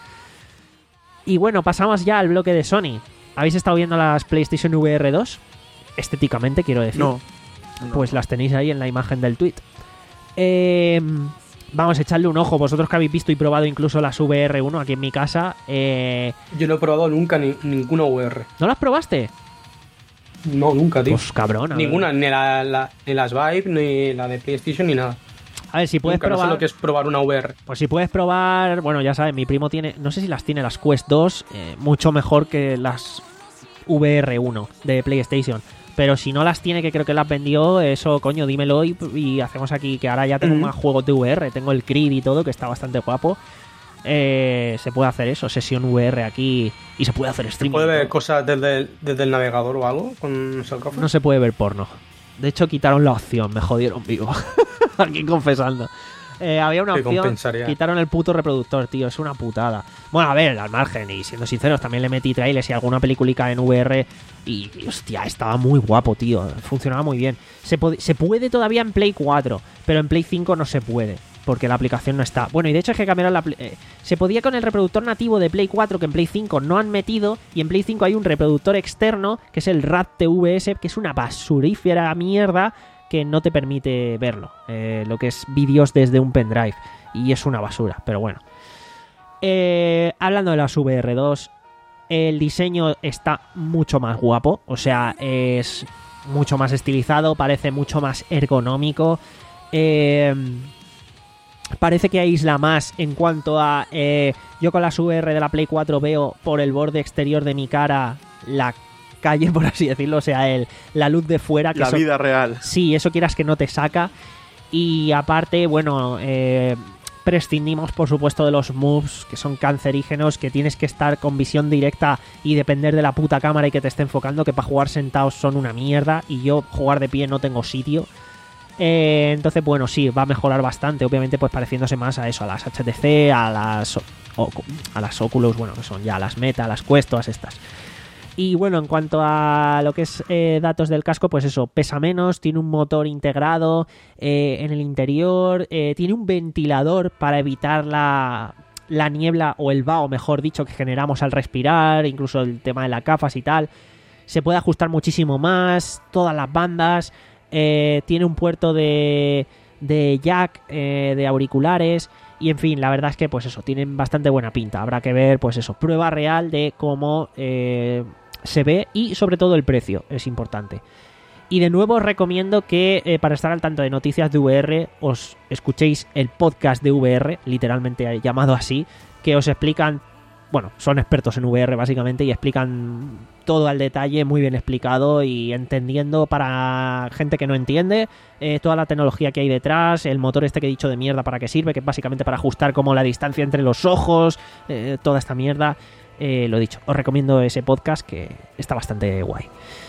Y bueno, pasamos ya al bloque de Sony. ¿Habéis estado viendo las PlayStation V R dos? Estéticamente, quiero decir. No. no. Pues las tenéis ahí en la imagen del tweet. Eh, vamos a echarle un ojo. Vosotros que habéis visto y probado incluso las V R uno aquí en mi casa. Eh, Yo no he probado nunca ni, ninguna V R. ¿No las probaste? No, nunca, tío. Pues cabrón. a ver. Ninguna, ni, la, la- ni las Vive, ni la de PlayStation, ni nada. A ver, si puedes Nunca, no probar. sé lo que es probar una V R. Pues si puedes probar, bueno, ya sabes, mi primo tiene, no sé si las tiene las Quest dos, eh, mucho mejor que las V R uno de PlayStation. Pero si no las tiene, que creo que las vendió, eso, coño, dímelo y, y hacemos aquí, que ahora ya tengo Ujú. más juegos de V R, tengo el Creed y todo, que está bastante guapo. Eh, se puede hacer eso, sesión V R aquí, y se puede hacer ¿Se streaming. puede y ver todo. cosas desde el, desde el navegador o algo con Salcofre? No se puede ver porno. De hecho, quitaron la opción, me jodieron vivo. Aquí confesando. Eh, había una Te opción, compensaría. quitaron el puto reproductor, tío, es una putada. Bueno, a ver, al margen, y siendo sinceros, también le metí trailers y alguna peliculica en V R y, y, hostia, estaba muy guapo, tío, funcionaba muy bien. Se, pod- se puede todavía en Play cuatro, pero en Play cinco no se puede, porque la aplicación no está. Bueno, y de hecho es que cambiaron la... pl- eh, se podía con el reproductor nativo de Play cuatro, que en Play cinco no han metido, y en Play cinco hay un reproductor externo, que es el R A T T V S, que es una basurífera mierda, que no te permite verlo, eh, lo que es vídeos desde un pendrive, y es una basura, pero bueno. Eh, hablando de las V R dos, el diseño está mucho más guapo, o sea, es mucho más estilizado, parece mucho más ergonómico, eh, parece que aísla más en cuanto a... Eh, yo con las V R de la Play cuatro veo por el borde exterior de mi cara la calle, por así decirlo, o sea, el, la luz de fuera. Que La eso- vida real. Sí, eso quieras que no te saca. Y aparte, bueno, eh, prescindimos por supuesto de los moves, que son cancerígenos, que tienes que estar con visión directa y depender de la puta cámara y que te esté enfocando, que para jugar sentados son una mierda, y yo jugar de pie no tengo sitio. Eh, entonces, bueno, sí, va a mejorar bastante, obviamente pues pareciéndose más a eso, a las H T C, a las, o- a las Oculus, bueno, que son ya las Meta, las Quest, todas estas. Y bueno, en cuanto a lo que es eh, datos del casco, pues eso, pesa menos, tiene un motor integrado eh, en el interior, eh, tiene un ventilador para evitar la, la niebla o el vaho, mejor dicho, que generamos al respirar, incluso el tema de las gafas y tal. Se puede ajustar muchísimo más, todas las bandas, eh, tiene un puerto de, de jack, eh, de auriculares. Y en fin, la verdad es que pues eso, tienen bastante buena pinta. Habrá que ver, pues eso, prueba real de cómo eh, se ve y sobre todo el precio, es importante. Y de nuevo os recomiendo que eh, para estar al tanto de noticias de V R os escuchéis el podcast de V R, literalmente llamado así, que os explican, bueno, son expertos en V R básicamente y explican todo al detalle, muy bien explicado y entendiendo para gente que no entiende eh, toda la tecnología que hay detrás, el motor este que he dicho de mierda para qué sirve, que es básicamente para ajustar como la distancia entre los ojos, eh, toda esta mierda. Eh, lo dicho, os recomiendo ese podcast que está bastante guay.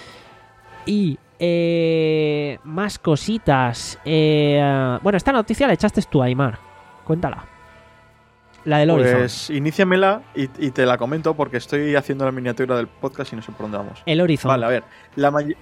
Y eh, más cositas. Eh, bueno, esta noticia la echaste tú, Aymar. Cuéntala. La del Horizon. Pues iníciamela y, y te la comento porque estoy haciendo la miniatura del podcast y no sé por dónde vamos. El Horizon. Vale, a ver. La may-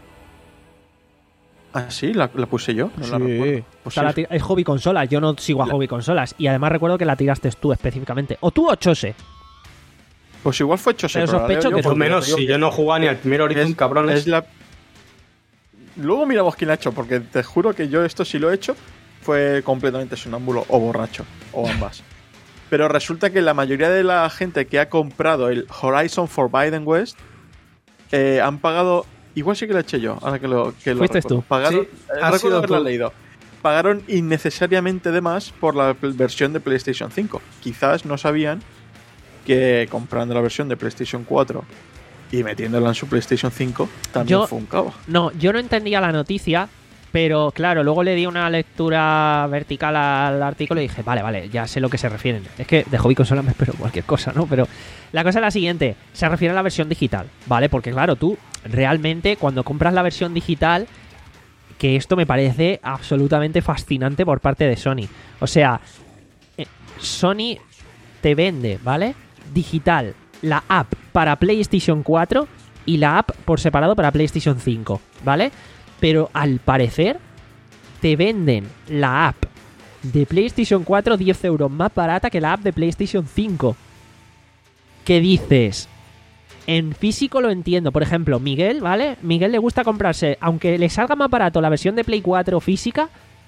Ah, sí, la, la puse yo. No la Sí. recuerdo. Pues Está la sí. tira- es hobby consolas, yo no sigo a La- hobby consolas. Y además recuerdo que la tiraste tú específicamente. O tú o Chose. Pues igual fue Chose. Pero pero la sospecho leo yo que Por porque menos, digo si que yo no jugaba ni al primer Horizon, es, cabrones. es la... Luego miramos quién la ha hecho, porque te juro que yo esto sí lo he hecho, fue completamente sonámbulo o borracho, o ambas. Pero resulta que la mayoría de la gente que ha comprado el Horizon Forbidden West eh, han pagado igual sí que la eché yo, ahora que lo que lo Fuiste recuerdo. tú. Pagaron, Sí, eh, has recuerdo sido haberla tú. leído. Pagaron innecesariamente de más por la pl- versión de PlayStation cinco. Quizás no sabían que comprando la versión de PlayStation cuatro y metiéndola en su PlayStation cinco también Yo- fue un cabo. No, yo no entendía la noticia, pero claro, luego le di una lectura vertical al artículo y dije, vale, vale, ya sé lo que se refieren. Es que de hobby consola me espero cualquier cosa, ¿no? Pero la cosa es la siguiente, se refiere a la versión digital, ¿vale? Porque claro, tú realmente cuando compras la versión digital, que esto me parece absolutamente fascinante por parte de Sony. O sea, eh, Sony te vende, ¿vale? Digital, la app para PlayStation cuatro y la app por separado para PlayStation cinco, ¿vale? Pero al parecer te venden la app de PlayStation cuatro diez euros más barata que la app de PlayStation cinco. ¿Qué dices? En físico lo entiendo. Por ejemplo, Miguel, ¿vale? Miguel le gusta comprarse, aunque le salga más barato la versión de Play cuatro física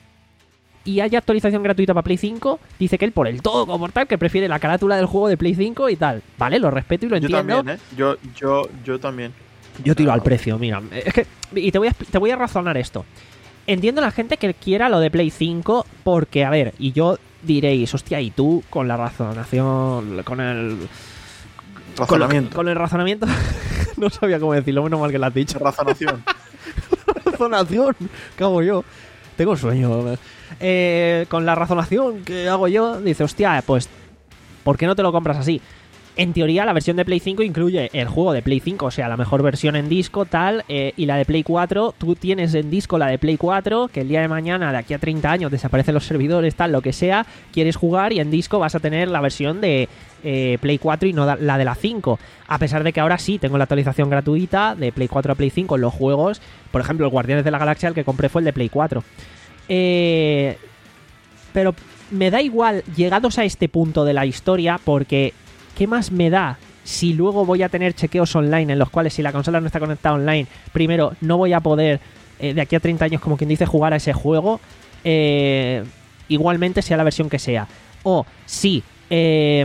y haya actualización gratuita para Play cinco, dice que él por el todo como por tal que prefiere la carátula del juego de Play cinco y tal. Vale, lo respeto y lo Yo entiendo. también, ¿eh? Yo, yo, yo también. Yo tiro al precio, mira. Es que, y te voy, a, te voy a razonar esto. Entiendo a la gente que quiera lo de Play cinco porque, a ver, y yo diréis, hostia, y tú con la razonación, con el... Razonamiento. Con, con el razonamiento... no sabía cómo decirlo, menos mal que lo has dicho. Razonación. Razonación, ¿qué hago yo? Tengo sueño. Eh, con la razonación que hago yo, dice, hostia, pues, ¿por qué no te lo compras así? En teoría, la versión de Play cinco incluye el juego de Play cinco, o sea, la mejor versión en disco, tal, eh, y la de Play cuatro, tú tienes en disco la de Play cuatro, que el día de mañana, de aquí a treinta años, desaparecen los servidores, tal, lo que sea, quieres jugar y en disco vas a tener la versión de eh, Play cuatro y no da- la de la cinco. A pesar de que ahora sí tengo la actualización gratuita de Play cuatro a Play cinco en los juegos, por ejemplo, el Guardianes de la Galaxia, el que compré fue el de Play cuatro. Eh, pero me da igual llegados a este punto de la historia porque ¿qué más me da si luego voy a tener chequeos online en los cuales si la consola no está conectada online, primero no voy a poder eh, de aquí a treinta años, como quien dice, jugar a ese juego, eh, igualmente sea la versión que sea? O si eh,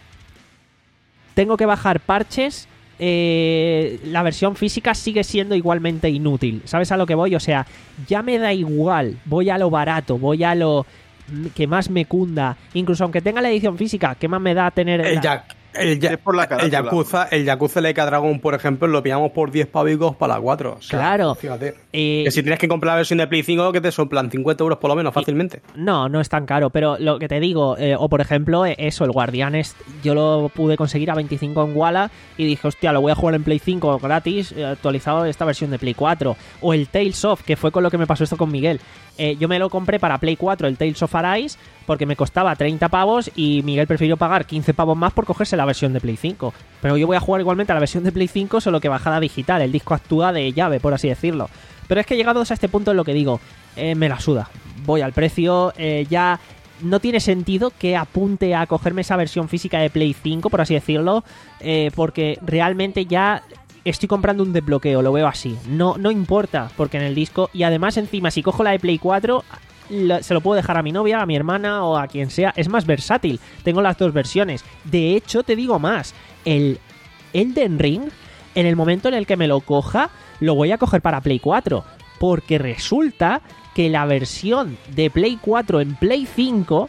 tengo que bajar parches, eh, la versión física sigue siendo igualmente inútil. ¿Sabes a lo que voy? O sea, ya me da igual, voy a lo barato, voy a lo que más me cunda, incluso aunque tenga la edición física, ¿qué más me da tener El, la- ya, el, ya- Es por la el carátula. Yakuza, el Yakuza Like a Dragon, por ejemplo, lo pillamos por diez pavicos para la cuatro. O sea, Claro. Fíjate. Eh, Que si tienes que comprar la versión de Play cinco, que te soplan cincuenta euros por lo menos fácilmente. No, no es tan caro, pero lo que te digo, eh, o por ejemplo, eh, eso, el Guardianes, yo lo pude conseguir a veinticinco en Walla y dije, hostia, lo voy a jugar en Play cinco gratis, eh, actualizado esta versión de Play cuatro. O el Tales of, que fue con lo que me pasó esto con Miguel. Eh, yo me lo compré para Play cuatro, el Tales of Arise, porque me costaba treinta pavos y Miguel prefirió pagar quince pavos más por cogerse la versión de Play cinco. Pero yo voy a jugar igualmente a la versión de Play cinco, solo que bajada digital, el disco actúa de llave, por así decirlo. Pero es que llegados a este punto es lo que digo, eh, me la suda. Voy al precio, eh, ya no tiene sentido que apunte a cogerme esa versión física de Play cinco, por así decirlo, eh, porque realmente ya estoy comprando un desbloqueo, lo veo así. No, no importa, porque en el disco, y además encima si cojo la de Play cuatro, la- se lo puedo dejar a mi novia, a mi hermana o a quien sea. Es más versátil, tengo las dos versiones. De hecho, te digo más, el Elden Ring, en el momento en el que me lo coja, lo voy a coger para Play cuatro, porque resulta que la versión de Play cuatro en Play cinco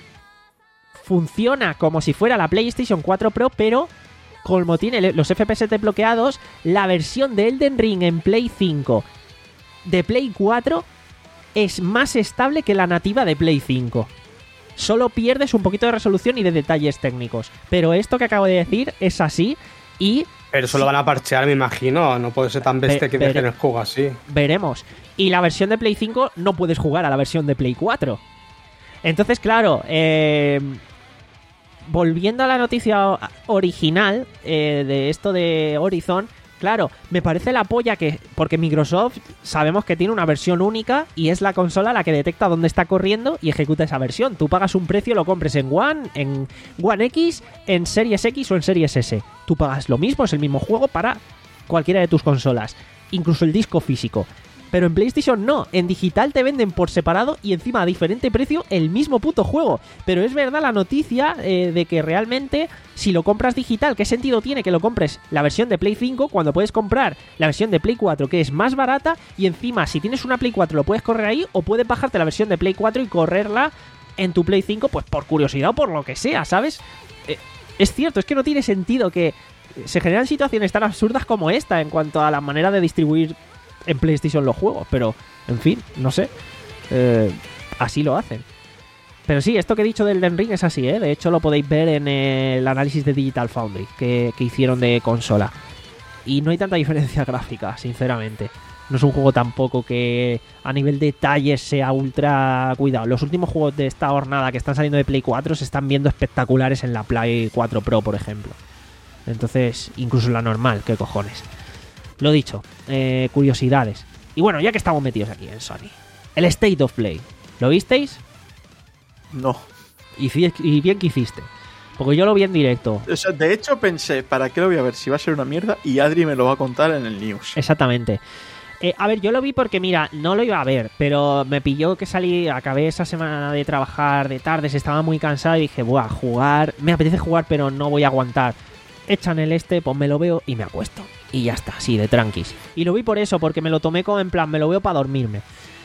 funciona como si fuera la PlayStation cuatro Pro, pero como tiene los F P S desbloqueados, la versión de Elden Ring en Play cinco de Play cuatro es más estable que la nativa de Play cinco. Solo pierdes un poquito de resolución y de detalles técnicos, pero esto que acabo de decir es así y Pero eso lo van a parchear, me imagino. No puede ser tan bestia Ve- que vere- dejen el juego así. veremos. Y la versión de Play cinco no puedes jugar a la versión de Play cuatro. Entonces, claro, eh, volviendo a la noticia original eh, de esto de Horizon, claro, me parece la polla que... Porque Microsoft sabemos que tiene una versión única y es la consola la que detecta dónde está corriendo y ejecuta esa versión. Tú pagas un precio, lo compres en One, en One X, en Series X o en Series S. Tú pagas lo mismo, es el mismo juego para cualquiera de tus consolas, incluso el disco físico. Pero en PlayStation no, en digital te venden por separado y encima a diferente precio el mismo puto juego. Pero es verdad la noticia eh, de que realmente si lo compras digital, ¿qué sentido tiene que lo compres la versión de Play cinco cuando puedes comprar la versión de Play cuatro que es más barata y encima si tienes una Play cuatro lo puedes correr ahí o puedes bajarte la versión de Play cuatro y correrla en tu Play cinco pues por curiosidad o por lo que sea, ¿sabes? Eh, es cierto, es que no tiene sentido que se generan situaciones tan absurdas como esta en cuanto a la manera de distribuir en PlayStation los juegos, pero en fin, no sé, eh, así lo hacen. Pero sí, esto que he dicho del Elden Ring es así, ¿eh? De hecho lo podéis ver en el análisis de Digital Foundry que, que hicieron de consola. Y no hay tanta diferencia gráfica, sinceramente. No es un juego tampoco que a nivel de detalles sea ultra cuidado. Los últimos juegos de esta jornada que están saliendo de Play cuatro se están viendo espectaculares en la Play cuatro Pro, por ejemplo. Entonces, incluso en la normal, qué cojones. Lo dicho, eh, curiosidades. Y bueno, ya que estamos metidos aquí en Sony, el State of Play, ¿lo visteis? No. Y, y bien que hiciste, porque yo lo vi en directo. O sea, de hecho pensé, ¿para qué lo voy a ver? Si va a ser una mierda y Adri me lo va a contar en el news. Exactamente. Eh, a ver, yo lo vi porque, mira, no lo iba a ver, pero me pilló que salí, acabé esa semana de trabajar de tardes, estaba muy cansado y dije, buah, jugar, me apetece jugar, pero no voy a aguantar. Echan el este, pues me lo veo y me acuesto. Y ya está, sí, de tranquis. Y lo vi por eso, porque me lo tomé como en plan, me lo veo para dormirme.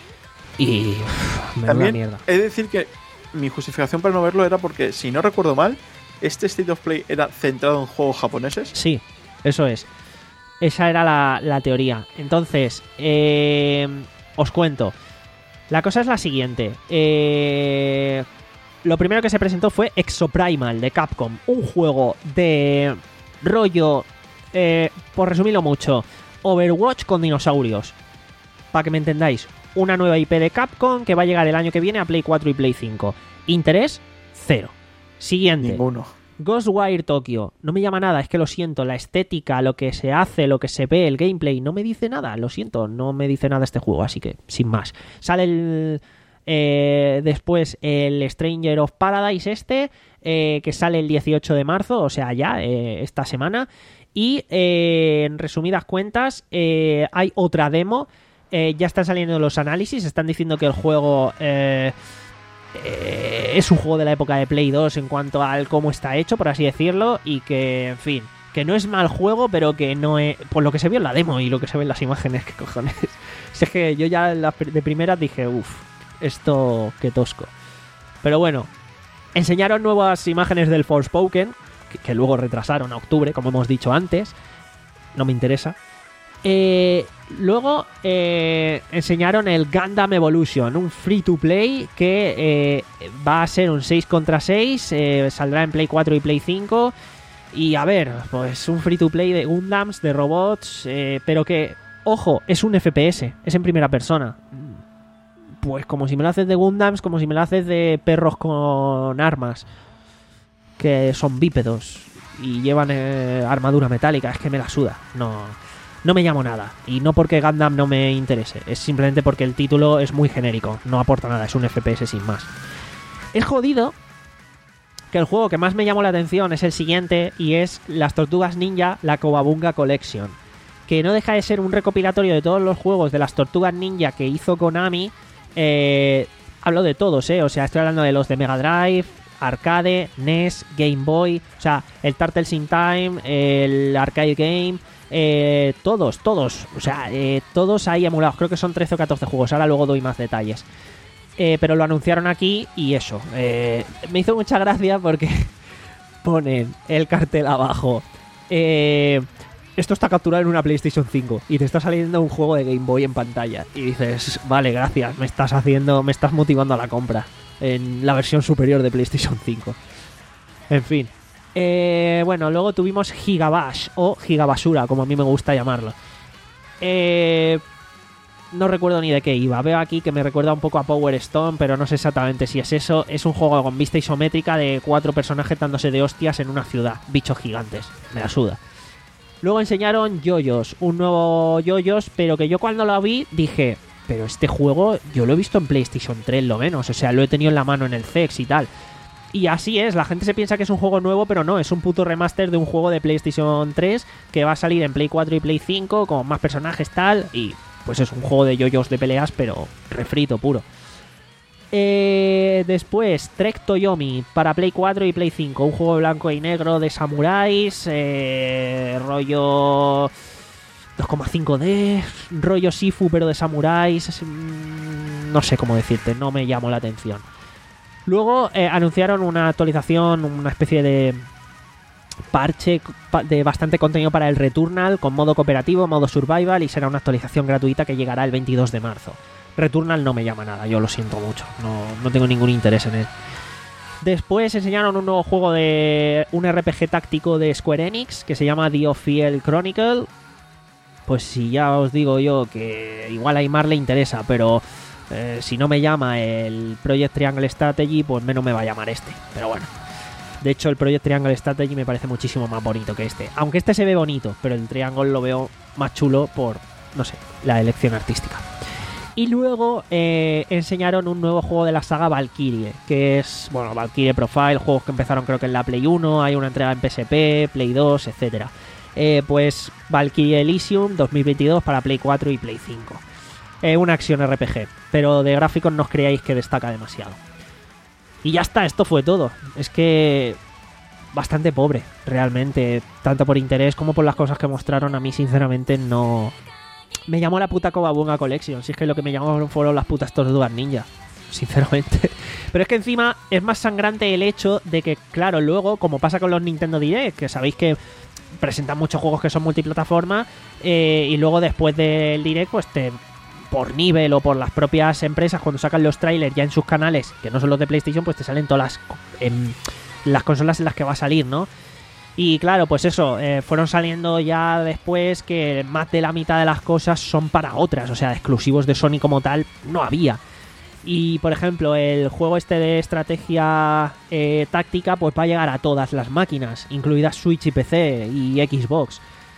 Y uff, me da la mierda. He de decir que mi justificación para no verlo era porque, si no recuerdo mal, este State of Play era centrado en juegos japoneses. Sí, eso es. Esa era la, la teoría. Entonces, eh, os cuento. La cosa es la siguiente. Eh, lo primero que se presentó fue Exoprimal de Capcom. Un juego de rollo, eh, por resumirlo mucho, Overwatch con dinosaurios. Para que me entendáis. Una nueva I P de Capcom que va a llegar el año que viene a Play cuatro y Play cinco. Interés, cero. Siguiente. Ninguno. Ghostwire Tokyo. No me llama nada, es que lo siento. La estética, lo que se hace, lo que se ve, el gameplay, no me dice nada. Lo siento, no me dice nada este juego, así que sin más. Sale el... Eh, después el Stranger of Paradise este, eh, que sale el dieciocho de marzo, o sea ya, eh, esta semana. Y eh, en resumidas cuentas, eh, hay otra demo. Eh, ya están saliendo los análisis, están diciendo que el juego eh, eh, es un juego de la época de Play dos en cuanto al cómo está hecho, por así decirlo, y que, en fin, que no es mal juego, pero que no es... Por lo que se vio en la demo y lo que se ve en las imágenes, ¿qué cojones? Si es que yo ya de primeras dije, uff, esto qué tosco. Pero bueno, enseñaron nuevas imágenes del Forspoken, que, que luego retrasaron a octubre, como hemos dicho antes. No me interesa. Eh, luego eh, enseñaron el Gundam Evolution, un free to play que eh, va a ser un seis contra seis, eh, saldrá en Play cuatro y Play cinco. Y a ver, pues un free to play de Gundams, de robots, eh, pero que, ojo, es un F P S, es en primera persona. Pues como si me lo haces de Gundams, como si me lo haces de perros con armas, que son bípedos y llevan eh, armadura metálica. Es que me la suda, no... No me llamo nada, y no porque Gundam no me interese, es simplemente porque el título es muy genérico, no aporta nada, es un F P S sin más. Es jodido que el juego que más me llamó la atención es el siguiente, y es Las Tortugas Ninja, la Cowabunga Collection, que no deja de ser un recopilatorio de todos los juegos de las Tortugas Ninja que hizo Konami. Eh, hablo de todos, eh, o sea, estoy hablando de los de Mega Drive, Arcade, N E S, Game Boy, o sea, el Turtles in Time, el Arcade Game... Eh, todos, todos, o sea, eh, todos ahí emulados, creo que son trece o catorce juegos, ahora luego doy más detalles. Eh, pero lo anunciaron aquí y eso, eh, me hizo mucha gracia porque ponen el cartel abajo. Eh, esto está capturado en una PlayStation cinco y te está saliendo un juego de Game Boy en pantalla. Y dices, vale, gracias, me estás haciendo, me estás motivando a la compra en la versión superior de PlayStation cinco. En fin. Eh, bueno, luego tuvimos Gigabash o Gigabasura, como a mí me gusta llamarlo. Eh, no recuerdo ni de qué iba. Veo aquí que me recuerda un poco a Power Stone, pero no sé exactamente si es eso. Es un juego con vista isométrica de cuatro personajes dándose de hostias en una ciudad. Bichos gigantes. Me la suda. Luego enseñaron Yoyos, un nuevo Yoyos, pero que yo cuando lo vi dije, pero este juego yo lo he visto en PlayStation tres lo menos. O sea, lo he tenido en la mano en el C E X y tal. Y así es, la gente se piensa que es un juego nuevo, pero no, es un puto remaster de un juego de PlayStation tres que va a salir en Play cuatro y Play cinco con más personajes tal, y pues es un juego de yoyos de peleas, pero refrito puro. Eh, después, Trek Toyomi para Play cuatro y Play cinco. Un juego blanco y negro de samuráis. Eh, rollo dos coma cinco D. Rollo Sifu, pero de samuráis. Es, mm, no sé cómo decirte, no me llamó la atención. Luego eh, anunciaron una actualización, una especie de parche de bastante contenido para el Returnal, con modo cooperativo, modo survival, y será una actualización gratuita que llegará el veintidós de marzo. Returnal no me llama nada, yo lo siento mucho, no, no tengo ningún interés en él. Después enseñaron un nuevo juego de un R P G táctico de Square Enix que se llama The Ophiel Chronicle. Pues si ya os digo yo que igual a Aymar le interesa, pero eh, si no me llama el Project Triangle Strategy, pues menos me va a llamar este. Pero bueno, de hecho el Project Triangle Strategy me parece muchísimo más bonito que este. Aunque este se ve bonito, pero el Triangle lo veo más chulo por, no sé, la elección artística. Y luego eh, enseñaron un nuevo juego de la saga Valkyrie, que es, bueno, Valkyrie Profile, juegos que empezaron creo que en la Play uno, hay una entrega en P S P, Play dos, etcétera. Eh, pues Valkyrie Elysium dos mil veintidós para Play cuatro y Play cinco. Eh, una acción R P G, pero de gráficos no os creáis que destaca demasiado. Y ya está, esto fue todo. Es que bastante pobre, realmente, tanto por interés como por las cosas que mostraron. A mí sinceramente no... Me llamó la puta Cobabunga Collection. Si es que lo que me llamaron fueron las putas Tortugas Ninja, sinceramente. Pero es que encima es más sangrante el hecho de que, claro, luego, como pasa con los Nintendo Direct, que sabéis que presentan muchos juegos que son multiplataforma, eh, y luego después del Direct, pues te, por nivel o por las propias empresas, cuando sacan los trailers ya en sus canales, que no son los de PlayStation, pues te salen todas las, en, las consolas en las que va a salir, ¿no? Y claro, pues eso, eh, fueron saliendo ya después que más de la mitad de las cosas son para otras, o sea, exclusivos de Sony como tal no había. Y por ejemplo, el juego este de estrategia eh, táctica pues va a llegar a todas las máquinas, incluidas Switch y P C y Xbox.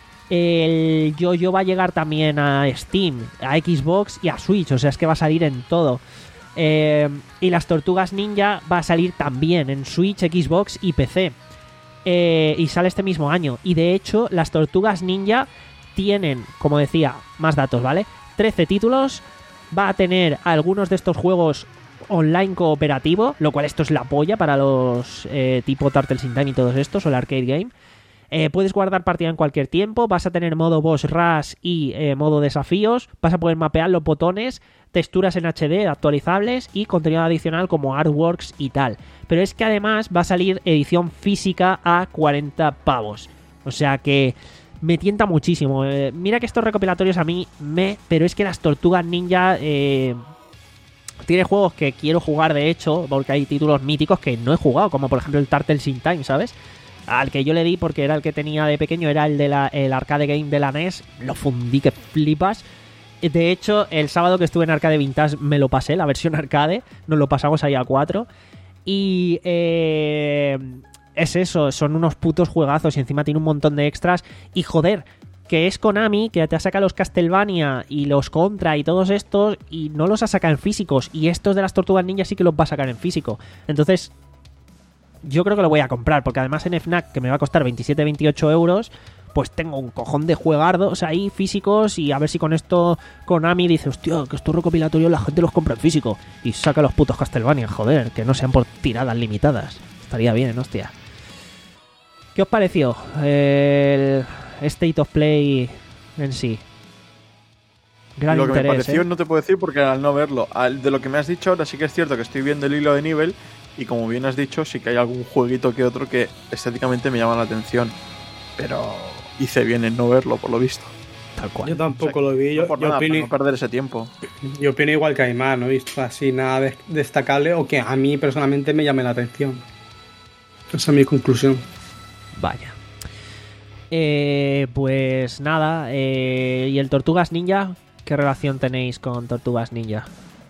El Yo-Yo va a llegar también a Steam, a Xbox y a Switch, o sea, es que va a salir en todo. Eh, y las Tortugas Ninja va a salir también en Switch, Xbox y P C. Eh, y sale este mismo año. Y de hecho, las Tortugas Ninja tienen, como decía, más datos, ¿vale? trece títulos. Va a tener algunos de estos juegos online cooperativo, lo cual esto es la polla para los eh, tipo Turtles in Time y todos estos, o el arcade game. Eh, puedes guardar partida en cualquier tiempo, vas a tener modo boss rush y eh, modo desafíos, vas a poder mapear los botones, texturas en H D actualizables y contenido adicional como artworks y tal. Pero es que además va a salir edición física a cuarenta pavos. O sea que me tienta muchísimo. Eh, mira que estos recopilatorios a mí me... Pero es que las Tortugas Ninja... Eh, tiene juegos que quiero jugar de hecho, porque hay títulos míticos que no he jugado, como por ejemplo el Turtles in Time, ¿sabes? Al que yo le di porque era el que tenía de pequeño, era el de la, el arcade game de la N E S. Lo fundí que flipas. De hecho, el sábado que estuve en Arcade Vintage me lo pasé, la versión arcade. Nos lo pasamos ahí a cuatro. Y eh, es eso, son unos putos juegazos y encima tiene un montón de extras. Y joder, que es Konami, que te ha sacado los Castlevania y los Contra y todos estos y no los ha sacado en físicos. Y estos de las Tortugas Ninja sí que los va a sacar en físico. Entonces... yo creo que lo voy a comprar, porque además en Fnac, que me va a costar veintisiete veintiocho euros, pues tengo un cojón de juegardos ahí físicos, y a ver si con esto Konami dice, hostia, que estos recopilatorios la gente los compra en físico y saca los putos Castlevania, joder, que no sean por tiradas limitadas. Estaría bien, hostia. ¿Qué os pareció el State of Play en sí? Gran lo que interés, me pareció ¿eh? No te puedo decir porque al no verlo, al, de lo que me has dicho ahora sí que es cierto que estoy viendo el hilo de nivel. Y como bien has dicho, sí que hay algún jueguito que otro que estéticamente me llama la atención. Pero hice bien en no verlo, por lo visto. Tal cual. Yo tampoco O sea, lo vi. Yo, no por yo nada, opino, para no perder ese tiempo. yo opino igual que Aymar, no he visto así nada de- destacable o que a mí personalmente me llame la atención. Esa es mi conclusión. Vaya. Eh, pues nada. Eh, ¿Y el Tortugas Ninja? ¿Qué relación tenéis con Tortugas Ninja?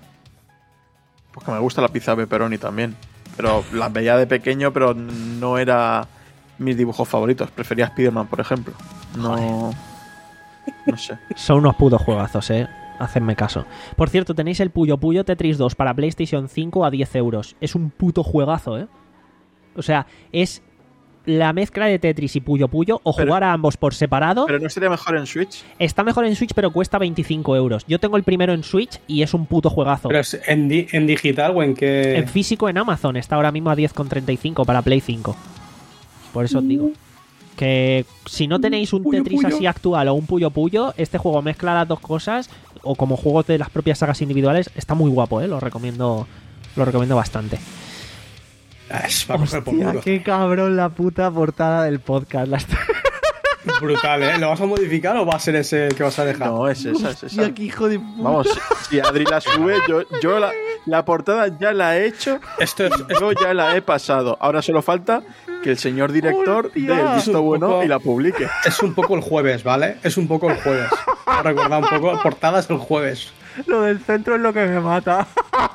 Porque me gusta la pizza pepperoni también. Pero la veía de pequeño, pero no era mis dibujos favoritos. Prefería Spider-Man, por ejemplo. No... No sé. Son unos putos juegazos, eh. Hacedme caso. Por cierto, tenéis el Puyo Puyo Tetris dos para PlayStation cinco a diez euros. Es un puto juegazo, eh. O sea, es la mezcla de Tetris y Puyo Puyo o Pero- jugar a ambos por separado. Pero no sería mejor en Switch. Está mejor en Switch, pero cuesta veinticinco euros. Yo tengo el primero en Switch y es un puto juegazo. Pero es en, di- en digital o en qué. En físico en Amazon está ahora mismo a diez con treinta y cinco para Play cinco. Por eso os digo que si no tenéis un Puyo Tetris Puyo. así actual o un Puyo Puyo, este juego mezcla las dos cosas o como juegos de las propias sagas individuales, está muy guapo, ¿eh? Lo recomiendo, lo recomiendo bastante. Ah, es para coger por Hostia, culo. qué cabrón la puta portada del podcast. La está- Brutal, ¿eh? ¿Lo vas a modificar o va a ser ese que vas a dejar? No, es esa, es esa. Hostia, qué hijo de puta. Vamos, si, si Adri la sube, yo, yo la, la portada ya la he hecho, Esto es, yo ya la he pasado. Ahora solo falta que el señor director Hostia. dé el Es visto un bueno poco- y la publique. es un poco el jueves, ¿vale? Es un poco el jueves. Recordad un poco, portadas el jueves. Lo del centro es lo que me mata.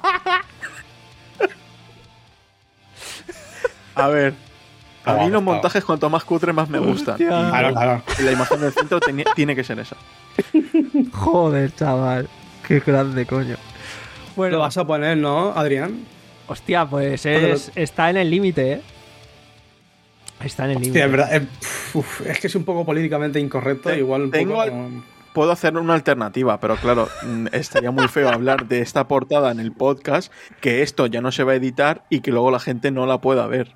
A ver, a Vamos, mí los vamos. montajes cuanto más cutre más me gustan. Hostia. Y Claro, claro. la imagen del centro teni- tiene que ser esa. Joder, chaval. Qué grande, coño. Lo Bueno, vas a poner, ¿no, Adrián? hostia, pues es, está en el límite, ¿eh? Está en el límite. Hostia, es verdad. eh, uf, es que es un poco políticamente incorrecto. Te- Igual un tengo poco. al- como- Puedo hacer una alternativa, pero claro, mm, estaría muy feo hablar de esta portada en el podcast, que esto ya no se va a editar y que luego la gente no la pueda ver.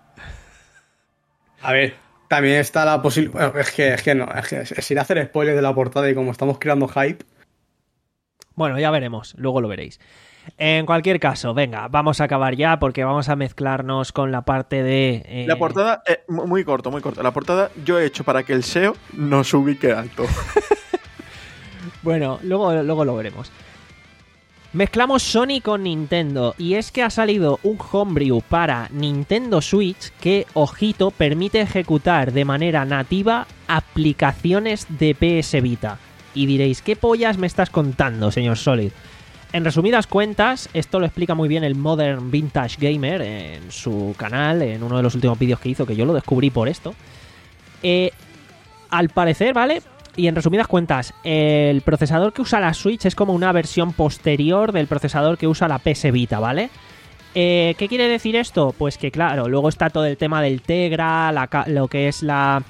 A ver, también está la posibilidad. Bueno, es que, es que no. Es que es ir a hacer spoilers de la portada y como estamos creando hype. Bueno, ya veremos, luego lo veréis. En cualquier caso, venga, vamos a acabar ya porque vamos a mezclarnos con la parte de... eh, La portada, eh, mu- muy corto, muy corto. La portada yo he hecho para que el S E O nos ubique alto. Bueno, luego, luego lo veremos. Mezclamos Sony con Nintendo y es que ha salido un homebrew para Nintendo Switch que, ojito, permite ejecutar de manera nativa aplicaciones de P S Vita. Y diréis, ¿qué pollas me estás contando, señor Solid? En resumidas cuentas, esto lo explica muy bien el Modern Vintage Gamer en su canal, en uno de los últimos vídeos que hizo, que yo lo descubrí por esto. Eh, al parecer, ¿vale? Y en resumidas cuentas, el procesador que usa la Switch es como una versión posterior del procesador que usa la P S Vita, ¿vale? Eh, ¿Qué quiere decir esto? Pues que claro, luego está todo el tema del Tegra, la ca- lo que es la...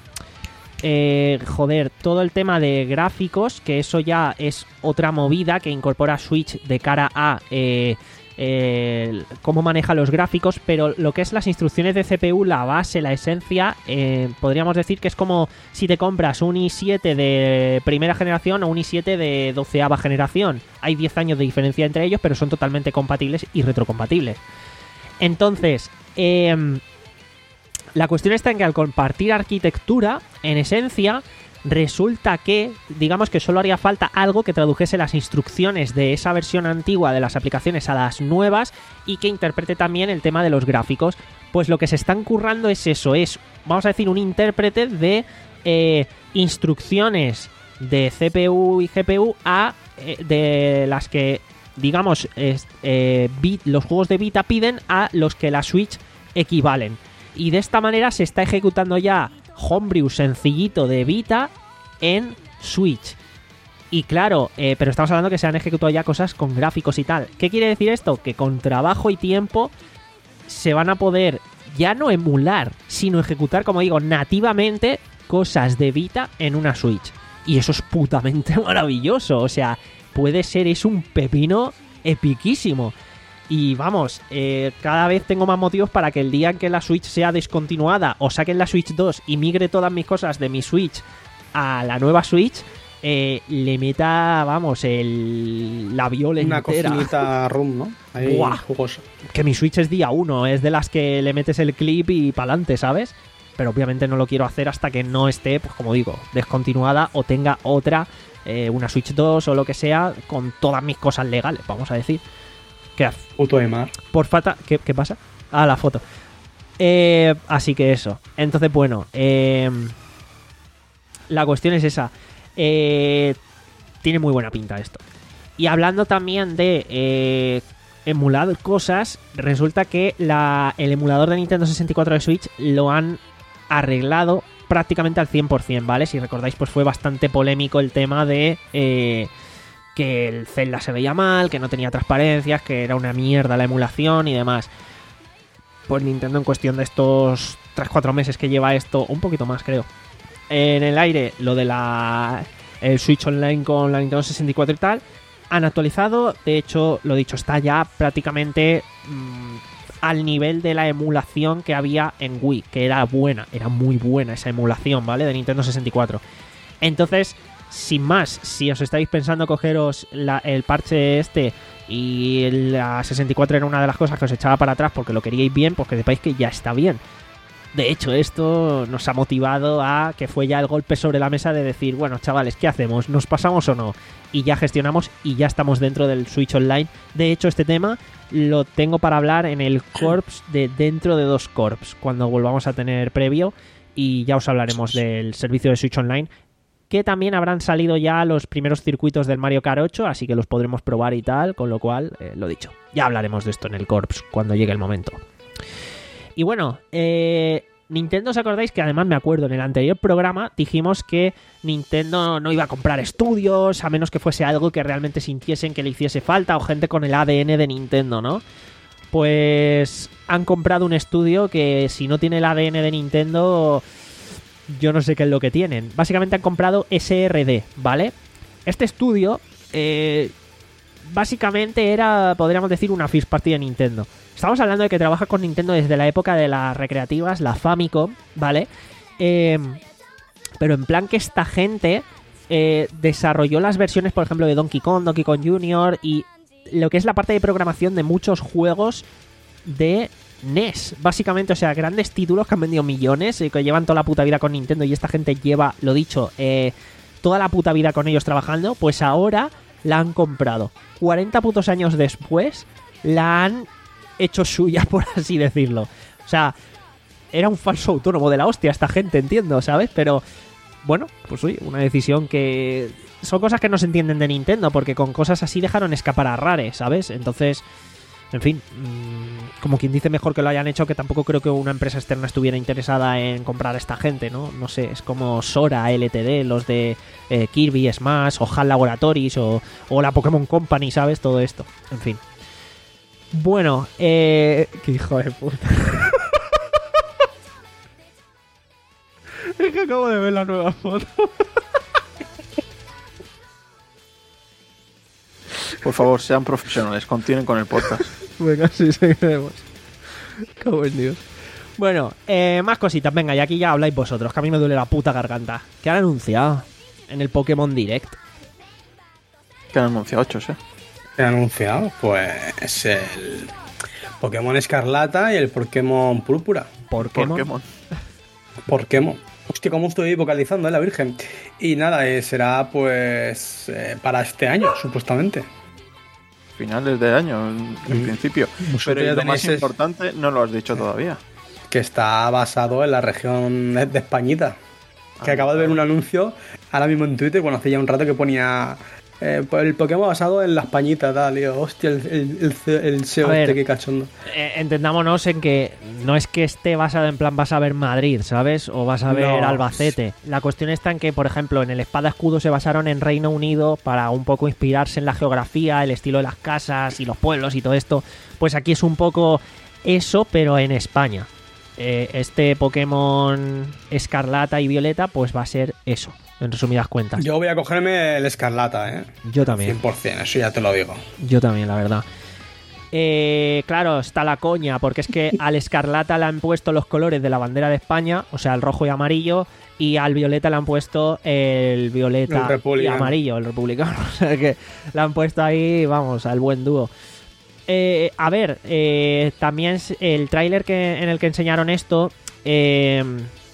Eh, joder, todo el tema de gráficos, que eso ya es otra movida que incorpora Switch de cara a eh, eh, cómo maneja los gráficos, pero lo que es las instrucciones de C P U, la base, la esencia, eh, podríamos decir que es como si te compras un i siete de primera generación o un i siete de doceava generación. Hay diez años de diferencia entre ellos, pero son totalmente compatibles y retrocompatibles. Entonces, eh, la cuestión está en que al compartir arquitectura, en esencia, resulta que, digamos que solo haría falta algo que tradujese las instrucciones de esa versión antigua de las aplicaciones a las nuevas y que interprete también el tema de los gráficos. Pues lo que se están currando es eso, es, vamos a decir, un intérprete de eh, instrucciones de C P U y G P U a eh, de las que, digamos, es, eh, bit, los juegos de Vita piden a los que la Switch equivalen. Y de esta manera se está ejecutando ya homebrew sencillito de Vita en Switch. Y claro, eh, pero estamos hablando que se han ejecutado ya cosas con gráficos y tal. ¿Qué quiere decir esto? Que con trabajo y tiempo se van a poder ya no emular, sino ejecutar, como digo, nativamente cosas de Vita en una Switch. Y eso es putamente maravilloso. O sea, puede ser, es un pepino epiquísimo. Y vamos, eh, cada vez tengo más motivos para que el día en que la Switch sea descontinuada o saquen la Switch dos y migre todas mis cosas de mi Switch a la nueva Switch, eh, le meta, vamos, el la viola Una entera. cocinita room, ¿no? Ahí Buah. jugosa. Que mi Switch es día uno, es de las que le metes el clip y pa'lante, ¿sabes? Pero obviamente no lo quiero hacer hasta que no esté, pues como digo, descontinuada o tenga otra, eh, una Switch dos o lo que sea, con todas mis cosas legales, vamos a decir. Que Puto de mar. por falta... ¿Qué, qué pasa? Ah, la foto. Eh, así que eso. Entonces, bueno, eh, la cuestión es esa. Eh, tiene muy buena pinta esto. Y hablando también de eh, emular cosas, resulta que la, el emulador de Nintendo sesenta y cuatro de Switch lo han arreglado prácticamente al cien por ciento, ¿vale? Si recordáis, pues fue bastante polémico el tema de... Eh, que el Zelda se veía mal, que no tenía transparencias, que era una mierda la emulación y demás. pues Nintendo en cuestión de estos tres cuatro meses que lleva esto, un poquito más creo, en el aire, lo de la el Switch Online con la Nintendo sesenta y cuatro y tal, han actualizado. De hecho, lo dicho, está ya prácticamente mmm, al nivel de la emulación que había en Wii, que era buena, era muy buena esa emulación, ¿vale? De Nintendo sesenta y cuatro. Entonces, sin más, si os estáis pensando cogeros la, el parche este y la sesenta y cuatro era una de las cosas que os echaba para atrás porque lo queríais bien, pues que sepáis que ya está bien. De hecho, esto nos ha motivado a que fue ya el golpe sobre la mesa de decir, bueno, chavales, ¿qué hacemos? ¿Nos pasamos o no? Y ya gestionamos y ya estamos dentro del Switch Online. De hecho, este tema lo tengo para hablar en el Corps de dentro de dos Corps, cuando volvamos a tener previo, y ya os hablaremos del servicio de Switch Online, que también habrán salido ya los primeros circuitos del Mario Kart ocho, así que los podremos probar y tal, con lo cual, eh, lo dicho, ya hablaremos de esto en el Corps cuando llegue el momento. Y bueno, eh, Nintendo, ¿os acordáis? Que además me acuerdo, en el anterior programa dijimos que Nintendo no iba a comprar estudios, a menos que fuese algo que realmente sintiesen que le hiciese falta, o gente con el A D N de Nintendo, ¿no? Pues han comprado un estudio que, si no tiene el A D N de Nintendo, yo no sé qué es lo que tienen. Básicamente han comprado S R D, ¿vale? Este estudio, eh, básicamente era, podríamos decir, una first party de Nintendo. Estamos hablando de que trabaja con Nintendo desde la época de las recreativas, la Famicom, ¿vale? Eh, pero en plan que esta gente eh, desarrolló las versiones, por ejemplo, de Donkey Kong, Donkey Kong junior y lo que es la parte de programación de muchos juegos de N E S. Básicamente, o sea, grandes títulos que han vendido millones y que llevan toda la puta vida con Nintendo, y esta gente lleva, lo dicho, eh, toda la puta vida con ellos trabajando, pues ahora la han comprado. cuarenta putos años después la han hecho suya, por así decirlo. O sea, era un falso autónomo de la hostia esta gente, entiendo, ¿sabes? Pero, bueno, pues oye, una decisión que... Son cosas que no se entienden de Nintendo, porque con cosas así dejaron escapar a Rare, ¿sabes? Entonces, en fin, mmm, como quien dice, mejor que lo hayan hecho, que tampoco creo que una empresa externa estuviera interesada en comprar a esta gente, ¿no? No sé, es como Sora, L T D, los de eh, Kirby, Smash, o HAL Laboratories, o, o la Pokémon Company, ¿sabes? Todo esto, en fin. Bueno, eh... ¡Qué hijo de puta! Es que acabo de ver la nueva foto. Por favor, sean profesionales, continúen con el podcast. Venga, sí, seguiremos. Cabo en Dios. Bueno, eh, más cositas. Venga, y aquí ya habláis vosotros, que a mí me duele la puta garganta. ¿Qué han anunciado en el Pokémon Direct? ¿Qué han anunciado? Ocho, ¿eh? ¿Qué han anunciado? Pues el Pokémon Escarlata y el Pokémon Púrpura. Pokémon. Pokémon. Pokémon. Hostia, cómo estoy vocalizando, ¿eh? La Virgen. Y nada, eh, será pues eh, para este año, supuestamente. Finales de año, en, en Mm. principio. Vosotros Pero ya lo más tenéis es- importante no lo has dicho todavía. Que está basado en la región de de Españita. Que Ah, acabo de ver un anuncio ahora mismo en Twitter, bueno, hace ya un rato, que ponía eh, pues el Pokémon basado en la Españita, tal. Y yo, hostia, el, el, el, C- el S E O A ver. este, qué cachondo. Eh, entendámonos en que no es que esté basado en plan vas a ver Madrid, ¿sabes? O vas a ver No. Albacete. La cuestión está en que, por ejemplo, en el Espada Escudo se basaron en Reino Unido para un poco inspirarse en la geografía, el estilo de las casas y los pueblos y todo esto. Pues aquí es un poco eso, pero en España. Eh, este Pokémon Escarlata y Violeta pues va a ser eso, en resumidas cuentas. Yo voy a cogerme el Escarlata, ¿eh? Yo también. cien por ciento, eso ya te lo digo. Yo también, la verdad. Eh, claro, está la coña, porque es que al Escarlata le han puesto los colores de la bandera de España, o sea, el rojo y amarillo, y al Violeta le han puesto el violeta El y republicano. amarillo, el republicano. O sea, que le han puesto ahí, vamos, al buen dúo. Eh, a ver, eh, también el tráiler que, en el que enseñaron esto... Eh,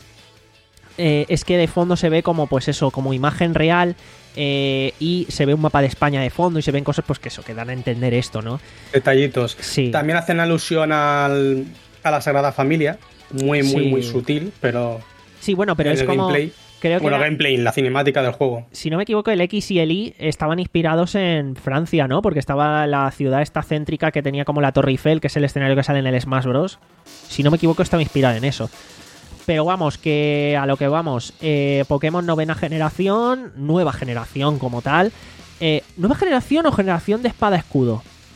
eh, es que de fondo se ve como, pues eso, como imagen real, eh, y se ve un mapa de España de fondo y se ven cosas, pues que eso, que dan a entender esto, ¿no? Detallitos. Sí. También hacen alusión al, a la Sagrada Familia. Muy, muy, Sí. muy sutil, pero... Sí, bueno, pero en es el como... gameplay. Creo que Bueno, era- gameplay, la cinemática del juego. si no me equivoco, el X y el Y estaban inspirados en Francia, ¿no? Porque estaba la ciudad esta céntrica que tenía como la Torre Eiffel, que es el escenario que sale en el Smash Bros. Si no me equivoco, estaba inspirado en eso. Pero vamos, que a lo que vamos, eh, Pokémon novena generación, nueva generación como tal. Eh, ¿Nueva generación o generación de espada escudo?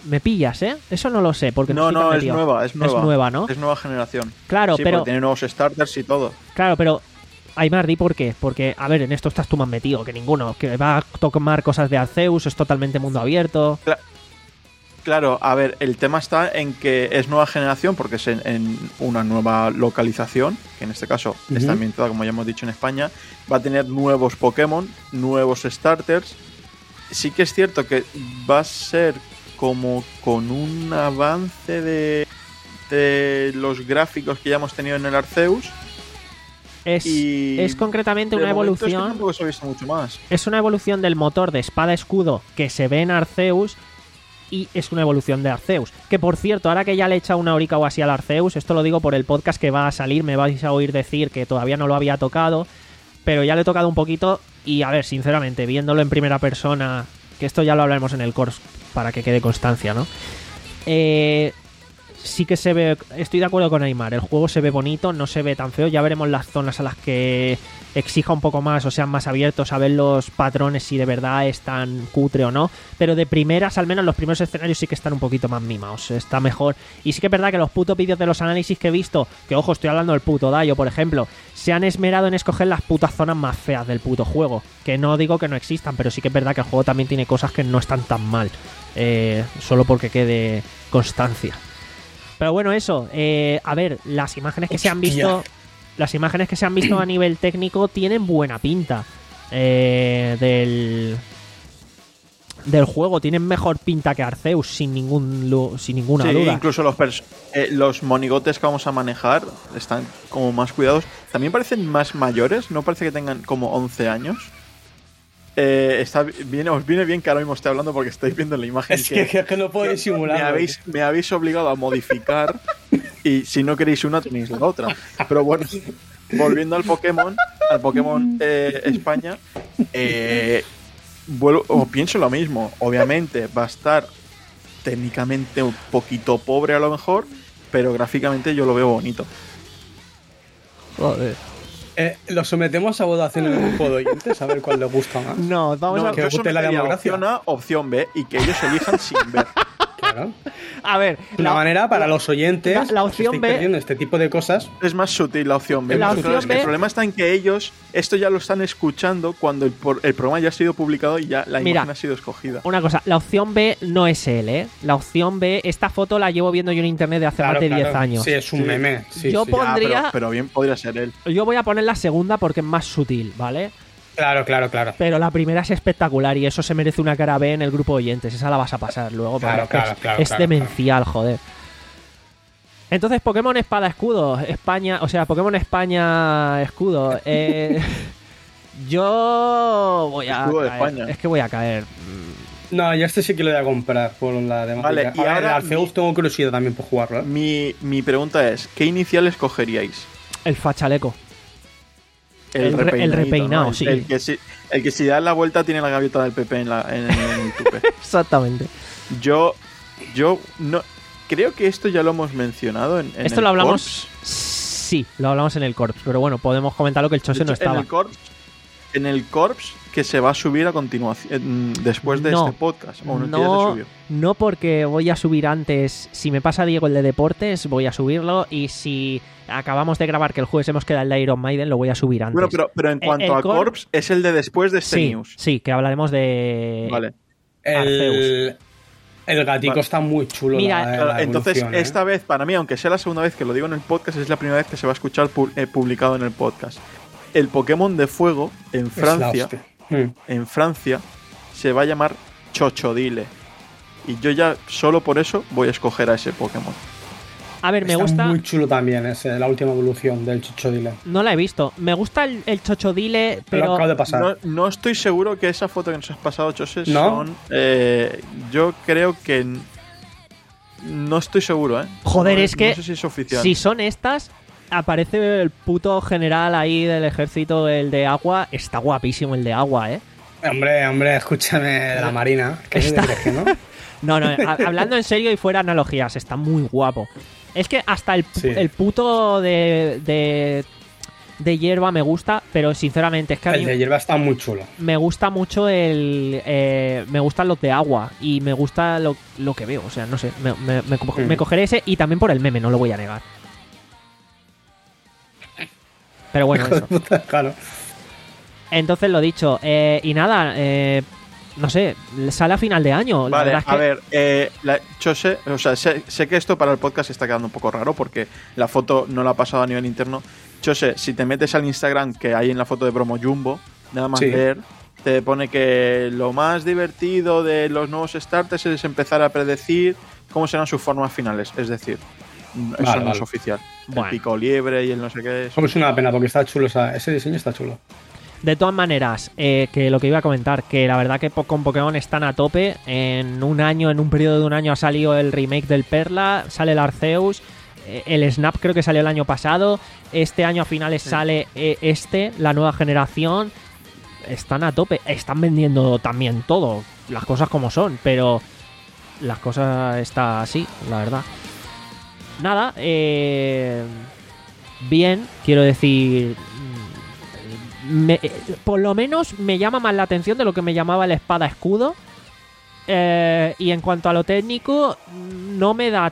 Me pillas, ¿eh? Eso no lo sé, porque No, estoy tan no, es metido. nueva, es nueva. Es nueva, ¿no? Es nueva generación. Claro, sí, pero... porque tiene nuevos starters y todo. Claro, pero... Aymar, di por qué. Porque, a ver, en esto estás tú más metido que ninguno. Que va a tomar cosas de Arceus, es totalmente mundo abierto. Cla- Claro, a ver, el tema está en que es nueva generación porque es en, en una nueva localización, que en este caso Ujú. está ambientada, como ya hemos dicho, en España. Va a tener nuevos Pokémon, nuevos starters. Sí que es cierto que va a ser como con un avance de, de los gráficos que ya hemos tenido en el Arceus. Es, Y es concretamente de una momento es que evolución. tampoco se ha visto mucho más. Es una evolución del motor de espada-escudo que se ve en Arceus. Y es una evolución de Arceus. Que por cierto, ahora que ya le he echado una horica o así al Arceus, esto lo digo por el podcast que va a salir, me vais a oír decir que todavía no lo había tocado, pero ya le he tocado un poquito. Y a ver, sinceramente, viéndolo en primera persona, que esto ya lo hablaremos en el course para que quede constancia, ¿no? Eh, sí que se ve, estoy de acuerdo con Aymar, el juego se ve bonito, no se ve tan feo. Ya veremos las zonas a las que exija un poco más o sean más abiertos, a ver los patrones si de verdad es tan cutre o no, pero de primeras, al menos los primeros escenarios sí que están un poquito más mimados, está mejor. Y sí que es verdad que los putos vídeos de los análisis que he visto, que ojo, estoy hablando del puto Dayo, por ejemplo, se han esmerado en escoger las putas zonas más feas del puto juego, que no digo que no existan, pero sí que es verdad que el juego también tiene cosas que no están tan mal, eh, solo porque quede constancia. Pero bueno, eso, eh, a ver, las imágenes que se han visto, las imágenes que se han visto a nivel técnico tienen buena pinta eh, del del juego, tienen mejor pinta que Arceus sin ningún lu- sin ninguna Sí, duda. incluso los, pers- eh, los monigotes que vamos a manejar están como más cuidados. También parecen más mayores, no parece que tengan como once años. Eh, está bien, os viene bien que ahora mismo esté hablando porque estáis viendo la imagen Es que, que, que no puedo disimular. me habéis, me habéis obligado a modificar y si no queréis una tenéis la otra. Pero bueno, volviendo al Pokémon, al Pokémon eh, España, eh, vuelvo, o pienso lo mismo. Obviamente va a estar técnicamente un poquito pobre a lo mejor, pero gráficamente yo lo veo bonito. Joder. Eh, lo sometemos a votación en el grupo de oyentes a ver cuál les gusta más. No, vamos No, a que yo vote la sometería democracia. opción A, opción B y que ellos elijan sin ver. Claro. a ver, Una la- manera para los oyentes la- la que opción estáis B- perdiendo este tipo de cosas. Es más sutil la opción B. La Pero opción es que B- el problema está en que ellos esto ya lo están escuchando cuando el, por- el programa ya ha sido publicado y ya la Mira, imagen ha sido escogida. una cosa, la opción B no es él, ¿eh? La opción B, esta foto la llevo viendo yo en internet de hace Claro, más de claro. diez años. Sí, es un Sí. meme. Sí, Yo sí. pon- Ah, pondría- pero, pero bien podría ser él. Yo voy a poner la segunda porque es más sutil, ¿vale? Claro, claro, claro. Pero la primera es espectacular y eso se merece una cara B en el grupo de oyentes. Esa la vas a pasar luego. Claro, porque claro, es, claro, es claro, demencial, joder. Entonces, Pokémon Espada Escudo. España, o sea, Pokémon España Escudo. Eh, yo voy a Escudo de caer. España. Es que voy a caer. No, yo este sí que lo voy a comprar por la temática. Vale, y a ver, ahora el Arceus mi- tengo curiosidad también por jugarlo. ¿eh? Mi, mi pregunta es, ¿qué iniciales cogeríais? El fachaleco. El re- el repeinadito, repeinado, ¿no? El- sí. El que, si, el que si da la vuelta tiene la gaviota del P P en, la, en, en el tupe. Exactamente. Yo, yo no creo que esto ya lo hemos mencionado en, en Esto el lo hablamos. Corps. Sí, lo hablamos en el Corps. Pero bueno, podemos comentarlo que el Chose De no hecho, en estaba. el Corps, en el Corps que se va a subir a continuación después de No. este podcast. O no, que ya se No, subió. no porque voy a subir antes. Si me pasa Diego el de deportes, voy a subirlo. Y si acabamos de grabar que el jueves hemos quedado el de Iron Maiden, lo voy a subir antes. Bueno, pero, pero en El- cuanto el a Corps- Corps, es el de después de este sí, news. sí, que hablaremos de. Vale. El, el gatico Vale. está muy chulo. Mira, la- Claro, la entonces, evolución, ¿eh? esta vez, para mí, aunque sea la segunda vez que lo digo en el podcast, es la primera vez que se va a escuchar pu- eh, publicado en el podcast. El Pokémon de fuego en Es la Francia, hostia. Mm. en Francia, se va a llamar Chochodile. Y yo ya, solo por eso, voy a escoger a ese Pokémon. A ver, me Está gusta. muy chulo también ese, la última evolución del Chochodile. No la he visto. Me gusta el, el Chochodile, Pero pero. acabo de pasar. No, no estoy seguro que esa foto que nos has pasado, Choses, ¿No? son... eh, yo creo que... n- No estoy seguro, ¿eh? Joder, No- es que No sé si es oficial. Si son estas, aparece el puto general ahí del ejército, el de agua. Está guapísimo el de agua, ¿eh? Hombre, hombre, escúchame de la Marina. Que Está- es de Grecia, ¿no? No, no, a- hablando en serio y fuera analogías, está muy guapo. Es que hasta el, Sí. el puto de, de de hierba me gusta, pero sinceramente es que a El mí de hierba está muy chulo. me gusta mucho el... Eh, me gustan los de agua y me gusta lo, lo que veo, o sea, no sé, me, me, me, co- Mm. me cogeré ese y también por el meme, no lo voy a negar. Pero bueno, eso. Claro. Entonces lo dicho, eh, y nada, eh, no sé, sale a final de año. La Vale, verdad es a que- ver, eh, la- yo sé, o sea, sé, sé que esto para el podcast está quedando un poco raro porque la foto no la ha pasado a nivel interno. Yo sé, si te metes al Instagram que hay en la foto de Promo Jumbo, nada más Sí. leer, te pone que lo más divertido de los nuevos starters es empezar a predecir cómo serán sus formas finales. Es decir, eso Vale, no vale. es oficial. Bueno. El pico liebre y el no sé qué. Como es una pena porque está chulo, o sea, ese diseño está chulo. De todas maneras, eh, que lo que iba a comentar, que la verdad que po- con Pokémon están a tope. En un año, en un periodo de un año ha salido el remake del Perla, sale el Arceus, eh, el Snap creo que salió el año pasado, este año a finales sale eh, este, la nueva generación. Están a tope, están vendiendo también todo, las cosas como son, pero las cosas está así, la verdad. Nada, eh, bien, quiero decir, me- eh, por lo menos me llama más la atención de lo que me llamaba el espada escudo. Eh, y en cuanto a lo técnico, no me da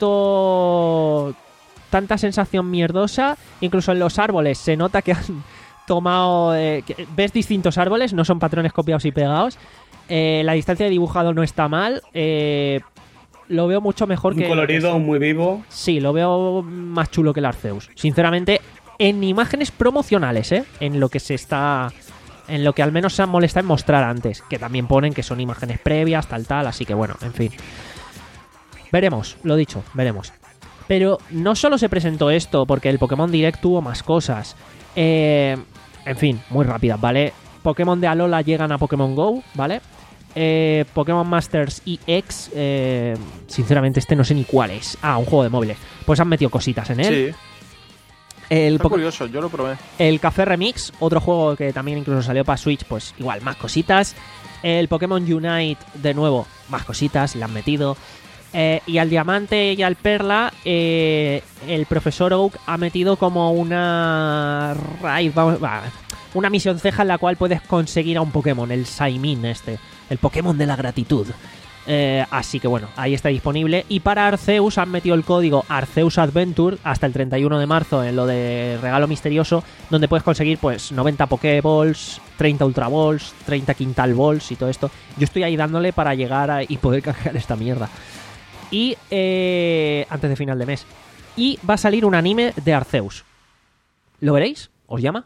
tanto tanta sensación mierdosa. Incluso en los árboles se nota que han tomado eh, que ves distintos árboles, no son patrones copiados y pegados. Eh, la distancia de dibujado no está mal. Eh, lo veo mucho mejor Un que colorido muy vivo. Sí, lo veo más chulo que el Arceus. Sinceramente, en imágenes promocionales, ¿eh? En lo que se está... En lo que al menos se han molestado en mostrar antes. Que también ponen que son imágenes previas, tal, tal. Así que bueno, en fin. Veremos, lo dicho, veremos. Pero no solo se presentó esto, porque el Pokémon Direct tuvo más cosas. Eh, en fin, muy rápidas, ¿vale? Pokémon de Alola llegan a Pokémon Go, ¿vale? Eh, Pokémon Masters E X, eh, sinceramente este no sé ni cuál es. Ah, un juego de móviles. Pues han metido cositas en él. Sí, El, está Poké- curioso, yo lo probé. el Café Remix, otro juego que también incluso salió para Switch, pues igual, más cositas. El Pokémon Unite, de nuevo, más cositas, le han metido. Eh, y al Diamante y al Perla, eh, el Profesor Oak ha metido como una raid, vamos, va, una misión ceja en la cual puedes conseguir a un Pokémon, el Saimin este, el Pokémon de la gratitud. Eh, así que bueno, ahí está disponible. Y para Arceus han metido el código Arceus Adventure hasta el treinta y uno de marzo en lo de regalo misterioso, donde puedes conseguir pues noventa Pokéballs, treinta Ultra Balls, treinta Quintal Balls y todo esto. Yo estoy ahí dándole para llegar a, y poder canjear esta mierda. Y eh, antes de final de mes. Y va a salir un anime de Arceus. ¿Lo veréis? ¿Os llama?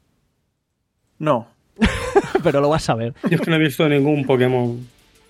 No, Pero lo vas a ver. Yo es que no he visto ningún Pokémon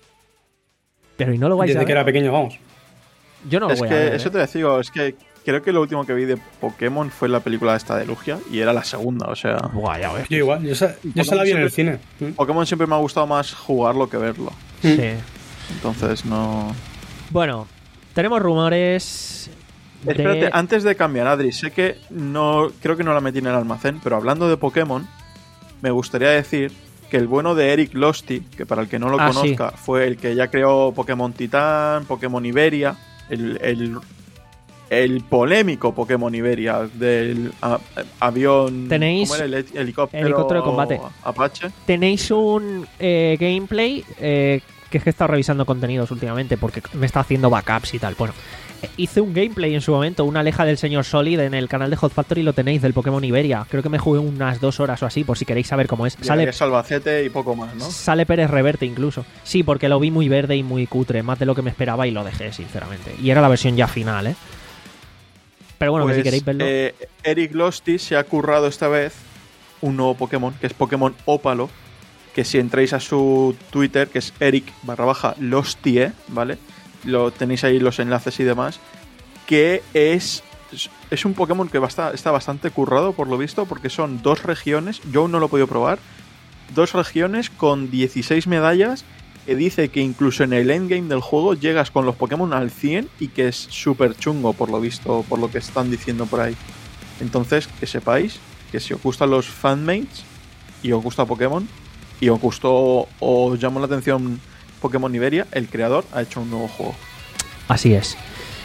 Pero y no lo vais a desde ver. que era pequeño, vamos. Yo no lo es voy que a ver. eso ¿eh? te digo, es que creo que lo último que vi de Pokémon fue la película esta de Lugia y era la segunda, o sea, Buah, ya ves. Yo igual, yo esa, yo esa la vi en el cine. Mm. Pokémon siempre me ha gustado más jugarlo que verlo. Sí. Entonces no. Bueno, tenemos rumores. de- Espérate, antes de cambiar, Adri, sé que no creo que no la metí en el almacén, pero hablando de Pokémon, me gustaría decir que el bueno de Eric Losty, que para el que no lo Ah, conozca, fue el que ya creó Pokémon Titán, Pokémon Iberia, el, el, el polémico Pokémon Iberia del a- avión. Tenéis ¿Cómo era? El he- helicóptero, helicóptero de combate. Apache. Tenéis un eh, gameplay eh, que es que he estado revisando contenidos últimamente porque me está haciendo backups y tal. Bueno, eh, hice un gameplay en su momento, una aleja del señor Solid en el canal de Hot Factory, lo tenéis, del Pokémon Iberia. Creo que me jugué unas dos horas o así, por si queréis saber cómo es. Sale, Sale Salvacete y poco más, ¿no? sale Pérez Reverte incluso. Sí, porque lo vi muy verde y muy cutre, más de lo que me esperaba y lo dejé, sinceramente. Y era la versión ya final, ¿eh? Pero bueno, que si Pues, queréis verlo... eh, Eric Losty se ha currado esta vez un nuevo Pokémon, que es Pokémon Ópalo, que si entráis a su Twitter, que es Eric barra baja Lostie, ¿vale? Lo tenéis ahí los enlaces y demás, que es, es un Pokémon que basta, está bastante currado por lo visto, porque son dos regiones, yo aún no lo he podido probar, dos regiones con dieciséis medallas, que dice que incluso en el endgame del juego llegas con los Pokémon al cien y que es súper chungo por lo visto, por lo que están diciendo por ahí. Entonces, que sepáis que si os gustan los fanmates y os gusta Pokémon y os gustó o os llamó la atención Pokémon Iberia, el creador ha hecho un nuevo juego. Así es.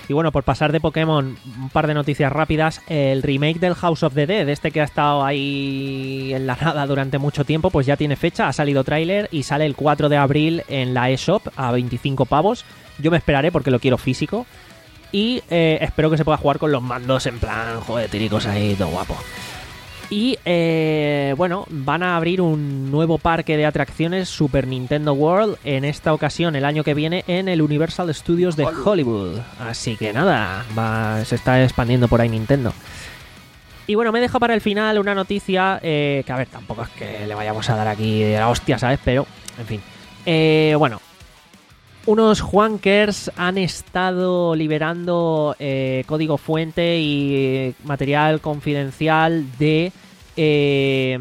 Y bueno, por pasar de Pokémon, un par de noticias rápidas. El remake del House of the Dead, este que ha estado ahí en la nada durante mucho tiempo, pues ya tiene fecha, ha salido tráiler y sale el cuatro de abril en la eShop a veinticinco pavos. Yo me esperaré porque lo quiero físico. Y eh, espero que se pueda jugar con los mandos en plan, joder, tiricos ahí, todo guapo. Y eh, bueno, van a abrir un nuevo parque de atracciones, Super Nintendo World, en esta ocasión el año que viene en el Universal Studios de Hollywood. Así que nada, va, se está expandiendo por ahí Nintendo. Y bueno, me dejo para el final una noticia eh, que a ver, tampoco es que le vayamos a dar aquí de la hostia, ¿sabes? Pero, en fin. Eh, bueno, unos Juankers han estado liberando eh, código fuente y material confidencial de eh,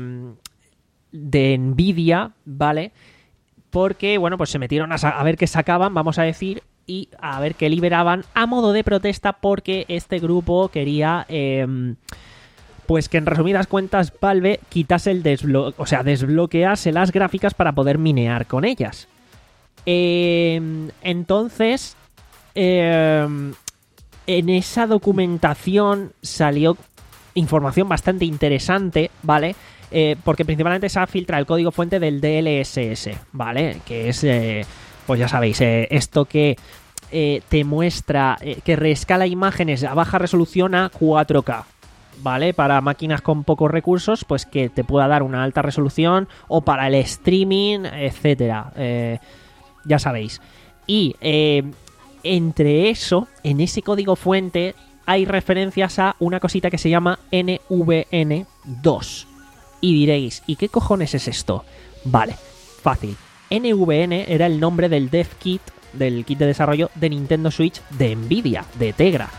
de Nvidia, ¿vale? Porque, bueno, pues se metieron a, a ver qué sacaban, vamos a decir, y a ver qué liberaban a modo de protesta porque este grupo quería, eh, pues que en resumidas cuentas Valve quitase el desbloqueo, o sea, desbloquease las gráficas para poder minear con ellas. Eh, entonces, eh, en esa documentación salió información bastante interesante, ¿vale? Eh, porque principalmente se filtra el código fuente del D L S S, ¿vale? Que es, eh, pues ya sabéis, eh, esto que eh, te muestra, eh, que reescala imágenes a baja resolución a cuatro K. ¿Vale? Para máquinas con pocos recursos, pues que te pueda dar una alta resolución, o para el streaming, etcétera. Eh, ya sabéis. Y eh, entre eso, en ese código fuente, hay referencias a una cosita que se llama N V N dos. Y diréis, ¿y qué cojones es esto? Vale, fácil. N V N era el nombre del dev kit, del kit de desarrollo de Nintendo Switch de Nvidia, de Tegra.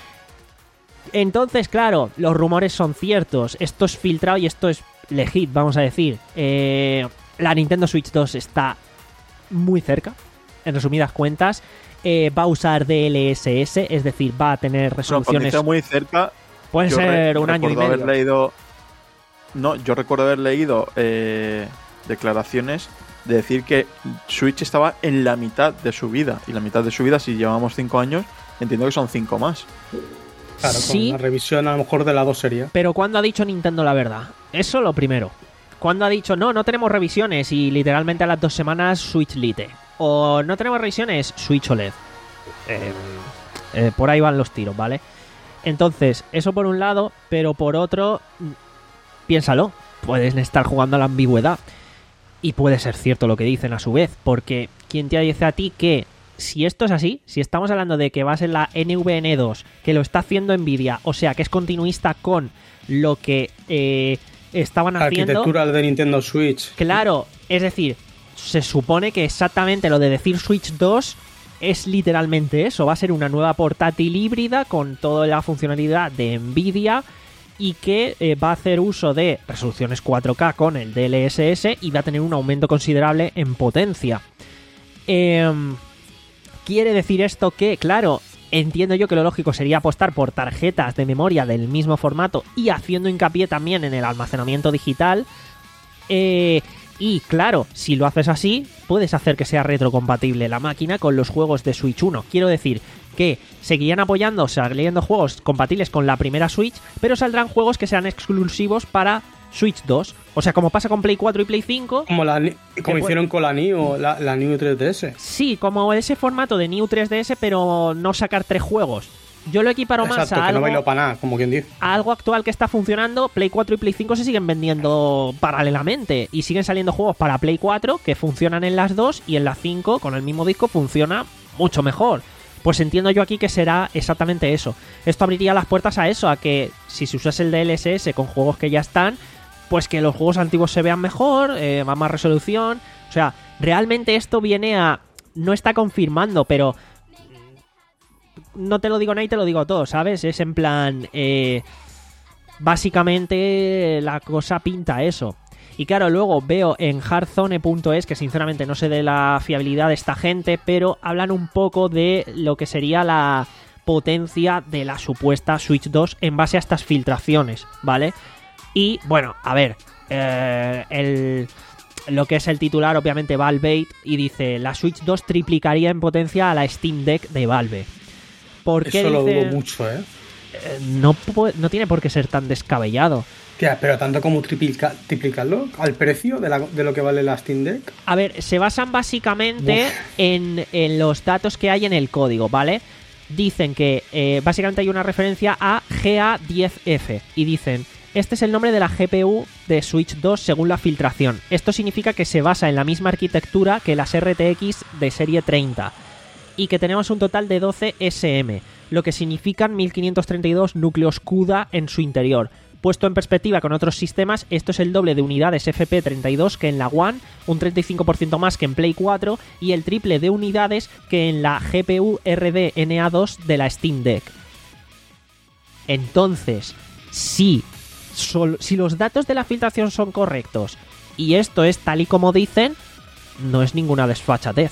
Entonces, claro, los rumores son ciertos. Esto es filtrado y esto es legit, vamos a decir. Eh, la Nintendo Switch dos está muy cerca, en resumidas cuentas. Eh, va a usar D L S S, es decir, va a tener resoluciones... No, muy cerca... Pueden ser un año y medio. Haber leído... No, yo recuerdo haber leído eh, declaraciones de decir que Switch estaba en la mitad de su vida. Y la mitad de su vida, si llevamos cinco años, entiendo que son cinco más. Claro, sí, con una revisión a lo mejor de la dos sería. Pero ¿cuándo ha dicho Nintendo la verdad? Eso lo primero. ¿Cuándo ha dicho, no, no tenemos revisiones y literalmente a las dos semanas Switch Lite? O no tenemos revisiones, Switch O L E D. Eh, eh, por ahí van los tiros, ¿vale? Entonces, eso por un lado, pero por otro, piénsalo, puedes estar jugando a la ambigüedad. Y puede ser cierto lo que dicen a su vez, porque ¿quién te dice a ti que si esto es así, si estamos hablando de que va a ser la N V N dos, que lo está haciendo Nvidia, o sea, que es continuista con lo que eh, estaban haciendo... Arquitectura de Nintendo Switch. Claro, es decir, se supone que exactamente lo de decir Switch dos es literalmente eso, va a ser una nueva portátil híbrida con toda la funcionalidad de Nvidia y que eh, va a hacer uso de resoluciones cuatro K con el D L S S y va a tener un aumento considerable en potencia. Eh... Quiere decir esto que, claro, entiendo yo que lo lógico sería apostar por tarjetas de memoria del mismo formato y haciendo hincapié también en el almacenamiento digital. Eh, y claro, si lo haces así, puedes hacer que sea retrocompatible la máquina con los juegos de Switch uno. Quiero decir que seguirían apoyando, saliendo juegos compatibles con la primera Switch, pero saldrán juegos que sean exclusivos para Switch dos. O sea, como pasa con Play cuatro y Play cinco. Como, la, como hicieron con la Neo, la, la Neo tres D S. Sí, como ese formato de Neo tres D S, pero no sacar tres juegos. Yo lo equiparo Exacto, más a que algo, no bailo para nada, como quien dice. a algo actual que está funcionando. Play cuatro y Play cinco se siguen vendiendo paralelamente y siguen saliendo juegos para Play cuatro que funcionan en las dos y en la cinco con el mismo disco funciona mucho mejor. Pues entiendo yo aquí que será exactamente eso. Esto abriría las puertas a eso, a que si se usase el D L S S con juegos que ya están, pues que los juegos antiguos se vean mejor, eh, más, más resolución. O sea, realmente esto viene a... No está confirmando, pero... No te lo digo nada y te lo digo todo, ¿sabes? Es en plan... Eh, básicamente la cosa pinta eso. Y claro, luego veo en hardzone punto es, que sinceramente no sé de la fiabilidad de esta gente, pero hablan un poco de lo que sería la potencia de la supuesta Switch dos en base a estas filtraciones, ¿vale? Y, bueno, a ver, eh, el, lo que es el titular, obviamente, Valve y dice, la Switch dos triplicaría en potencia a la Steam Deck de Valve. ¿Por qué Eso lo dicen- dudo mucho, ¿eh? Eh, no, pu- no tiene por qué ser tan descabellado. Tía, pero tanto como triplica, triplicarlo al precio de, la, de lo que vale la Steam Deck. A ver, se basan básicamente en, en los datos que hay en el código, ¿vale? Dicen que eh, básicamente hay una referencia a G A diez F y dicen, este es el nombre de la G P U de Switch dos según la filtración. Esto significa que se basa en la misma arquitectura que las R T X de serie treinta y que tenemos un total de doce S M, lo que significan mil quinientos treinta y dos núcleos CUDA en su interior. Puesto en perspectiva con otros sistemas, esto es el doble de unidades F P treinta y dos que en la One, un treinta y cinco por ciento más que en Play cuatro y el triple de unidades que en la G P U R D N A dos de la Steam Deck. Entonces, si, sol- si los datos de la filtración son correctos y esto es tal y como dicen, no es ninguna desfachatez.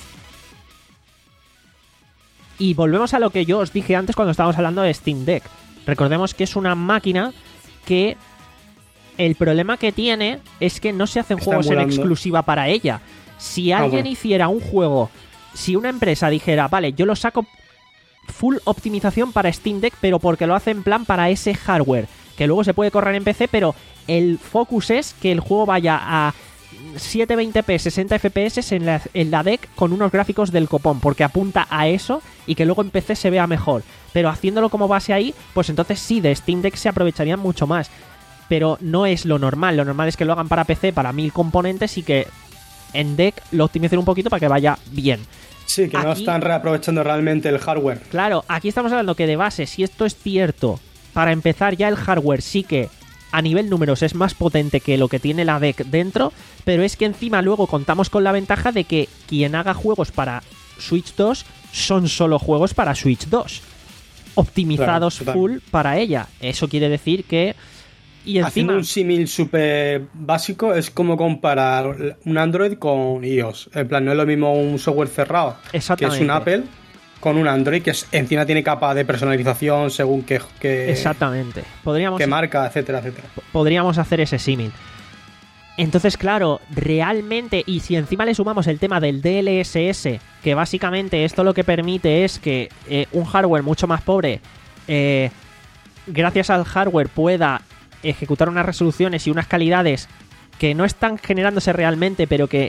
Y volvemos a lo que yo os dije antes cuando estábamos hablando de Steam Deck. Recordemos que es una máquina que el problema que tiene es que no se hacen Está juegos en emulando. exclusiva para ella. Si Ah, alguien bueno. hiciera un juego, si una empresa dijera, vale, yo lo saco full optimización para Steam Deck, pero porque lo hace en plan para ese hardware, que luego se puede correr en P C, pero el focus es que el juego vaya a setecientos veinte p, sesenta F P S en la, en la Deck con unos gráficos del copón, porque apunta a eso y que luego en P C se vea mejor. Pero haciéndolo como base ahí, pues entonces sí, de Steam Deck se aprovecharían mucho más. Pero no es lo normal. Lo normal es que lo hagan para P C, para mil componentes y que en Deck lo optimicen un poquito para que vaya bien. Sí, que no Aquí- están reaprovechando realmente el hardware. Claro, aquí estamos hablando que de base, si esto es cierto, para empezar ya el hardware sí que a nivel números es más potente que lo que tiene la Deck dentro, pero es que encima luego contamos con la ventaja de que quien haga juegos para Switch dos son solo juegos para Switch dos, optimizados Claro, total. full para ella. Eso quiere decir que... Y Haciendo encima... un símil súper básico, es como comparar un Android con iOS. En plan, no es lo mismo un software cerrado, que es Exactamente. un Apple, con un Android que es- encima tiene capa de personalización según qué, qué, Exactamente. Podríamos... qué marca, etcétera, etcétera. podríamos hacer ese símil. Entonces, claro, realmente, y si encima le sumamos el tema del D L S S, que básicamente esto lo que permite es que eh, un hardware mucho más pobre, eh, gracias al hardware, pueda ejecutar unas resoluciones y unas calidades que no están generándose realmente, pero que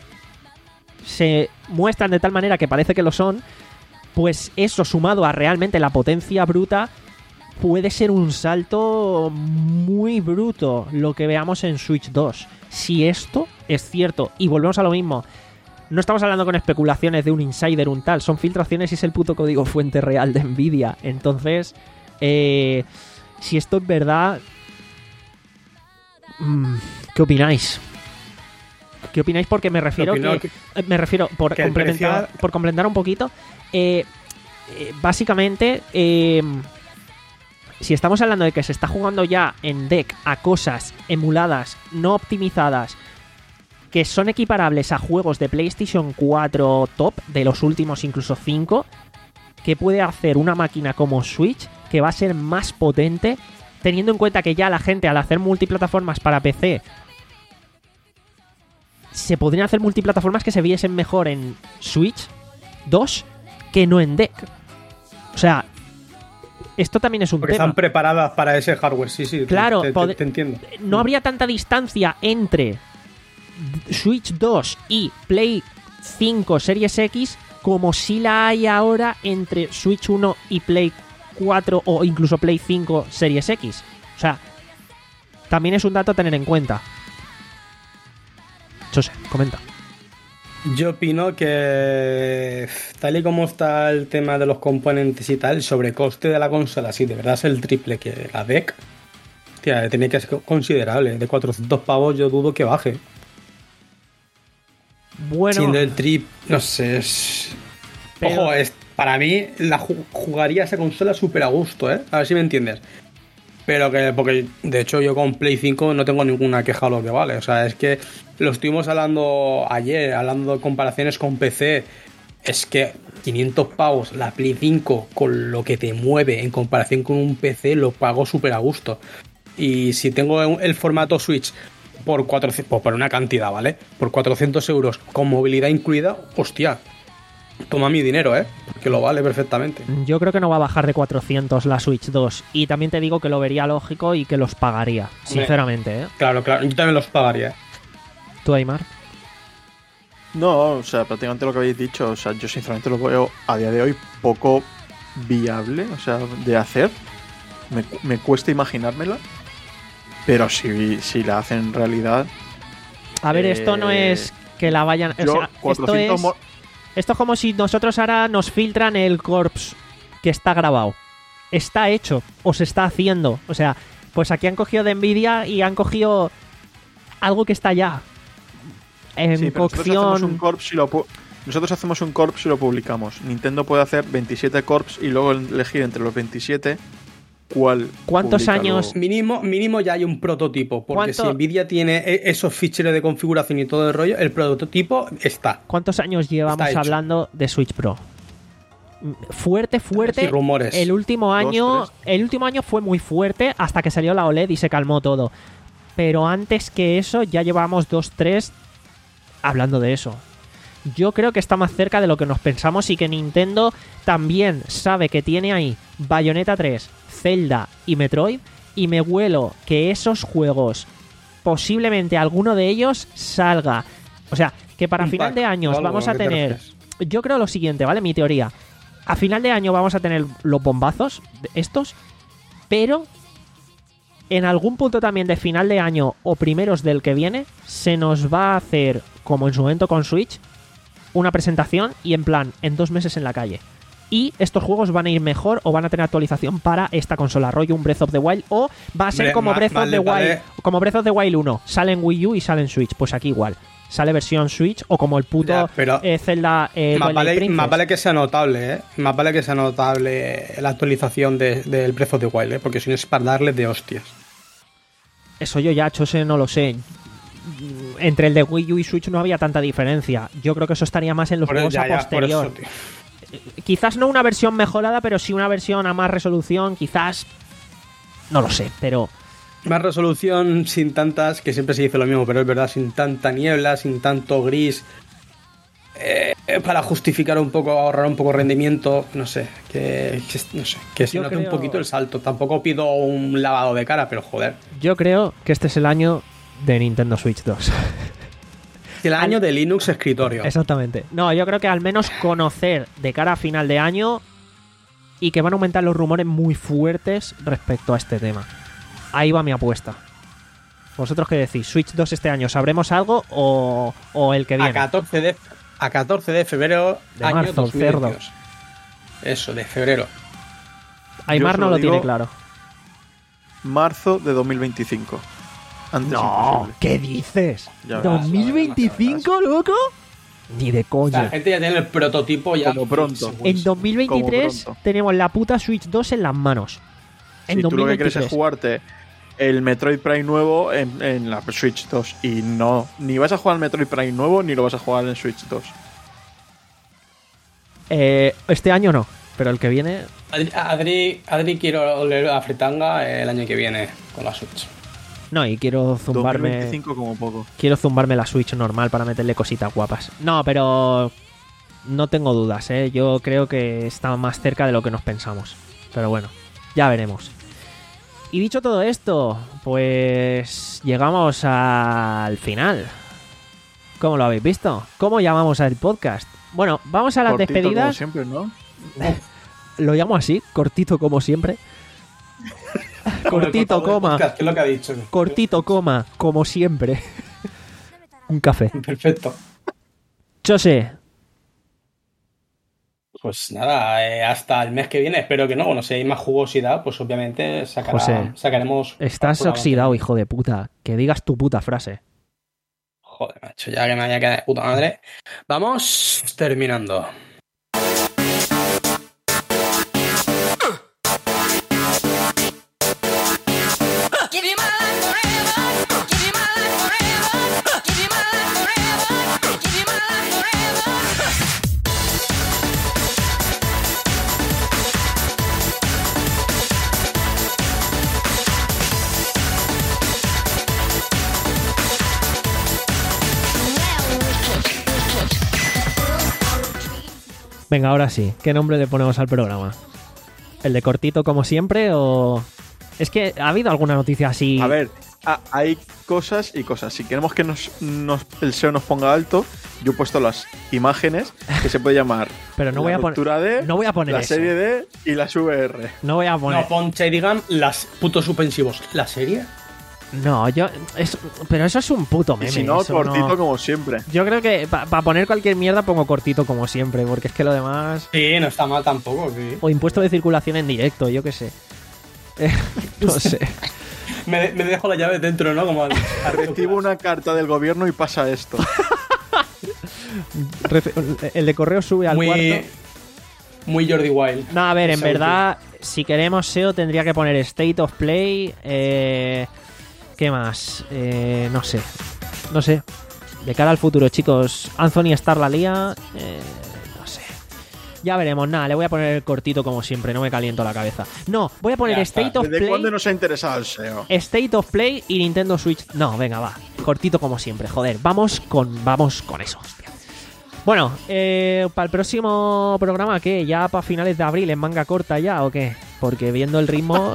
se muestran de tal manera que parece que lo son, pues eso sumado a realmente la potencia bruta puede ser un salto muy bruto lo que veamos en Switch dos. Si esto es cierto, y volvemos a lo mismo, no estamos hablando con especulaciones de un insider, un tal, son filtraciones y es el puto código fuente real de Nvidia. Entonces, eh, si esto es verdad, mm, ¿qué opináis? ¿Qué opináis? Porque me refiero Opino que, que- eh, me refiero por que el complementar, precio- por complementar un poquito. Eh, eh, básicamente, eh, si estamos hablando de que se está jugando ya en Deck a cosas emuladas, no optimizadas, que son equiparables a juegos de PlayStation cuatro top, de los últimos incluso cinco, ¿qué puede hacer una máquina como Switch que va a ser más potente, teniendo en cuenta que ya la gente al hacer multiplataformas para P C se podrían hacer multiplataformas que se viesen mejor en Switch dos que no en Deck? O sea, esto también es un Porque tema. están preparadas para ese hardware, sí, sí. te- Claro, te, te- pod- te entiendo. no habría tanta distancia entre Switch dos y Play cinco Series X como si la hay ahora entre Switch uno y Play cuatro o incluso Play cinco Series X. O sea, también es un dato a tener en cuenta. José, comenta. Yo opino que tal y como está el tema de los componentes y tal, el sobrecoste de la consola, si de verdad es el triple que la Deck, tía, tiene que ser considerable. De cuatrocientos pavos yo dudo que baje. Bueno, Siendo el trip, no sé, es... Pero- Ojo, es, para mí la ju- jugaría esa consola súper a gusto, ¿eh? A ver si me entiendes. Pero que, porque de hecho yo con Play cinco no tengo ninguna queja a lo que vale. O sea, es que lo estuvimos hablando ayer, hablando de comparaciones con P C. Es que quinientos pavos la Play cinco con lo que te mueve en comparación con un P C lo pago súper a gusto. Y si tengo el formato Switch por cuatrocientos, pues por una cantidad, ¿vale? Por cuatrocientos euros con movilidad incluida, hostia. toma mi dinero, ¿eh? Que lo vale perfectamente. Yo creo que no va a bajar de cuatrocientos la Switch dos. Y también te digo que lo vería lógico y que los pagaría, sinceramente, ¿eh? Claro, claro, yo también los pagaría. ¿Tú, Aymar? No, o sea, prácticamente lo que habéis dicho. O sea, yo sinceramente lo veo a día de hoy poco viable, o sea, de hacer. Me, me cuesta imaginármela. Pero si, si la hacen realidad... A ver, eh, esto no es que la vayan... O yo, sea, esto cuatrocientos es... mo- Esto es como si nosotros ahora nos filtran el corpse que está grabado. Está hecho o se está haciendo. O sea, pues aquí han cogido de Nvidia y han cogido algo que está ya en Sí, pero nosotros cocción. hacemos un corpse y lo pu- nosotros hacemos un corpse y lo publicamos. Nintendo puede hacer veintisiete corpse y luego elegir entre los veintisiete cuál. ¿Cuántos publica años- luego. Mínimo, mínimo ya hay un prototipo, porque ¿Cuánto- si Nvidia tiene e- esos ficheros de configuración y todo el rollo, el prototipo está. ¿Cuántos años llevamos Está hecho. hablando de Switch Pro? Fuerte, fuerte. Sí, rumores. El último año, Dos, el último año fue muy fuerte hasta que salió la O L E D y se calmó todo. Pero antes que eso ya llevamos dos, tres hablando de eso. Yo creo que está más cerca de lo que nos pensamos y que Nintendo también sabe que tiene ahí Bayonetta tres, Zelda y Metroid, y me huelo que esos juegos, posiblemente alguno de ellos salga. O sea, que para Un final pack de o años algo, vamos ¿a a qué te tener... refieres? Yo creo lo siguiente, ¿vale? Mi teoría. A final de año vamos a tener los bombazos de estos, pero en algún punto también de final de año o primeros del que viene, se nos va a hacer, como en su momento con Switch, una presentación y en plan, en dos meses en la calle. Y estos juegos van a ir mejor o van a tener actualización para esta consola, rollo un Breath of the Wild, o va a ser Hombre, como ma- Breath of vale, the vale. Wild, como Breath of the Wild uno, sale en Wii U y sale en Switch, pues aquí igual. Sale versión Switch o como el puto Ya, pero eh, Zelda eh, más, Twilight vale, Princess. más vale que sea notable, ¿eh? Más vale que sea notable la actualización de- del Breath of the Wild, ¿eh? Porque si no es para darle de hostias. Eso yo ya, Chose, no lo sé. Entre el de Wii U y Switch no había tanta diferencia. Yo creo que eso estaría más en los Por eso- juegos ya, a ya, por posterior. eso, tío. Quizás no una versión mejorada, pero sí una versión a más resolución, quizás... No lo sé, pero... Más resolución sin tantas, que siempre se dice lo mismo, pero es verdad, sin tanta niebla, sin tanto gris. Eh, para justificar un poco, ahorrar un poco rendimiento, no sé, que, que no sé, que se Yo note creo- un poquito el salto. Tampoco pido un lavado de cara, pero joder. Yo creo que este es el año de Nintendo Switch dos. El año de Linux escritorio. Exactamente. No, yo creo que al menos conocer de cara a final de año y que van a aumentar los rumores muy fuertes respecto a este tema. Ahí va mi apuesta. ¿Vosotros qué decís? ¿Switch dos este año sabremos algo o, o el que A viene? catorce de, a catorce de febrero, De año marzo, dos mil veintidós. cerdo. Eso, de febrero. Aymar Yo no solo lo tiene digo- claro. Marzo de dos mil veinticinco. Antes No, imposible. ¿qué dices? Ya verás, ¿dos mil veinticinco, loco? Ni de O sea, la coña. gente ya tiene el prototipo ya. Como pronto. En dos mil veintitrés Como pronto. tenemos la puta Switch dos en las manos. En Si tú lo que quieres es dos mil veintitrés. jugarte el Metroid Prime nuevo en, en la Switch dos. Y no, ni vas a jugar al Metroid Prime nuevo ni lo vas a jugar en Switch dos. Eh, este año no, pero el que viene... Adri, Adri, Adri quiero oler a fritanga el año que viene con la Switch. No, y quiero zumbarme... dos mil veinticinco como poco. Quiero zumbarme la Switch normal para meterle cositas guapas. No, pero... No tengo dudas, ¿eh? Yo creo que está más cerca de lo que nos pensamos. Pero bueno, ya veremos. Y dicho todo esto, pues llegamos al final. ¿Cómo lo habéis visto? ¿Cómo llamamos al podcast? Bueno, vamos a las Cortito, como despedidas. siempre, ¿no? Lo llamo así, cortito como siempre. Cortito, coma. ¿Qué es lo que ha dicho? Cortito, coma, como siempre. Un café. Perfecto. Chose, Pues nada, eh, hasta el mes que viene, espero que no. Bueno, si hay más jugosidad, pues obviamente sacará- José, sacaremos. estás alguna oxidado, avance. hijo de puta. Que digas tu puta frase. Joder, macho, ya que me haya quedado de puta madre. Vamos terminando. Give you my life forever. Give you my life forever. Give you my life forever. Give you my life forever. Venga, ahora sí. ¿Qué nombre le ponemos al programa? ¿El de cortito como siempre o...? Es que ha habido alguna noticia así... A ver, a- hay cosas y cosas. Si queremos que nos, nos- el S E O nos ponga alto, yo he puesto las imágenes que se puede llamar Pero no la voy a poner... ruptura D, no voy a poner la eso. serie D y las V R. No voy a poner... No, pon Shadingham, las putos suspensivos. ¿La serie? No, yo... es- Pero eso es un puto Y meme. si no, eso cortito no- como siempre. Yo creo que para poner cualquier mierda pongo cortito como siempre, porque es que lo demás... Sí, no está mal tampoco, sí. O impuesto de circulación en directo, yo qué sé. Eh, no sé. Me, me dejo la llave dentro, ¿no? Como al- al- Recibo una carta del gobierno y pasa esto. Rece- El de correo sube al muy, cuarto. muy Jordi Wild. No, a ver, en Esa verdad, si queremos S E O tendría que poner State of Play. Eh, ¿Qué más? Eh, no sé. No sé. De cara al futuro, chicos. Anthony Starr la lía. Eh, no sé. Ya veremos. Nada, le voy a poner el cortito como siempre. No me caliento la cabeza. No, voy a poner Ya State está. of ¿Desde Play. cuándo nos ha interesado el S E O? State of Play y Nintendo Switch. No, venga, va. Cortito como siempre. Joder, vamos con, vamos con eso, hostia. Bueno, eh, para el próximo programa, ¿qué? ¿Ya para finales de abril en manga corta ya o qué? Porque viendo el ritmo...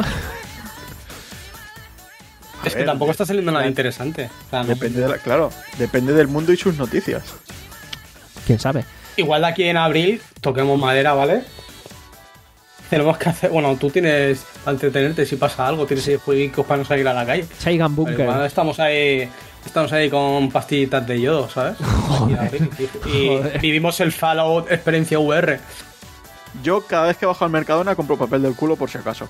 Es que ver, tampoco de- está saliendo nada interesante. O sea, no- Depende de la- claro, depende del mundo y sus noticias. ¿Quién sabe? Igual de aquí en abril, toquemos madera, ¿vale? Tenemos que hacer... Bueno, tú tienes... Para entretenerte, si pasa algo, tienes ahí jueguitos para no salir a la calle. Saigan Pero igual Bunker. estamos ahí... Estamos ahí con pastillitas de yodo, ¿sabes? Aquí en abril. Y, y Joder. vivimos el Fallout experiencia V R. Yo cada vez que bajo al Mercadona compro papel del culo por si acaso.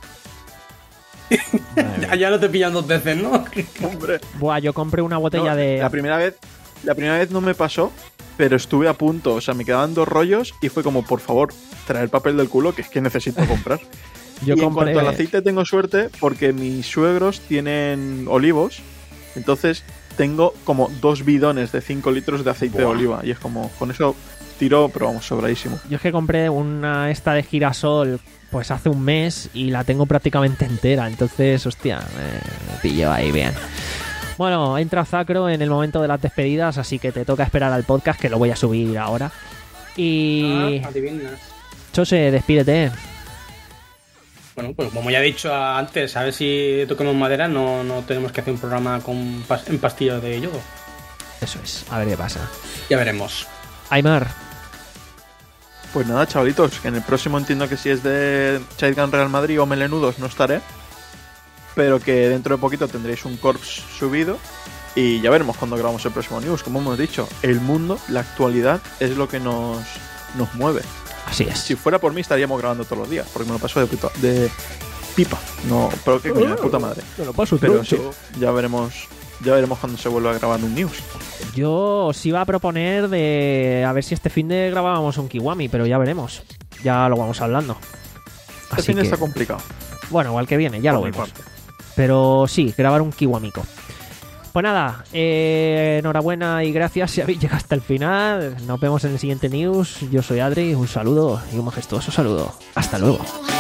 Ya, ya no te pillan dos veces, ¿no? Hombre. Buah, yo compré una botella No, de... La primera vez, la primera vez no me pasó, pero estuve a punto. O sea, me quedaban dos rollos y fue como, por favor, traer papel del culo, que es que necesito comprar. Yo y en compré... cuanto al aceite tengo suerte porque mis suegros tienen olivos, entonces tengo como dos bidones de cinco litros de aceite de oliva y es como, con eso tiro, pero vamos, sobradísimo. Yo es que compré una esta de girasol pues hace un mes y la tengo prácticamente entera. Entonces, hostia, me, me pilló ahí bien. Bueno, entra Zacro en el momento de las despedidas, así que te toca esperar al podcast, que lo voy a subir ahora. Y... Ah, adivinas. Chose, despídete. Bueno, pues como ya he dicho antes, a ver si toquemos madera, no, no tenemos que hacer un programa con pas- en pastillas de yodo. Eso es, a ver qué pasa. Ya veremos. Aymar, Pues nada, chavalitos, que en el próximo entiendo que si es de Chaitgan Real Madrid o Melenudos no estaré, pero que dentro de poquito tendréis un corps subido y ya veremos cuando grabamos el próximo news. Como hemos dicho, el mundo, la actualidad es lo que nos, nos mueve. así es. Si fuera por mí estaríamos grabando todos los días, porque me lo paso de, puta- de pipa. No, pero qué coño, de puta madre. Me lo paso Pero sí, ya veremos, ya veremos cuando se vuelva a grabar un news. Yo os iba a proponer de a ver si este fin de grabábamos un Kiwami, pero ya veremos. Ya lo vamos hablando. Este Así fin que, está complicado. bueno, igual que viene, ya lo Por mi vemos. parte. Pero sí, grabar un Kiwamico. Pues nada, eh, enhorabuena y gracias si habéis llegado hasta el final. Nos vemos en el siguiente news. Yo soy Adri, un saludo y un majestuoso saludo. Hasta luego.